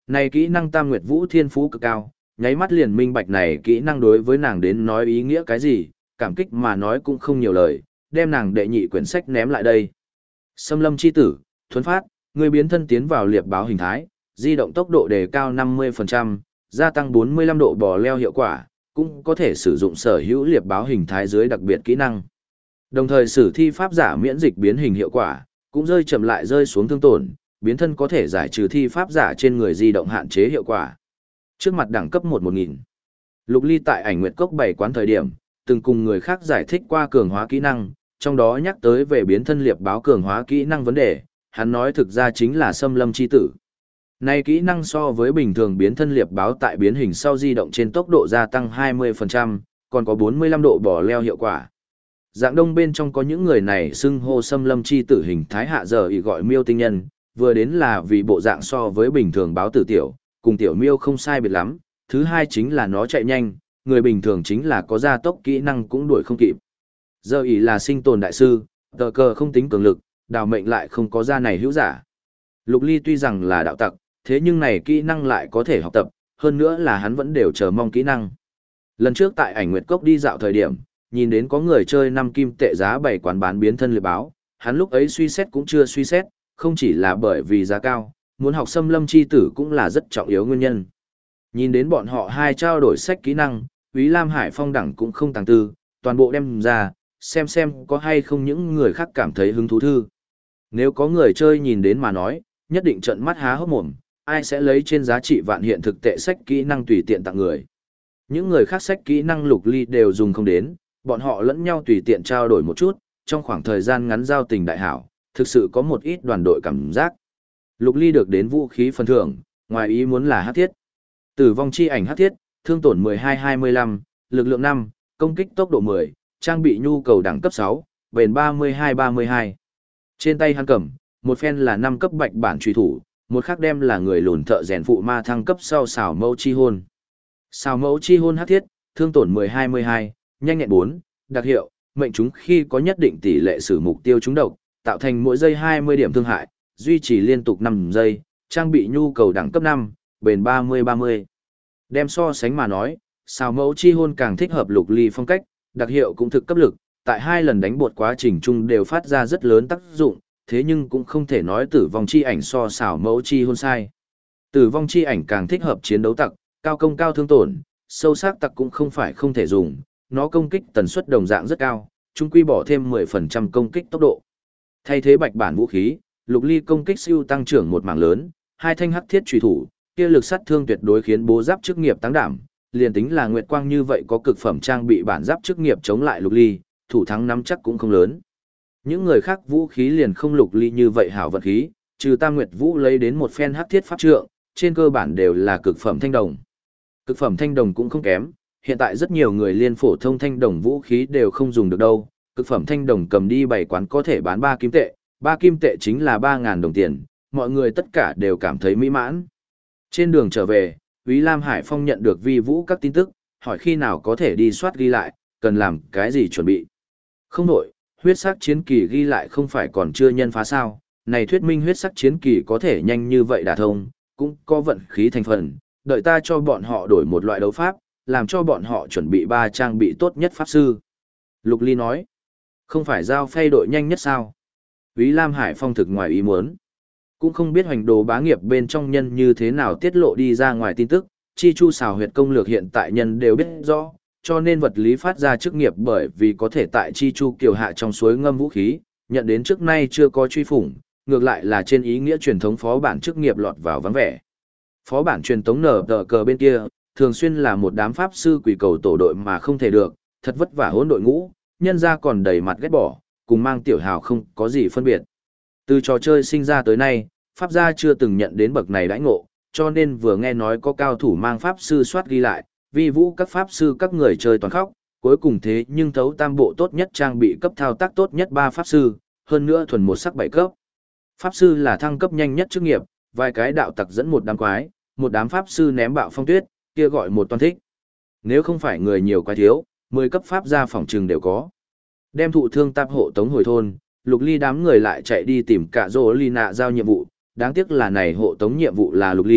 Này kỹ năng Tam Nguyệt Vũ thiên phú cực cao, nháy mắt liền minh bạch này kỹ năng đối với nàng đến nói ý nghĩa cái gì, cảm kích mà nói cũng không nhiều lời, đem nàng đệ nhị quyển sách ném lại đây. Xâm lâm chi tử, thuấn phát, người biến thân tiến vào liệp báo hình thái, di động tốc độ đề cao 50%, gia tăng 45 độ bò leo hiệu quả, cũng có thể sử dụng sở hữu liệp báo hình thái dưới đặc biệt kỹ năng. Đồng thời sử thi pháp giả miễn dịch biến hình hiệu quả, cũng rơi chậm lại rơi xuống thương tổn, biến thân có thể giải trừ thi pháp giả trên người di động hạn chế hiệu quả. Trước mặt đẳng cấp 1000. Lục Ly tại ảnh nguyệt cốc bày quán thời điểm, từng cùng người khác giải thích qua cường hóa kỹ năng, trong đó nhắc tới về biến thân liệp báo cường hóa kỹ năng vấn đề, hắn nói thực ra chính là xâm lâm chi tử. Này kỹ năng so với bình thường biến thân liệp báo tại biến hình sau di động trên tốc độ gia tăng 20%, còn có 45 độ bò leo hiệu quả. Dạng đông bên trong có những người này xưng hô xâm lâm chi tử hình thái hạ giờ ý gọi miêu tinh nhân, vừa đến là vì bộ dạng so với bình thường báo tử tiểu, cùng tiểu miêu không sai biệt lắm, thứ hai chính là nó chạy nhanh, người bình thường chính là có gia tốc kỹ năng cũng đuổi không kịp. Giờ ý là sinh tồn đại sư, tờ cờ không tính cường lực, đào mệnh lại không có gia này hữu giả. Lục Ly tuy rằng là đạo tặc, thế nhưng này kỹ năng lại có thể học tập, hơn nữa là hắn vẫn đều chờ mong kỹ năng. Lần trước tại ảnh nguyệt cốc đi dạo thời điểm, nhìn đến có người chơi 5 kim tệ giá bày quán bán biến thân liệp báo, hắn lúc ấy suy xét cũng chưa suy xét, không chỉ là bởi vì giá cao, muốn học xâm lâm chi tử cũng là rất trọng yếu nguyên nhân. Nhìn đến bọn họ hai trao đổi sách kỹ năng, Úy Lam Hải Phong đẳng cũng không tàng tư, toàn bộ đem ra, xem có hay không những người khác cảm thấy hứng thú thư. Nếu có người chơi nhìn đến mà nói, nhất định trợn mắt há hốc mồm, ai sẽ lấy trên giá trị vạn hiện thực tệ sách kỹ năng tùy tiện tặng người. Những người khác sách kỹ năng Lục Ly đều dùng không đến, bọn họ lẫn nhau tùy tiện trao đổi một chút, trong khoảng thời gian ngắn giao tình đại hảo, thực sự có một ít đoàn đội cảm giác. Lục Ly được đến vũ khí phần thưởng, ngoài ý muốn là hắc thiết. Tử vong chi ảnh hắc thiết, thương tổn 12-25, lực lượng 5, công kích tốc độ 10, trang bị nhu cầu đẳng cấp 6, bền 32-32. Trên tay hắn cầm, một phen là 5 cấp bạch bản truy thủ, một khác đem là người lùn thợ rèn phụ ma thăng cấp sau xảo mẫu chi hôn. Xảo mẫu chi hôn hắc thiết, thương tổn 12-12, nhanh nhẹn 4, đặc hiệu, mệnh chúng khi có nhất định tỷ lệ sử mục tiêu trúng độc, tạo thành mỗi giây 20 điểm thương hại, duy trì liên tục 5 giây, trang bị nhu cầu đẳng cấp 5, bền 30-30. Đem so sánh mà nói, xào mẫu chi hôn càng thích hợp Lục Ly phong cách, đặc hiệu cũng thực cấp lực, tại 2 lần đánh bột quá trình chung đều phát ra rất lớn tác dụng, thế nhưng cũng không thể nói tử vong chi ảnh so xào mẫu chi hôn sai. Tử vong chi ảnh càng thích hợp chiến đấu tặc, cao công cao thương tổn, sâu sắc tặc cũng không phải không thể dùng, nó công kích tần suất đồng dạng rất cao, chung quy bỏ thêm 10% công kích tốc độ. Thay thế bạch bản vũ khí, Lục Ly công kích siêu tăng trưởng một mảng lớn, 2 thanh hắc thiết chùy thủ, kia lực sát thương tuyệt đối khiến bố giáp chức nghiệp tăng đảm, liền tính là Nguyệt Quang như vậy có cực phẩm trang bị bản giáp chức nghiệp chống lại Lục Ly, thủ thắng nắm chắc cũng không lớn. Những người khác vũ khí liền không Lục Ly như vậy hảo vật khí, trừ Tam Nguyệt Vũ lấy đến một phen hắc thiết pháp trượng, trên cơ bản đều là cực phẩm thanh đồng. Cực phẩm thanh đồng cũng không kém, hiện tại rất nhiều người liên phổ thông thanh đồng vũ khí đều không dùng được đâu, cực phẩm thanh đồng cầm đi bày quán có thể bán 3 kim tệ, 3 kim tệ chính là 3.000 đồng tiền, mọi người tất cả đều cảm thấy mỹ mãn. Trên đường trở về, Úy Lam Hải Phong nhận được Vi Vũ các tin tức, hỏi khi nào có thể đi soát ghi lại, cần làm cái gì chuẩn bị. Không nổi, huyết sắc chiến kỳ ghi lại không phải còn chưa nhân phá sao, này thuyết minh huyết sắc chiến kỳ có thể nhanh như vậy đả thông, cũng có vận khí thành phần, đợi ta cho bọn họ đổi một loại đấu pháp, làm cho bọn họ chuẩn bị 3 trang bị tốt nhất pháp sư. Lục Ly nói, không phải giao phay đội nhanh nhất sao? Úy Lam Hải Phong thực ngoài ý muốn. Cũng không biết hoành đồ bá nghiệp bên trong nhân như thế nào tiết lộ đi ra ngoài tin tức, chi chu xào huyệt công lược hiện tại nhân đều biết rõ, cho nên vật lý phát ra chức nghiệp bởi vì có thể tại chi chu kiều hạ trong suối ngâm vũ khí, nhận đến trước nay chưa có truy phủng, ngược lại là trên ý nghĩa truyền thống phó bản chức nghiệp lọt vào vắng vẻ. Phó bản truyền thống nở tờ cờ bên kia, thường xuyên là một đám pháp sư quỷ cầu tổ đội mà không thể được, thật vất vả hỗn đội ngũ, nhân ra còn đầy mặt ghét bỏ, cùng mang tiểu hào không có gì phân biệt. Từ trò chơi sinh ra tới nay, pháp gia chưa từng nhận đến bậc này đãi ngộ, cho nên vừa nghe nói có cao thủ mang pháp sư soát ghi lại, Vi Vũ các pháp sư các người chơi toàn khóc, cuối cùng thế nhưng thấu tam bộ tốt nhất trang bị cấp thao tác tốt nhất 3 pháp sư, hơn nữa thuần một sắc 7 cấp. Pháp sư là thăng cấp nhanh nhất chức nghiệp, vài cái đạo tặc dẫn một đám quái, một đám pháp sư ném bạo phong tuyết, kia gọi một toàn thích. Nếu không phải người nhiều quái thiếu, 10 cấp pháp gia phòng trừng đều có. Đem thụ thương tạp hộ tống hồi thôn, Lục Ly đám người lại chạy đi tìm cả Rô Ly nạ giao nhiệm vụ, đáng tiếc là này hộ tống nhiệm vụ là Lục Ly,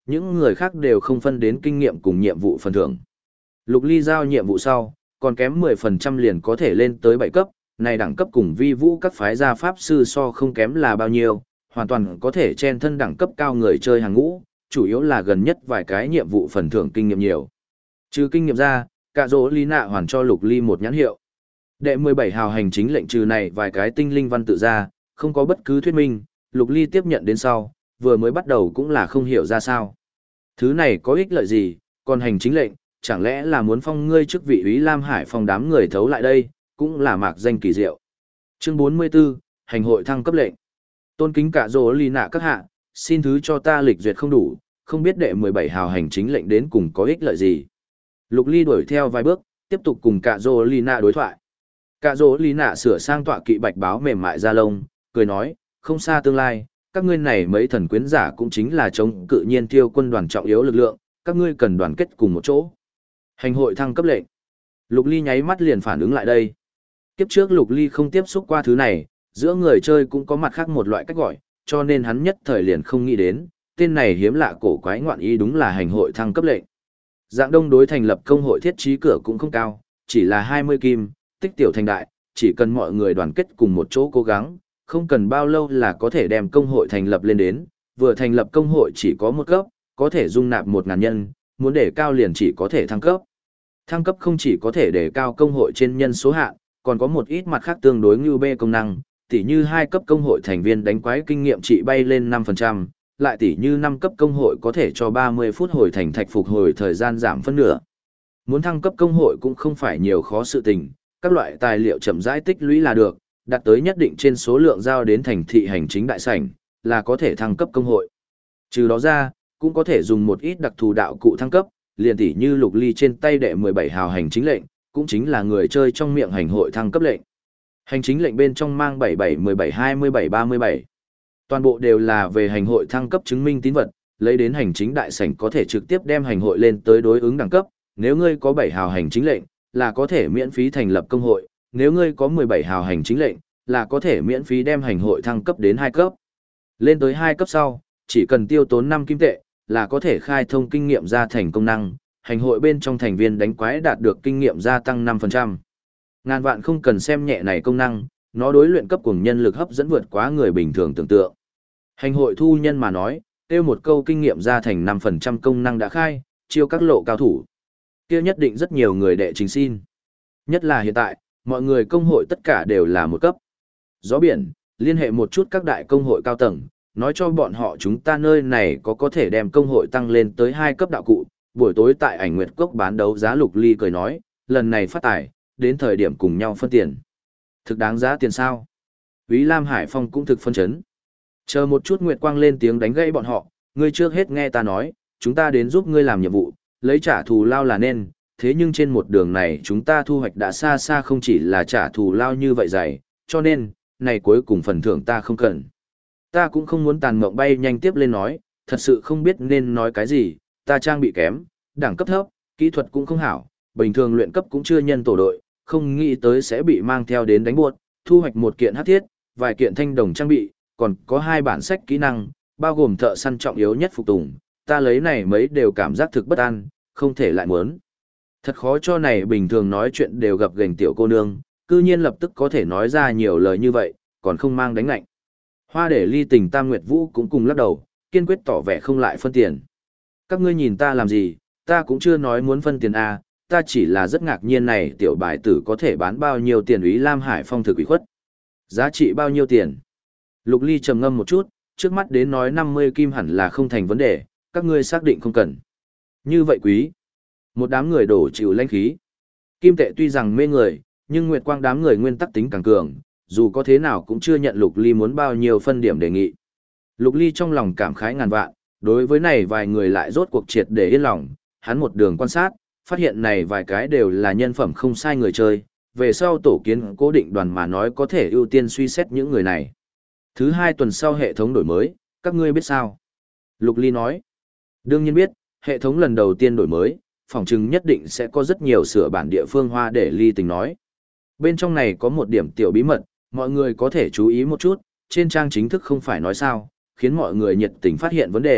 Những người khác đều không phân đến kinh nghiệm cùng nhiệm vụ phần thưởng. Lục Ly giao nhiệm vụ sau, còn kém 10% liền có thể lên tới 7 cấp, này đẳng cấp cùng vi vũ các phái gia pháp sư so không kém là bao nhiêu, hoàn toàn có thể chen thân đẳng cấp cao người chơi hàng ngũ, chủ yếu là gần nhất vài cái nhiệm vụ phần thưởng kinh nghiệm nhiều. Trừ kinh nghiệm ra, cả dỗ Lý Nạ hoàn cho Lục Ly một nhãn hiệu. Đệ 17 hào hành chính lệnh trừ này vài cái tinh linh văn tự ra, không có bất cứ thuyết minh, Lục Ly tiếp nhận đến sau, vừa mới bắt đầu cũng là không hiểu ra sao. Thứ này có ích lợi gì, còn hành chính lệnh, chẳng lẽ là muốn phong ngươi chức vị úy Lam Hải phong đám người thấu lại đây, cũng là mạc danh kỳ diệu. Chương 44, hành hội thăng cấp lệnh. Tôn kính cả dỗ Lý Nạ các hạ, xin thứ cho ta lịch duyệt không đủ, không biết đệ 17 hào hành chính lệnh đến cùng có ích lợi gì. Lục Ly đuổi theo vài bước, tiếp tục cùng cả dỗ Lý Nạ đối thoại. Cả dỗ Lý Nạ sửa sang tọa kỵ bạch báo mềm mại da lông, cười nói, không xa tương lai, các ngươi này mấy thần quyến giả cũng chính là chống cự nhiên tiêu quân đoàn trọng yếu lực lượng, các ngươi cần đoàn kết cùng một chỗ. Hành hội thăng cấp lệnh. Lục Ly nháy mắt liền phản ứng lại đây. Kiếp trước Lục Ly không tiếp xúc qua thứ này, giữa người chơi cũng có mặt khác một loại cách gọi, cho nên hắn nhất thời liền không nghĩ đến, tên này hiếm lạ cổ quái ngoạn ý đúng là hành hội thăng cấp lệnh. Dạng Đông đối thành lập công hội thiết trí cửa cũng không cao, chỉ là 20 kim, tích tiểu thành đại, chỉ cần mọi người đoàn kết cùng một chỗ cố gắng, không cần bao lâu là có thể đem công hội thành lập lên đến, vừa thành lập công hội chỉ có một cấp, có thể dung nạp 1.000 nhân, muốn để cao liền chỉ có thể thăng cấp. Thăng cấp không chỉ có thể để cao công hội trên nhân số hạn, còn có một ít mặt khác tương đối như bê công năng, tỉ như 2 cấp công hội thành viên đánh quái kinh nghiệm trị bay lên 5%, lại tỉ như 5 cấp công hội có thể cho 30 phút hồi thành thạch phục hồi thời gian giảm phân nửa. Muốn thăng cấp công hội cũng không phải nhiều khó sự tình, các loại tài liệu chậm rãi tích lũy là được, đạt tới nhất định trên số lượng giao đến thành thị hành chính đại sảnh, là có thể thăng cấp công hội. Trừ đó ra, cũng có thể dùng một ít đặc thù đạo cụ thăng cấp, liền tỉ như Lục Ly trên tay đệ 17 hào hành chính lệnh, cũng chính là người chơi trong miệng hành hội thăng cấp lệnh. Hành chính lệnh bên trong mang 77, 17, 27, 37. Toàn bộ đều là về hành hội thăng cấp chứng minh tín vật, lấy đến hành chính đại sảnh có thể trực tiếp đem hành hội lên tới đối ứng đẳng cấp, nếu ngươi có 7 hào hành chính lệnh, là có thể miễn phí thành lập công hội, nếu ngươi có 17 hào hành chính lệnh, là có thể miễn phí đem hành hội thăng cấp đến 2 cấp. Lên tới 2 cấp sau, chỉ cần tiêu tốn 5 kim tệ, là có thể khai thông kinh nghiệm gia thành công năng, hành hội bên trong thành viên đánh quái đạt được kinh nghiệm gia tăng 5%. Ngàn vạn không cần xem nhẹ này công năng, nó đối luyện cấp cùng nhân lực hấp dẫn vượt quá người bình thường tưởng tượng. Hành hội thu nhân mà nói, tiêu một câu kinh nghiệm gia thành 5% công năng đã khai, chiêu các lộ cao thủ. Kia nhất định rất nhiều người đệ trình xin. Nhất là hiện tại, mọi người công hội tất cả đều là một cấp. Gió biển, liên hệ một chút các đại công hội cao tầng, nói cho bọn họ chúng ta nơi này có thể đem công hội tăng lên tới 2 cấp đạo cụ. Buổi tối tại Ảnh Nguyệt Cốc bán đấu giá. Lục Ly cười nói, lần này phát tài, đến thời điểm cùng nhau phân tiền. Thực đáng giá tiền sao? Úy Lam Hải Phong cũng thực phân chấn. Chờ một chút Nguyệt Quang lên tiếng đánh gãy bọn họ, ngươi trước hết nghe ta nói, chúng ta đến giúp ngươi làm nhiệm vụ, lấy trả thù lao là nên, thế nhưng trên một đường này chúng ta thu hoạch đã xa xa không chỉ là trả thù lao như vậy dày, cho nên, này cuối cùng phần thưởng ta không cần. Ta cũng không muốn tàn mộng bay nhanh tiếp lên nói, thật sự không biết nên nói cái gì, ta trang bị kém, đẳng cấp thấp, kỹ thuật cũng không hảo, bình thường luyện cấp cũng chưa nhân tổ đội, không nghĩ tới sẽ bị mang theo đến đánh buột, thu hoạch một kiện hắc thiết, vài kiện thanh đồng trang bị, còn có 2 bản sách kỹ năng, bao gồm thợ săn trọng yếu nhất phục tùng, ta lấy này mấy đều cảm giác thực bất an, không thể lại muốn. Thật khó cho này bình thường nói chuyện đều gặp gành tiểu cô nương, cư nhiên lập tức có thể nói ra nhiều lời như vậy, còn không mang đánh lạnh. Hoa để ly tình Tam Nguyệt Vũ cũng cùng lắc đầu, kiên quyết tỏ vẻ không lại phân tiền. Các ngươi nhìn ta làm gì, ta cũng chưa nói muốn phân tiền A, ta chỉ là rất ngạc nhiên này tiểu bài tử có thể bán bao nhiêu tiền. Úy Lam Hải Phong thực ủy khuất. Giá trị bao nhiêu tiền? Lục Ly trầm ngâm một chút, trước mắt đến nói 50 kim hẳn là không thành vấn đề, các ngươi xác định không cần. Như vậy quý. Một đám người đổ chịu lãnh khí. Kim tệ tuy rằng mê người, nhưng Nguyệt Quang đám người nguyên tắc tính càng cường, dù có thế nào cũng chưa nhận Lục Ly muốn bao nhiêu phân điểm đề nghị. Lục Ly trong lòng cảm khái ngàn vạn, đối với này vài người lại rốt cuộc triệt để yên lòng, hắn một đường quan sát, phát hiện này vài cái đều là nhân phẩm không sai người chơi, về sau tổ kiến cố định đoàn mà nói có thể ưu tiên suy xét những người này. Thứ 2 tuần sau hệ thống đổi mới, các ngươi biết sao? Lục Ly nói, đương nhiên biết, hệ thống lần đầu tiên đổi mới, phỏng chừng nhất định sẽ có rất nhiều sửa bản địa phương. Hoa để ly tình nói. Bên trong này có một điểm tiểu bí mật, mọi người có thể chú ý một chút, trên trang chính thức không phải nói sao, khiến mọi người nhiệt tình phát hiện vấn đề,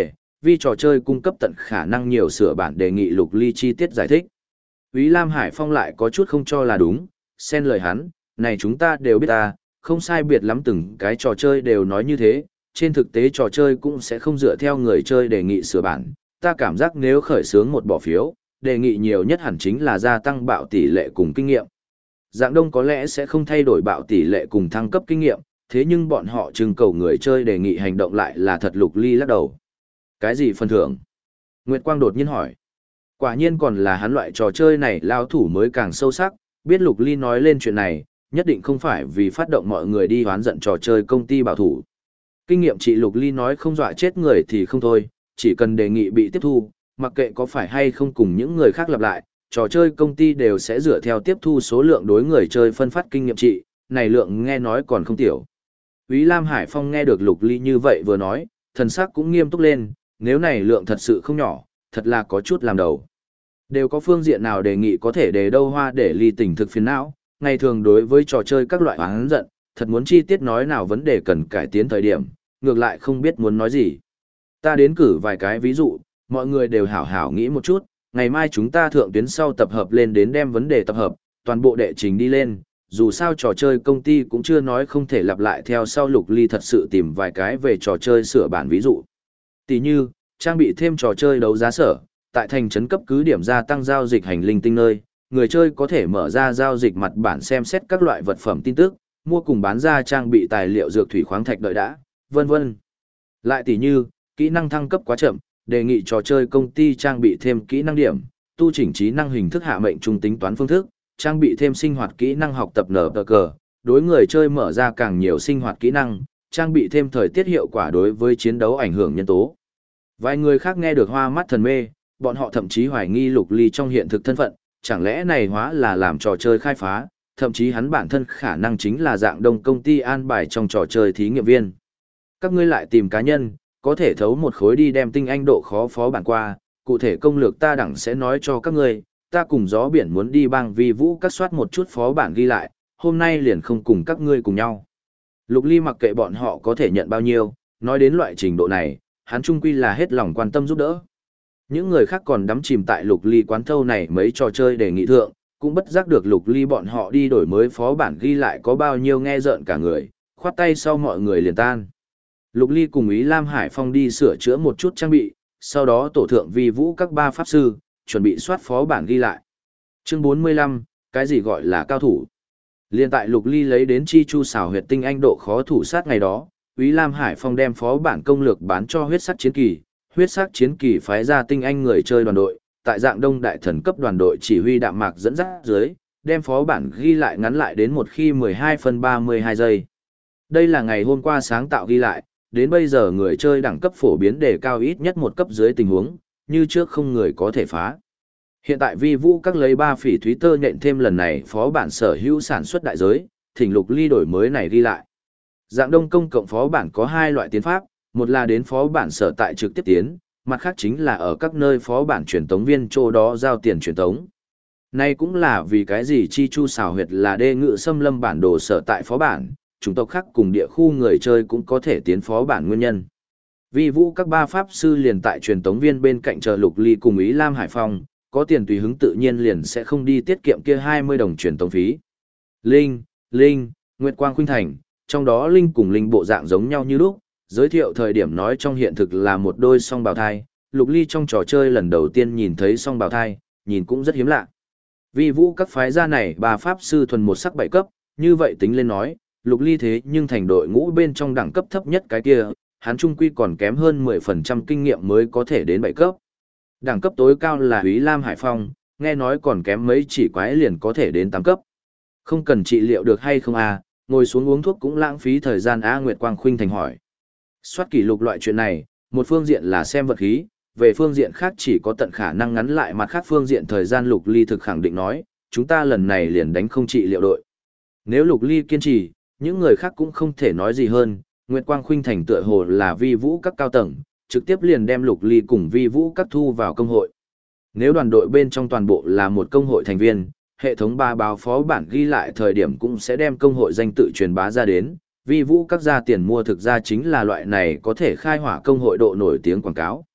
vì trò chơi cung cấp tận khả năng nhiều sửa bản đề nghị Lục Ly chi tiết giải thích. Úy Lam Hải Phong lại có chút không cho là đúng, xen lời hắn, này chúng ta đều biết ta, không sai biệt lắm từng cái trò chơi đều nói như thế, trên thực tế trò chơi cũng sẽ không dựa theo người chơi đề nghị sửa bản, ta cảm giác nếu khởi xướng một bỏ phiếu, đề nghị nhiều nhất hẳn chính là gia tăng bạo tỷ lệ cùng kinh nghiệm. Dạng Đông có lẽ sẽ không thay đổi bạo tỷ lệ cùng thăng cấp kinh nghiệm, thế nhưng bọn họ trưng cầu người chơi đề nghị hành động lại là thật. Lục Ly lắc đầu. Cái gì phần thưởng? Nguyệt Quang đột nhiên hỏi. Quả nhiên còn là hắn loại trò chơi này lao thủ mới càng sâu sắc, biết Lục Ly nói lên chuyện này, nhất định không phải vì phát động mọi người đi hoán giận trò chơi công ty bảo thủ. Kinh nghiệm chị Lục Ly nói không dọa chết người thì không thôi, chỉ cần đề nghị bị tiếp thu, mặc kệ có phải hay không cùng những người khác lặp lại, trò chơi công ty đều sẽ dựa theo tiếp thu số lượng đối người chơi phân phát kinh nghiệm trị, này lượng nghe nói còn không tiểu. Úy Lam Hải Phong nghe được Lục Ly như vậy vừa nói, thần sắc cũng nghiêm túc lên, nếu này lượng thật sự không nhỏ, thật là có chút làm đầu. Đều có phương diện nào đề nghị có thể để đâu hoa để ly tình thực phiền não, ngày thường đối với trò chơi các loại oán giận, thật muốn chi tiết nói nào vấn đề cần cải tiến thời điểm, ngược lại không biết muốn nói gì. Ta đến cử vài cái ví dụ, mọi người đều hảo hảo nghĩ một chút, ngày mai chúng ta thượng tuyến sau tập hợp lên đến đem vấn đề tập hợp, toàn bộ đệ trình đi lên, dù sao trò chơi công ty cũng chưa nói không thể lặp lại theo sau. Lục Ly thật sự tìm vài cái về trò chơi sửa bản ví dụ. Tỷ như, trang bị thêm trò chơi đấu giá sở, tại thành trấn cấp cứ điểm gia tăng giao dịch hành linh tinh nơi, người chơi có thể mở ra giao dịch mặt bản xem xét các loại vật phẩm tin tức, mua cùng bán ra trang bị tài liệu dược thủy khoáng thạch đợi đã, vân vân. Lại tỷ như, kỹ năng thăng cấp quá chậm, đề nghị trò chơi công ty trang bị thêm kỹ năng điểm, tu chỉnh trí năng hình thức hạ mệnh trung tính toán phương thức, trang bị thêm sinh hoạt kỹ năng học tập nở cờ, đối người chơi mở ra càng nhiều sinh hoạt kỹ năng, trang bị thêm thời tiết hiệu quả đối với chiến đấu ảnh hưởng nhân tố. Vài người khác nghe được hoa mắt thần mê, bọn họ thậm chí hoài nghi Lục Ly trong hiện thực thân phận, chẳng lẽ này hóa là làm trò chơi khai phá, thậm chí hắn bản thân khả năng chính là Dạng Đông công ty an bài trong trò chơi thí nghiệm viên. Các ngươi lại tìm cá nhân, có thể thấu một khối đi đem tinh anh độ khó phó bản qua, cụ thể công lược ta đẳng sẽ nói cho các ngươi, ta cùng gió biển muốn đi bang vi vũ cắt soát một chút phó bản ghi lại, hôm nay liền không cùng các ngươi cùng nhau. Lục Ly mặc kệ bọn họ có thể nhận bao nhiêu, nói đến loại trình độ này, hắn trung quy là hết lòng quan tâm giúp đỡ. Những người khác còn đắm chìm tại Lục Ly quán thâu này mấy trò chơi đề nghị thượng, cũng bất giác được Lục Ly bọn họ đi đổi mới phó bản ghi lại có bao nhiêu nghe rợn cả người, khoát tay sau mọi người liền tan. Lục Ly cùng Ý Lam Hải Phong đi sửa chữa một chút trang bị, sau đó tổ thượng vi vũ các ba pháp sư, chuẩn bị soát phó bản ghi lại. Chương 45, cái gì gọi là cao thủ? Liên tại Lục Ly lấy đến chi chu xảo huyệt tinh anh độ khó thủ sát ngày đó, Ý Lam Hải Phong đem phó bản công lược bán cho huyết sắc chiến kỳ. Huyết sắc chiến kỳ phái ra tinh anh người chơi đoàn đội, tại Dạng Đông đại thần cấp đoàn đội chỉ huy đạm mạc dẫn dắt dưới, đem phó bản ghi lại ngắn lại đến một khi 12 phân 32 giây. Đây là ngày hôm qua sáng tạo ghi lại, đến bây giờ người chơi đẳng cấp phổ biến đề cao ít nhất một cấp dưới tình huống, như trước không người có thể phá. Hiện tại vi vũ các lấy 3 phỉ thúy tơ nhện thêm lần này phó bản sở hữu sản xuất đại giới, thỉnh Lục Ly đổi mới này ghi lại. Dạng Đông công cộng phó bản có 2 loại tiến pháp, một là đến phó bản sở tại trực tiếp tiến, mặt khác chính là ở các nơi phó bản truyền tống viên chỗ đó giao tiền truyền tống. Này cũng là vì cái gì chi chu xảo huyệt là đê ngự xâm lâm bản đồ sở tại phó bản, chủng tộc khác cùng địa khu người chơi cũng có thể tiến phó bản nguyên nhân. Vi vũ các ba pháp sư liền tại truyền tống viên bên cạnh chờ Lục Ly cùng Ý Lam Hải Phong, có tiền tùy hứng tự nhiên liền sẽ không đi tiết kiệm kia 20 đồng truyền tống phí. Linh, Nguyệt Quang Khuynh Thành, trong đó Linh cùng Linh bộ dạng giống nhau như lúc, giới thiệu thời điểm nói trong hiện thực là một đôi song bào thai, Lục Ly trong trò chơi lần đầu tiên nhìn thấy song bào thai, nhìn cũng rất hiếm lạ. Vi vũ các phái gia này ba pháp sư thuần một sắc 7 cấp, như vậy tính lên nói, Lục Ly thế nhưng thành đội ngũ bên trong đẳng cấp thấp nhất cái kia, hắn trung quy còn kém hơn 10% kinh nghiệm mới có thể đến 7 cấp. Đẳng cấp tối cao là Úy Lam Hải Phong, nghe nói còn kém mấy chỉ quái liền có thể đến 8 cấp. Không cần trị liệu được hay không à, ngồi xuống uống thuốc cũng lãng phí thời gian á. Nguyệt Quang Khuynh Thành hỏi. Soát kỷ lục loại chuyện này, một phương diện là xem vật khí, về phương diện khác chỉ có tận khả năng ngắn lại mặt khác phương diện thời gian. Lục Ly thực khẳng định nói, chúng ta lần này liền đánh không trị liệu đội. Nếu Lục Ly kiên trì, những người khác cũng không thể nói gì hơn. Nguyệt Quang Khuynh Thành tựa hồ là vi vũ các cao tầng, trực tiếp liền đem Lục Ly cùng vi vũ các thu vào công hội. Nếu đoàn đội bên trong toàn bộ là một công hội thành viên, hệ thống ba báo phó bản ghi lại thời điểm cũng sẽ đem công hội danh tự truyền bá ra đến. Vi vũ các gia tiền mua thực ra chính là loại này có thể khai hỏa công hội độ nổi tiếng quảng cáo.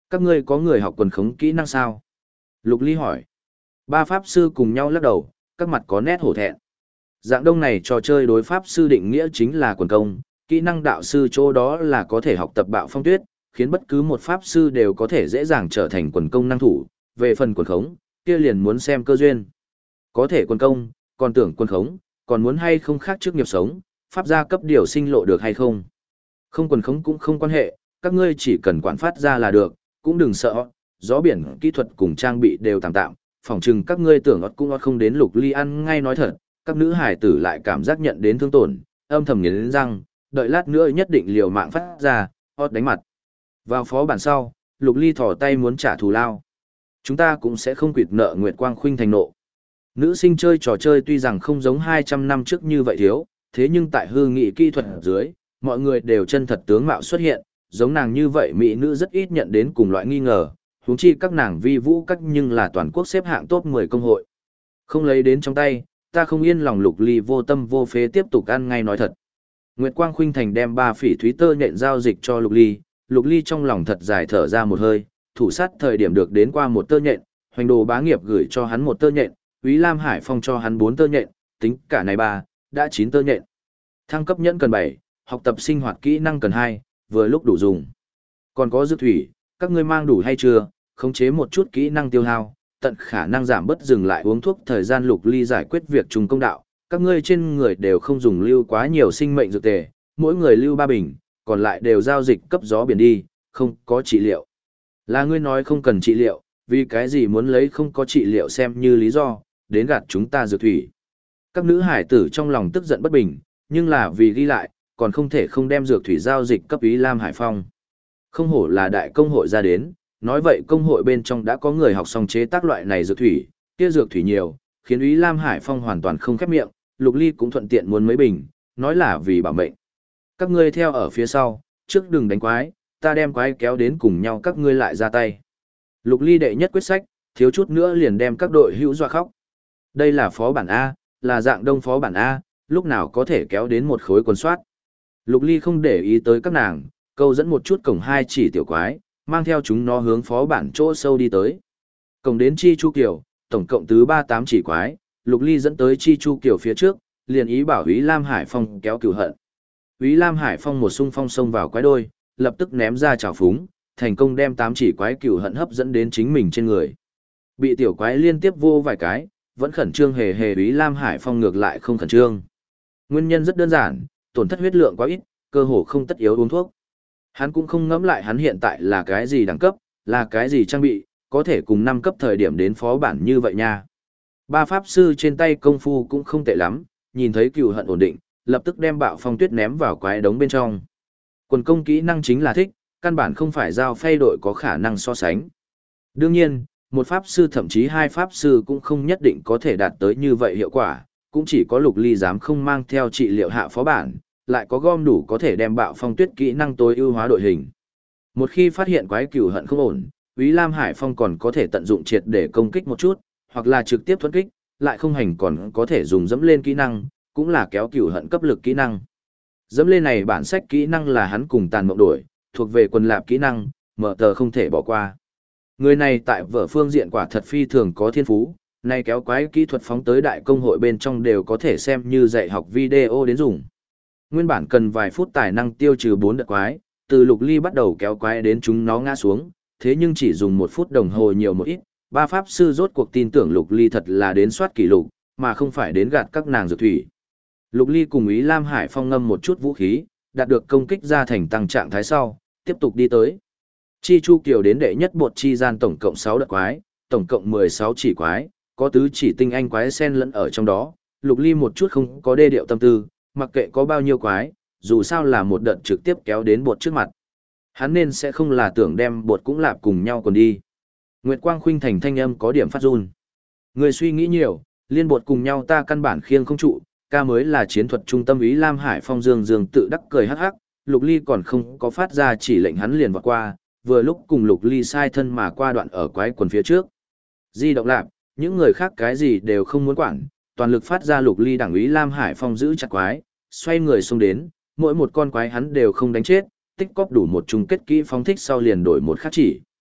Các ngươi có người học quần khống kỹ năng sao? Lục Ly hỏi. Ba pháp sư cùng nhau lắc đầu, các mặt có nét hổ thẹn. Dạng đông này trò chơi đối pháp sư định nghĩa chính là quần công, kỹ năng đạo sư chỗ đó là có thể học tập bạo phong tuyết, khiến bất cứ một pháp sư đều có thể dễ dàng trở thành quần công năng thủ. Về phần quần khống, kia liền muốn xem cơ duyên. Có thể quần công, còn tưởng quần khống, còn muốn hay không khác trước nghiệp sống, pháp gia cấp điều sinh lộ được hay không. Không quần khống cũng không quan hệ, các ngươi chỉ cần quản phát ra là được, cũng đừng sợ, gió biển kỹ thuật cùng trang bị đều tạm tạm, phỏng chừng các ngươi tưởng cũng không đến Lục Ly ăn ngay nói thật, các nữ hải tử lại cảm giác nhận đến thương tổn, âm thầm nghiến răng, đợi lát nữa nhất định liều mạng phát ra, đánh mặt. Vào phó bản sau, Lục Ly thò tay muốn trả thù lao. Chúng ta cũng sẽ không quỵt nợ Nguyệt Quang Khuynh thành nộ. Nữ sinh chơi trò chơi tuy rằng không giống 200 năm trước như vậy thiếu, thế nhưng tại hư nghị kỹ thuật ở dưới, mọi người đều chân thật tướng mạo xuất hiện, giống nàng như vậy mỹ nữ rất ít nhận đến cùng loại nghi ngờ, huống chi các nàng vi vũ các nhưng là toàn quốc xếp hạng top 10 công hội. Không lấy đến trong tay, ta không yên lòng. Lục Ly vô tâm vô phế tiếp tục ăn ngay nói thật. Nguyệt Quang Khuynh Thành đem 3 phỉ thúy tơ nhện giao dịch cho Lục Ly trong lòng thật dài thở ra một hơi, thủ sát thời điểm được đến qua một tơ nhện, Hoành Đồ Bá Nghiệp gửi cho hắn một tơ nhện, Úy Lam Hải Phong cho hắn 4 tơ nhện, tính cả này 3, đã 9 tơ nhện. Thăng cấp nhẫn cần 7, học tập sinh hoạt kỹ năng cần 2, vừa lúc đủ dùng. Còn có dược thủy, các ngươi mang đủ hay chưa? Khống chế một chút kỹ năng tiêu hao, tận khả năng giảm bớt dừng lại uống thuốc thời gian. Lục Ly giải quyết việc trùng công đạo, các ngươi trên người đều không dùng lưu quá nhiều sinh mệnh dược tề, mỗi người lưu 3 bình, còn lại đều giao dịch cấp gió biển đi, không có trị liệu. Là ngươi nói không cần trị liệu, vì cái gì muốn lấy không có trị liệu xem như lý do, đến gạt chúng ta dược thủy. Các nữ hải tử trong lòng tức giận bất bình, nhưng là vì ghi lại, còn không thể không đem dược thủy giao dịch cấp Úy Lam Hải Phong. Không hổ là đại công hội ra đến, nói vậy công hội bên trong đã có người học xong chế tác loại này dược thủy, kia dược thủy nhiều, khiến Úy Lam Hải Phong hoàn toàn không khép miệng, Lục Ly cũng thuận tiện muốn mấy bình, nói là vì bảo mệnh. Các ngươi theo ở phía sau, trước đừng đánh quái, ta đem quái kéo đến cùng nhau các ngươi lại ra tay. Lục Ly đệ nhất quyết sách, thiếu chút nữa liền đem các đội hữu dọa khóc. Đây là phó bản A, là dạng đông phó bản A, lúc nào có thể kéo đến một khối quần soát. Lục Ly không để ý tới các nàng, câu dẫn một chút cổng 2 chỉ tiểu quái, mang theo chúng nó hướng phó bản chỗ sâu đi tới. Cổng đến Chi Chu Kiều, tổng cộng tứ 38 chỉ quái, Lục Ly dẫn tới Chi Chu Kiều phía trước, liền ý bảo Úy Lam Hải Phong kéo cửu hận. Úy Lam Hải Phong một xung phong xông vào quái đôi, lập tức ném ra trào phúng, thành công đem 8 chỉ quái cửu hận hấp dẫn đến chính mình trên người. Bị tiểu quái liên tiếp vô vài cái, vẫn khẩn trương hề hề, Úy Lam Hải Phong ngược lại không khẩn trương. Nguyên nhân rất đơn giản, tổn thất huyết lượng quá ít, cơ hồ không tất yếu uống thuốc. Hắn cũng không ngẫm lại hắn hiện tại là cái gì đẳng cấp, là cái gì trang bị, có thể cùng 5 cấp thời điểm đến phó bản như vậy nha. Ba pháp sư trên tay công phu cũng không tệ lắm, nhìn thấy cừu hận ổn định, lập tức đem bạo phong tuyết ném vào quái đống bên trong. Quần công kỹ năng chính là thích, căn bản không phải giao phay đội có khả năng so sánh. Đương nhiên, một pháp sư thậm chí 2 pháp sư cũng không nhất định có thể đạt tới như vậy hiệu quả, cũng chỉ có Lục Ly dám không mang theo trị liệu hạ phó bản, lại có gom đủ có thể đem bạo phong tuyết kỹ năng tối ưu hóa đội hình. Một khi phát hiện quái cừu hận không ổn, Úy Lam Hải Phong còn có thể tận dụng triệt để công kích một chút, hoặc là trực tiếp thuẫn kích, lại không hành còn có thể dùng dẫm lên kỹ năng, cũng là kéo cừu hận cấp lực kỹ năng. Dẫm lên này bản sách kỹ năng là hắn cùng Tàn Mộng đổi, thuộc về quần lạp kỹ năng, mở tờ không thể bỏ qua. Người này tại vở phương diện quả thật phi thường có thiên phú, nay kéo quái kỹ thuật phóng tới đại công hội bên trong đều có thể xem như dạy học video đến dùng. Nguyên bản cần vài phút tài năng tiêu trừ 4 đợt quái, từ Lục Ly bắt đầu kéo quái đến chúng nó ngã xuống, thế nhưng chỉ dùng 1 phút đồng hồ nhiều một ít, ba pháp sư rốt cuộc tin tưởng Lục Ly thật là đến soát kỷ lục, mà không phải đến gạt các nàng dược thủy. Lục Ly cùng Úy Lam Hải Phong ngâm một chút vũ khí, đạt được công kích ra thành tăng trạng thái sau, tiếp tục đi tới. Chi Chu Kiều đến đệ nhất bột chi gian tổng cộng 6 đợt quái, tổng cộng 16 chỉ quái, có tứ chỉ tinh anh quái xen lẫn ở trong đó, Lục Ly một chút không có đê điệu tâm tư, mặc kệ có bao nhiêu quái, dù sao là một đợt trực tiếp kéo đến bột trước mặt. Hắn nên sẽ không là tưởng đem bột cũng lạp cùng nhau còn đi. Nguyệt Quang Khuynh Thành thanh âm có điểm phát run. Người suy nghĩ nhiều, liên bột cùng nhau ta căn bản khiêng không trụ, ca mới là chiến thuật trung tâm Úy Lam Hải Phong dương tự đắc cười hắc hắc, Lục Ly còn không có phát ra chỉ lệnh hắn liền vọt qua, vừa lúc cùng Lục Ly sai thân mà qua đoạn ở quái quần phía trước. Di động lạp, những người khác cái gì đều không muốn quản, toàn lực phát ra. Lục Ly đảng Úy Lam Hải Phong giữ chặt quái, xoay người xông đến, mỗi một con quái hắn đều không đánh chết, tích cóp đủ một chung kết kỹ phóng thích sau liền đổi một khác chỉ.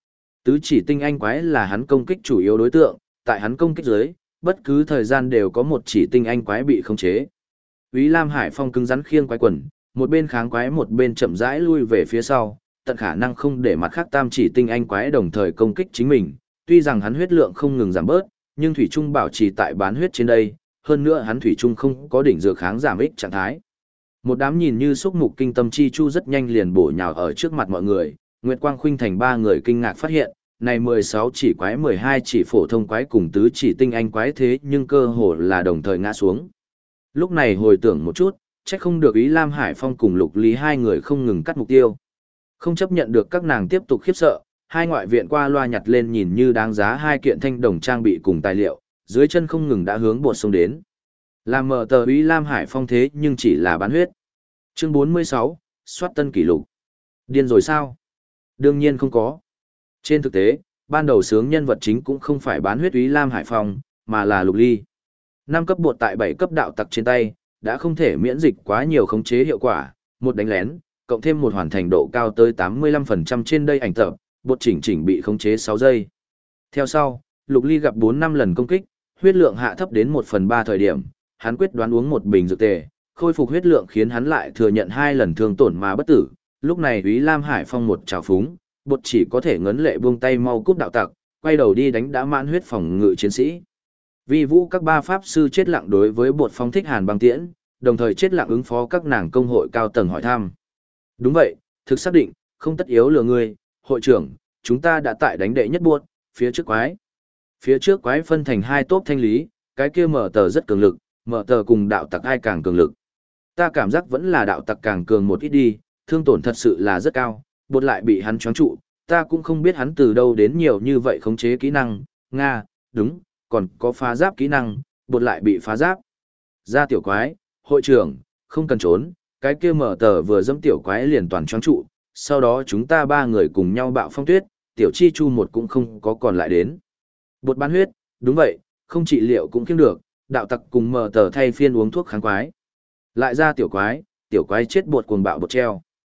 Tứ chỉ tinh anh quái là hắn công kích chủ yếu đối tượng, tại hắn công kích dưới, bất cứ thời gian đều có một chỉ tinh anh quái bị khống chế. Úy Lam Hải Phong cứng rắn khiêng quái quần, một bên kháng quái một bên chậm rãi lui về phía sau, tận khả năng không để mặt khác tam chỉ tinh anh quái đồng thời công kích chính mình. Tuy rằng hắn huyết lượng không ngừng giảm bớt, nhưng thủy trung bảo trì tại bán huyết trên đây, hơn nữa hắn thủy trung không có đỉnh dược kháng giảm ích trạng thái. Một đám nhìn như xúc mục kinh tâm chi chu rất nhanh liền bổ nhào ở trước mặt mọi người, Nguyệt Quang Khuynh Thành ba người kinh ngạc phát hiện, này 16 chỉ quái 12 chỉ phổ thông quái cùng tứ chỉ tinh anh quái thế nhưng cơ hồ là đồng thời ngã xuống. Lúc này hồi tưởng một chút, chắc không được Ý Lam Hải Phong cùng Lục Lý hai người không ngừng cắt mục tiêu. Không chấp nhận được các nàng tiếp tục khiếp sợ, hai ngoại viện qua loa nhặt lên nhìn như đáng giá hai kiện thanh đồng trang bị cùng tài liệu, dưới chân không ngừng đã hướng bột sông đến. Làm mở tờ Ý Lam Hải Phong thế nhưng chỉ là bán huyết. Chương 46, soát tân kỷ lục. Điên rồi sao? Đương nhiên không có. Trên thực tế, ban đầu sướng nhân vật chính cũng không phải bán huyết Ý Lam Hải Phong, mà là Lục Ly. 5 cấp bột tại 7 cấp đạo tặc trên tay, đã không thể miễn dịch quá nhiều khống chế hiệu quả, một đánh lén, cộng thêm một hoàn thành độ cao tới 85% trên đây ảnh tập, bột chỉnh bị khống chế 6 giây. Theo sau, Lục Ly gặp 4-5 lần công kích, huyết lượng hạ thấp đến 1/3 thời điểm, hắn quyết đoán uống một bình dược tề, khôi phục huyết lượng khiến hắn lại thừa nhận 2 lần thương tổn mà bất tử. Lúc này Úy Lam Hải Phong một trào phúng, bột chỉ có thể ngấn lệ buông tay mau cút đạo tặc, quay đầu đi đánh đã mãn huyết phòng ngự chiến sĩ. Vi vũ các ba pháp sư chết lặng đối với bột phóng thích hàn băng tiễn, đồng thời chết lặng ứng phó các nàng công hội cao tầng hỏi thăm. Đúng vậy, thực xác định, không tất yếu lừa ngươi, hội trưởng, chúng ta đã tại đánh đệ nhất buốt, phía trước quái. Phía trước quái phân thành 2 tốp thanh lý, cái kia mở tờ rất cường lực, mở tờ cùng đạo tặc ai càng cường lực. Ta cảm giác vẫn là đạo tặc càng cường một ít đi, thương tổn thật sự là rất cao, bột lại bị hắn choáng trụ, ta cũng không biết hắn từ đâu đến nhiều như vậy khống chế kỹ năng, Nga, đúng, còn có phá giáp kỹ năng, bột lại bị phá giáp. Ra tiểu quái, hội trưởng, không cần trốn, cái kia mở tờ vừa dẫm tiểu quái liền toàn choáng trụ, sau đó chúng ta 3 người cùng nhau bạo phong tuyết, tiểu chi chu một cũng không có còn lại đến. Bột bán huyết, đúng vậy, không trị liệu cũng kiếm được, đạo tặc cùng mở tờ thay phiên uống thuốc kháng quái. Lại ra tiểu quái chết bột cuồng bạo bột treo.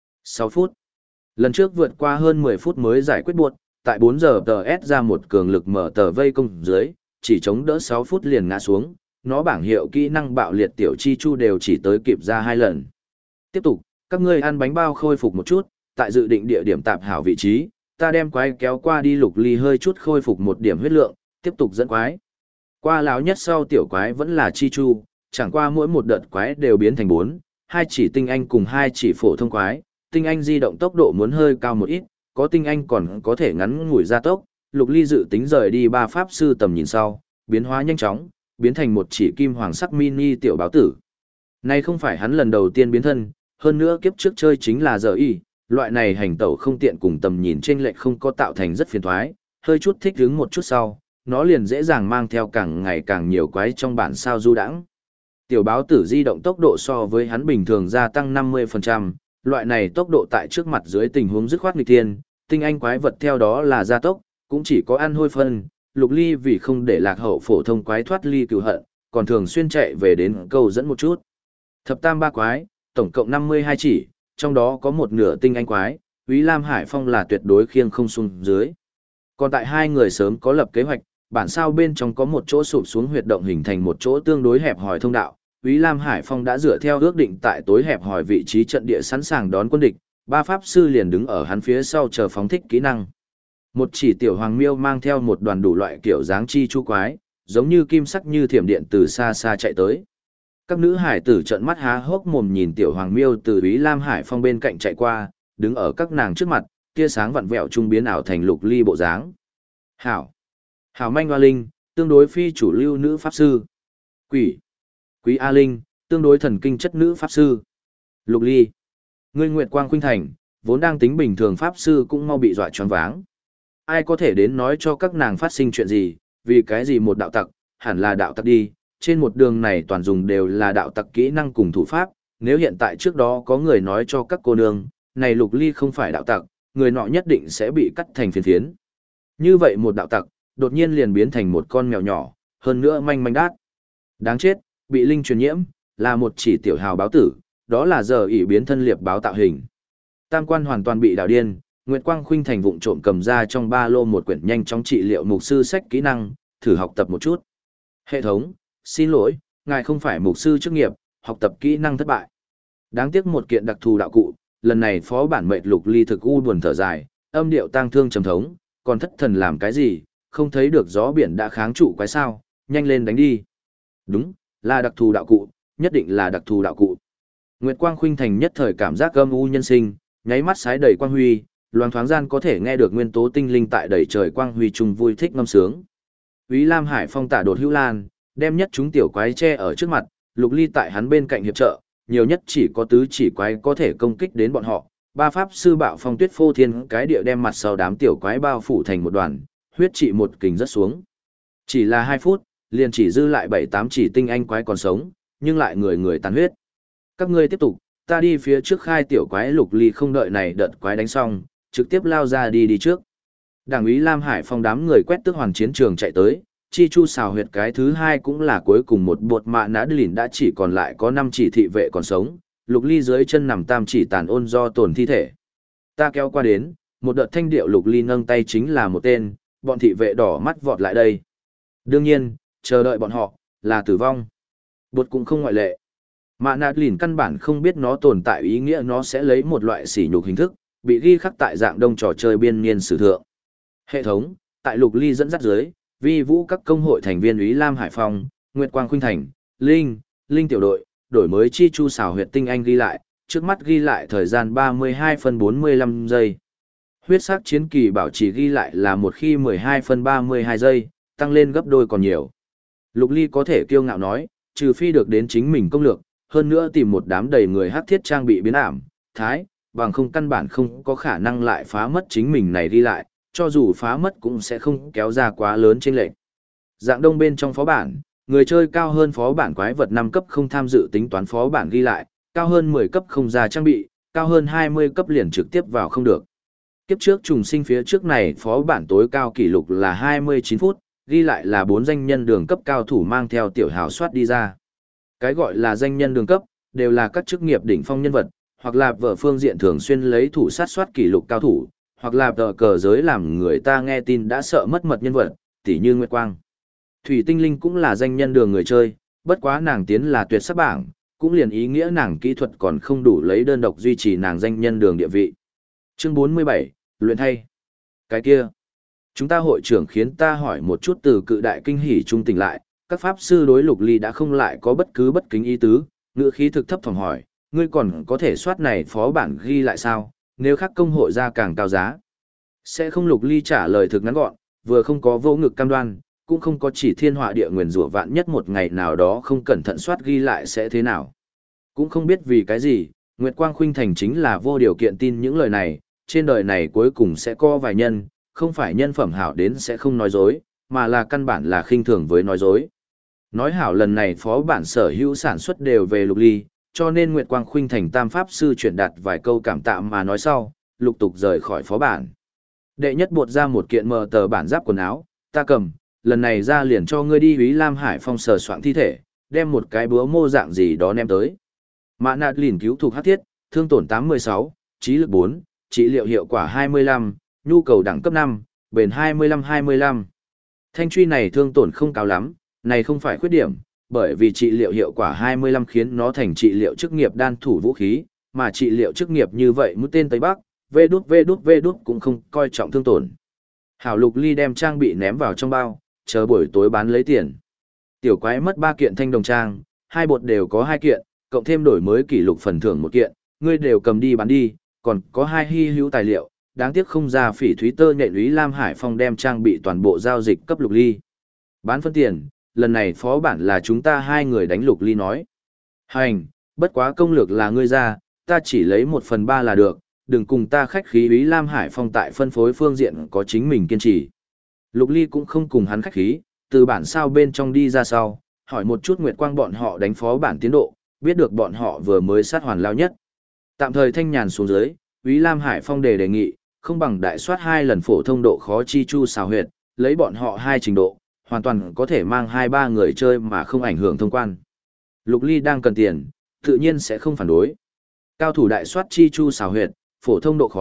6 phút. Lần trước vượt qua hơn 10 phút mới giải quyết bột, tại 4 giờ TS ra một cường lực mở tờ vây công dưới, chỉ chống đỡ 6 phút liền ngã xuống, nó bảng hiệu kỹ năng bạo liệt tiểu chi chu đều chỉ tới kịp ra 2 lần. Tiếp tục, các ngươi ăn bánh bao khôi phục một chút, tại dự định địa điểm tạp hảo vị trí, ta đem quái kéo qua đi. Lục Ly hơi chút khôi phục một điểm huyết lượng, tiếp tục dẫn quái. Qua lão nhất sau tiểu quái vẫn là chi chu, chẳng qua mỗi một đợt quái đều biến thành 4, 2 chỉ tinh anh cùng 2 chỉ phổ thông quái, tinh anh di động tốc độ muốn hơi cao một ít, có tinh anh còn có thể ngắn ngủi gia tốc. Lục Ly dự tính rời đi 3 pháp sư tầm nhìn sau, biến hóa nhanh chóng, biến thành một chỉ kim hoàng sắc mini tiểu báo tử. Này không phải hắn lần đầu tiên biến thân, hơn nữa kiếp trước chơi chính là giờ y, loại này hành tẩu không tiện cùng tầm nhìn chênh lệch không có tạo thành rất phiền toái, hơi chút thích ứng một chút sau, nó liền dễ dàng mang theo càng ngày càng nhiều quái trong bản sao du đãng. Tiểu báo tử di động tốc độ so với hắn bình thường gia tăng 50%, loại này tốc độ tại trước mặt dưới tình huống dứt khoát nghịch thiên, tinh anh quái vật theo đó là gia tốc, cũng chỉ có ăn hôi phân. Lục Ly vì không để lạc hậu phổ thông quái thoát ly cừu hận, còn thường xuyên chạy về đến câu dẫn một chút. Thập tam 3 quái, tổng cộng 52 chỉ, trong đó có một nửa tinh anh quái, Úy Lam Hải Phong là tuyệt đối khiêng không xuống dưới. Còn tại 2 người sớm có lập kế hoạch, bản sao bên trong có một chỗ sụp xuống huyệt động hình thành một chỗ tương đối hẹp hòi thông đạo. Úy Lam Hải Phong đã dựa theo ước định tại tối hẹp hòi vị trí trận địa sẵn sàng đón quân địch, 3 pháp sư liền đứng ở hắn phía sau chờ phóng thích kỹ năng. Một chỉ tiểu hoàng miêu mang theo một đoàn đủ loại kiểu dáng chi chu quái, giống như kim sắc như thiểm điện từ xa xa chạy tới. Các nữ hải tử trợn mắt há hốc mồm nhìn tiểu hoàng miêu từ Úy Lam Hải Phong bên cạnh chạy qua, đứng ở các nàng trước mặt, tia sáng vặn vẹo trung biến ảo thành Lục Ly bộ dáng. Hảo manh hoa linh, tương đối phi chủ lưu nữ pháp sư. Quý A Linh, tương đối thần kinh chất nữ pháp sư. Lục Ly, ngươi Nguyệt Quang Khuynh Thành, vốn đang tính bình thường pháp sư cũng mau bị dọa choáng váng. Ai có thể đến nói cho các nàng phát sinh chuyện gì, vì cái gì một đạo tặc, hẳn là đạo tặc đi, trên một đường này toàn dùng đều là đạo tặc kỹ năng cùng thủ pháp, nếu hiện tại trước đó có người nói cho các cô nương, này Lục Ly không phải đạo tặc, người nọ nhất định sẽ bị cắt thành phiến phiến. Như vậy một đạo tặc, đột nhiên liền biến thành một con mèo nhỏ, hơn nữa manh manh đát. Đáng chết, bị linh truyền nhiễm, là một chỉ tiểu hào báo tử, đó là giờ ỷ biến thân liệp báo tạo hình. Tam quan hoàn toàn bị đảo điên, Nguyệt Quang Khuynh Thành vụng trộm cầm ra trong ba lô một quyển nhanh chóng trị liệu mục sư sách kỹ năng, thử học tập một chút. Hệ thống, xin lỗi, ngài không phải mục sư chức nghiệp, học tập kỹ năng thất bại. Đáng tiếc một kiện đặc thù đạo cụ, lần này phó bản mệnh Lục Ly thực u buồn thở dài, âm điệu tang thương trầm thống, còn thất thần làm cái gì, không thấy được gió biển đã kháng trụ quái sao, nhanh lên đánh đi. Đúng, là đặc thù đạo cụ, nhất định là đặc thù đạo cụ. Nguyệt Quang Khuynh Thành nhất thời cảm giác âm u nhân sinh, nháy mắt sái đầy quang huy, loáng thoáng gian có thể nghe được nguyên tố tinh linh tại đầy trời quang huy trung vui thích ngâm sướng. Úy Lam Hải Phong tả đột hữu lan, đem nhất chúng tiểu quái che ở trước mặt, Lục Ly tại hắn bên cạnh hiệp trợ, nhiều nhất chỉ có tứ chỉ quái có thể công kích đến bọn họ. Ba pháp sư bạo phong tuyết phô thiên cái địa đem mặt sau đám tiểu quái bao phủ thành một đoàn, huyết trị một kình rất xuống. Chỉ là 2 phút, liền chỉ dư lại 7-8 chỉ tinh anh quái còn sống, nhưng lại người người tàn huyết. Các ngươi tiếp tục, ta đi phía trước khai tiểu quái. Lục Ly không đợi này đợt quái đánh xong, trực tiếp lao ra đi trước. Đảng úy Lam Hải Phong đám người quét tước hoàn chiến trường chạy tới, chi chu xào huyệt cái thứ hai cũng là cuối cùng một bột mạ nã lìn đã chỉ còn lại có 5 chỉ thị vệ còn sống. Lục Ly dưới chân nằm tam chỉ tàn ôn do tổn thi thể. Ta kéo qua đến, một đợt thanh điệu. Lục Ly nâng tay chính là một tên, bọn thị vệ đỏ mắt vọt lại đây. Đương nhiên, chờ đợi bọn họ, là tử vong. Bột cũng không ngoại lệ. Mạ nạt lìn căn bản không biết nó tồn tại, ý nghĩa nó sẽ lấy một loại sỉ nhục hình thức, bị ghi khắc tại dạng đông trò chơi biên niên sử thượng. Hệ thống, tại Lục Ly dẫn dắt dưới, vi vũ các công hội thành viên Úy Lam Hải Phong, Nguyệt Quang Khuynh Thành, Linh tiểu đội, đổi mới chi chu xảo huyệt tinh anh ghi lại, trước mắt ghi lại thời gian 32 phân 45 giây. Huyết sắc chiến kỳ bảo trì ghi lại là một khi 12 phân 32 giây, tăng lên gấp đôi còn nhiều. Lục Ly có thể kiêu ngạo nói, trừ phi được đến chính mình công lược, hơn nữa tìm một đám đầy người hắc thiết trang bị biến ảm, thái, bằng không căn bản không có khả năng lại phá mất chính mình này ghi lại, cho dù phá mất cũng sẽ không kéo ra quá lớn chênh lệch. Dạng đông bên trong phó bản, người chơi cao hơn phó bản quái vật 5 cấp không tham dự tính toán phó bản ghi lại, cao hơn 10 cấp không ra trang bị, cao hơn 20 cấp liền trực tiếp vào không được. Kiếp trước trùng sinh phía trước này phó bản tối cao kỷ lục là 29 phút, ghi lại là 4 danh nhân đường cấp cao thủ mang theo tiểu hào soát đi ra. Cái gọi là danh nhân đường cấp, đều là các chức nghiệp đỉnh phong nhân vật, hoặc là vở phương diện thường xuyên lấy thủ sát soát kỷ lục cao thủ, hoặc là tờ cờ giới làm người ta nghe tin đã sợ mất mật nhân vật, tỉ như Nguyệt Quang. Thủy Tinh Linh cũng là danh nhân đường người chơi, bất quá nàng tiến là tuyệt sắc bảng, cũng liền ý nghĩa nàng kỹ thuật còn không đủ lấy đơn độc duy trì nàng danh nhân đường địa vị. Chương 47, luyện thay. Cái kia, chúng ta hội trưởng khiến ta hỏi một chút. Từ cự đại kinh hỉ trung tỉnh lại, các pháp sư đối Lục Ly đã không lại có bất cứ bất kính ý tứ, ngữ khí thực thấp thỏm hỏi, ngươi còn có thể soát này phó bản ghi lại sao, nếu khác công hội ra càng cao giá. Sẽ không. Lục Ly trả lời thực ngắn gọn, vừa không có vô ngực cam đoan, cũng không có chỉ thiên họa địa nguyền rủa vạn nhất một ngày nào đó không cẩn thận soát ghi lại sẽ thế nào. Cũng không biết vì cái gì, Nguyệt Quang Khuynh Thành chính là vô điều kiện tin những lời này, trên đời này cuối cùng sẽ có vài nhân, không phải nhân phẩm hảo đến sẽ không nói dối, mà là căn bản là khinh thường với nói dối. Nói hảo lần này phó bản sở hữu sản xuất đều về Lục Ly, cho nên Nguyệt Quang Khuynh Thành tam pháp sư chuyển đạt vài câu cảm tạ mà nói sau, lục tục rời khỏi phó bản. Đệ nhất buột ra một kiện mờ tờ bản giáp quần áo, ta cầm, lần này ra liền cho ngươi đi Úy Lam Hải Phong sờ soạn thi thể, đem một cái búa mô dạng gì đó ném tới. Mạ nạt lìn cứu thuộc hắc thiết, thương tổn 816, trí lực 4, trị liệu hiệu quả 25, nhu cầu đẳng cấp 5, bền 25-25. Thanh truy này thương tổn không cao lắm, này không phải khuyết điểm, bởi vì trị liệu hiệu quả 25 khiến nó thành trị liệu chức nghiệp đan thủ vũ khí, mà trị liệu chức nghiệp như vậy mũi tên Tây Bắc, vê đút cũng không coi trọng thương tổn. Hảo. Lục Ly đem trang bị ném vào trong bao, chờ buổi tối bán lấy tiền. Tiểu quái mất 3 kiện thanh đồng trang, 2 bột đều có 2 kiện, cộng thêm đổi mới kỷ lục phần thưởng 1 kiện, ngươi đều cầm đi bán đi, còn có 2 hy hữu tài liệu, đáng tiếc không ra phỉ thúy tơ nhện. Úy Lam Hải Phong đem trang bị toàn bộ giao dịch cấp Lục Ly. Bán phân tiền, lần này phó bản là chúng ta 2 người đánh. Lục Ly nói. Hành, bất quá công lược là ngươi ra, ta chỉ lấy 1/3 là được, đừng cùng ta khách khí. Úy Lam Hải Phong tại phân phối phương diện có chính mình kiên trì. Lục Ly cũng không cùng hắn khách khí, từ bản sao bên trong đi ra sau, hỏi một chút Nguyệt Quang bọn họ đánh phó bản tiến độ, biết được bọn họ vừa mới sát hoàn lao nhất. Tạm thời thanh nhàn xuống dưới, Úy Lam Hải Phong đề nghị, không bằng đại soát 2 lần phổ thông độ khó chi chu xào huyệt, lấy bọn họ 2 trình độ, hoàn toàn có thể mang 2-3 người chơi mà không ảnh hưởng thông quan. Lục Ly đang cần tiền, tự nhiên sẽ không phản đối. Cao thủ đại soát chi chu xào huyệt, phổ thông độ khó,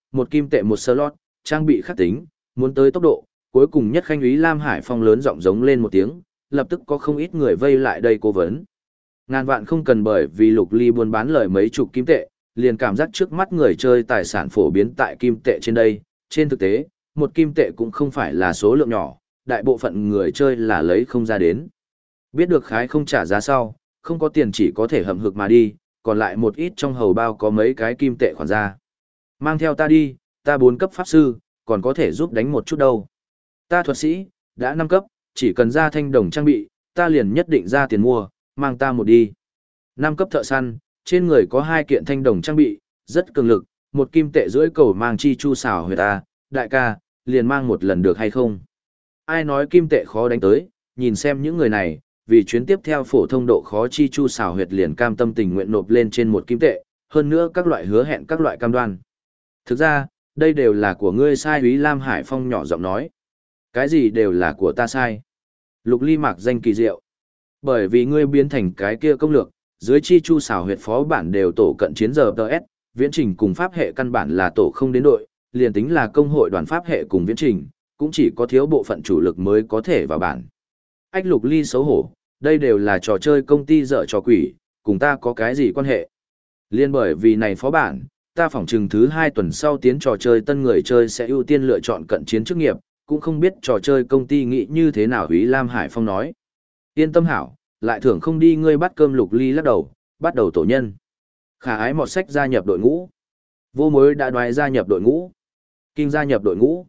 một kim tệ một slot, trang bị khắc tính, muốn tới tốc độ, cuối cùng nhất khanh úy Lam Hải Phong lớn giọng giống lên một tiếng, lập tức có không ít người vây lại đây cố vấn. Ngàn vạn không cần bởi vì Lục Ly buôn bán lời mấy chục kim tệ, liền cảm giác trước mắt người chơi tài sản phổ biến tại kim tệ trên đây, trên thực tế, một kim tệ cũng không phải là số lượng nhỏ, đại bộ phận người chơi là lấy không ra đến. Biết được khái không trả giá sau, không có tiền chỉ có thể hậm hực mà đi, còn lại một ít trong hầu bao có mấy cái kim tệ khoản ra. Mang theo ta đi, ta 4 cấp pháp sư, còn có thể giúp đánh một chút đâu. Ta thuật sĩ, đã 5 cấp, chỉ cần ra thanh đồng trang bị, ta liền nhất định ra tiền mua, mang ta một đi. 5 cấp thợ săn, trên người có 2 kiện thanh đồng trang bị, rất cường lực, một kim tệ rưỡi cầu mang chi chu xảo huyệt ta, đại ca, liền mang một lần được hay không? Ai nói kim tệ khó đánh tới, nhìn xem những người này, vì chuyến tiếp theo phổ thông độ khó chi chu xảo huyệt liền cam tâm tình nguyện nộp lên trên một kim tệ, hơn nữa các loại hứa hẹn các loại cam đoan. Thực ra, đây đều là của ngươi sai, úy Lam Hải Phong nhỏ giọng nói. Cái gì đều là của ta sai? Lục Ly mạc danh kỳ diệu. Bởi vì ngươi biến thành cái kia công lược, dưới chi chu xảo huyệt phó bản đều tổ cận chiến giờ TS, viễn trình cùng pháp hệ căn bản là tổ không đến đội, liền tính là công hội đoàn pháp hệ cùng viễn trình, cũng chỉ có thiếu bộ phận chủ lực mới có thể vào bản. Ách Lục Ly xấu hổ, đây đều là trò chơi công ty dở trò quỷ, cùng ta có cái gì quan hệ? Liên bởi vì này phó bản, ta phỏng chừng thứ 2 tuần sau tiến trò chơi tân người chơi sẽ ưu tiên lựa chọn cận chiến chức nghiệp, cũng không biết trò chơi công ty nghĩ như thế nào. Úy Lam Hải Phong nói. Yên tâm hảo, lại thưởng không đi ngươi bắt cơm. Lục Ly lắc đầu, bắt đầu tổ nhân. Khả ái một sách gia nhập đội ngũ. Vô mối đã đoái gia nhập đội ngũ. Kinh gia nhập đội ngũ.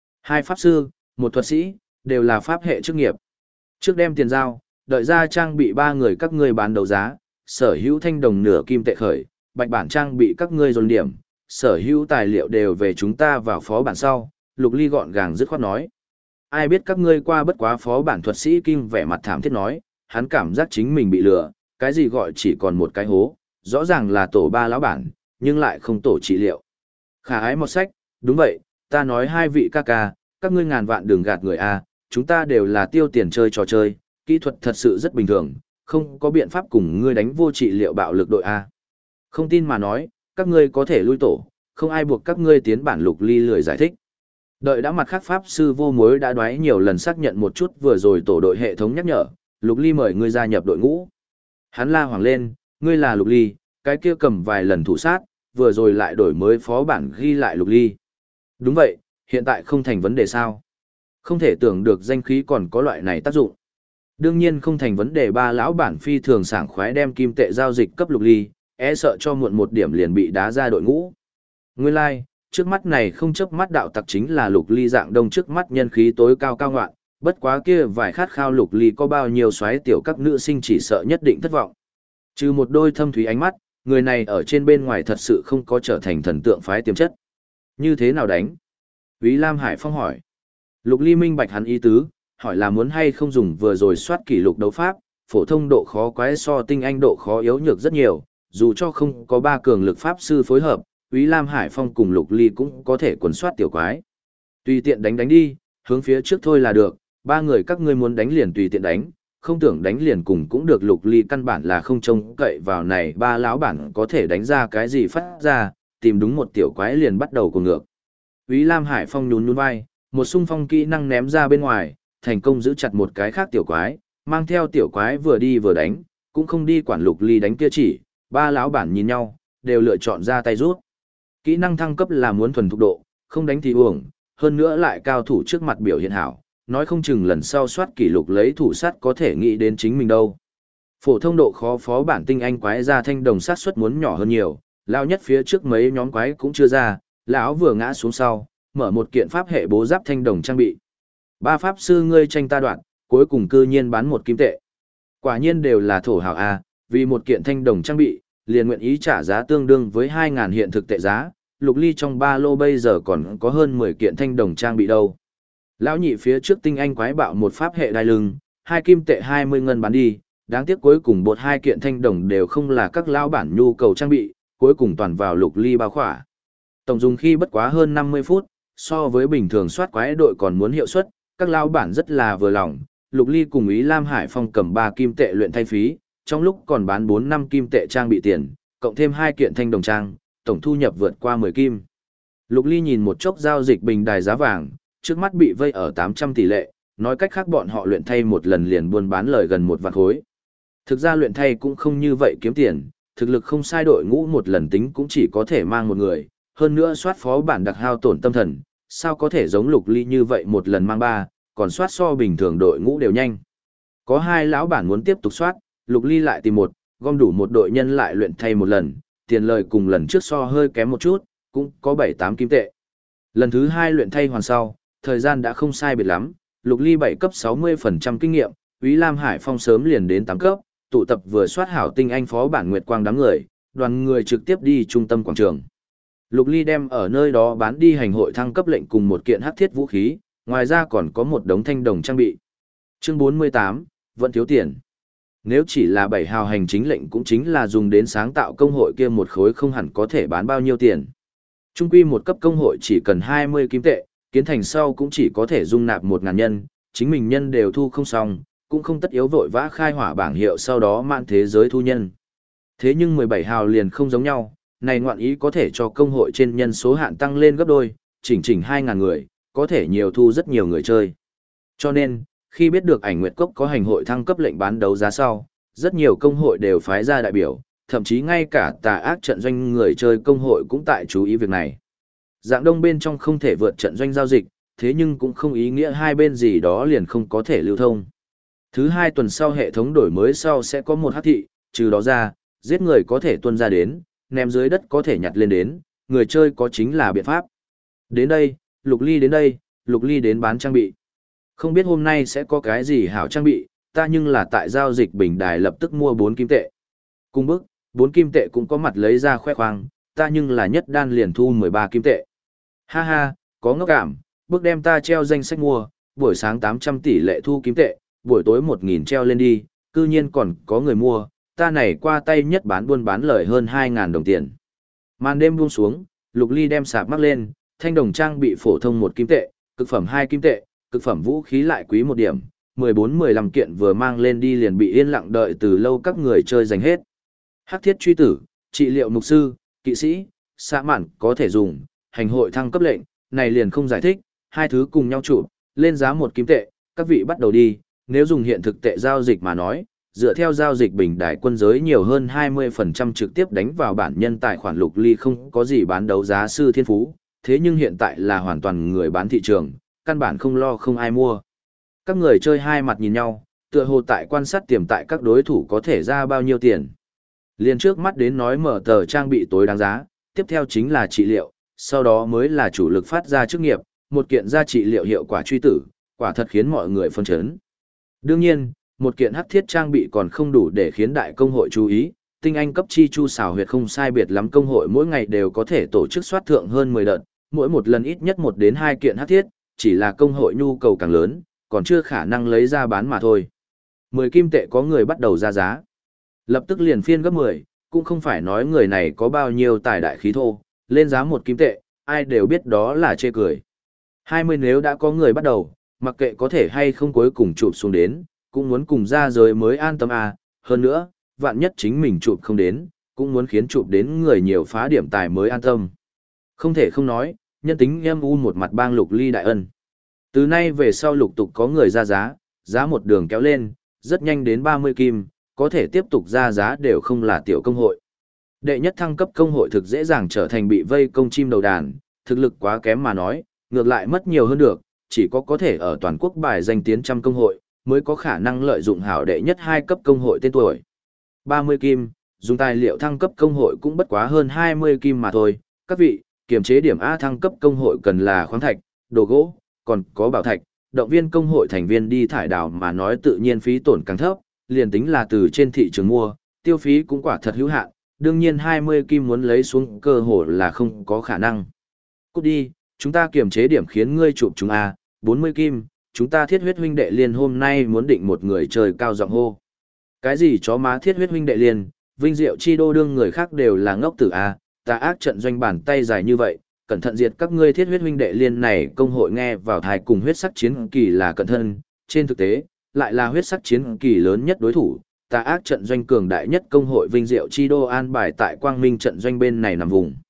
2 pháp sư, 1 thuật sĩ, đều là pháp hệ chức nghiệp. Trước đem tiền giao, đợi ra trang bị 3 người các ngươi bán đấu giá, sở hữu thanh đồng nửa kim tệ khởi, bạch bản trang bị các ngươi dồn điểm, sở hữu tài liệu đều về chúng ta vào phó bản sau. Lục Ly gọn gàng dứt khoát nói. Ai biết các ngươi qua bất quá phó bản thuật sĩ Kinh vẻ mặt thảm thiết nói, hắn cảm giác chính mình bị lừa, cái gì gọi chỉ còn một cái hố, rõ ràng là tổ 3 lão bản, nhưng lại không tổ trị liệu. Khả ái một sách, đúng vậy, ta nói 2 vị ca ca, các ngươi ngàn vạn đừng gạt người a, chúng ta đều là tiêu tiền chơi trò chơi, kỹ thuật thật sự rất bình thường, không có biện pháp cùng ngươi đánh vô trị liệu bạo lực đội a. Không tin mà nói, các ngươi có thể lui tổ, không ai buộc các ngươi tiến bản. Lục Ly lười giải thích. Đợi đã mặt khác pháp sư vô mối đã đoái nhiều lần xác nhận một chút vừa rồi tổ đội hệ thống nhắc nhở, Lục Ly mời ngươi gia nhập đội ngũ. Hắn la hoảng lên, ngươi là Lục Ly, cái kia cầm vài lần thủ sát, vừa rồi lại đổi mới phó bản ghi lại Lục Ly. Đúng vậy, hiện tại không thành vấn đề sao. Không thể tưởng được danh khí còn có loại này tác dụng. Đương nhiên không thành vấn đề. 3 lão bản phi thường sảng khoái đem kim tệ giao dịch cấp Lục Ly, e sợ cho muộn một điểm liền bị đá ra đội ngũ. Nguyên lai, like, trước mắt này không chớp mắt đạo tặc chính là Lục Ly dạng đông trước mắt nhân khí tối cao cao ngoạn, bất quá kia vài khát khao Lục Ly có bao nhiêu xoáy tiểu các nữ sinh chỉ sợ nhất định thất vọng. Trừ một đôi thâm thúy ánh mắt, người này ở trên bên ngoài thật sự không có trở thành thần tượng phái tiềm chất. Như thế nào đánh? Úy Lam Hải Phong hỏi. Lục Ly minh bạch hắn ý tứ, hỏi là muốn hay không dùng vừa rồi soát kỷ lục đấu pháp, phổ thông độ khó quái so tinh anh độ khó yếu nhược rất nhiều, dù cho không có 3 cường lực pháp sư phối hợp, Úy Lam Hải Phong cùng Lục Ly cũng có thể quần soát tiểu quái. Tùy tiện đánh đi, hướng phía trước thôi là được, 3 người các ngươi muốn đánh liền tùy tiện đánh, không tưởng đánh liền cùng cũng được. Lục Ly căn bản là không trông cậy vào này 3 lão bản có thể đánh ra cái gì phát ra, tìm đúng một tiểu quái liền bắt đầu cuồng ngược. Úy Lam Hải Phong nhún nhún vai, một xung phong kỹ năng ném ra bên ngoài, thành công giữ chặt một cái khác tiểu quái, mang theo tiểu quái vừa đi vừa đánh, cũng không đi quản Lục Ly đánh kia chỉ, 3 lão bản nhìn nhau, đều lựa chọn ra tay rút. Kỹ năng thăng cấp là muốn thuần thục độ, không đánh thì uổng, hơn nữa lại cao thủ trước mặt biểu hiện hảo, nói không chừng lần sau soát kỷ lục lấy thủ sát có thể nghĩ đến chính mình đâu. Phổ thông độ khó phó bản tinh anh quái ra thanh đồng sát suất muốn nhỏ hơn nhiều, lao nhất phía trước mấy nhóm quái cũng chưa ra, lão vừa ngã xuống sau, mở một kiện pháp hệ bố giáp thanh đồng trang bị. 3 pháp sư ngươi tranh ta đoạn, cuối cùng cư nhiên bán 1 kim tệ. Quả nhiên đều là thổ hào a, vì một kiện thanh đồng trang bị, liền nguyện ý trả giá tương đương với 2.000 hiện thực tệ giá. Lục Ly trong ba lô bây giờ còn có hơn 10 kiện thanh đồng trang bị đâu. Lão nhị phía trước tinh anh quái bạo một pháp hệ đai lưng, 2 kim tệ 20 ngân bán đi, đáng tiếc cuối cùng bột 2 kiện thanh đồng đều không là các lão bản nhu cầu trang bị, cuối cùng toàn vào Lục Ly bao khỏa. Tổng dùng khi bất quá hơn 50 phút, so với bình thường soát quái đội còn muốn hiệu suất, các lão bản rất là vừa lòng. Lục Ly cùng Úy Lam Hải Phong cầm 3 kim tệ luyện thay phí, trong lúc còn bán 4-5 kim tệ trang bị tiền, cộng thêm 2 kiện thanh đồng trang, tổng thu nhập vượt qua 10 kim. Lục Ly nhìn một chốc giao dịch bình đài giá vàng, trước mắt bị vây ở 800 tỷ lệ, nói cách khác bọn họ luyện thay một lần liền buôn bán lời gần 1 vạn khối. Thực ra luyện thay cũng không như vậy kiếm tiền, thực lực không sai đội ngũ một lần tính cũng chỉ có thể mang một người, hơn nữa soát phó bản đặc hao tổn tâm thần, sao có thể giống Lục Ly như vậy một lần mang 3, còn soát so bình thường đội ngũ đều nhanh. Có 2 lão bản muốn tiếp tục soát, Lục Ly lại tìm gom đủ một đội nhân lại luyện thay một lần, tiền lời cùng lần trước so hơi kém một chút, cũng có 7-8 kim tệ. Lần thứ 2 luyện thay hoàn sau, thời gian đã không sai biệt lắm, Lục Ly 7 cấp 60% kinh nghiệm, Úy Lam Hải Phong sớm liền đến 8 cấp, tụ tập vừa soát hảo tinh anh phó bản Nguyệt Quang đám người, đoàn người trực tiếp đi trung tâm quảng trường. Lục Ly đem ở nơi đó bán đi hành hội thăng cấp lệnh cùng một kiện hắc thiết vũ khí, ngoài ra còn có một đống thanh đồng trang bị. Chương 48, vẫn thiếu tiền. Nếu chỉ là 7 hào hành chính lệnh cũng chính là dùng đến sáng tạo công hội kia một khối không hẳn có thể bán bao nhiêu tiền. Trung quy một cấp công hội chỉ cần 20 kim tệ, kiến thành sau cũng chỉ có thể dung nạp 1.000 nhân, chính mình nhân đều thu không xong, cũng không tất yếu vội vã khai hỏa bảng hiệu sau đó mạn thế giới thu nhân. Thế nhưng 17 hào liền không giống nhau, này ngoạn ý có thể cho công hội trên nhân số hạn tăng lên gấp đôi, chỉnh 2.000 người, có thể nhiều thu rất nhiều người chơi. Cho nên, khi biết được Ảnh Nguyệt Cốc có hành hội thăng cấp lệnh bán đấu giá sau, rất nhiều công hội đều phái ra đại biểu, thậm chí ngay cả Tà Ác trận doanh người chơi công hội cũng tại chú ý việc này. Dạng đông bên trong không thể vượt trận doanh giao dịch, thế nhưng cũng không ý nghĩa hai bên gì đó liền không có thể lưu thông. Thứ 2 tuần sau hệ thống đổi mới sau sẽ có một hắc thị, trừ đó ra, giết người có thể tuân ra đến, ném dưới đất có thể nhặt lên đến, người chơi có chính là biện pháp. Đến đây, Lục Ly đến bán trang bị. Không biết hôm nay sẽ có cái gì hảo trang bị, ta nhưng là tại giao dịch bình đài lập tức mua 4 kim tệ. Cùng bức, 4 kim tệ cũng có mặt lấy ra khoe khoang, ta nhưng là nhất đan liền thu 13 kim tệ. Ha ha, có ngốc cảm, bước đem ta treo danh sách mua, buổi sáng 800 tỷ lệ thu kim tệ, buổi tối 1.000 treo lên đi, cư nhiên còn có người mua, ta này qua tay nhất buôn bán lời hơn 2.000 đồng tiền. Màn đêm buông xuống, Lục Ly đem sạp mắc lên, thanh đồng trang bị phổ thông 1 kim tệ, cực phẩm 2 kim tệ, cực phẩm vũ khí lại quý 1 điểm, 14-15 kiện vừa mang lên đi liền bị yên lặng đợi từ lâu các người chơi giành hết. Hắc thiết truy tử, trị liệu mục sư, kỵ sĩ, xã mạn có thể dùng, hành hội thăng cấp lệnh, này liền không giải thích, hai thứ cùng nhau chụp, lên giá 1 kim tệ, các vị bắt đầu đi, nếu dùng hiện thực tệ giao dịch mà nói, dựa theo giao dịch bình đại quân giới nhiều hơn 20% trực tiếp đánh vào bản nhân tài khoản Lục Ly không có gì bán đấu giá sư thiên phú, thế nhưng hiện tại là hoàn toàn người bán thị trường, căn bản không lo không ai mua. Các người chơi hai mặt nhìn nhau, tựa hồ tại quan sát tiềm tại các đối thủ có thể ra bao nhiêu tiền. Liên trước mắt đến nói mở tờ trang bị tối đáng giá, tiếp theo chính là trị liệu, sau đó mới là chủ lực phát ra chức nghiệp, một kiện ra trị liệu hiệu quả truy tử, quả thật khiến mọi người phân chấn. Đương nhiên, một kiện hắc thiết trang bị còn không đủ để khiến đại công hội chú ý, tinh anh cấp chi chu xào huyệt không sai biệt lắm công hội mỗi ngày đều có thể tổ chức soát thượng hơn 10 đợt, mỗi một lần ít nhất 1 đến 2 kiện hắc thiết, chỉ là công hội nhu cầu càng lớn, còn chưa khả năng lấy ra bán mà thôi. 10 kim tệ có người bắt đầu ra giá. Lập tức liền phiên gấp 10, cũng không phải nói người này có bao nhiêu tài đại khí thô, lên giá 1 kim tệ, ai đều biết đó là chê cười. 20 nếu đã có người bắt đầu, mặc kệ có thể hay không cuối cùng chụp xuống đến, cũng muốn cùng ra rồi mới an tâm à, hơn nữa, vạn nhất chính mình chụp không đến, cũng muốn khiến chụp đến người nhiều phá điểm tài mới an tâm. Không thể không nói, nhân tính âm u một mặt bang Lục Ly đại ân. Từ nay về sau lục tục có người ra giá, giá một đường kéo lên, rất nhanh đến 30 kim, có thể tiếp tục ra giá đều không là tiểu công hội. Đệ nhất thăng cấp công hội thực dễ dàng trở thành bị vây công chim đầu đàn, thực lực quá kém mà nói, ngược lại mất nhiều hơn được, chỉ có thể ở toàn quốc bài danh tiến trăm công hội, mới có khả năng lợi dụng hảo đệ nhất 2 cấp công hội tên tuổi. 30 kim, dùng tài liệu thăng cấp công hội cũng bất quá hơn 20 kim mà thôi, các vị, kiềm chế điểm A thăng cấp công hội cần là khoáng thạch, đồ gỗ, còn có bảo thạch, động viên công hội thành viên đi thải đào mà nói tự nhiên phí tổn càng thấp, liền tính là từ trên thị trường mua, tiêu phí cũng quả thật hữu hạn, đương nhiên 20 kim muốn lấy xuống cơ hội là không có khả năng. Cút đi, chúng ta kiềm chế điểm khiến ngươi chụp chúng A, 40 kim, chúng ta thiết huyết huynh đệ liên hôm nay muốn định một người trời cao giọng hô. Cái gì chó má thiết huyết huynh đệ liên, vinh diệu chi đô đương người khác đều là ngốc tử A, ta ác trận doanh bàn tay dài như vậy, cẩn thận diệt các ngươi thiết huyết huynh đệ liên này công hội nghe vào thai cùng huyết sắc chiến kỳ là cẩn thân, trên thực tế, lại là huyết sắc chiến kỳ lớn nhất đối thủ, ta ác trận doanh cường đại nhất công hội vinh diệu chi đô an bài tại quang minh trận doanh bên này nằm vùng.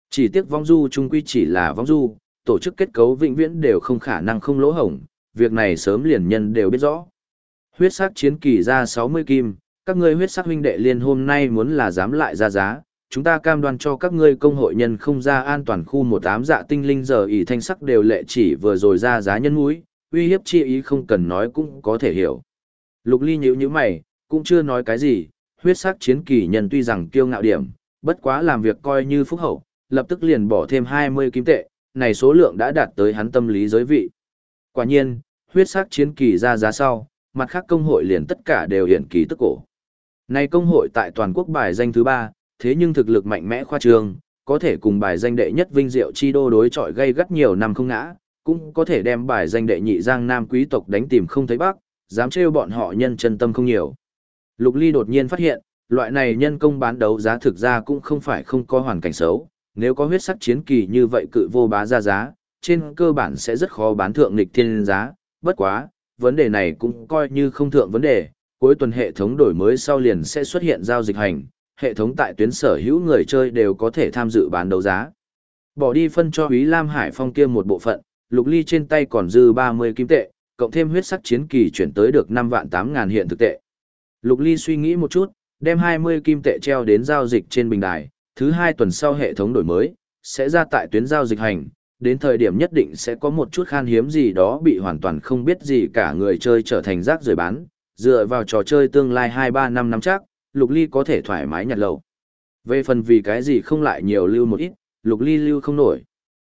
Chỉ tiếc vong du chung quy chỉ là vong du, tổ chức kết cấu vĩnh viễn đều không khả năng không lỗ hổng, việc này sớm liền nhân đều biết rõ. Huyết sắc chiến kỳ ra 60 kim, các ngươi huyết sắc huynh đệ liên hôm nay muốn là dám lại ra giá, chúng ta cam đoan cho các ngươi công hội nhân không ra an toàn khu 18 dạ tinh linh giờ ỷ thanh sắc đều lệ chỉ vừa rồi ra giá nhân mũi, uy hiếp chi ý không cần nói cũng có thể hiểu. Lục Ly nhíu nhíu mày, cũng chưa nói cái gì, huyết sắc chiến kỳ nhân tuy rằng kiêu ngạo điểm, bất quá làm việc coi như phúc hậu, lập tức liền bỏ thêm 20 kim tệ, này số lượng đã đạt tới hắn tâm lý giới vị. Quả nhiên, huyết sắc chiến kỳ ra giá sau, mặt khác công hội liền tất cả đều hiển kỳ tức cổ. Này công hội tại toàn quốc bài danh thứ 3, thế nhưng thực lực mạnh mẽ khoa trương, có thể cùng bài danh đệ nhất Vinh Diệu Chi Đô đối chọi gây gắt nhiều năm không ngã, cũng có thể đem bài danh đệ nhị Giang Nam quý tộc đánh tìm không thấy bắc, dám trêu bọn họ nhân chân tâm không nhiều. Lục Ly đột nhiên phát hiện, loại này nhân công bán đấu giá thực ra cũng không phải không có hoàn cảnh xấu, nếu có huyết sắc chiến kỳ như vậy cự vô bá ra giá, trên cơ bản sẽ rất khó bán thượng nghịch thiên giá, bất quá, vấn đề này cũng coi như không thượng vấn đề, cuối tuần hệ thống đổi mới sau liền sẽ xuất hiện giao dịch hành, hệ thống tại tuyến sở hữu người chơi đều có thể tham dự bán đấu giá. Bỏ đi phân cho Úy Lam Hải Phong kia một bộ phận, Lục Ly trên tay còn dư 30 kim tệ, cộng thêm huyết sắc chiến kỳ chuyển tới được 5 vạn 8 ngàn hiện thực tệ. Lục Ly suy nghĩ một chút, đem 20 kim tệ treo đến giao dịch trên bình đài, thứ 2 tuần sau hệ thống đổi mới, sẽ ra tại tuyến giao dịch hành, đến thời điểm nhất định sẽ có một chút khan hiếm gì đó bị hoàn toàn không biết gì cả người chơi trở thành rác rời bán, dựa vào trò chơi tương lai 2-3 năm nắm chắc, Lục Ly có thể thoải mái nhặt lậu. Về phần vì cái gì không lại nhiều lưu một ít, Lục Ly lưu không nổi.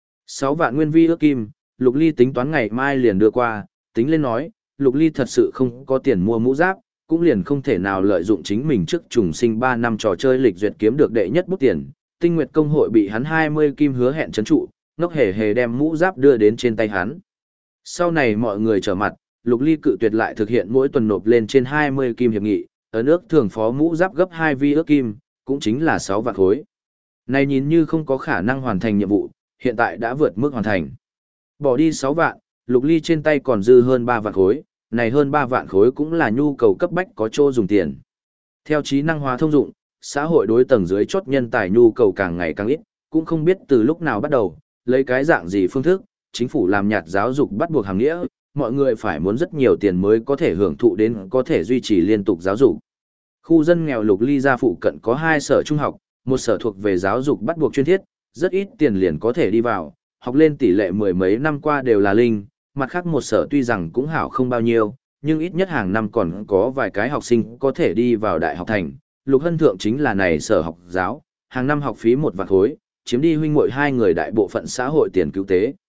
6 vạn nguyên vi ước kim, Lục Ly tính toán ngày mai liền đưa qua, tính lên nói, Lục Ly thật sự không có tiền mua mũ giáp, cũng liền không thể nào lợi dụng chính mình trước trùng sinh 3 năm trò chơi lịch duyệt kiếm được đệ nhất bút tiền. Tinh Nguyệt công hội bị hắn 20 kim hứa hẹn trấn trụ, ngốc hề hề đem mũ giáp đưa đến trên tay hắn. Sau này mọi người trở mặt, Lục Ly cự tuyệt lại thực hiện mỗi tuần nộp lên trên 20 kim hiệp nghị, ở nước thường phó mũ giáp gấp 2 vi ước kim, cũng chính là 6 vạn khối. Này nhìn như không có khả năng hoàn thành nhiệm vụ, hiện tại đã vượt mức hoàn thành. Bỏ đi 6 vạn, Lục Ly trên tay còn dư hơn 3 vạn khối, này hơn 3 vạn khối cũng là nhu cầu cấp bách có chỗ dùng tiền. Theo trí năng hóa thông dụng, xã hội đối tầng dưới chốt nhân tài nhu cầu càng ngày càng ít, cũng không biết từ lúc nào bắt đầu, lấy cái dạng gì phương thức, chính phủ làm nhạt giáo dục bắt buộc hàng nghĩa, mọi người phải muốn rất nhiều tiền mới có thể hưởng thụ đến có thể duy trì liên tục giáo dục. Khu dân nghèo Lục Ly gia phụ cận có 2 sở trung học, một sở thuộc về giáo dục bắt buộc chuyên thiết, rất ít tiền liền có thể đi vào, học lên tỷ lệ mười mấy năm qua đều là linh, mặt khác một sở tuy rằng cũng hảo không bao nhiêu, nhưng ít nhất hàng năm còn có vài cái học sinh có thể đi vào đại học thành. Lục Hân Thượng chính là này sở học giáo, hàng năm học phí 1 vạn khối, chiếm đi huynh muội 2 người đại bộ phận xã hội tiền cứu tế.